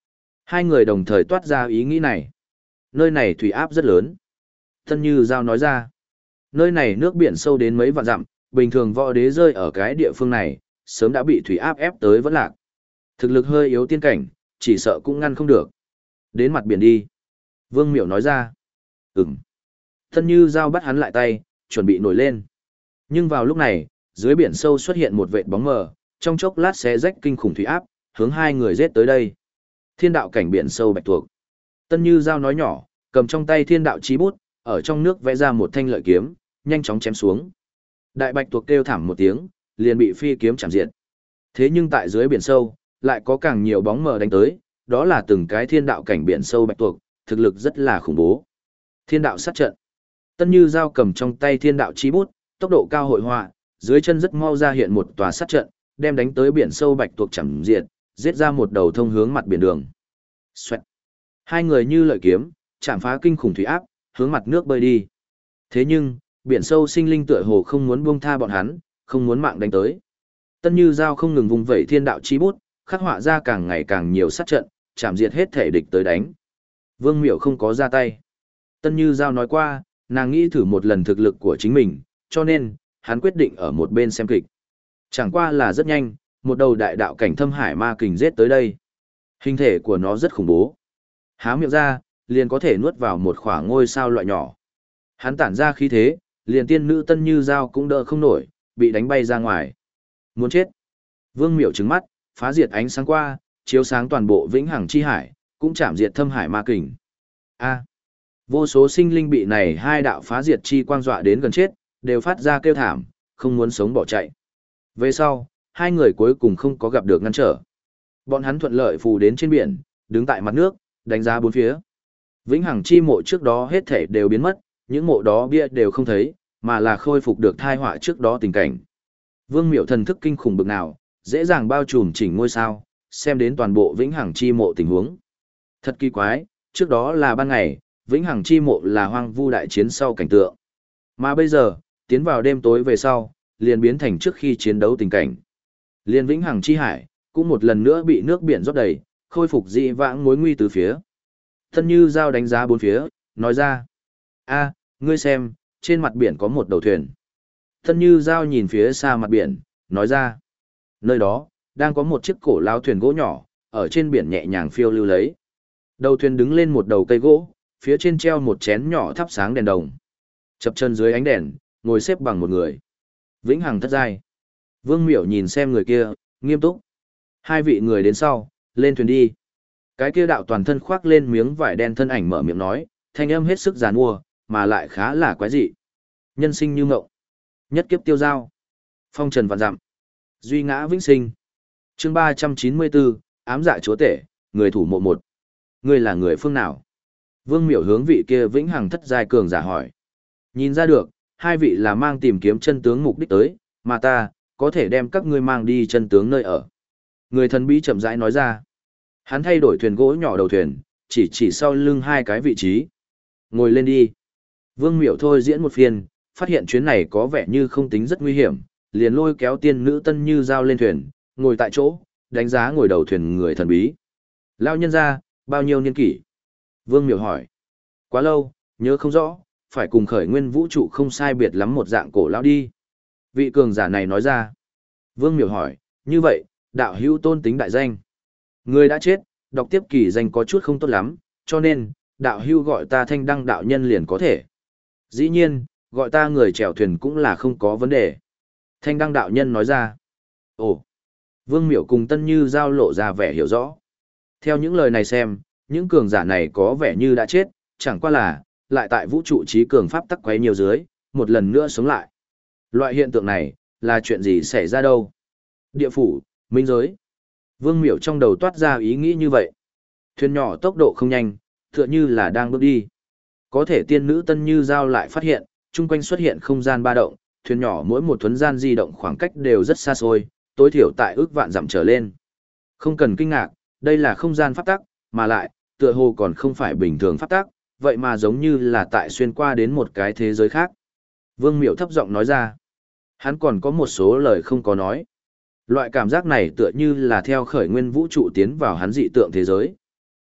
Hai người đồng thời toát ra ý nghĩ này. Nơi này thủy áp rất lớn. Tân Như Giao nói ra. Nơi này nước biển sâu đến mấy vạn dặm, bình thường võ đế rơi ở cái địa phương này, sớm đã bị thủy áp ép tới vẫn lạc. Thực lực hơi yếu tiên cảnh, chỉ sợ cũng ngăn không được. Đến mặt biển đi. Vương Miểu nói ra. Ừm. Tân Như Giao bắt hắn lại tay, chuẩn bị nổi lên. Nhưng vào lúc này, dưới biển sâu xuất hiện một vệt bóng mờ, trong chốc lát xé rách kinh khủng thủy áp, hướng hai người giết tới đây. Thiên đạo cảnh biển sâu bạch tuộc. Tân Như Giao nói nhỏ, cầm trong tay thiên đạo chí bút, ở trong nước vẽ ra một thanh lợi kiếm, nhanh chóng chém xuống. Đại bạch tuộc kêu thảm một tiếng, liền bị phi kiếm chạm diệt. Thế nhưng tại dưới biển sâu, lại có càng nhiều bóng mờ đánh tới, đó là từng cái thiên đạo cảnh biển sâu bạch tuộc, thực lực rất là khủng bố. Thiên đạo sát trận. Tân Như Giao cầm trong tay thiên đạo chí bút, tốc độ cao hội họa, dưới chân rất mau ra hiện một tòa sát trận, đem đánh tới biển sâu bạch tuộc chạm diệt, giết ra một đầu thông hướng mặt biển đường. Xoẹt. Hai người như lợi kiếm, chạm phá kinh khủng thủy áp, hướng mặt nước bơi đi. Thế nhưng, biển sâu sinh linh tựa hồ không muốn buông tha bọn hắn, không muốn mạng đánh tới. Tân Như Giao không ngừng vùng vẩy thiên đạo chí bút, khắc họa ra càng ngày càng nhiều sát trận, chạm diệt hết thể địch tới đánh. Vương Miểu không có ra tay. Tân Như Giao nói qua, nàng nghĩ thử một lần thực lực của chính mình, cho nên, hắn quyết định ở một bên xem kịch. Chẳng qua là rất nhanh, một đầu đại đạo cảnh thâm hải ma kình giết tới đây. Hình thể của nó rất khủng bố. Há miệng ra, liền có thể nuốt vào một khoảng ngôi sao loại nhỏ. Hắn tản ra khí thế, liền tiên nữ Tân Như Giao cũng đỡ không nổi, bị đánh bay ra ngoài. Muốn chết. Vương Miểu trừng mắt, phá diệt ánh sáng qua, chiếu sáng toàn bộ vĩnh hằng chi hải, cũng chạm diệt thâm hải ma kình. A. Vô số sinh linh bị này hai đạo phá diệt chi quang dọa đến gần chết, đều phát ra kêu thảm, không muốn sống bỏ chạy. Về sau, hai người cuối cùng không có gặp được ngăn trở. Bọn hắn thuận lợi phù đến trên biển, đứng tại mặt nước, đánh giá bốn phía. Vĩnh hằng chi mộ trước đó hết thể đều biến mất, những mộ đó bia đều không thấy, mà là khôi phục được thai họa trước đó tình cảnh. Vương Miểu thần thức kinh khủng bực nào, dễ dàng bao trùm chỉnh ngôi sao, xem đến toàn bộ vĩnh hằng chi mộ tình huống. Thật kỳ quái, trước đó là ban ngày, vĩnh hằng chi mộ là hoang vu đại chiến sau cảnh tượng. Mà bây giờ, tiến vào đêm tối về sau, liền biến thành trước khi chiến đấu tình cảnh. Liên vĩnh hằng chi hải, cũng một lần nữa bị nước biển rót đầy, khôi phục dị vãng mối nguy từ phía. Tân Như Giao đánh giá bốn phía, nói ra. A, ngươi xem, trên mặt biển có một đầu thuyền. Tân Như Giao nhìn phía xa mặt biển, nói ra. Nơi đó, đang có một chiếc cổ lao thuyền gỗ nhỏ, ở trên biển nhẹ nhàng phiêu lưu lấy. Đầu thuyền đứng lên một đầu cây gỗ, phía trên treo một chén nhỏ thắp sáng đèn đồng. Chập chân dưới ánh đèn, ngồi xếp bằng một người. Vĩnh hằng thất giai. Vương Miểu nhìn xem người kia, nghiêm túc. Hai vị người đến sau, lên thuyền đi. Cái kia đạo toàn thân khoác lên miếng vải đen thân ảnh mở miệng nói, thanh âm hết sức giàn mua, mà lại khá là quái dị. Nhân sinh như ngộng. Nhất kiếp tiêu giao. Phong trần vạn dặm. Duy ngã vĩnh sinh. Chương 394, ám dạ chúa tể, người thủ mộ một. Ngươi là người phương nào? Vương Miểu hướng vị kia vĩnh hằng thất giai cường giả hỏi. Nhìn ra được, hai vị là mang tìm kiếm chân tướng mục đích tới, mà ta, có thể đem các ngươi mang đi chân tướng nơi ở. Người thần bí chậm rãi nói ra. Hắn thay đổi thuyền gỗ nhỏ đầu thuyền, chỉ sau lưng hai cái vị trí. Ngồi lên đi. Vương Miểu thôi diễn một phiên, phát hiện chuyến này có vẻ như không tính rất nguy hiểm, liền lôi kéo tiên nữ Tân Như Giao lên thuyền, ngồi tại chỗ, đánh giá ngồi đầu thuyền người thần bí. Lao nhân ra, bao nhiêu niên kỷ? Vương Miểu hỏi. Quá lâu, nhớ không rõ, phải cùng khởi nguyên vũ trụ không sai biệt lắm một dạng cổ lão đi. Vị cường giả này nói ra. Vương Miểu hỏi, như vậy, đạo hữu tôn tính đại danh. Người đã chết, đọc tiếp kỳ danh có chút không tốt lắm, cho nên, đạo hữu gọi ta Thanh Đăng đạo nhân liền có thể. Dĩ nhiên, gọi ta người chèo thuyền cũng là không có vấn đề. Thanh Đăng đạo nhân nói ra. Ồ, Vương Miểu cùng Tân Như Giao lộ ra vẻ hiểu rõ. Theo những lời này xem, những cường giả này có vẻ như đã chết, chẳng qua là, lại tại vũ trụ trí cường pháp tắc quấy nhiều dưới, một lần nữa sống lại. Loại hiện tượng này, là chuyện gì xảy ra đâu? Địa phủ, minh giới. Vương Miểu trong đầu toát ra ý nghĩ như vậy. Thuyền nhỏ tốc độ không nhanh, tựa như là đang bước đi. Có thể tiên nữ Tân Như Giao lại phát hiện, chung quanh xuất hiện không gian ba động, thuyền nhỏ mỗi một thuấn gian di động khoảng cách đều rất xa xôi, tối thiểu tại ước vạn dặm trở lên. Không cần kinh ngạc, đây là không gian pháp tắc, mà lại, tựa hồ còn không phải bình thường pháp tắc, vậy mà giống như là tại xuyên qua đến một cái thế giới khác. Vương Miểu thấp giọng nói ra. Hắn còn có một số lời không có nói. Loại cảm giác này tựa như là theo khởi nguyên vũ trụ tiến vào hắn dị tượng thế giới.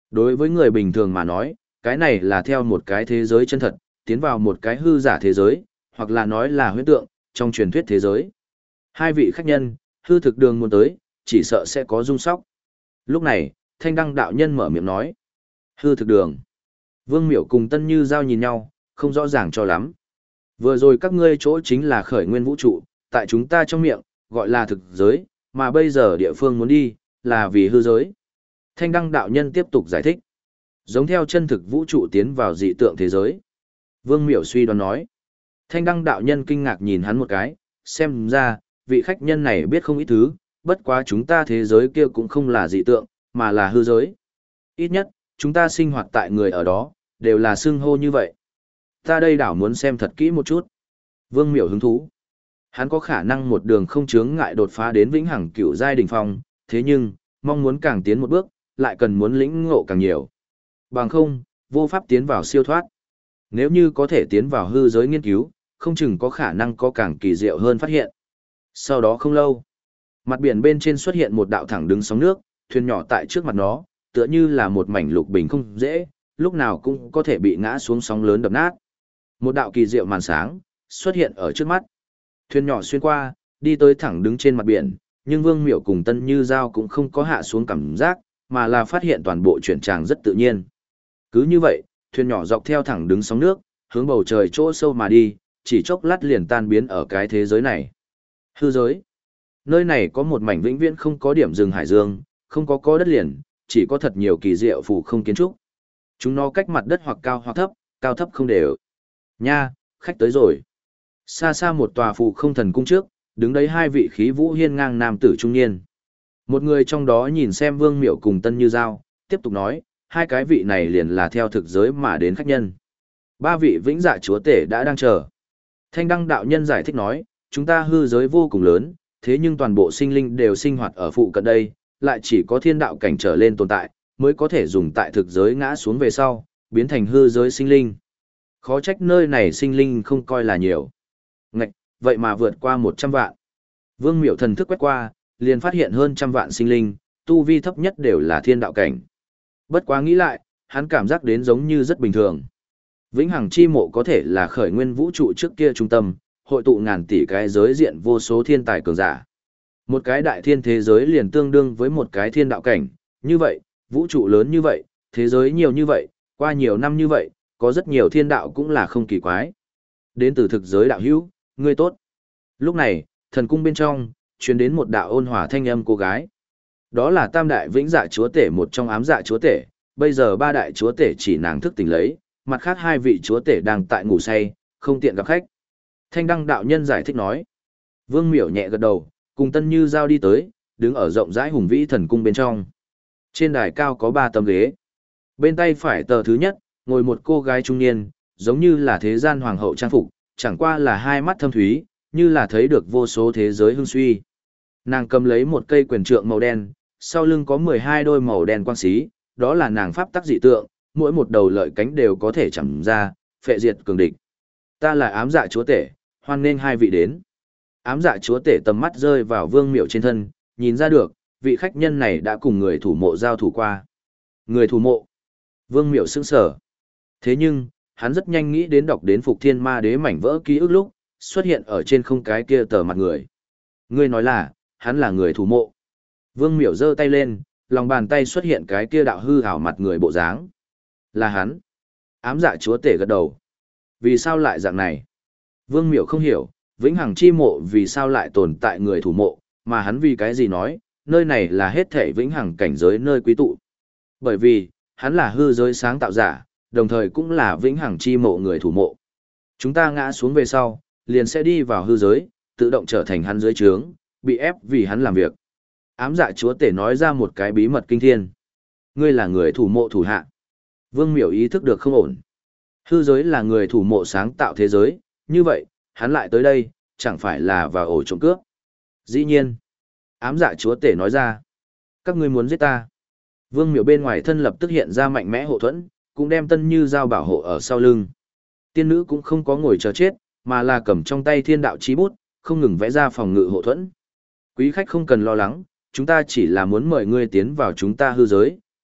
Đối với người bình thường mà nói, cái này là theo một cái thế giới chân thật, tiến vào một cái hư giả thế giới, hoặc là nói là huyễn tượng, trong truyền thuyết thế giới. Hai vị khách nhân, hư thực đường muốn tới, chỉ sợ sẽ có rung sóc. Lúc này, Thanh Đăng đạo nhân mở miệng nói. Hư thực đường. Vương Miểu cùng Tân Như Giao nhìn nhau, không rõ ràng cho lắm. Vừa rồi các ngươi chỗ chính là khởi nguyên vũ trụ, tại chúng ta trong miệng, gọi là thực giới, mà bây giờ địa phương muốn đi, là vì hư giới. Thanh Đăng đạo nhân tiếp tục giải thích. Giống theo chân thực vũ trụ tiến vào dị tượng thế giới. Vương Miểu suy đoán nói. Thanh Đăng đạo nhân kinh ngạc nhìn hắn một cái, xem ra, vị khách nhân này biết không ít thứ, bất quá chúng ta thế giới kia cũng không là dị tượng, mà là hư giới. Ít nhất, chúng ta sinh hoạt tại người ở đó, đều là xưng hô như vậy. Ta đây đảo muốn xem thật kỹ một chút. Vương Miểu hứng thú. Hắn có khả năng một đường không chướng ngại đột phá đến vĩnh hằng cựu giai đỉnh phong, thế nhưng, mong muốn càng tiến một bước, lại cần muốn lĩnh ngộ càng nhiều. Bằng không, vô pháp tiến vào siêu thoát. Nếu như có thể tiến vào hư giới nghiên cứu, không chừng có khả năng có càng kỳ diệu hơn phát hiện. Sau đó không lâu, mặt biển bên trên xuất hiện một đạo thẳng đứng sóng nước, thuyền nhỏ tại trước mặt nó, tựa như là một mảnh lục bình không dễ, lúc nào cũng có thể bị ngã xuống sóng lớn đập nát. Một đạo kỳ diệu màn sáng xuất hiện ở trước mắt. Thuyền nhỏ xuyên qua, đi tới thẳng đứng trên mặt biển, nhưng Vương Miểu cùng Tân Như Giao cũng không có hạ xuống cảm giác, mà là phát hiện toàn bộ chuyển tràng rất tự nhiên. Cứ như vậy, thuyền nhỏ dọc theo thẳng đứng sóng nước, hướng bầu trời chỗ sâu mà đi, chỉ chốc lát liền tan biến ở cái thế giới này. Hư giới. Nơi này có một mảnh vĩnh viễn không có điểm dừng hải dương, không có đất liền, chỉ có thật nhiều kỳ diệu phù không kiến trúc. Chúng nó cách mặt đất hoặc cao thấp không đều. Nha, khách tới rồi. Xa xa một tòa phù không thần cung trước, đứng đấy hai vị khí vũ hiên ngang nam tử trung niên. Một người trong đó nhìn xem Vương Miểu cùng Tân Như Giao, tiếp tục nói, hai cái vị này liền là theo thực giới mà đến khách nhân. Ba vị vĩnh dạ chúa tể đã đang chờ. Thanh Đăng đạo nhân giải thích nói, chúng ta hư giới vô cùng lớn, thế nhưng toàn bộ sinh linh đều sinh hoạt ở phụ cận đây, lại chỉ có thiên đạo cảnh trở lên tồn tại, mới có thể dùng tại thực giới ngã xuống về sau, biến thành hư giới sinh linh. Khó trách nơi này sinh linh không coi là nhiều. Ngạch, vậy mà vượt qua 100 vạn. Vương Miểu thần thức quét qua, liền phát hiện hơn 100 vạn sinh linh, tu vi thấp nhất đều là thiên đạo cảnh. Bất quá nghĩ lại, hắn cảm giác đến giống như rất bình thường. Vĩnh hằng chi mộ có thể là khởi nguyên vũ trụ trước kia trung tâm, hội tụ ngàn tỷ cái giới diện vô số thiên tài cường giả. Một cái đại thiên thế giới liền tương đương với một cái thiên đạo cảnh, như vậy, vũ trụ lớn như vậy, thế giới nhiều như vậy, qua nhiều năm như vậy, có rất nhiều thiên đạo cũng là không kỳ quái. Đến từ thực giới đạo hữu, ngươi tốt. Lúc này, thần cung bên trong, truyền đến một đạo ôn hòa thanh âm cô gái. Đó là tam đại vĩnh dạ chúa tể một trong ám dạ chúa tể, bây giờ ba đại chúa tể chỉ nàng thức tỉnh lấy, mặt khác hai vị chúa tể đang tại ngủ say, không tiện gặp khách. Thanh Đăng đạo nhân giải thích nói. Vương Miểu nhẹ gật đầu, cùng Tân Như Giao đi tới, đứng ở rộng rãi hùng vĩ thần cung bên trong. Trên đài cao có 3 tấm ghế. Bên tay phải tờ thứ nhất, ngồi một cô gái trung niên, giống như là thế gian hoàng hậu trang phục, chẳng qua là hai mắt thâm thúy, như là thấy được vô số thế giới hưng suy. Nàng cầm lấy một cây quyền trượng màu đen, sau lưng có 12 đôi màu đen quang xí, đó là nàng pháp tắc dị tượng, mỗi một đầu lợi cánh đều có thể chẩm ra, phệ diệt cường địch. Ta là ám dạ chúa tể, hoan nghênh hai vị đến. Ám dạ chúa tể tầm mắt rơi vào Vương Miểu trên thân, nhìn ra được, vị khách nhân này đã cùng người thủ mộ giao thủ qua. Người thủ mộ. Vương Miểu sững sờ. Thế nhưng, hắn rất nhanh nghĩ đến đọc đến Phục Thiên Ma Đế mảnh vỡ ký ức lúc, xuất hiện ở trên không cái kia tờ mặt người. Ngươi nói là, hắn là người thủ mộ. Vương Miểu giơ tay lên, lòng bàn tay xuất hiện cái kia đạo hư ảo mặt người bộ dáng. Là hắn. Ám dạ chúa tể gật đầu. Vì sao lại dạng này? Vương Miểu không hiểu, vĩnh hằng chi mộ vì sao lại tồn tại người thủ mộ, mà hắn vì cái gì nói, nơi này là hết thể vĩnh hằng cảnh giới nơi quý tụ. Bởi vì, hắn là hư giới sáng tạo giả, đồng thời cũng là vĩnh hằng chi mộ người thủ mộ. Chúng ta ngã xuống về sau, liền sẽ đi vào hư giới, tự động trở thành hắn dưới trướng, bị ép vì hắn làm việc. Ám dạ chúa tể nói ra một cái bí mật kinh thiên. Ngươi là người thủ mộ thủ hạ. Vương Miểu ý thức được không ổn. Hư giới là người thủ mộ sáng tạo thế giới, như vậy, hắn lại tới đây, chẳng phải là vào ổ trộm cướp. Dĩ nhiên. Ám dạ chúa tể nói ra. Các ngươi muốn giết ta. Vương Miểu bên ngoài thân lập tức hiện ra mạnh mẽ hộ thuẫn, cũng đem Tân Như Giao bảo hộ ở sau lưng. Tiên nữ cũng không có ngồi chờ chết, mà là cầm trong tay thiên đạo chí bút, không ngừng vẽ ra phòng ngự hộ thuẫn. Quý khách không cần lo lắng, chúng ta chỉ là muốn mời ngươi tiến vào chúng ta hư giới,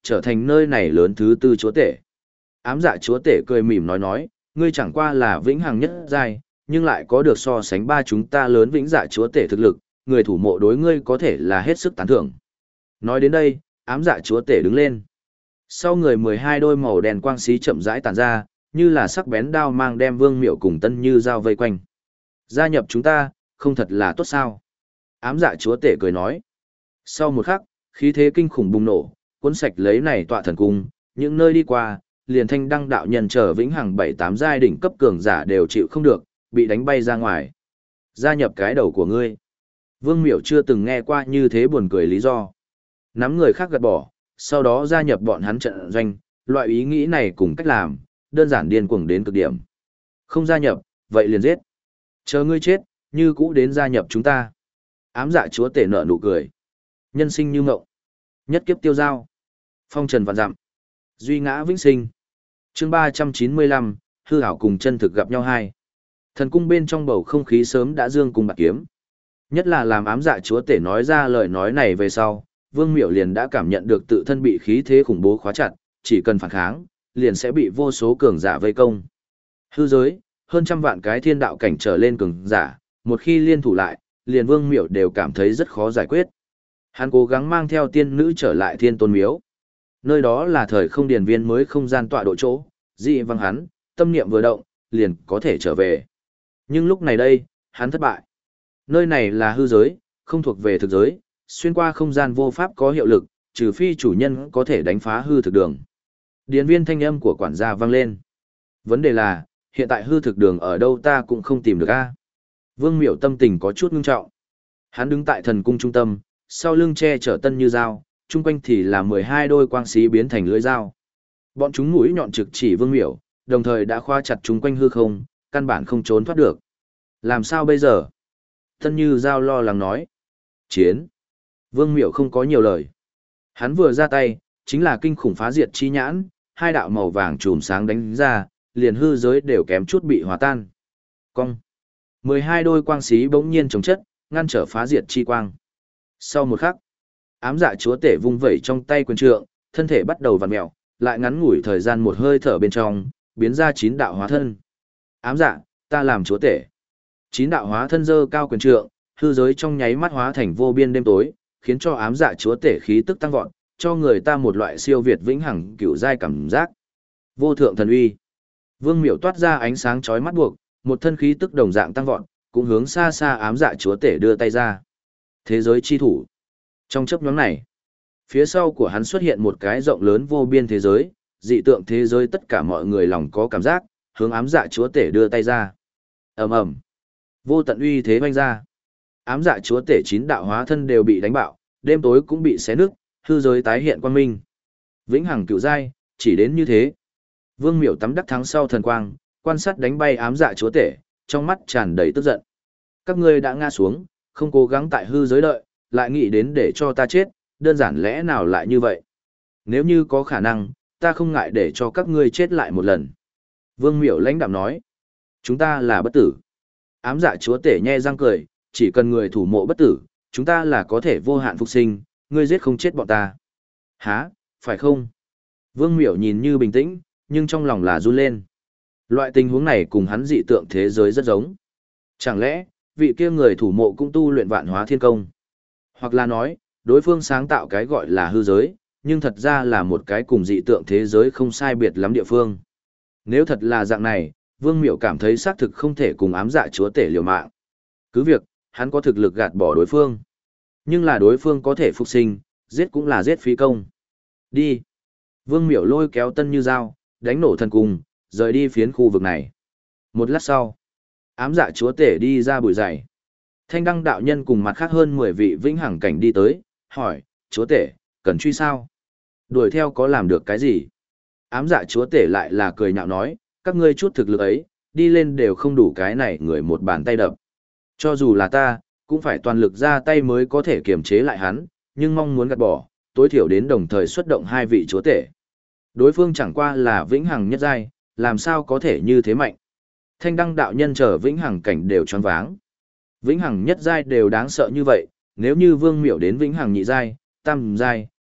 trở thành nơi này lớn thứ tư chúa tể. Ám dạ chúa tể cười mỉm nói, ngươi chẳng qua là vĩnh hằng nhất giai, nhưng lại có được so sánh ba chúng ta lớn vĩnh dạ chúa tể thực lực, người thủ mộ đối ngươi có thể là hết sức tán thưởng. Nói đến đây, ám dạ chúa tể đứng lên. Sau người 12 đôi màu đèn quang xí chậm rãi tản ra, như là sắc bén đao mang đem Vương Miểu cùng Tân Như Giao vây quanh. Gia nhập chúng ta, không thật là tốt sao? Ám dạ chúa tể cười nói. Sau một khắc, khí thế kinh khủng bùng nổ, cuốn sạch lấy này tọa thần cung, những nơi đi qua, liền Thanh Đăng đạo nhân trở vĩnh hằng 7-8 giai đỉnh cấp cường giả đều chịu không được, bị đánh bay ra ngoài. Gia nhập cái đầu của ngươi. Vương Miểu chưa từng nghe qua như thế buồn cười lý do. Nắm người khác gạt bỏ, sau đó gia nhập bọn hắn trận doanh, loại ý nghĩ này cùng cách làm, đơn giản điên cuồng đến cực điểm. Không gia nhập, vậy liền giết. Chờ ngươi chết, như cũ đến gia nhập chúng ta. Ám dạ chúa tể nở nụ cười. Nhân sinh như ngộng. Nhất kiếp tiêu giao. Phong trần vạn dặm. Duy ngã vĩnh sinh. Chương 395, hư ảo cùng chân thực gặp nhau hai. Thần cung bên trong bầu không khí sớm đã dương cùng bạc kiếm. Nhất là làm ám dạ chúa tể nói ra lời nói này về sau, Vương Miểu liền đã cảm nhận được tự thân bị khí thế khủng bố khóa chặt, chỉ cần phản kháng, liền sẽ bị vô số cường giả vây công. Hư giới, hơn trăm vạn cái thiên đạo cảnh trở lên cường giả, một khi liên thủ lại, liền Vương Miểu đều cảm thấy rất khó giải quyết. Hắn cố gắng mang theo tiên nữ trở lại Thiên Tôn Miếu. Nơi đó là thời không điền viên mới không gian tọa độ chỗ, dị văng hắn, tâm niệm vừa động, liền có thể trở về. Nhưng lúc này đây, hắn thất bại. Nơi này là hư giới, không thuộc về thực giới, xuyên qua không gian vô pháp có hiệu lực, trừ phi chủ nhân có thể đánh phá hư thực đường. Điền viên thanh âm của quản gia vang lên. Vấn đề là, hiện tại hư thực đường ở đâu ta cũng không tìm được a. Vương Miểu tâm tình có chút ngưng trọng. Hắn đứng tại thần cung trung tâm, sau lưng che chở Tân Như Giao, chung quanh thì là 12 đôi quang xí biến thành lưỡi dao. Bọn chúng mũi nhọn trực chỉ Vương Miểu, đồng thời đã khóa chặt chung quanh hư không, căn bản không trốn thoát được. Làm sao bây giờ? Tân Như Giao lo lắng nói. Chiến. Vương Miểu không có nhiều lời. Hắn vừa ra tay, chính là kinh khủng phá diệt chi nhãn, hai đạo màu vàng chùm sáng đánh ra, liền hư giới đều kém chút bị hòa tan. Cong. 12 đôi quang xí bỗng nhiên chống chất, ngăn trở phá diệt chi quang. Sau một khắc, ám dạ chúa tể vung vẩy trong tay quyền trượng, thân thể bắt đầu vặn mèo, lại ngắn ngủi thời gian một hơi thở bên trong, biến ra 9 đạo hóa thân. Ám dạ, ta làm chúa tể. 9 đạo hóa thân dơ cao quyền trượng, hư giới trong nháy mắt hóa thành vô biên đêm tối, khiến cho ám dạ chúa tể khí tức tăng vọt, cho người ta một loại siêu việt vĩnh hằng cửu giai cảm giác. Vô thượng thần uy. Vương Miểu toát ra ánh sáng chói mắt buộc, một thân khí tức đồng dạng tăng vọt, cũng hướng xa xa ám dạ chúa tể đưa tay ra. Thế giới chi thủ. Trong chớp nhoáng này, phía sau của hắn xuất hiện một cái rộng lớn vô biên thế giới, dị tượng thế giới tất cả mọi người lòng có cảm giác, hướng ám dạ chúa tể đưa tay ra. Ầm ầm. Vô tận uy thế vang ra. Ám dạ chúa tể 9 đạo hóa thân đều bị đánh bạo, đêm tối cũng bị xé nứt, hư giới tái hiện quang minh. Vĩnh hằng cửu giai, chỉ đến như thế. Vương Miểu tắm đắc thắng sau thần quang, quan sát đánh bay ám dạ chúa tể, trong mắt tràn đầy tức giận. Các ngươi đã ngã xuống, không cố gắng tại hư giới đợi, lại nghĩ đến để cho ta chết, đơn giản lẽ nào lại như vậy? Nếu như có khả năng, ta không ngại để cho các ngươi chết lại một lần. Vương Miểu lãnh đạm nói, chúng ta là bất tử. Ám dạ chúa tể nhe răng cười, chỉ cần người thủ mộ bất tử, chúng ta là có thể vô hạn phục sinh, ngươi giết không chết bọn ta. Hả, phải không? Vương Miểu nhìn như bình tĩnh, nhưng trong lòng là run lên. Loại tình huống này cùng hắn dị tượng thế giới rất giống. Chẳng lẽ, vị kia người thủ mộ cũng tu luyện vạn hóa thiên công? Hoặc là nói, đối phương sáng tạo cái gọi là hư giới, nhưng thật ra là một cái cùng dị tượng thế giới không sai biệt lắm địa phương. Nếu thật là dạng này, Vương Miểu cảm thấy xác thực không thể cùng ám dạ chúa tể liều mạng. Cứ việc, hắn có thực lực gạt bỏ đối phương. Nhưng là đối phương có thể phục sinh, giết cũng là giết phí công. Đi. Vương Miểu lôi kéo Tân Như Giao, đánh nổ thần cung, rời đi phiến khu vực này. Một lát sau, ám dạ chúa tể đi ra bụi dày. Thanh Đăng đạo nhân cùng mặt khác hơn 10 vị vĩnh hằng cảnh đi tới, hỏi, chúa tể, cần truy sao? Đuổi theo có làm được cái gì? Ám dạ chúa tể lại là cười nhạo nói, các ngươi chút thực lực ấy, đi lên đều không đủ cái này người một bàn tay đập. Cho dù là ta, cũng phải toàn lực ra tay mới có thể kiềm chế lại hắn, nhưng mong muốn gạt bỏ, tối thiểu đến đồng thời xuất động 2 vị chúa tể. Đối phương chẳng qua là vĩnh hằng nhất giai, làm sao có thể như thế mạnh? Thanh Đăng đạo nhân trở vĩnh hằng cảnh đều choáng váng. Vĩnh hằng nhất giai đều đáng sợ như vậy, nếu như Vương Miểu đến vĩnh hằng nhị giai, tam giai,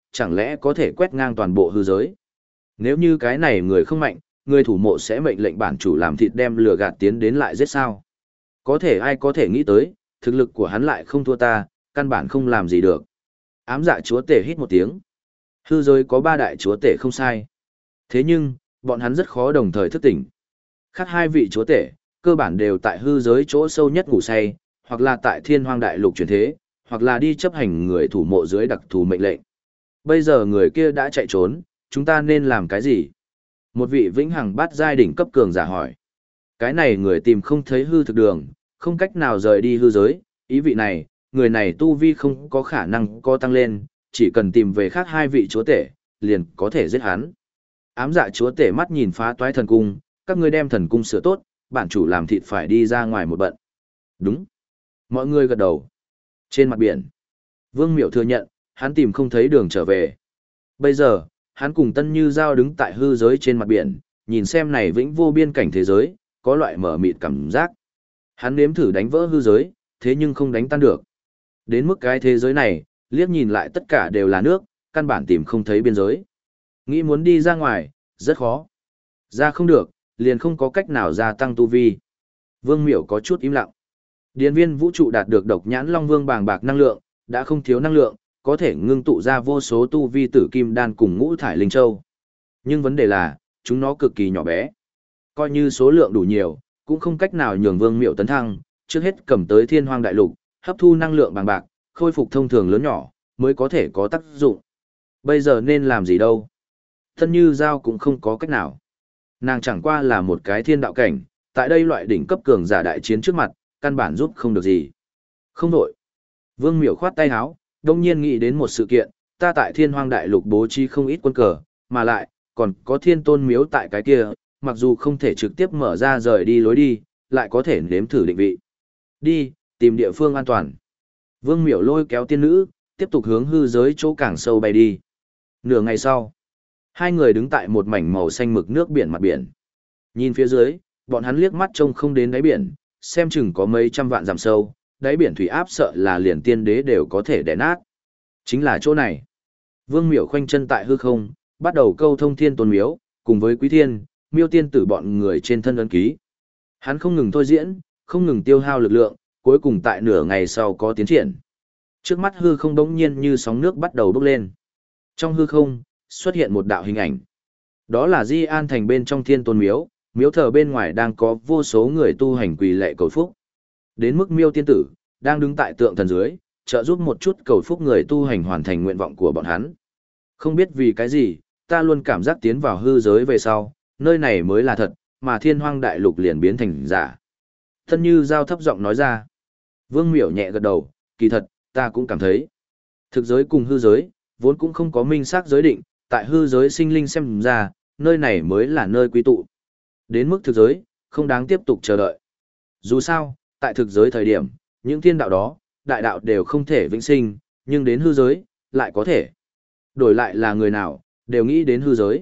chẳng lẽ có thể quét ngang toàn bộ hư giới? Nếu như cái này người không mạnh, người thủ mộ sẽ mệnh lệnh bản chủ làm thịt đem lừa gạt tiến đến lại giết sao? Có thể ai có thể nghĩ tới, thực lực của hắn lại không thua ta, căn bản không làm gì được. Ám dạ chúa tể hít một tiếng. Hư giới có 3 đại chúa tể không sai. Thế nhưng, bọn hắn rất khó đồng thời thức tỉnh. Khác 2 vị chúa tể, cơ bản đều tại hư giới chỗ sâu nhất ngủ say, hoặc là tại thiên hoang đại lục chuyển thế, hoặc là đi chấp hành người thủ mộ dưới đặc thù mệnh lệnh. Bây giờ người kia đã chạy trốn, chúng ta nên làm cái gì? Một vị vĩnh hằng bát giai đỉnh cấp cường giả hỏi. Cái này người tìm không thấy hư thực đường, không cách nào rời đi hư giới, ý vị này, người này tu vi không có khả năng có tăng lên, chỉ cần tìm về khác 2 vị chúa tể, liền có thể giết hắn. Ám dạ chúa tể mắt nhìn phá toái thần cung, các ngươi đem thần cung sửa tốt, bản chủ làm thịt phải đi ra ngoài một bận. Đúng. Mọi người gật đầu. Trên mặt biển, Vương Miểu thừa nhận, hắn tìm không thấy đường trở về. Bây giờ, hắn cùng Tân Như Giao đứng tại hư giới trên mặt biển, nhìn xem này vĩnh vô biên cảnh thế giới, có loại mở mịt cảm giác. Hắn nếm thử đánh vỡ hư giới, thế nhưng không đánh tan được. Đến mức cái thế giới này, liếc nhìn lại tất cả đều là nước, căn bản tìm không thấy biên giới. Nghĩ muốn đi ra ngoài, rất khó. Ra không được, liền không có cách nào gia tăng tu vi. Vương Miểu có chút im lặng. Điền viên vũ trụ đạt được độc nhãn Long Vương bàng bạc năng lượng, đã không thiếu năng lượng, có thể ngưng tụ ra vô số tu vi tử kim đan cùng ngũ thải linh châu. Nhưng vấn đề là, chúng nó cực kỳ nhỏ bé. Coi như số lượng đủ nhiều, cũng không cách nào nhường Vương Miểu tấn thăng, trước hết cầm tới thiên hoang đại lục, hấp thu năng lượng bàng bạc, khôi phục thông thường lớn nhỏ, mới có thể có tác dụng. Bây giờ nên làm gì đâu? Thân Như Giao cũng không có cách nào. Nàng chẳng qua là một cái thiên đạo cảnh, tại đây loại đỉnh cấp cường giả đại chiến trước mặt, căn bản giúp không được gì. Không đổi. Vương Miểu khoát tay áo, đông nhiên nghĩ đến một sự kiện, ta tại thiên hoang đại lục bố trí không ít quân cờ, mà lại, còn có thiên tôn miếu tại cái kia, mặc dù không thể trực tiếp mở ra rời đi lối đi, lại có thể nếm thử định vị. Đi, tìm địa phương an toàn. Vương Miểu lôi kéo tiên nữ, tiếp tục hướng hư giới chỗ càng sâu bay đi. Nửa ngày sau, 2 người đứng tại một mảnh màu xanh mực nước biển mặt biển. Nhìn phía dưới, bọn hắn liếc mắt trông không đến đáy biển, xem chừng có mấy trăm vạn dặm sâu, đáy biển thủy áp sợ là liền tiên đế đều có thể đè nát. Chính là chỗ này. Vương Miểu khoanh chân tại hư không, bắt đầu câu thông thiên tôn miếu, cùng với quý thiên, miêu tiên tử bọn người trên thân ấn ký. Hắn không ngừng thôi diễn, không ngừng tiêu hao lực lượng, cuối cùng tại nửa ngày sau có tiến triển. Trước mắt hư không đống nhiên như sóng nước bắt đầu bốc lên. Trong hư không, xuất hiện một đạo hình ảnh. Đó là Di An thành bên trong thiên tôn miếu, miếu thờ bên ngoài đang có vô số người tu hành quỳ lạy cầu phúc. Đến mức miêu tiên tử, đang đứng tại tượng thần dưới, trợ giúp một chút cầu phúc người tu hành hoàn thành nguyện vọng của bọn hắn. Không biết vì cái gì, ta luôn cảm giác tiến vào hư giới về sau, nơi này mới là thật, mà thiên hoang đại lục liền biến thành giả. Thân Như Giao thấp giọng nói ra. Vương Miểu nhẹ gật đầu, kỳ thật, ta cũng cảm thấy. Thực giới cùng hư giới, vốn cũng không có minh xác giới định, tại hư giới sinh linh xem ra, nơi này mới là nơi quy tụ. Đến mức thực giới, không đáng tiếp tục chờ đợi. Dù sao, tại thực giới thời điểm, những thiên đạo đó, đại đạo đều không thể vĩnh sinh, nhưng đến hư giới, lại có thể. Đổi lại là người nào, đều nghĩ đến hư giới.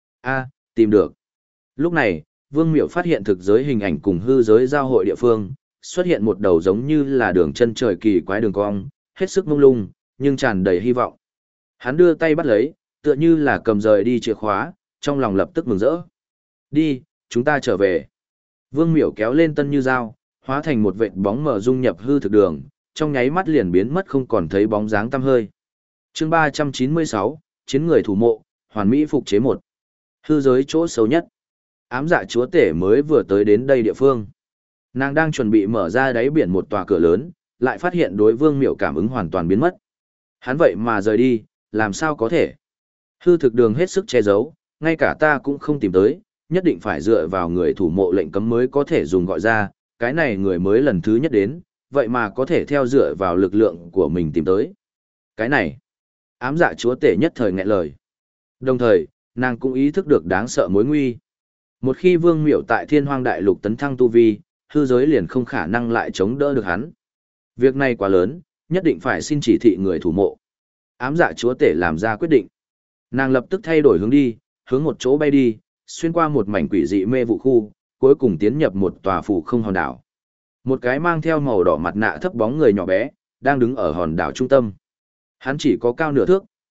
Tìm được. Lúc này, Vương Miểu phát hiện thực giới hình ảnh cùng hư giới giao hội địa phương, xuất hiện một đầu giống như là đường chân trời kỳ quái đường cong, hết sức mông lung, nhưng tràn đầy hy vọng. Hắn đưa tay bắt lấy, tựa như là cầm rời đi chìa khóa, trong lòng lập tức mừng rỡ. Đi, chúng ta trở về. Vương Miểu kéo lên Tân Như Giao, hóa thành một vệt bóng mờ dung nhập hư thực đường, trong nháy mắt liền biến mất không còn thấy bóng dáng tăm hơi. Chương 396, chiến người thủ mộ, hoàn mỹ phục chế 1. Hư giới chỗ sâu nhất. Ám dạ chúa tể mới vừa tới đến đây địa phương. Nàng đang chuẩn bị mở ra đáy biển một tòa cửa lớn, lại phát hiện đối Vương Miểu cảm ứng hoàn toàn biến mất. Hắn vậy mà rời đi, làm sao có thể? Hư thực đường hết sức che giấu, ngay cả ta cũng không tìm tới, nhất định phải dựa vào người thủ mộ lệnh cấm mới có thể dùng gọi ra, cái này người mới lần thứ nhất đến, vậy mà có thể theo dựa vào lực lượng của mình tìm tới. Cái này, ám dạ chúa tể nhất thời nghẹn lời. Đồng thời, nàng cũng ý thức được đáng sợ mối nguy. Một khi Vương Miểu tại thiên hoang đại lục tấn thăng tu vi, hư giới liền không khả năng lại chống đỡ được hắn. Việc này quá lớn, nhất định phải xin chỉ thị người thủ mộ. Ám dạ chúa tể làm ra quyết định. Nàng lập tức thay đổi hướng đi, hướng một chỗ bay đi, xuyên qua một mảnh quỷ dị mê vụ khu, cuối cùng tiến nhập một tòa phủ không hòn đảo. Một cái mang theo màu đỏ mặt nạ thấp bóng người nhỏ bé, đang đứng ở hòn đảo trung tâm. Hắn chỉ có cao nửa thước,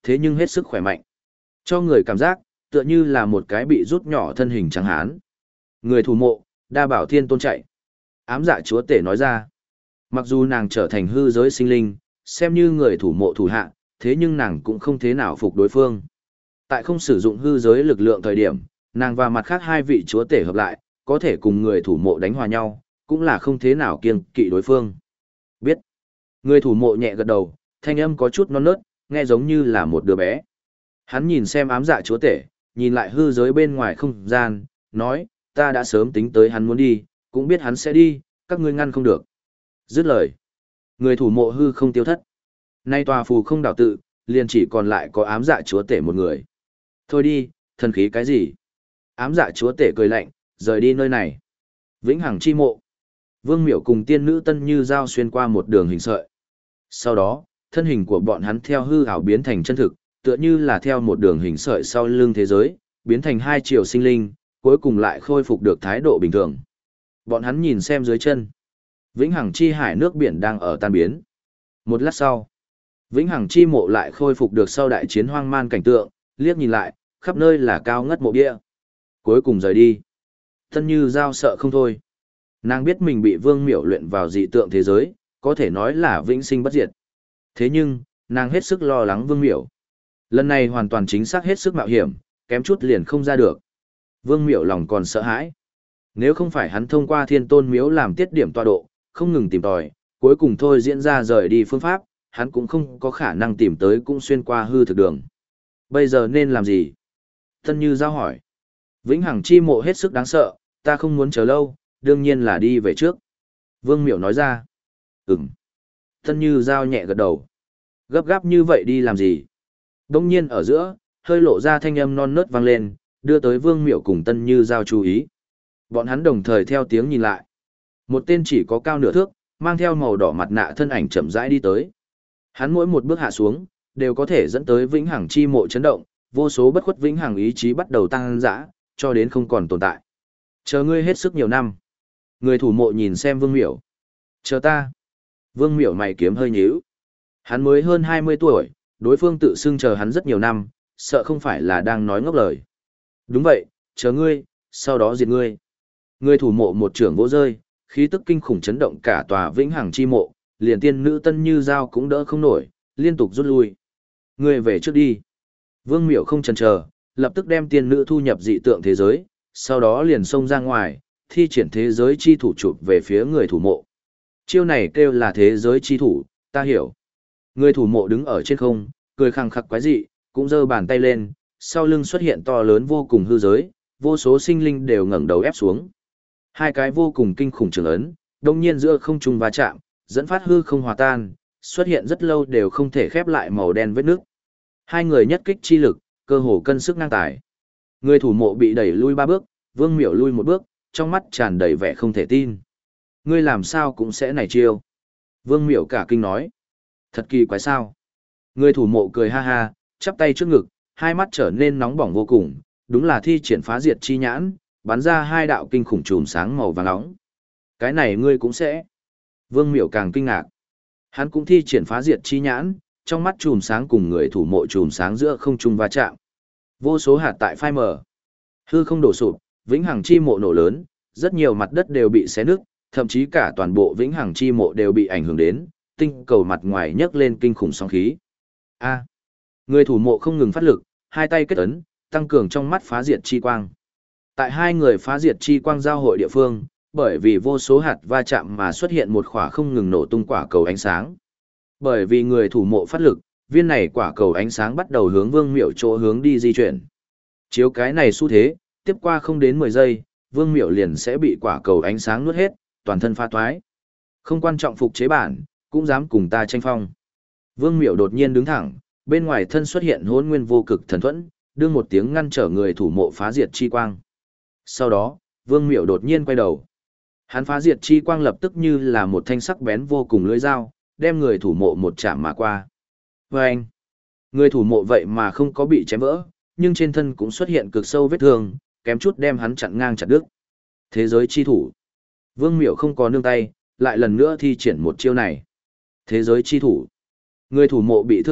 thế nhưng hết sức khỏe mạnh. Cho người cảm giác, tựa như là một cái bị rút nhỏ thân hình trắng hán. Người thủ mộ, đa bảo thiên tôn chạy. Ám dạ chúa tể nói ra. Mặc dù nàng trở thành hư giới sinh linh, xem như người thủ mộ thủ hạ, thế nhưng nàng cũng không thế nào phục đối phương. Tại không sử dụng hư giới lực lượng thời điểm, nàng và mặt khác hai vị chúa tể hợp lại, có thể cùng người thủ mộ đánh hòa nhau, cũng là không thế nào kiêng kỵ đối phương. Biết. Người thủ mộ nhẹ gật đầu, thanh âm có chút non nớt, nghe giống như là một đứa bé. Hắn nhìn xem ám dạ chúa tể, nhìn lại hư giới bên ngoài không gian, nói, ta đã sớm tính tới hắn muốn đi, cũng biết hắn sẽ đi, các ngươi ngăn không được. Dứt lời. Người thủ mộ hư không tiêu thất. Nay tòa phù không đảo tự, liền chỉ còn lại có ám dạ chúa tể một người. Thôi đi, thần khí cái gì? Ám dạ chúa tể cười lạnh, rời đi nơi này. Vĩnh hằng chi mộ. Vương Miểu cùng tiên nữ Tân Như giao xuyên qua một đường hình sợi. Sau đó, thân hình của bọn hắn theo hư ảo biến thành chân thực, tựa như là theo một đường hình sợi sau lưng thế giới, biến thành hai chiều sinh linh, cuối cùng lại khôi phục được thái độ bình thường. Bọn hắn nhìn xem dưới chân. Vĩnh hằng chi hải nước biển đang ở tan biến. Một lát sau, Vĩnh hằng chi mộ lại khôi phục được sau đại chiến hoang man cảnh tượng, liếc nhìn lại, khắp nơi là cao ngất mộ bia. Cuối cùng rời đi. Tân Như giao sợ không thôi. Nàng biết mình bị Vương Miểu luyện vào dị tượng thế giới, có thể nói là vĩnh sinh bất diệt. Thế nhưng, nàng hết sức lo lắng Vương Miểu. Lần này hoàn toàn chính xác hết sức mạo hiểm, kém chút liền không ra được. Vương Miểu lòng còn sợ hãi. Nếu không phải hắn thông qua Thiên Tôn Miếu làm tiết điểm tọa độ, không ngừng tìm tòi, cuối cùng thôi diễn ra rời đi phương pháp, hắn cũng không có khả năng tìm tới cũng xuyên qua hư thực đường. Bây giờ nên làm gì? Tân Như giao hỏi. Vĩnh hằng chi mộ hết sức đáng sợ, ta không muốn chờ lâu, đương nhiên là đi về trước. Vương Miểu nói ra. Ừm. Tân Như giao nhẹ gật đầu. Gấp gáp như vậy đi làm gì? Đông nhiên ở giữa, hơi lộ ra thanh âm non nớt vang lên, đưa tới Vương Miểu cùng Tân Như giao chú ý. Bọn hắn đồng thời theo tiếng nhìn lại. Một tên chỉ có cao nửa thước, mang theo màu đỏ mặt nạ thân ảnh chậm rãi đi tới. Hắn mỗi một bước hạ xuống, đều có thể dẫn tới vĩnh hằng chi mộ chấn động, vô số bất khuất vĩnh hằng ý chí bắt đầu tăng dã, cho đến không còn tồn tại. Chờ ngươi hết sức nhiều năm. Người thủ mộ nhìn xem Vương Miểu. Chờ ta. Vương Miểu mày kiếm hơi nhíu. Hắn mới hơn 20 tuổi, đối phương tự xưng chờ hắn rất nhiều năm, sợ không phải là đang nói ngốc lời. Đúng vậy, chờ ngươi, sau đó diệt ngươi. Người thủ mộ một trưởng vỗ rơi, khí tức kinh khủng chấn động cả tòa vĩnh hằng chi mộ, liền tiên nữ Tân Như giao cũng đỡ không nổi, liên tục rút lui. Ngươi về trước đi. Vương Miểu không chần chờ, lập tức đem tiên nữ thu nhập dị tượng thế giới, sau đó liền xông ra ngoài, thi triển thế giới chi thủ chụp về phía người thủ mộ. Chiêu này kêu là thế giới chi thủ, ta hiểu. Người thủ mộ đứng ở trên không, cười khăng khặc quái dị, cũng giơ bàn tay lên, sau lưng xuất hiện to lớn vô cùng hư giới, vô số sinh linh đều ngẩng đầu ép xuống. Hai cái vô cùng kinh khủng trường ấn, đồng nhiên giữa không trung va chạm, dẫn phát hư không hòa tan, xuất hiện rất lâu đều không thể khép lại màu đen vết nước. Hai người nhất kích chi lực, cơ hồ cân sức ngang tài. Người thủ mộ bị đẩy lui 3 bước, Vương Miểu lui 1 bước, trong mắt tràn đầy vẻ không thể tin. Ngươi làm sao cũng sẽ này chiêu. Vương Miểu cả kinh nói. Thật kỳ quái sao. Người thủ mộ cười ha ha, chắp tay trước ngực, hai mắt trở nên nóng bỏng vô cùng, đúng là thi triển phá diệt chi nhãn, bắn ra 2 đạo kinh khủng chùm sáng màu vàng nóng. Cái này ngươi cũng sẽ. Vương Miểu càng kinh ngạc. Hắn cũng thi triển phá diệt chi nhãn, trong mắt chùm sáng cùng người thủ mộ chùm sáng giữa không trung va chạm. Vô số hạt tại phai mờ. Hư không đổ sụp, vĩnh hằng chi mộ nổ lớn, rất nhiều mặt đất đều bị xé nứt, thậm chí cả toàn bộ vĩnh hằng chi mộ đều bị ảnh hưởng đến, tinh cầu mặt ngoài nhấc lên kinh khủng sóng khí. A. Người thủ mộ không ngừng phát lực, hai tay kết ấn, tăng cường trong mắt phá diệt chi quang. Tại hai người phá diệt chi quang giao hội địa phương, bởi vì vô số hạt va chạm mà xuất hiện một quả không ngừng nổ tung quả cầu ánh sáng. Bởi vì người thủ mộ phát lực, viên này quả cầu ánh sáng bắt đầu hướng Vương Miểu chỗ hướng đi di chuyển. Chiếu cái này xu thế, tiếp qua không đến 10 giây, Vương Miểu liền sẽ bị quả cầu ánh sáng nuốt hết, toàn thân pha toái. Không quan trọng phục chế bản, cũng dám cùng ta tranh phong. Vương Miểu đột nhiên đứng thẳng, bên ngoài thân xuất hiện hỗn nguyên vô cực thần thuẫn, đương một tiếng ngăn trở người thủ mộ phá diệt chi quang. Sau đó, Vương Miểu đột nhiên quay đầu. Hắn phá diệt chi quang lập tức như là một thanh sắc bén vô cùng lưỡi dao, đem người thủ mộ một chạm mà qua. Vâng! Người thủ mộ vậy mà không có bị chém vỡ, nhưng trên thân cũng xuất hiện cực sâu vết thương, kém chút đem hắn chặn ngang chặt đứt. Thế giới chi thủ. Vương Miểu không có nương tay, lại lần nữa thi triển một chiêu này. Thế giới chi thủ. Người thủ mộ bị thương nặng,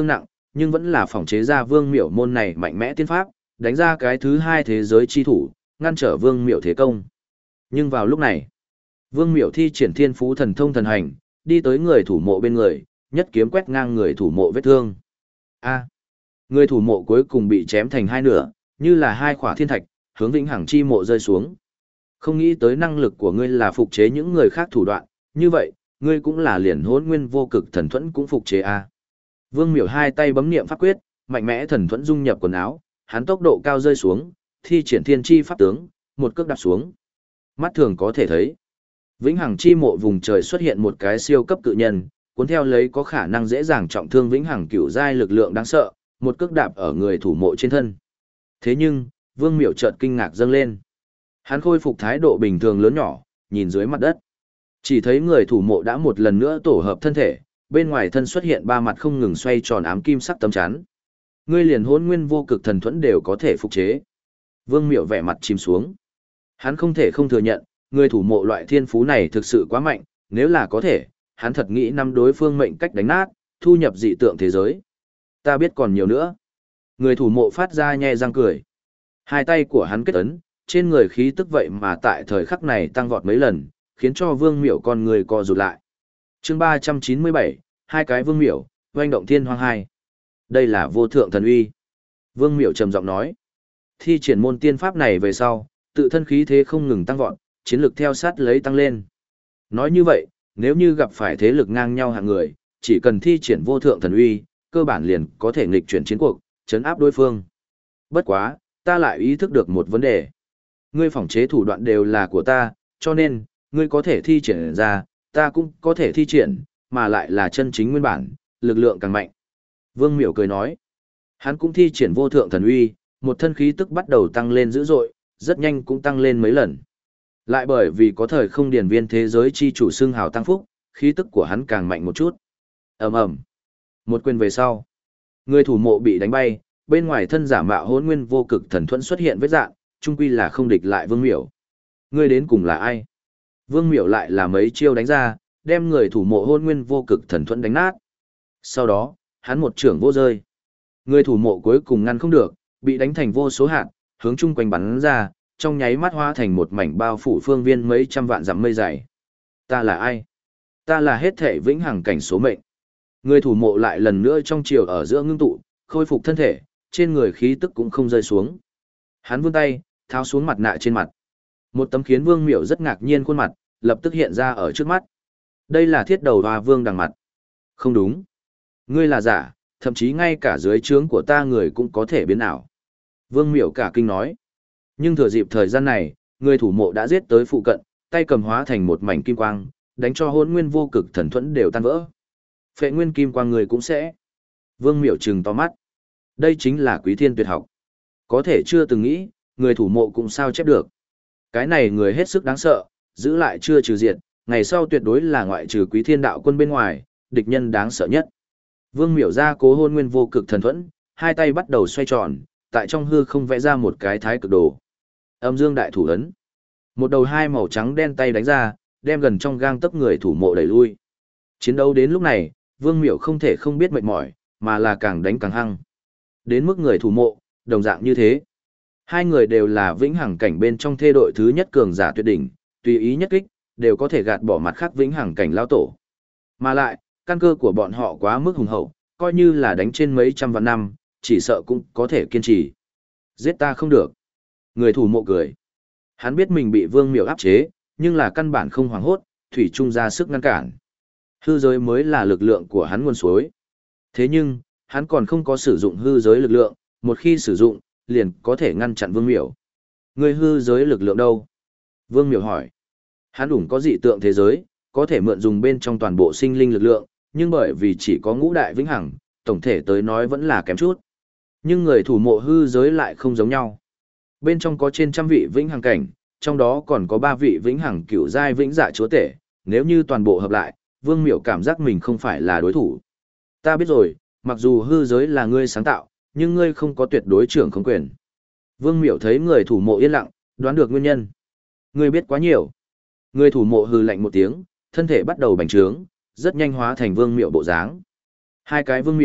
nhưng vẫn là phỏng chế ra vương miểu môn này mạnh mẽ tiên pháp, đánh ra cái thứ hai thế giới chi thủ, ngăn trở vương miểu thế công. Nhưng vào lúc này, vương miểu thi triển thiên phú thần thông thần hành, đi tới người thủ mộ bên người, nhất kiếm quét ngang người thủ mộ vết thương. A. Người thủ mộ cuối cùng bị chém thành hai nửa, như là hai khỏa thiên thạch, hướng vĩnh hằng chi mộ rơi xuống. Không nghĩ tới năng lực của ngươi là phục chế những người khác thủ đoạn, như vậy, ngươi cũng là liền hỗn nguyên vô cực thần thuẫn cũng phục chế a. Vương Miểu hai tay bấm niệm pháp quyết, mạnh mẽ thần thuẫn dung nhập quần áo, hắn tốc độ cao rơi xuống, thi triển thiên chi pháp tướng, một cước đạp xuống. Mắt thường có thể thấy, vĩnh hằng chi mộ vùng trời xuất hiện một cái siêu cấp cự nhân, cuốn theo lấy có khả năng dễ dàng trọng thương vĩnh hằng cửu giai lực lượng đáng sợ, một cước đạp ở người thủ mộ trên thân. Thế nhưng, Vương Miểu chợt kinh ngạc dâng lên. Hắn khôi phục thái độ bình thường lớn nhỏ, nhìn dưới mặt đất. Chỉ thấy người thủ mộ đã một lần nữa tổ hợp thân thể, bên ngoài thân xuất hiện ba mặt không ngừng xoay tròn ám kim sắc tấm chắn. Ngươi liền hỗn nguyên vô cực thần thuẫn đều có thể phục chế. Vương Miểu vẻ mặt chìm xuống. Hắn không thể không thừa nhận, người thủ mộ loại thiên phú này thực sự quá mạnh, nếu là có thể, hắn thật nghĩ năm đối phương mệnh cách đánh nát, thu nhập dị tượng thế giới. Ta biết còn nhiều nữa. Người thủ mộ phát ra nhe răng cười. Hai tay của hắn kết ấn, trên người khí tức vậy mà tại thời khắc này tăng vọt mấy lần, khiến cho Vương Miểu con người co rụt lại. Chương 397, hai cái Vương Miểu, oanh động thiên hoang hai. Đây là vô thượng thần uy. Vương Miểu trầm giọng nói. Thi triển môn tiên pháp này về sau, tự thân khí thế không ngừng tăng vọt, chiến lực theo sát lấy tăng lên. Nói như vậy, nếu như gặp phải thế lực ngang nhau hạng người, chỉ cần thi triển vô thượng thần uy, cơ bản liền có thể nghịch chuyển chiến cuộc, chấn áp đối phương. Bất quá, ta lại ý thức được một vấn đề. Ngươi phỏng chế thủ đoạn đều là của ta, cho nên, ngươi có thể thi triển ra, ta cũng có thể thi triển, mà lại là chân chính nguyên bản, lực lượng càng mạnh. Vương Miểu cười nói, hắn cũng thi triển vô thượng thần uy, một thân khí tức bắt đầu tăng lên dữ dội, rất nhanh cũng tăng lên mấy lần. Lại bởi vì có thời không điển viên thế giới chi chủ xưng hào tăng phúc, khí tức của hắn càng mạnh một chút. Ầm ầm. Một quyền về sau, người thủ mộ bị đánh bay, bên ngoài thân giả mạo hỗn nguyên vô cực thần thuẫn xuất hiện vết dạng, chung quy là không địch lại Vương Miểu. Ngươi đến cùng là ai? Vương Miểu lại là mấy chiêu đánh ra, đem người thủ mộ hỗn nguyên vô cực thần thuẫn đánh nát. Sau đó, hắn một trưởng vô rơi. Người thủ mộ cuối cùng ngăn không được, bị đánh thành vô số hạt, hướng chung quanh bắn ra, trong nháy mắt hóa thành một mảnh bao phủ phương viên mấy trăm vạn dặm mây dày. Ta là ai? Ta là hết thể vĩnh hằng cảnh số mệnh. Người thủ mộ lại lần nữa trong chiều ở giữa ngưng tụ, khôi phục thân thể, trên người khí tức cũng không rơi xuống. Hắn vươn tay, tháo xuống mặt nạ trên mặt. Một tấm khiến Vương Miểu rất ngạc nhiên khuôn mặt, lập tức hiện ra ở trước mắt. Đây là thiết đầu hoa vương đằng mặt. Không đúng. Ngươi là giả, thậm chí ngay cả dưới trướng của ta người cũng có thể biến ảo. Vương Miểu cả kinh nói. Nhưng thừa dịp thời gian này, người thủ mộ đã giết tới phụ cận, tay cầm hóa thành một mảnh kim quang, đánh cho hỗn nguyên vô cực thần thuẫn đều tan vỡ. Phệ nguyên kim quang người cũng sẽ. Vương Miểu trừng to mắt. Đây chính là quý thiên tuyệt học. Có thể chưa từng nghĩ, người thủ mộ cũng sao chép được. Cái này người hết sức đáng sợ, giữ lại chưa trừ diệt, ngày sau tuyệt đối là ngoại trừ quý thiên đạo quân bên ngoài, địch nhân đáng sợ nhất. Vương Miểu ra cố hôn nguyên vô cực thần thuẫn, hai tay bắt đầu xoay tròn, tại trong hư không vẽ ra một cái thái cực đồ. Âm dương đại thủ ấn. Một đầu hai màu trắng đen tay đánh ra, đem gần trong gang tấc người thủ mộ đẩy lui. Chiến đấu đến lúc này, Vương Miểu không thể không biết mệt mỏi, mà là càng đánh càng hăng. Đến mức người thủ mộ, đồng dạng như thế. Hai người đều là vĩnh hằng cảnh bên trong thê đội thứ nhất cường giả tuyệt đỉnh, tùy ý nhất kích, đều có thể gạt bỏ mặt khác vĩnh hằng cảnh lao tổ. Mà lại, căn cơ của bọn họ quá mức hùng hậu, coi như là đánh trên mấy trăm vạn năm, chỉ sợ cũng có thể kiên trì. Giết ta không được. Người thủ mộ cười. Hắn biết mình bị Vương Miểu áp chế, nhưng là căn bản không hoảng hốt, thủy chung ra sức ngăn cản. Hư giới mới là lực lượng của hắn nguồn suối. Thế nhưng, hắn còn không có sử dụng hư giới lực lượng, một khi sử dụng, liền có thể ngăn chặn Vương Miểu. Người hư giới lực lượng đâu? Vương Miểu hỏi. Hắn đủng có dị tượng thế giới, có thể mượn dùng bên trong toàn bộ sinh linh lực lượng, nhưng bởi vì chỉ có ngũ đại vĩnh hằng, tổng thể tới nói vẫn là kém chút. Nhưng người thủ mộ hư giới lại không giống nhau. Bên trong có trên trăm vị vĩnh hằng cảnh, trong đó còn có 3 vị vĩnh hằng cửu giai vĩnh dạ chúa tể, nếu như toàn bộ hợp lại, Vương Miểu cảm giác mình không phải là đối thủ. Ta biết rồi, mặc dù hư giới là ngươi sáng tạo, nhưng ngươi không có tuyệt đối trưởng không quyền. Vương Miểu thấy người thủ mộ yên lặng, đoán được nguyên nhân. Ngươi biết quá nhiều. Người thủ mộ hừ lạnh một tiếng, thân thể bắt đầu bành trướng, rất nhanh hóa thành Vương Miểu bộ dáng. Hai cái Vương Miểu,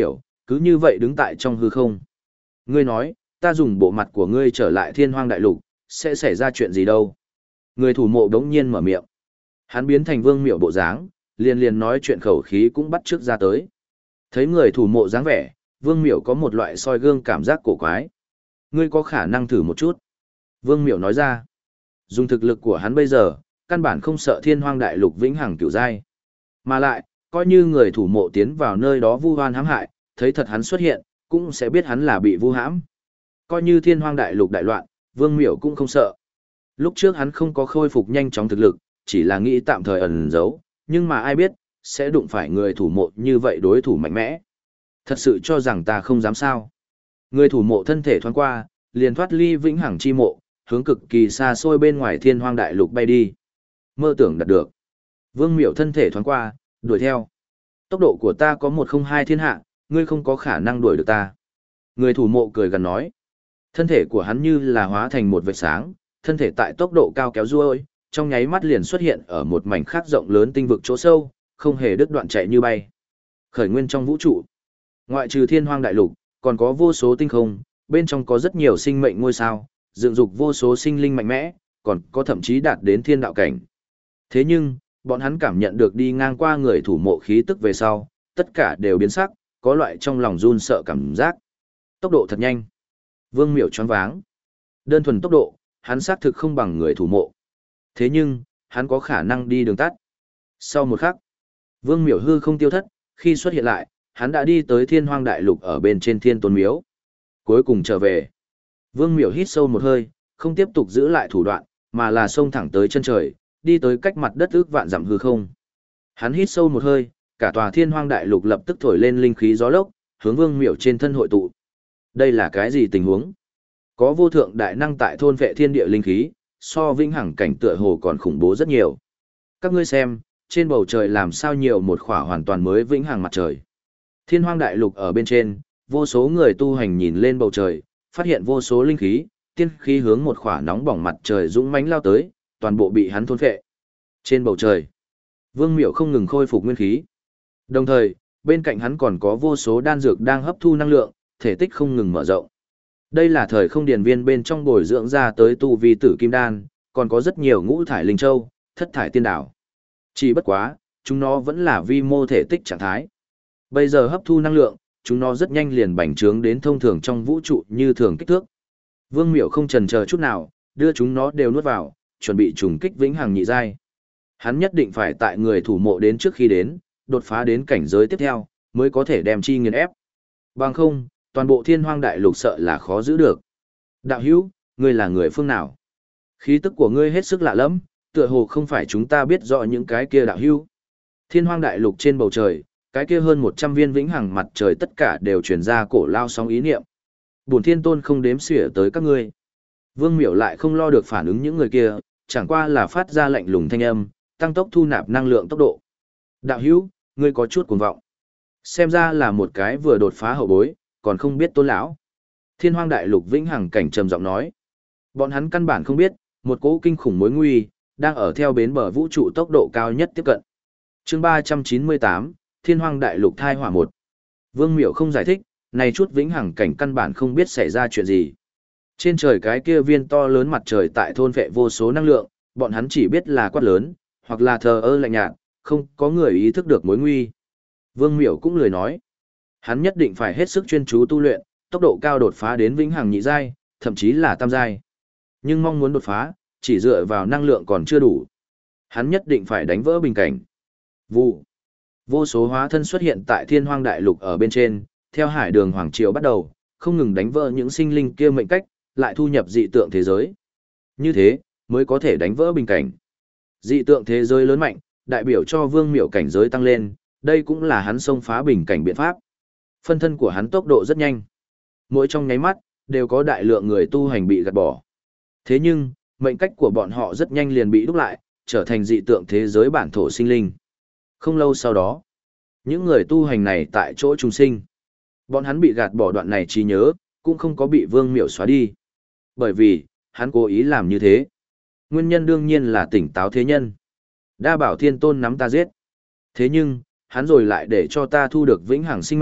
cứ như vậy đứng tại trong hư không. Ngươi nói, ta dùng bộ mặt của ngươi trở lại thiên hoang đại lục, sẽ xảy ra chuyện gì đâu? Người thủ mộ đống nhiên mở miệng. Hắn biến thành Vương Miểu bộ dáng, liền liền nói chuyện khẩu khí cũng bắt chước ra tới. Thấy người thủ mộ dáng vẻ, Vương Miểu có một loại soi gương cảm giác cổ quái. Ngươi có khả năng thử một chút. Vương Miểu nói ra. Dùng thực lực của hắn bây giờ, căn bản không sợ thiên hoang đại lục vĩnh hằng cửu giai. Mà lại, coi như người thủ mộ tiến vào nơi đó vu oan hãm hại, thấy thật hắn xuất hiện, cũng sẽ biết hắn là bị vu hãm. Coi như thiên hoang đại lục đại loạn, Vương Miểu cũng không sợ. Lúc trước hắn không có khôi phục nhanh chóng thực lực, chỉ là nghĩ tạm thời ẩn giấu, nhưng mà ai biết, sẽ đụng phải người thủ mộ như vậy đối thủ mạnh mẽ. Thật sự cho rằng ta không dám sao. Người thủ mộ thân thể thoáng qua, liền thoát ly vĩnh hằng chi mộ, hướng cực kỳ xa xôi bên ngoài thiên hoang đại lục bay đi. Mơ tưởng đạt được. Vương Miểu thân thể thoáng qua, đuổi theo. Tốc độ của ta có 102 thiên hạ, ngươi không có khả năng đuổi được ta. Người thủ mộ cười gần nói. Thân thể của hắn như là hóa thành một vệt sáng, thân thể tại tốc độ cao kéo ruôi, trong nháy mắt liền xuất hiện ở một mảnh khác rộng lớn tinh vực chỗ sâu, không hề đứt đoạn chạy như bay. Khởi nguyên trong vũ trụ, ngoại trừ thiên hoang đại lục, còn có vô số tinh không, bên trong có rất nhiều sinh mệnh ngôi sao, dựng dục vô số sinh linh mạnh mẽ, còn có thậm chí đạt đến thiên đạo cảnh. Thế nhưng, bọn hắn cảm nhận được đi ngang qua người thủ mộ khí tức về sau, tất cả đều biến sắc, có loại trong lòng run sợ cảm giác. Tốc độ thật nhanh. Vương Miểu choáng váng. Đơn thuần tốc độ, hắn xác thực không bằng người thủ mộ. Thế nhưng, hắn có khả năng đi đường tắt. Sau một khắc, Vương Miểu hư không tiêu thất, khi xuất hiện lại, hắn đã đi tới thiên hoang đại lục ở bên trên thiên tôn miếu. Cuối cùng trở về. Vương Miểu hít sâu một hơi, không tiếp tục giữ lại thủ đoạn, mà là xông thẳng tới chân trời, đi tới cách mặt đất ước vạn dặm hư không. Hắn hít sâu một hơi, cả tòa thiên hoang đại lục lập tức thổi lên linh khí gió lốc, hướng Vương Miểu trên thân hội tụ. Đây là cái gì tình huống? Có vô thượng đại năng tại thôn vệ thiên địa linh khí, so vĩnh hằng cảnh tựa hồ còn khủng bố rất nhiều. Các ngươi xem, trên bầu trời làm sao nhiều một khỏa hoàn toàn mới vĩnh hằng mặt trời. Thiên hoang đại lục ở bên trên, vô số người tu hành nhìn lên bầu trời, phát hiện vô số linh khí, tiên khí hướng một khỏa nóng bỏng mặt trời dũng mãnh lao tới, toàn bộ bị hắn thôn phệ. Trên bầu trời, Vương Miểu không ngừng khôi phục nguyên khí. Đồng thời, bên cạnh hắn còn có vô số đan dược đang hấp thu năng lượng, thể tích không ngừng mở rộng. Đây là thời không điển viên bên trong bồi dưỡng ra tới tu vi tử kim đan, còn có rất nhiều ngũ thải linh châu, thất thải tiên đảo. Chỉ bất quá, chúng nó vẫn là vi mô thể tích trạng thái. Bây giờ hấp thu năng lượng, chúng nó rất nhanh liền bành trướng đến thông thường trong vũ trụ như thường kích thước. Vương Miểu không chần chờ chút nào, đưa chúng nó đều nuốt vào, chuẩn bị trùng kích vĩnh hằng nhị giai. Hắn nhất định phải tại người thủ mộ đến trước khi đến, đột phá đến cảnh giới tiếp theo, mới có thể đem chi nghiền ép. Bằng không, toàn bộ thiên hoang đại lục sợ là khó giữ được. Đạo hữu, ngươi là người phương nào? Khí tức của ngươi hết sức lạ lẫm, tựa hồ không phải chúng ta biết rõ những cái kia đạo hữu. Thiên hoang đại lục trên bầu trời, cái kia hơn 100 viên vĩnh hằng mặt trời tất cả đều truyền ra cổ lao sóng ý niệm. Bổn thiên tôn không đếm xỉa tới các ngươi. Vương Miểu lại không lo được phản ứng những người kia, chẳng qua là phát ra lạnh lùng thanh âm, tăng tốc thu nạp năng lượng tốc độ. Đạo hữu, ngươi có chút cuồng vọng. Xem ra là một cái vừa đột phá hậu bối, còn không biết tôn lão. Thiên hoang đại lục vĩnh hằng cảnh trầm giọng nói. Bọn hắn căn bản không biết, một cỗ kinh khủng mối nguy, đang ở theo bến bờ vũ trụ tốc độ cao nhất tiếp cận. Chương 398, Thiên hoang đại lục thai hỏa 1. Vương Miểu không giải thích, này chút vĩnh hằng cảnh căn bản không biết xảy ra chuyện gì. Trên trời cái kia viên to lớn mặt trời tại thôn vệ vô số năng lượng, bọn hắn chỉ biết là quát lớn, hoặc là thờ ơ lạnh nhạt, không có người ý thức được mối nguy. Vương Miểu cũng lười nói. Hắn nhất định phải hết sức chuyên chú tu luyện, tốc độ cao đột phá đến vĩnh hằng nhị giai, thậm chí là tam giai. Nhưng mong muốn đột phá, chỉ dựa vào năng lượng còn chưa đủ. Hắn nhất định phải đánh vỡ bình cảnh. Vụ. Vô số hóa thân xuất hiện tại thiên hoang đại lục ở bên trên, theo hải đường hoàng triều bắt đầu, không ngừng đánh vỡ những sinh linh kia mệnh cách, lại thu nhập dị tượng thế giới. Như thế, mới có thể đánh vỡ bình cảnh. Dị tượng thế giới lớn mạnh, đại biểu cho Vương Miểu cảnh giới tăng lên, đây cũng là hắn xông phá bình cảnh biện pháp. Phân thân của hắn tốc độ rất nhanh. Mỗi trong nháy mắt, đều có đại lượng người tu hành bị gạt bỏ. Thế nhưng, mệnh cách của bọn họ rất nhanh liền bị đúc lại, trở thành dị tượng thế giới bản thổ sinh linh. Không lâu sau đó, những người tu hành này tại chỗ trùng sinh. Bọn hắn bị gạt bỏ đoạn này trí nhớ, cũng không có bị Vương Miểu xóa đi. Bởi vì, hắn cố ý làm như thế. Nguyên nhân đương nhiên là tỉnh táo thế nhân. Đa bảo thiên tôn nắm ta giết. Thế nhưng, hắn rồi lại để cho ta thu được vĩnh hằng sinh mệnh,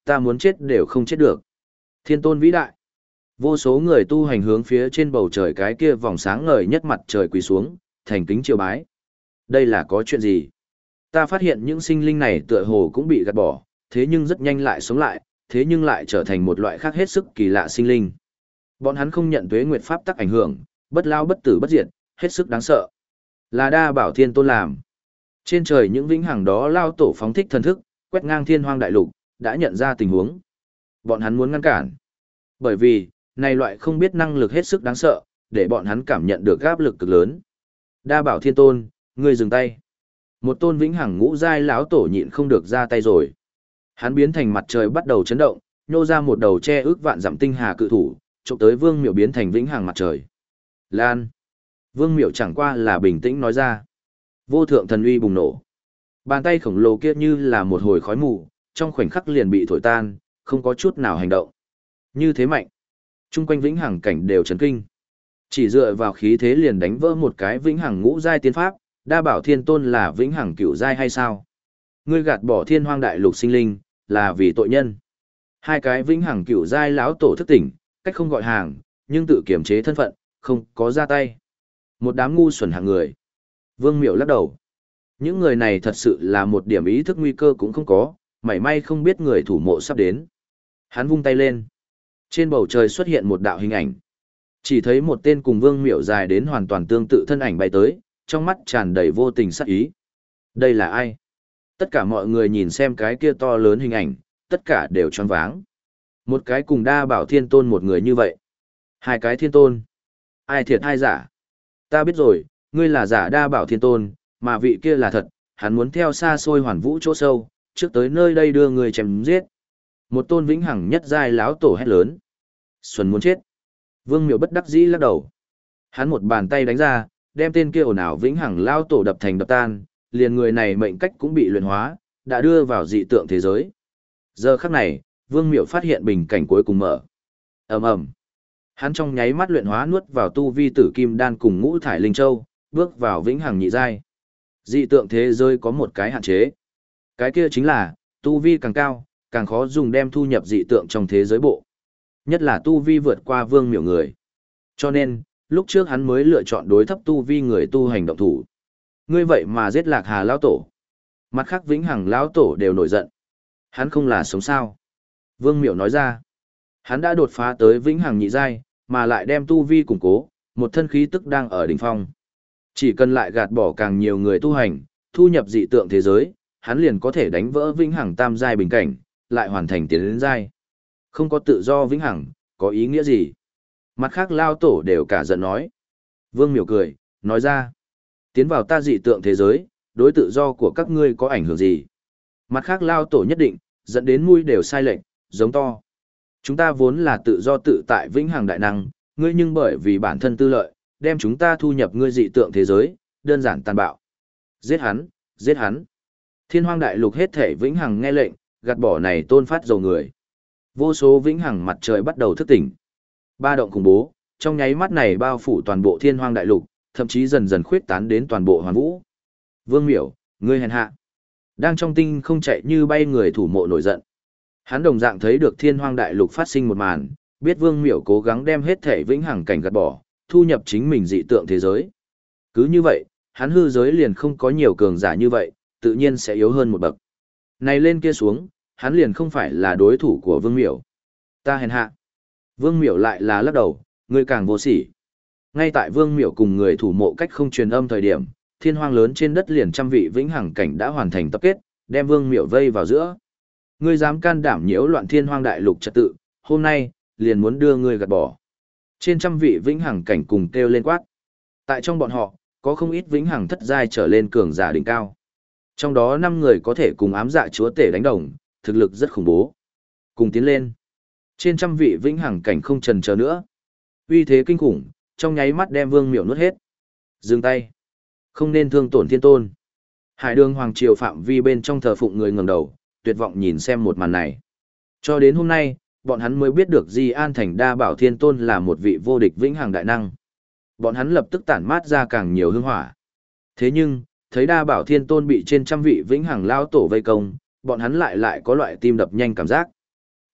ta muốn chết đều không chết được. Thiên tôn vĩ đại. Vô số người tu hành hướng phía trên bầu trời cái kia vòng sáng ngời nhất mặt trời quỳ xuống, thành kính triều bái. Đây là có chuyện gì? Ta phát hiện những sinh linh này tựa hồ cũng bị gạt bỏ, thế nhưng rất nhanh lại sống lại, thế nhưng lại trở thành một loại khác hết sức kỳ lạ sinh linh. Bọn hắn không nhận tuế nguyệt pháp tắc ảnh hưởng, bất lao bất tử bất diệt, hết sức đáng sợ. Là Đa Bảo Thiên Tôn làm. Trên trời những vĩnh hằng đó lao tổ phóng thích thần thức, quét ngang thiên hoang đại lục, đã nhận ra tình huống. Bọn hắn muốn ngăn cản. Bởi vì, này loại không biết năng lực hết sức đáng sợ, để bọn hắn cảm nhận được áp lực cực lớn. Đa Bảo Thiên Tôn, ngươi dừng tay. Một tôn vĩnh hằng ngũ giai lão tổ nhịn không được ra tay rồi. Hắn biến thành mặt trời bắt đầu chấn động, nhô ra một đầu che ước vạn dặm tinh hà cự thủ, chụp tới Vương Miểu biến thành vĩnh hằng mặt trời. Lan. Vương Miểu chẳng qua là bình tĩnh nói ra. Vô thượng thần uy bùng nổ. Bàn tay khổng lồ kia như là một hồi khói mù, trong khoảnh khắc liền bị thổi tan, không có chút nào hành động. Như thế mạnh. Trung quanh vĩnh hằng cảnh đều chấn kinh. Chỉ dựa vào khí thế liền đánh vỡ một cái vĩnh hằng ngũ giai tiên pháp, Đa Bảo Thiên Tôn là vĩnh hằng cửu giai hay sao? Ngươi gạt bỏ thiên hoang đại lục sinh linh, là vì tội nhân. Hai cái vĩnh hằng cửu giai lão tổ thức tỉnh, cách không gọi hàng, nhưng tự kiềm chế thân phận, không có ra tay. Một đám ngu xuẩn hạng người. Vương Miểu lắc đầu. Những người này thật sự là một điểm ý thức nguy cơ cũng không có, mảy may không biết người thủ mộ sắp đến. Hắn vung tay lên. Trên bầu trời xuất hiện một đạo hình ảnh. Chỉ thấy một tên cùng Vương Miểu dài đến hoàn toàn tương tự thân ảnh bay tới, trong mắt tràn đầy vô tình sát ý. Đây là ai? Tất cả mọi người nhìn xem cái kia to lớn hình ảnh, tất cả đều choáng váng. Một cái cùng Đa Bảo Thiên Tôn một người như vậy. Hai cái thiên tôn. Ai thiệt ai giả? Ta biết rồi, ngươi là giả Đa Bảo Thiên Tôn, mà vị kia là thật, hắn muốn theo xa xôi hoàn vũ chỗ sâu, trước tới nơi đây đưa người chém giết. Một tôn vĩnh hằng nhất giai láo tổ hét lớn. Xuân muốn chết. Vương Miểu bất đắc dĩ lắc đầu. Hắn một bàn tay đánh ra, đem tên kia ồn ào vĩnh hằng lao tổ đập thành đập tan, liền người này mệnh cách cũng bị luyện hóa, đã đưa vào dị tượng thế giới. Giờ khắc này, Vương Miểu phát hiện bình cảnh cuối cùng mở. Ầm ầm. Hắn trong nháy mắt luyện hóa nuốt vào tu vi tử kim đan cùng ngũ thải linh châu, bước vào vĩnh hằng nhị giai. Dị tượng thế giới có một cái hạn chế. Cái kia chính là, tu vi càng cao, càng khó dùng đem thu nhập dị tượng trong thế giới bộ. Nhất là tu vi vượt qua Vương Miểu người. Cho nên, lúc trước hắn mới lựa chọn đối thấp tu vi người tu hành động thủ. Ngươi vậy mà giết Lạc Hà lão tổ. Mặt khác vĩnh hằng lão tổ đều nổi giận. Hắn không là sống sao? Vương Miểu nói ra. Hắn đã đột phá tới vĩnh hằng nhị giai, mà lại đem tu vi củng cố, một thân khí tức đang ở đỉnh phong. Chỉ cần lại gạt bỏ càng nhiều người tu hành, thu nhập dị tượng thế giới, hắn liền có thể đánh vỡ vĩnh hằng tam giai bình cảnh, lại hoàn thành tiến đến giai. Không có tự do vĩnh hằng, có ý nghĩa gì? Mặt khác lao tổ đều cả giận nói. Vương Miểu cười, nói ra. Tiến vào ta dị tượng thế giới, đối tự do của các ngươi có ảnh hưởng gì? Mặt khác lao tổ nhất định, dẫn đến mũi đều sai lệch, giống to. Chúng ta vốn là tự do tự tại vĩnh hằng đại năng, ngươi nhưng bởi vì bản thân tư lợi, đem chúng ta thu nhập ngươi dị tượng thế giới, đơn giản tàn bạo. Giết hắn, giết hắn. Thiên hoang đại lục hết thể vĩnh hằng nghe lệnh, gạt bỏ này tôn phát dầu người. Vô số vĩnh hằng mặt trời bắt đầu thức tỉnh. Ba động khủng bố, trong nháy mắt này bao phủ toàn bộ thiên hoang đại lục, thậm chí dần dần khuyết tán đến toàn bộ hoàn vũ. Vương Miểu, ngươi hèn hạ. Đang trong tinh không chạy như bay người thủ mộ nổi giận. Hắn đồng dạng thấy được thiên hoang đại lục phát sinh một màn, biết Vương Miểu cố gắng đem hết thể vĩnh hằng cảnh gạt bỏ, thu nhập chính mình dị tượng thế giới. Cứ như vậy, hắn hư giới liền không có nhiều cường giả như vậy, tự nhiên sẽ yếu hơn một bậc. Này lên kia xuống, hắn liền không phải là đối thủ của Vương Miểu. Ta hèn hạ. Vương Miểu lại là lắc đầu, ngươi càng vô sỉ. Ngay tại Vương Miểu cùng người thủ mộ cách không truyền âm thời điểm, thiên hoang lớn trên đất liền trăm vị vĩnh hằng cảnh đã hoàn thành tập kết, đem Vương Miểu vây vào giữa. Ngươi dám can đảm nhiễu loạn thiên hoang đại lục trật tự, hôm nay, liền muốn đưa ngươi gạt bỏ. Trên trăm vị vĩnh hằng cảnh cùng kêu lên quát. Tại trong bọn họ, có không ít vĩnh hằng thất giai trở lên cường giả đỉnh cao. Trong đó 5 người có thể cùng ám dạ chúa tể đánh đồng, thực lực rất khủng bố. Cùng tiến lên. Trên trăm vị vĩnh hằng cảnh không chần chờ nữa. Uy thế kinh khủng, trong nháy mắt đem Vương Miểu nuốt hết. Dừng tay. Không nên thương tổn thiên tôn. Hải Đường hoàng triều phạm vi bên trong thờ phụng người ngẩng đầu, tuyệt vọng nhìn xem một màn này. Cho đến hôm nay, bọn hắn mới biết được Di An Thành Đa Bảo Thiên Tôn là một vị vô địch vĩnh hằng đại năng. Bọn hắn lập tức tản mát ra càng nhiều hương hỏa. Thế nhưng, thấy Đa Bảo Thiên Tôn bị trên trăm vị vĩnh hằng lao tổ vây công, bọn hắn lại có loại tim đập nhanh cảm giác.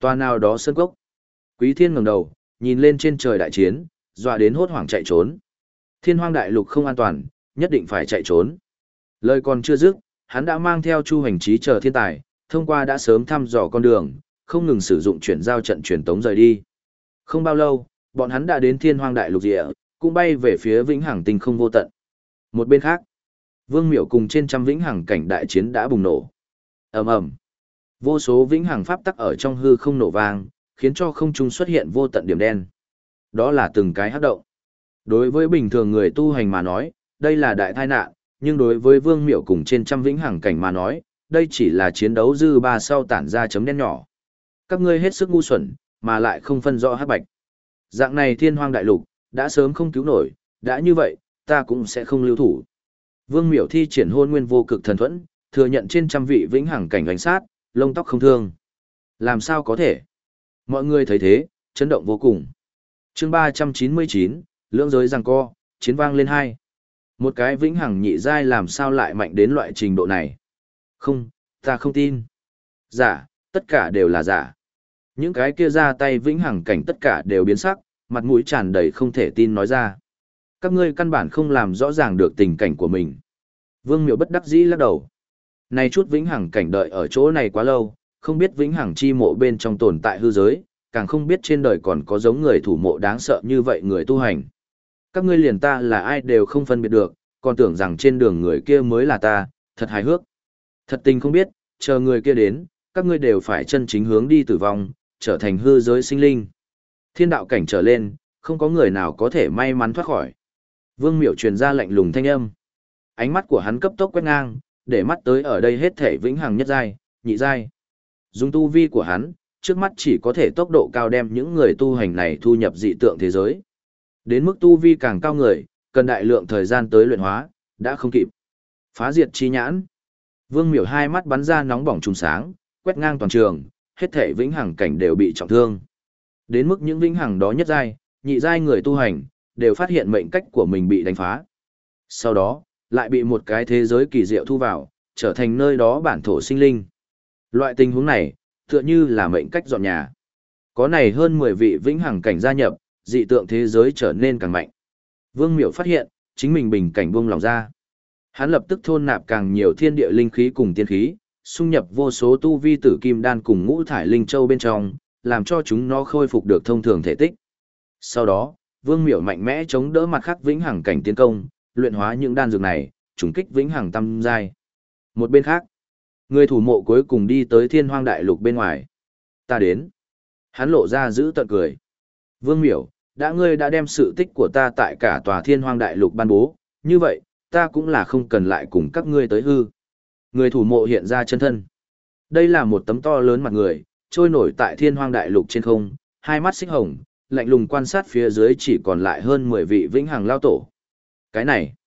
Toa nào đó sơn cốc. Quý Thiên ngẩng đầu, nhìn lên trên trời đại chiến, dọa đến hốt hoảng chạy trốn. Thiên Hoang đại lục không an toàn, nhất định phải chạy trốn. Lời còn chưa dứt, hắn đã mang theo Chu Hành Trí chờ thiên tài, thông qua đã sớm thăm dò con đường, không ngừng sử dụng chuyển giao trận truyền tống rời đi. Không bao lâu, bọn hắn đã đến Thiên Hoang đại lục địa, cũng bay về phía Vĩnh Hằng tinh không vô tận. Một bên khác, Vương Miểu cùng trên trăm Vĩnh Hằng cảnh đại chiến đã bùng nổ. Ầm ầm. Vô số Vĩnh Hằng pháp tắc ở trong hư không nổ vang, khiến cho không trung xuất hiện vô tận điểm đen. Đó là từng cái hắc động. Đối với bình thường người tu hành mà nói, đây là đại tai nạn, nhưng đối với Vương Miểu cùng trên trăm Vĩnh Hằng cảnh mà nói, đây chỉ là chiến đấu dư ba sau tản ra chấm đen nhỏ. Các ngươi hết sức ngu xuẩn, mà lại không phân rõ hắc bạch. Dạng này Thiên Hoang đại lục, đã sớm không cứu nổi, đã như vậy, ta cũng sẽ không lưu thủ. Vương Miểu thi triển Hôn Nguyên Vô Cực Thần Thuẫn, thừa nhận trên trăm vị Vĩnh Hằng cảnh đánh sát, lông tóc không thương. Làm sao có thể? Mọi người thấy thế, chấn động vô cùng. Chương 399, lưỡng giới giằng co, chiến vang lên hai. Một cái Vĩnh Hằng nhị giai làm sao lại mạnh đến loại trình độ này? Không, ta không tin. Giả, tất cả đều là giả. Những cái kia ra tay Vĩnh Hằng cảnh tất cả đều biến sắc, mặt mũi tràn đầy không thể tin nói ra. Các ngươi căn bản không làm rõ ràng được tình cảnh của mình. Vương Miểu bất đắc dĩ lắc đầu. Này chút Vĩnh Hằng cảnh đợi ở chỗ này quá lâu, không biết Vĩnh Hằng chi mộ bên trong tồn tại hư giới, càng không biết trên đời còn có giống người thủ mộ đáng sợ như vậy người tu hành. Các ngươi liền ta là ai đều không phân biệt được, còn tưởng rằng trên đường người kia mới là ta, thật hài hước. Thật tình không biết, chờ người kia đến, các ngươi đều phải chân chính hướng đi tử vong, trở thành hư giới sinh linh. Thiên đạo cảnh trở lên, không có người nào có thể may mắn thoát khỏi. Vương Miểu truyền ra lạnh lùng thanh âm. Ánh mắt của hắn cấp tốc quét ngang, để mắt tới ở đây hết thể Vĩnh Hằng nhất giai, nhị giai. Dùng tu vi của hắn, trước mắt chỉ có thể tốc độ cao đem những người tu hành này thu nhập dị tượng thế giới. Đến mức tu vi càng cao người, cần đại lượng thời gian tới luyện hóa, đã không kịp. Phá diệt chi nhãn. Vương Miểu hai mắt bắn ra nóng bỏng trùng sáng, quét ngang toàn trường, hết thể Vĩnh Hằng cảnh đều bị trọng thương. Đến mức những Vĩnh Hằng đó nhất giai, nhị giai người tu hành, đều phát hiện mệnh cách của mình bị đánh phá. Sau đó, lại bị một cái thế giới kỳ diệu thu vào, trở thành nơi đó bản thổ sinh linh. Loại tình huống này, tựa như là mệnh cách dọn nhà. Có này hơn 10 vị Vĩnh Hằng cảnh gia nhập, dị tượng thế giới trở nên càng mạnh. Vương Miểu phát hiện, chính mình bình cảnh buông lòng ra. Hắn lập tức thôn nạp càng nhiều thiên địa linh khí cùng tiên khí, xung nhập vô số tu vi tử kim đan cùng ngũ thải linh châu bên trong, làm cho chúng nó khôi phục được thông thường thể tích. Sau đó, Vương Miểu mạnh mẽ chống đỡ mặt khác Vĩnh Hằng cảnh tiến công, luyện hóa những đan dược này, trùng kích Vĩnh Hằng tam giai. Một bên khác, người thủ mộ cuối cùng đi tới Thiên Hoang đại lục bên ngoài. Ta đến. Hắn lộ ra giữ tận cười. Vương Miểu, ngươi đã đem sự tích của ta tại cả tòa Thiên Hoang đại lục ban bố, như vậy, ta cũng là không cần lại cùng các ngươi tới hư. Người thủ mộ hiện ra chân thân. Đây là một tấm to lớn mặt người, trôi nổi tại Thiên Hoang đại lục trên không, hai mắt xích hồng, lạnh lùng quan sát phía dưới chỉ còn lại hơn 10 vị Vĩnh Hằng lao tổ. Cái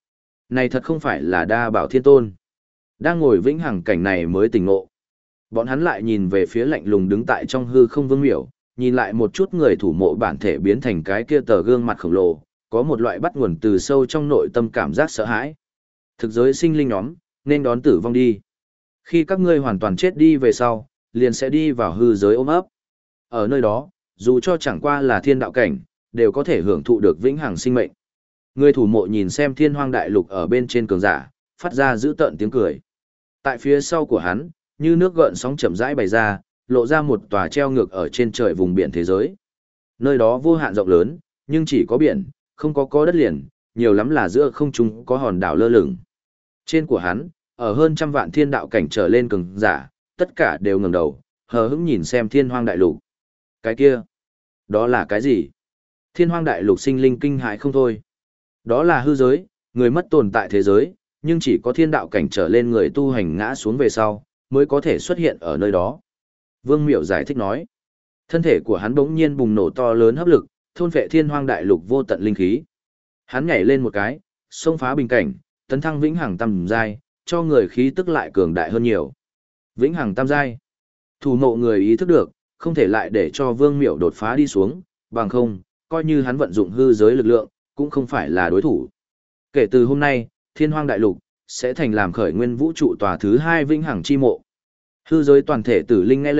này thật không phải là Đa Bảo Thiên Tôn. Đang ngồi Vĩnh Hằng cảnh này mới tỉnh ngộ. Bọn hắn lại nhìn về phía lạnh lùng đứng tại trong hư không Vương Miểu, nhìn lại một chút người thủ mộ bản thể biến thành cái kia tờ gương mặt khổng lồ, có một loại bắt nguồn từ sâu trong nội tâm cảm giác sợ hãi. Thực giới sinh linh nhóm, nên đón tử vong đi. Khi các ngươi hoàn toàn chết đi về sau, liền sẽ đi vào hư giới ôm ấp. Ở nơi đó, dù cho chẳng qua là thiên đạo cảnh, đều có thể hưởng thụ được vĩnh hằng sinh mệnh. Người thủ mộ nhìn xem Thiên Hoang đại lục ở bên trên cường giả, phát ra dữ tợn tiếng cười. Tại phía sau của hắn, như nước gợn sóng chậm rãi bày ra, lộ ra một tòa treo ngược ở trên trời vùng biển thế giới. Nơi đó vô hạn rộng lớn, nhưng chỉ có biển, không có đất liền, nhiều lắm là giữa không trung có hòn đảo lơ lửng. Trên của hắn, ở hơn trăm vạn thiên đạo cảnh trở lên cường giả, tất cả đều ngẩng đầu, hờ hững nhìn xem Thiên Hoang đại lục. Cái kia, đó là cái gì? Thiên Hoang đại lục sinh linh kinh hãi không thôi. Đó là hư giới, người mất tồn tại thế giới, nhưng chỉ có thiên đạo cảnh trở lên người tu hành ngã xuống về sau, mới có thể xuất hiện ở nơi đó. Vương Miểu giải thích nói, thân thể của hắn bỗng nhiên bùng nổ to lớn hấp lực, thôn phệ Thiên Hoang đại lục vô tận linh khí. Hắn nhảy lên một cái, xông phá bình cảnh, tấn thăng vĩnh hằng tam giai, cho người khí tức lại cường đại hơn nhiều. Vĩnh hằng tam giai. Thủ mộ người ý thức được, không thể lại để cho Vương Miểu đột phá đi xuống, bằng không, coi như hắn vận dụng hư giới lực lượng, cũng không phải là đối thủ. Kể từ hôm nay, Thiên Hoang đại lục sẽ thành làm khởi nguyên vũ trụ tòa thứ 2 vĩnh hằng chi mộ. Hư giới toàn thể tử linh nghe lệnh,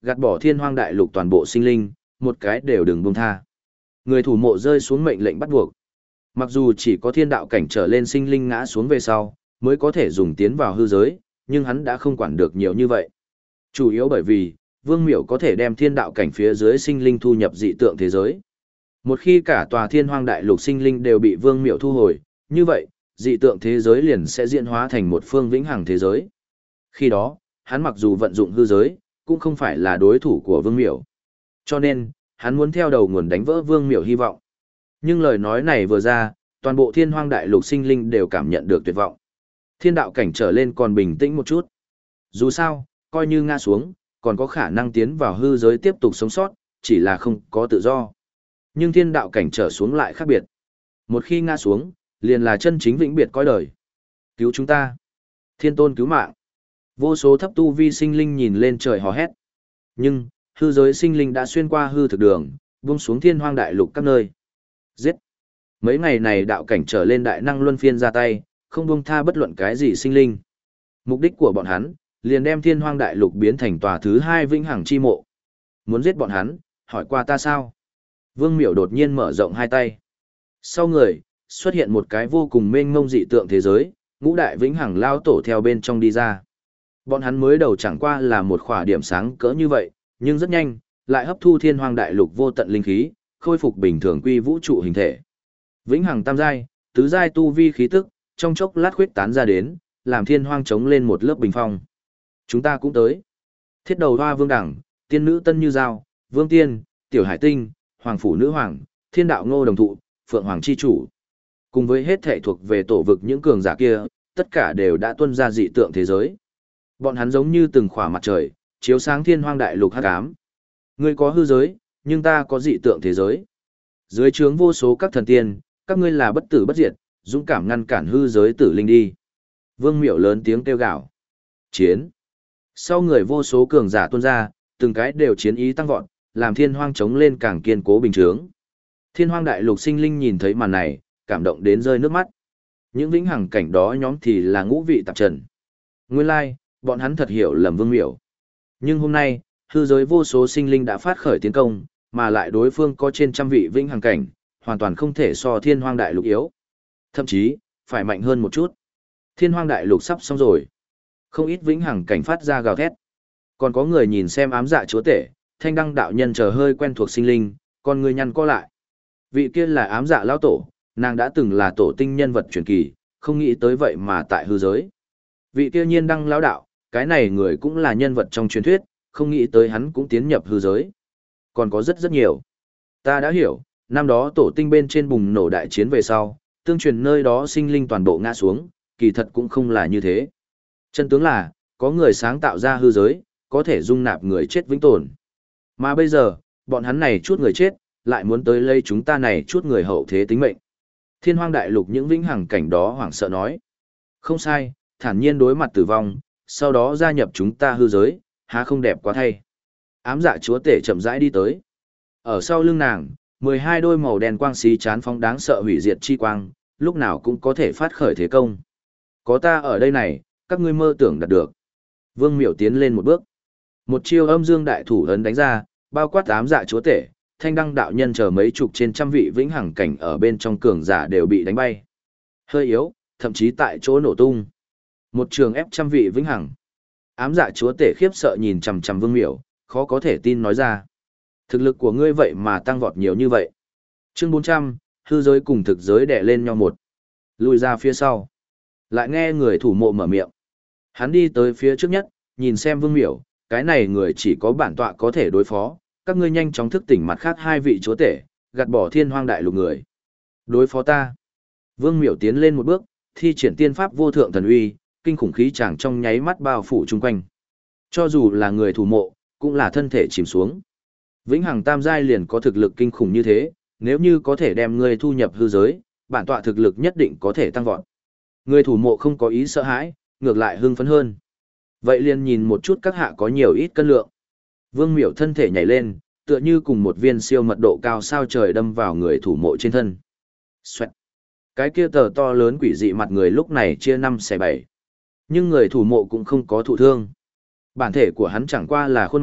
gạt bỏ thiên hoang đại lục toàn bộ sinh linh, một cái đều đừng buông tha. Người thủ mộ rơi xuống mệnh lệnh bắt buộc. Mặc dù chỉ có thiên đạo cảnh trở lên sinh linh ngã xuống về sau, mới có thể dùng tiến vào hư giới, nhưng hắn đã không quản được nhiều như vậy. Chủ yếu bởi vì, Vương Miểu có thể đem thiên đạo cảnh phía dưới sinh linh thu nhập dị tượng thế giới. Một khi cả tòa thiên hoang đại lục sinh linh đều bị Vương Miểu thu hồi, như vậy, dị tượng thế giới liền sẽ diễn hóa thành một phương vĩnh hằng thế giới. Khi đó, hắn mặc dù vận dụng hư giới, cũng không phải là đối thủ của Vương Miểu. Cho nên, hắn muốn theo đầu nguồn đánh vỡ Vương Miểu hy vọng. Nhưng lời nói này vừa ra, toàn bộ thiên hoang đại lục sinh linh đều cảm nhận được tuyệt vọng. Thiên đạo cảnh trở lên còn bình tĩnh một chút. Dù sao, coi như ngã xuống, còn có khả năng tiến vào hư giới tiếp tục sống sót, chỉ là không có tự do. Nhưng thiên đạo cảnh trở xuống lại khác biệt. Một khi ngã xuống, liền là chân chính vĩnh biệt cõi đời. Cứu chúng ta. Thiên tôn cứu mạng. Vô số thấp tu vi sinh linh nhìn lên trời hò hét. Nhưng, hư giới sinh linh đã xuyên qua hư thực đường, buông xuống thiên hoang đại lục các nơi. Giết. Mấy ngày này đạo cảnh trở lên đại năng luân phiên ra tay, không buông tha bất luận cái gì sinh linh. Mục đích của bọn hắn, liền đem thiên hoang đại lục biến thành tòa thứ 2 vĩnh hằng chi mộ. Muốn giết bọn hắn, hỏi qua ta sao? Vương Miểu đột nhiên mở rộng hai tay. Sau người, xuất hiện một cái vô cùng mênh mông dị tượng thế giới, ngũ đại vĩnh hằng lao tổ theo bên trong đi ra. Bọn hắn mới đầu chẳng qua là một khỏa điểm sáng cỡ như vậy, nhưng rất nhanh, lại hấp thu thiên hoang đại lục vô tận linh khí, khôi phục bình thường quy vũ trụ hình thể. Vĩnh hằng tam giai, tứ giai tu vi khí tức, trong chốc lát khuyết tán ra đến, làm thiên hoang chống lên một lớp bình phong. Chúng ta cũng tới. Thiết đầu hoa vương đẳng, tiên nữ tân như giao, vương tiên, tiểu hải tinh, hoàng phủ nữ hoàng, thiên đạo ngô đồng thụ, phượng hoàng chi chủ. Cùng với hết thể thuộc về tổ vực những cường giả kia, tất cả đều đã tuân ra dị tượng thế giới. Bọn hắn giống như từng khỏa mặt trời, chiếu sáng thiên hoang đại lục hắc ám. Ngươi có hư giới, nhưng ta có dị tượng thế giới. Dưới trướng vô số các thần tiên, các ngươi là bất tử bất diệt, dũng cảm ngăn cản hư giới tử linh đi. Vương Miểu lớn tiếng kêu gào. Chiến. Sau người vô số cường giả tuôn ra, từng cái đều chiến ý tăng vọt, làm thiên hoang chống lên càng kiên cố bình chướng. Thiên hoang đại lục sinh linh nhìn thấy màn này, cảm động đến rơi nước mắt. Những vĩnh hằng cảnh đó nhóm thì là ngũ vị tạp trần. Nguyên lai, bọn hắn thật hiểu lầm Vương Miểu. Nhưng hôm nay, hư giới vô số sinh linh đã phát khởi tiến công, mà lại đối phương có trên trăm vị vĩnh hằng cảnh, hoàn toàn không thể so thiên hoang đại lục yếu. Thậm chí, phải mạnh hơn một chút. Thiên hoang đại lục sắp xong rồi. Không ít vĩnh hằng cảnh phát ra gào thét. Còn có người nhìn xem ám dạ chúa tể, thanh đăng đạo nhân chờ hơi quen thuộc sinh linh, còn người nhăn co lại. Vị kia là ám dạ lão tổ, nàng đã từng là tổ tinh nhân vật truyền kỳ, không nghĩ tới vậy mà tại hư giới. Vị kia nhiên đăng lão đạo, cái này người cũng là nhân vật trong truyền thuyết, không nghĩ tới hắn cũng tiến nhập hư giới. Còn có rất rất nhiều. Ta đã hiểu, năm đó tổ tinh bên trên bùng nổ đại chiến về sau, tương truyền nơi đó sinh linh toàn bộ ngã xuống, kỳ thật cũng không là như thế. Chân tướng là, có người sáng tạo ra hư giới, có thể dung nạp người chết vĩnh tồn. Mà bây giờ, bọn hắn này chút người chết, lại muốn tới lấy chúng ta này chút người hậu thế tính mệnh. Thiên hoang đại lục những vĩnh hằng cảnh đó hoảng sợ nói. Không sai, thản nhiên đối mặt tử vong, sau đó gia nhập chúng ta hư giới, há không đẹp quá thay. Ám dạ chúa tể chậm rãi đi tới. Ở sau lưng nàng, 12 đôi màu đen quang xí chán phóng đáng sợ hủy diệt chi quang, lúc nào cũng có thể phát khởi thế công. Có ta ở đây này, các ngươi mơ tưởng đạt được. Vương Miểu tiến lên một bước. Một chiêu âm dương đại thủ ấn đánh ra, bao quát ám dạ chúa tể, thanh đăng đạo nhân chờ mấy chục trên trăm vị vĩnh hằng cảnh ở bên trong cường giả đều bị đánh bay. Hơi yếu, thậm chí tại chỗ nổ tung. Một trường ép trăm vị vĩnh hằng. Ám dạ chúa tể khiếp sợ nhìn chằm chằm Vương Miểu, khó có thể tin nói ra. Thực lực của ngươi vậy mà tăng vọt nhiều như vậy. Chương 400, hư giới cùng thực giới đè lên nhau một. Lùi ra phía sau. Lại nghe người thủ mộ mở miệng. Hắn đi tới phía trước nhất, nhìn xem Vương Miểu, cái này người chỉ có bản tọa có thể đối phó, các ngươi nhanh chóng thức tỉnh mặt khác hai vị chúa tể, gạt bỏ thiên hoang đại lục người. Đối phó ta. Vương Miểu tiến lên một bước, thi triển tiên pháp vô thượng thần uy, kinh khủng khí chàng trong nháy mắt bao phủ chung quanh. Cho dù là người thủ mộ, cũng là thân thể chìm xuống. Vĩnh hằng tam giai liền có thực lực kinh khủng như thế, nếu như có thể đem ngươi thu nhập hư giới, bản tọa thực lực nhất định có thể tăng vọt. Người thủ mộ không có ý sợ hãi, ngược lại hưng phấn hơn. Vậy liền nhìn một chút các hạ có nhiều ít cân lượng. Vương Miểu thân thể nhảy lên, tựa như cùng một viên siêu mật độ cao sao trời đâm vào người thủ mộ trên thân. Xoẹt. Cái kia tờ to lớn quỷ dị mặt người lúc này chia 5 xẻ 7. Nhưng người thủ mộ cũng không có thụ thương. Bản thể của hắn chẳng qua là khuôn mặt,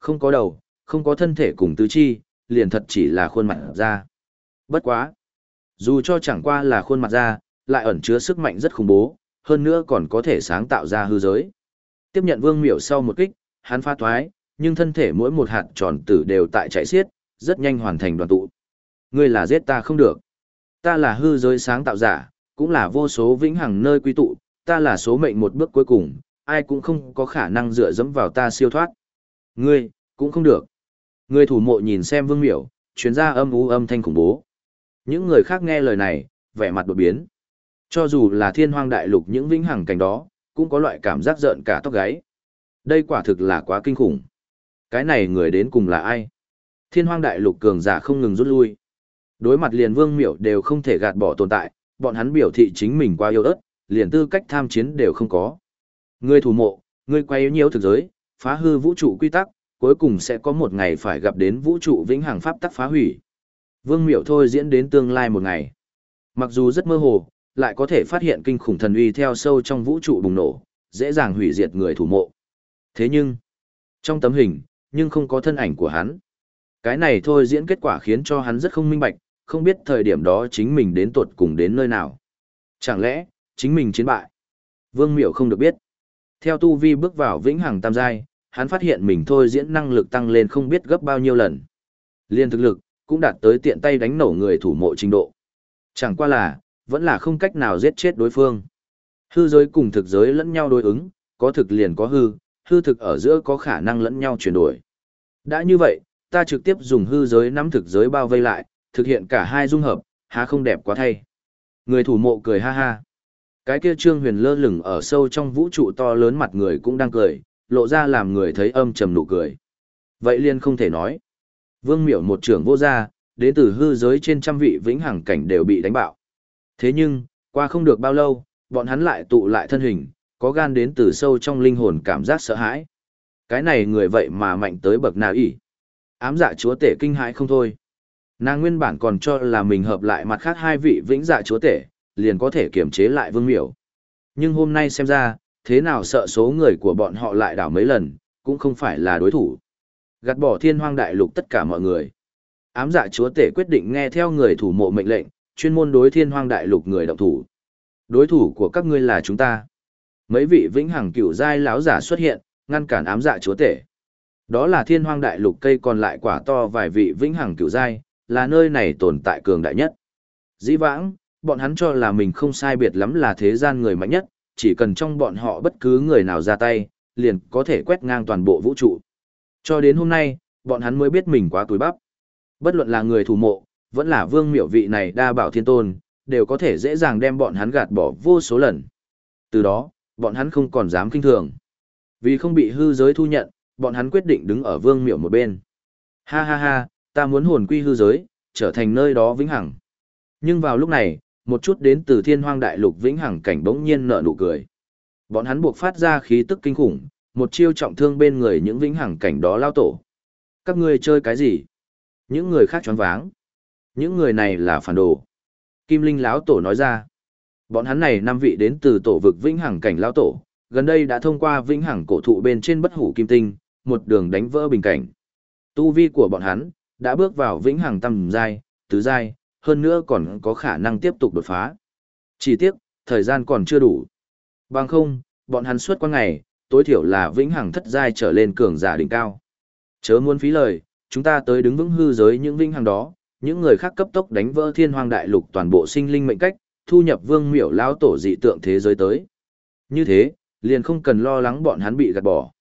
Không có đầu, không có thân thể cùng tứ chi, liền thật chỉ là khuôn mặt ra. Bất quá. Dù cho chẳng qua là khuôn mặt ra, lại ẩn chứa sức mạnh rất khủng bố, hơn nữa còn có thể sáng tạo ra hư giới. Tiếp nhận Vương Miểu sau một kích, hắn phá thoái, nhưng thân thể mỗi một hạt tròn tử đều tại chạy xiết, rất nhanh hoàn thành đoàn tụ. Ngươi là giết ta không được. Ta là hư giới sáng tạo giả, cũng là vô số vĩnh hằng nơi quy tụ, ta là số mệnh một bước cuối cùng, ai cũng không có khả năng dựa dẫm vào ta siêu thoát. Ngươi, cũng không được. Người thủ mộ nhìn xem Vương Miểu, chuyến ra âm u âm thanh khủng bố. Những người khác nghe lời này, vẻ mặt đột biến. Cho dù là thiên hoang đại lục những vĩnh hằng cảnh đó, cũng có loại cảm giác rợn cả tóc gáy. Đây quả thực là quá kinh khủng. Cái này người đến cùng là ai? Thiên hoang đại lục cường giả không ngừng rút lui. Đối mặt liền Vương Miểu đều không thể gạt bỏ tồn tại, bọn hắn biểu thị chính mình quá yếu ớt, liền tư cách tham chiến đều không có. Ngươi thủ mộ, ngươi quay yếu nhiều thực giới, phá hư vũ trụ quy tắc, cuối cùng sẽ có một ngày phải gặp đến vũ trụ vĩnh hằng pháp tắc phá hủy. Vương Miểu thôi diễn đến tương lai một ngày. Mặc dù rất mơ hồ, lại có thể phát hiện kinh khủng thần uy theo sâu trong vũ trụ bùng nổ, dễ dàng hủy diệt người thủ mộ. Thế nhưng, trong tấm hình, nhưng không có thân ảnh của hắn. Cái này thôi diễn kết quả khiến cho hắn rất không minh bạch, không biết thời điểm đó chính mình đến tuột cùng đến nơi nào. Chẳng lẽ, chính mình chiến bại? Vương Miểu không được biết. Theo tu vi bước vào vĩnh hằng tam giai, hắn phát hiện mình thôi diễn năng lực tăng lên không biết gấp bao nhiêu lần. Liên thực lực, cũng đạt tới tiện tay đánh nổ người thủ mộ trình độ. Chẳng qua là, vẫn là không cách nào giết chết đối phương. Hư giới cùng thực giới lẫn nhau đối ứng, có thực liền có hư, hư thực ở giữa có khả năng lẫn nhau chuyển đổi. Đã như vậy, ta trực tiếp dùng hư giới nắm thực giới bao vây lại, thực hiện cả hai dung hợp, há không đẹp quá thay. Người thủ mộ cười ha ha. Cái kia Trương Huyền lơ lửng ở sâu trong vũ trụ to lớn mặt người cũng đang cười, lộ ra làm người thấy âm trầm nụ cười. Vậy liền không thể nói. Vương Miểu một trưởng vô gia, đến từ hư giới trên trăm vị vĩnh hằng cảnh đều bị đánh bạo. Thế nhưng, qua không được bao lâu, bọn hắn lại tụ lại thân hình, có gan đến từ sâu trong linh hồn cảm giác sợ hãi. Cái này người vậy mà mạnh tới bậc nào ỷ. Ám dạ chúa tể kinh hãi không thôi. Nàng nguyên bản còn cho là mình hợp lại mặt khác hai vị vĩnh dạ chúa tể, liền có thể kiểm chế lại Vương Miểu. Nhưng hôm nay xem ra, thế nào sợ số người của bọn họ lại đảo mấy lần, cũng không phải là đối thủ. Gạt bỏ thiên hoang đại lục tất cả mọi người. Ám dạ chúa tể quyết định nghe theo người thủ mộ mệnh lệnh, chuyên môn đối thiên hoang đại lục người động thủ. Đối thủ của các ngươi là chúng ta. Mấy vị vĩnh hằng cựu giai láo giả xuất hiện, ngăn cản ám dạ chúa tể. Đó là thiên hoang đại lục cây còn lại quả to vài vị vĩnh hằng cựu giai, là nơi này tồn tại cường đại nhất. Dĩ vãng, bọn hắn cho là mình không sai biệt lắm là thế gian người mạnh nhất, chỉ cần trong bọn họ bất cứ người nào ra tay, liền có thể quét ngang toàn bộ vũ trụ. Cho đến hôm nay, bọn hắn mới biết mình quá túi bắp. Bất luận là người thủ mộ, vẫn là Vương Miểu vị này đa bảo thiên tôn, đều có thể dễ dàng đem bọn hắn gạt bỏ vô số lần. Từ đó, bọn hắn không còn dám kinh thường. Vì không bị hư giới thu nhận, bọn hắn quyết định đứng ở Vương Miểu một bên. Ha ha ha, ta muốn hồn quy hư giới, trở thành nơi đó vĩnh hằng. Nhưng vào lúc này, một chút đến từ thiên hoang đại lục vĩnh hằng cảnh bỗng nhiên nở nụ cười. Bọn hắn buộc phát ra khí tức kinh khủng, một chiêu trọng thương bên người những vĩnh hằng cảnh đó lao tổ. Các ngươi chơi cái gì? Những người khác choáng váng. Những người này là phản đồ. Kim Linh lão tổ nói ra. Bọn hắn này 5 vị đến từ tổ vực vĩnh hằng cảnh lão tổ, gần đây đã thông qua vĩnh hằng cổ thụ bên trên bất hủ kim tinh, một đường đánh vỡ bình cảnh. Tu vi của bọn hắn đã bước vào vĩnh hằng tam giai, tứ giai, hơn nữa còn có khả năng tiếp tục đột phá. Chỉ tiếc, thời gian còn chưa đủ. Bằng không, bọn hắn suốt qua ngày, tối thiểu là vĩnh hằng thất giai trở lên cường giả đỉnh cao. Chớ muốn phí lời, chúng ta tới đứng vững hư giới những vĩnh hằng đó, những người khác cấp tốc đánh vỡ thiên hoang đại lục toàn bộ sinh linh mệnh cách, thu nhập Vương Miểu lão tổ dị tượng thế giới tới. Như thế, liền không cần lo lắng bọn hắn bị gạt bỏ,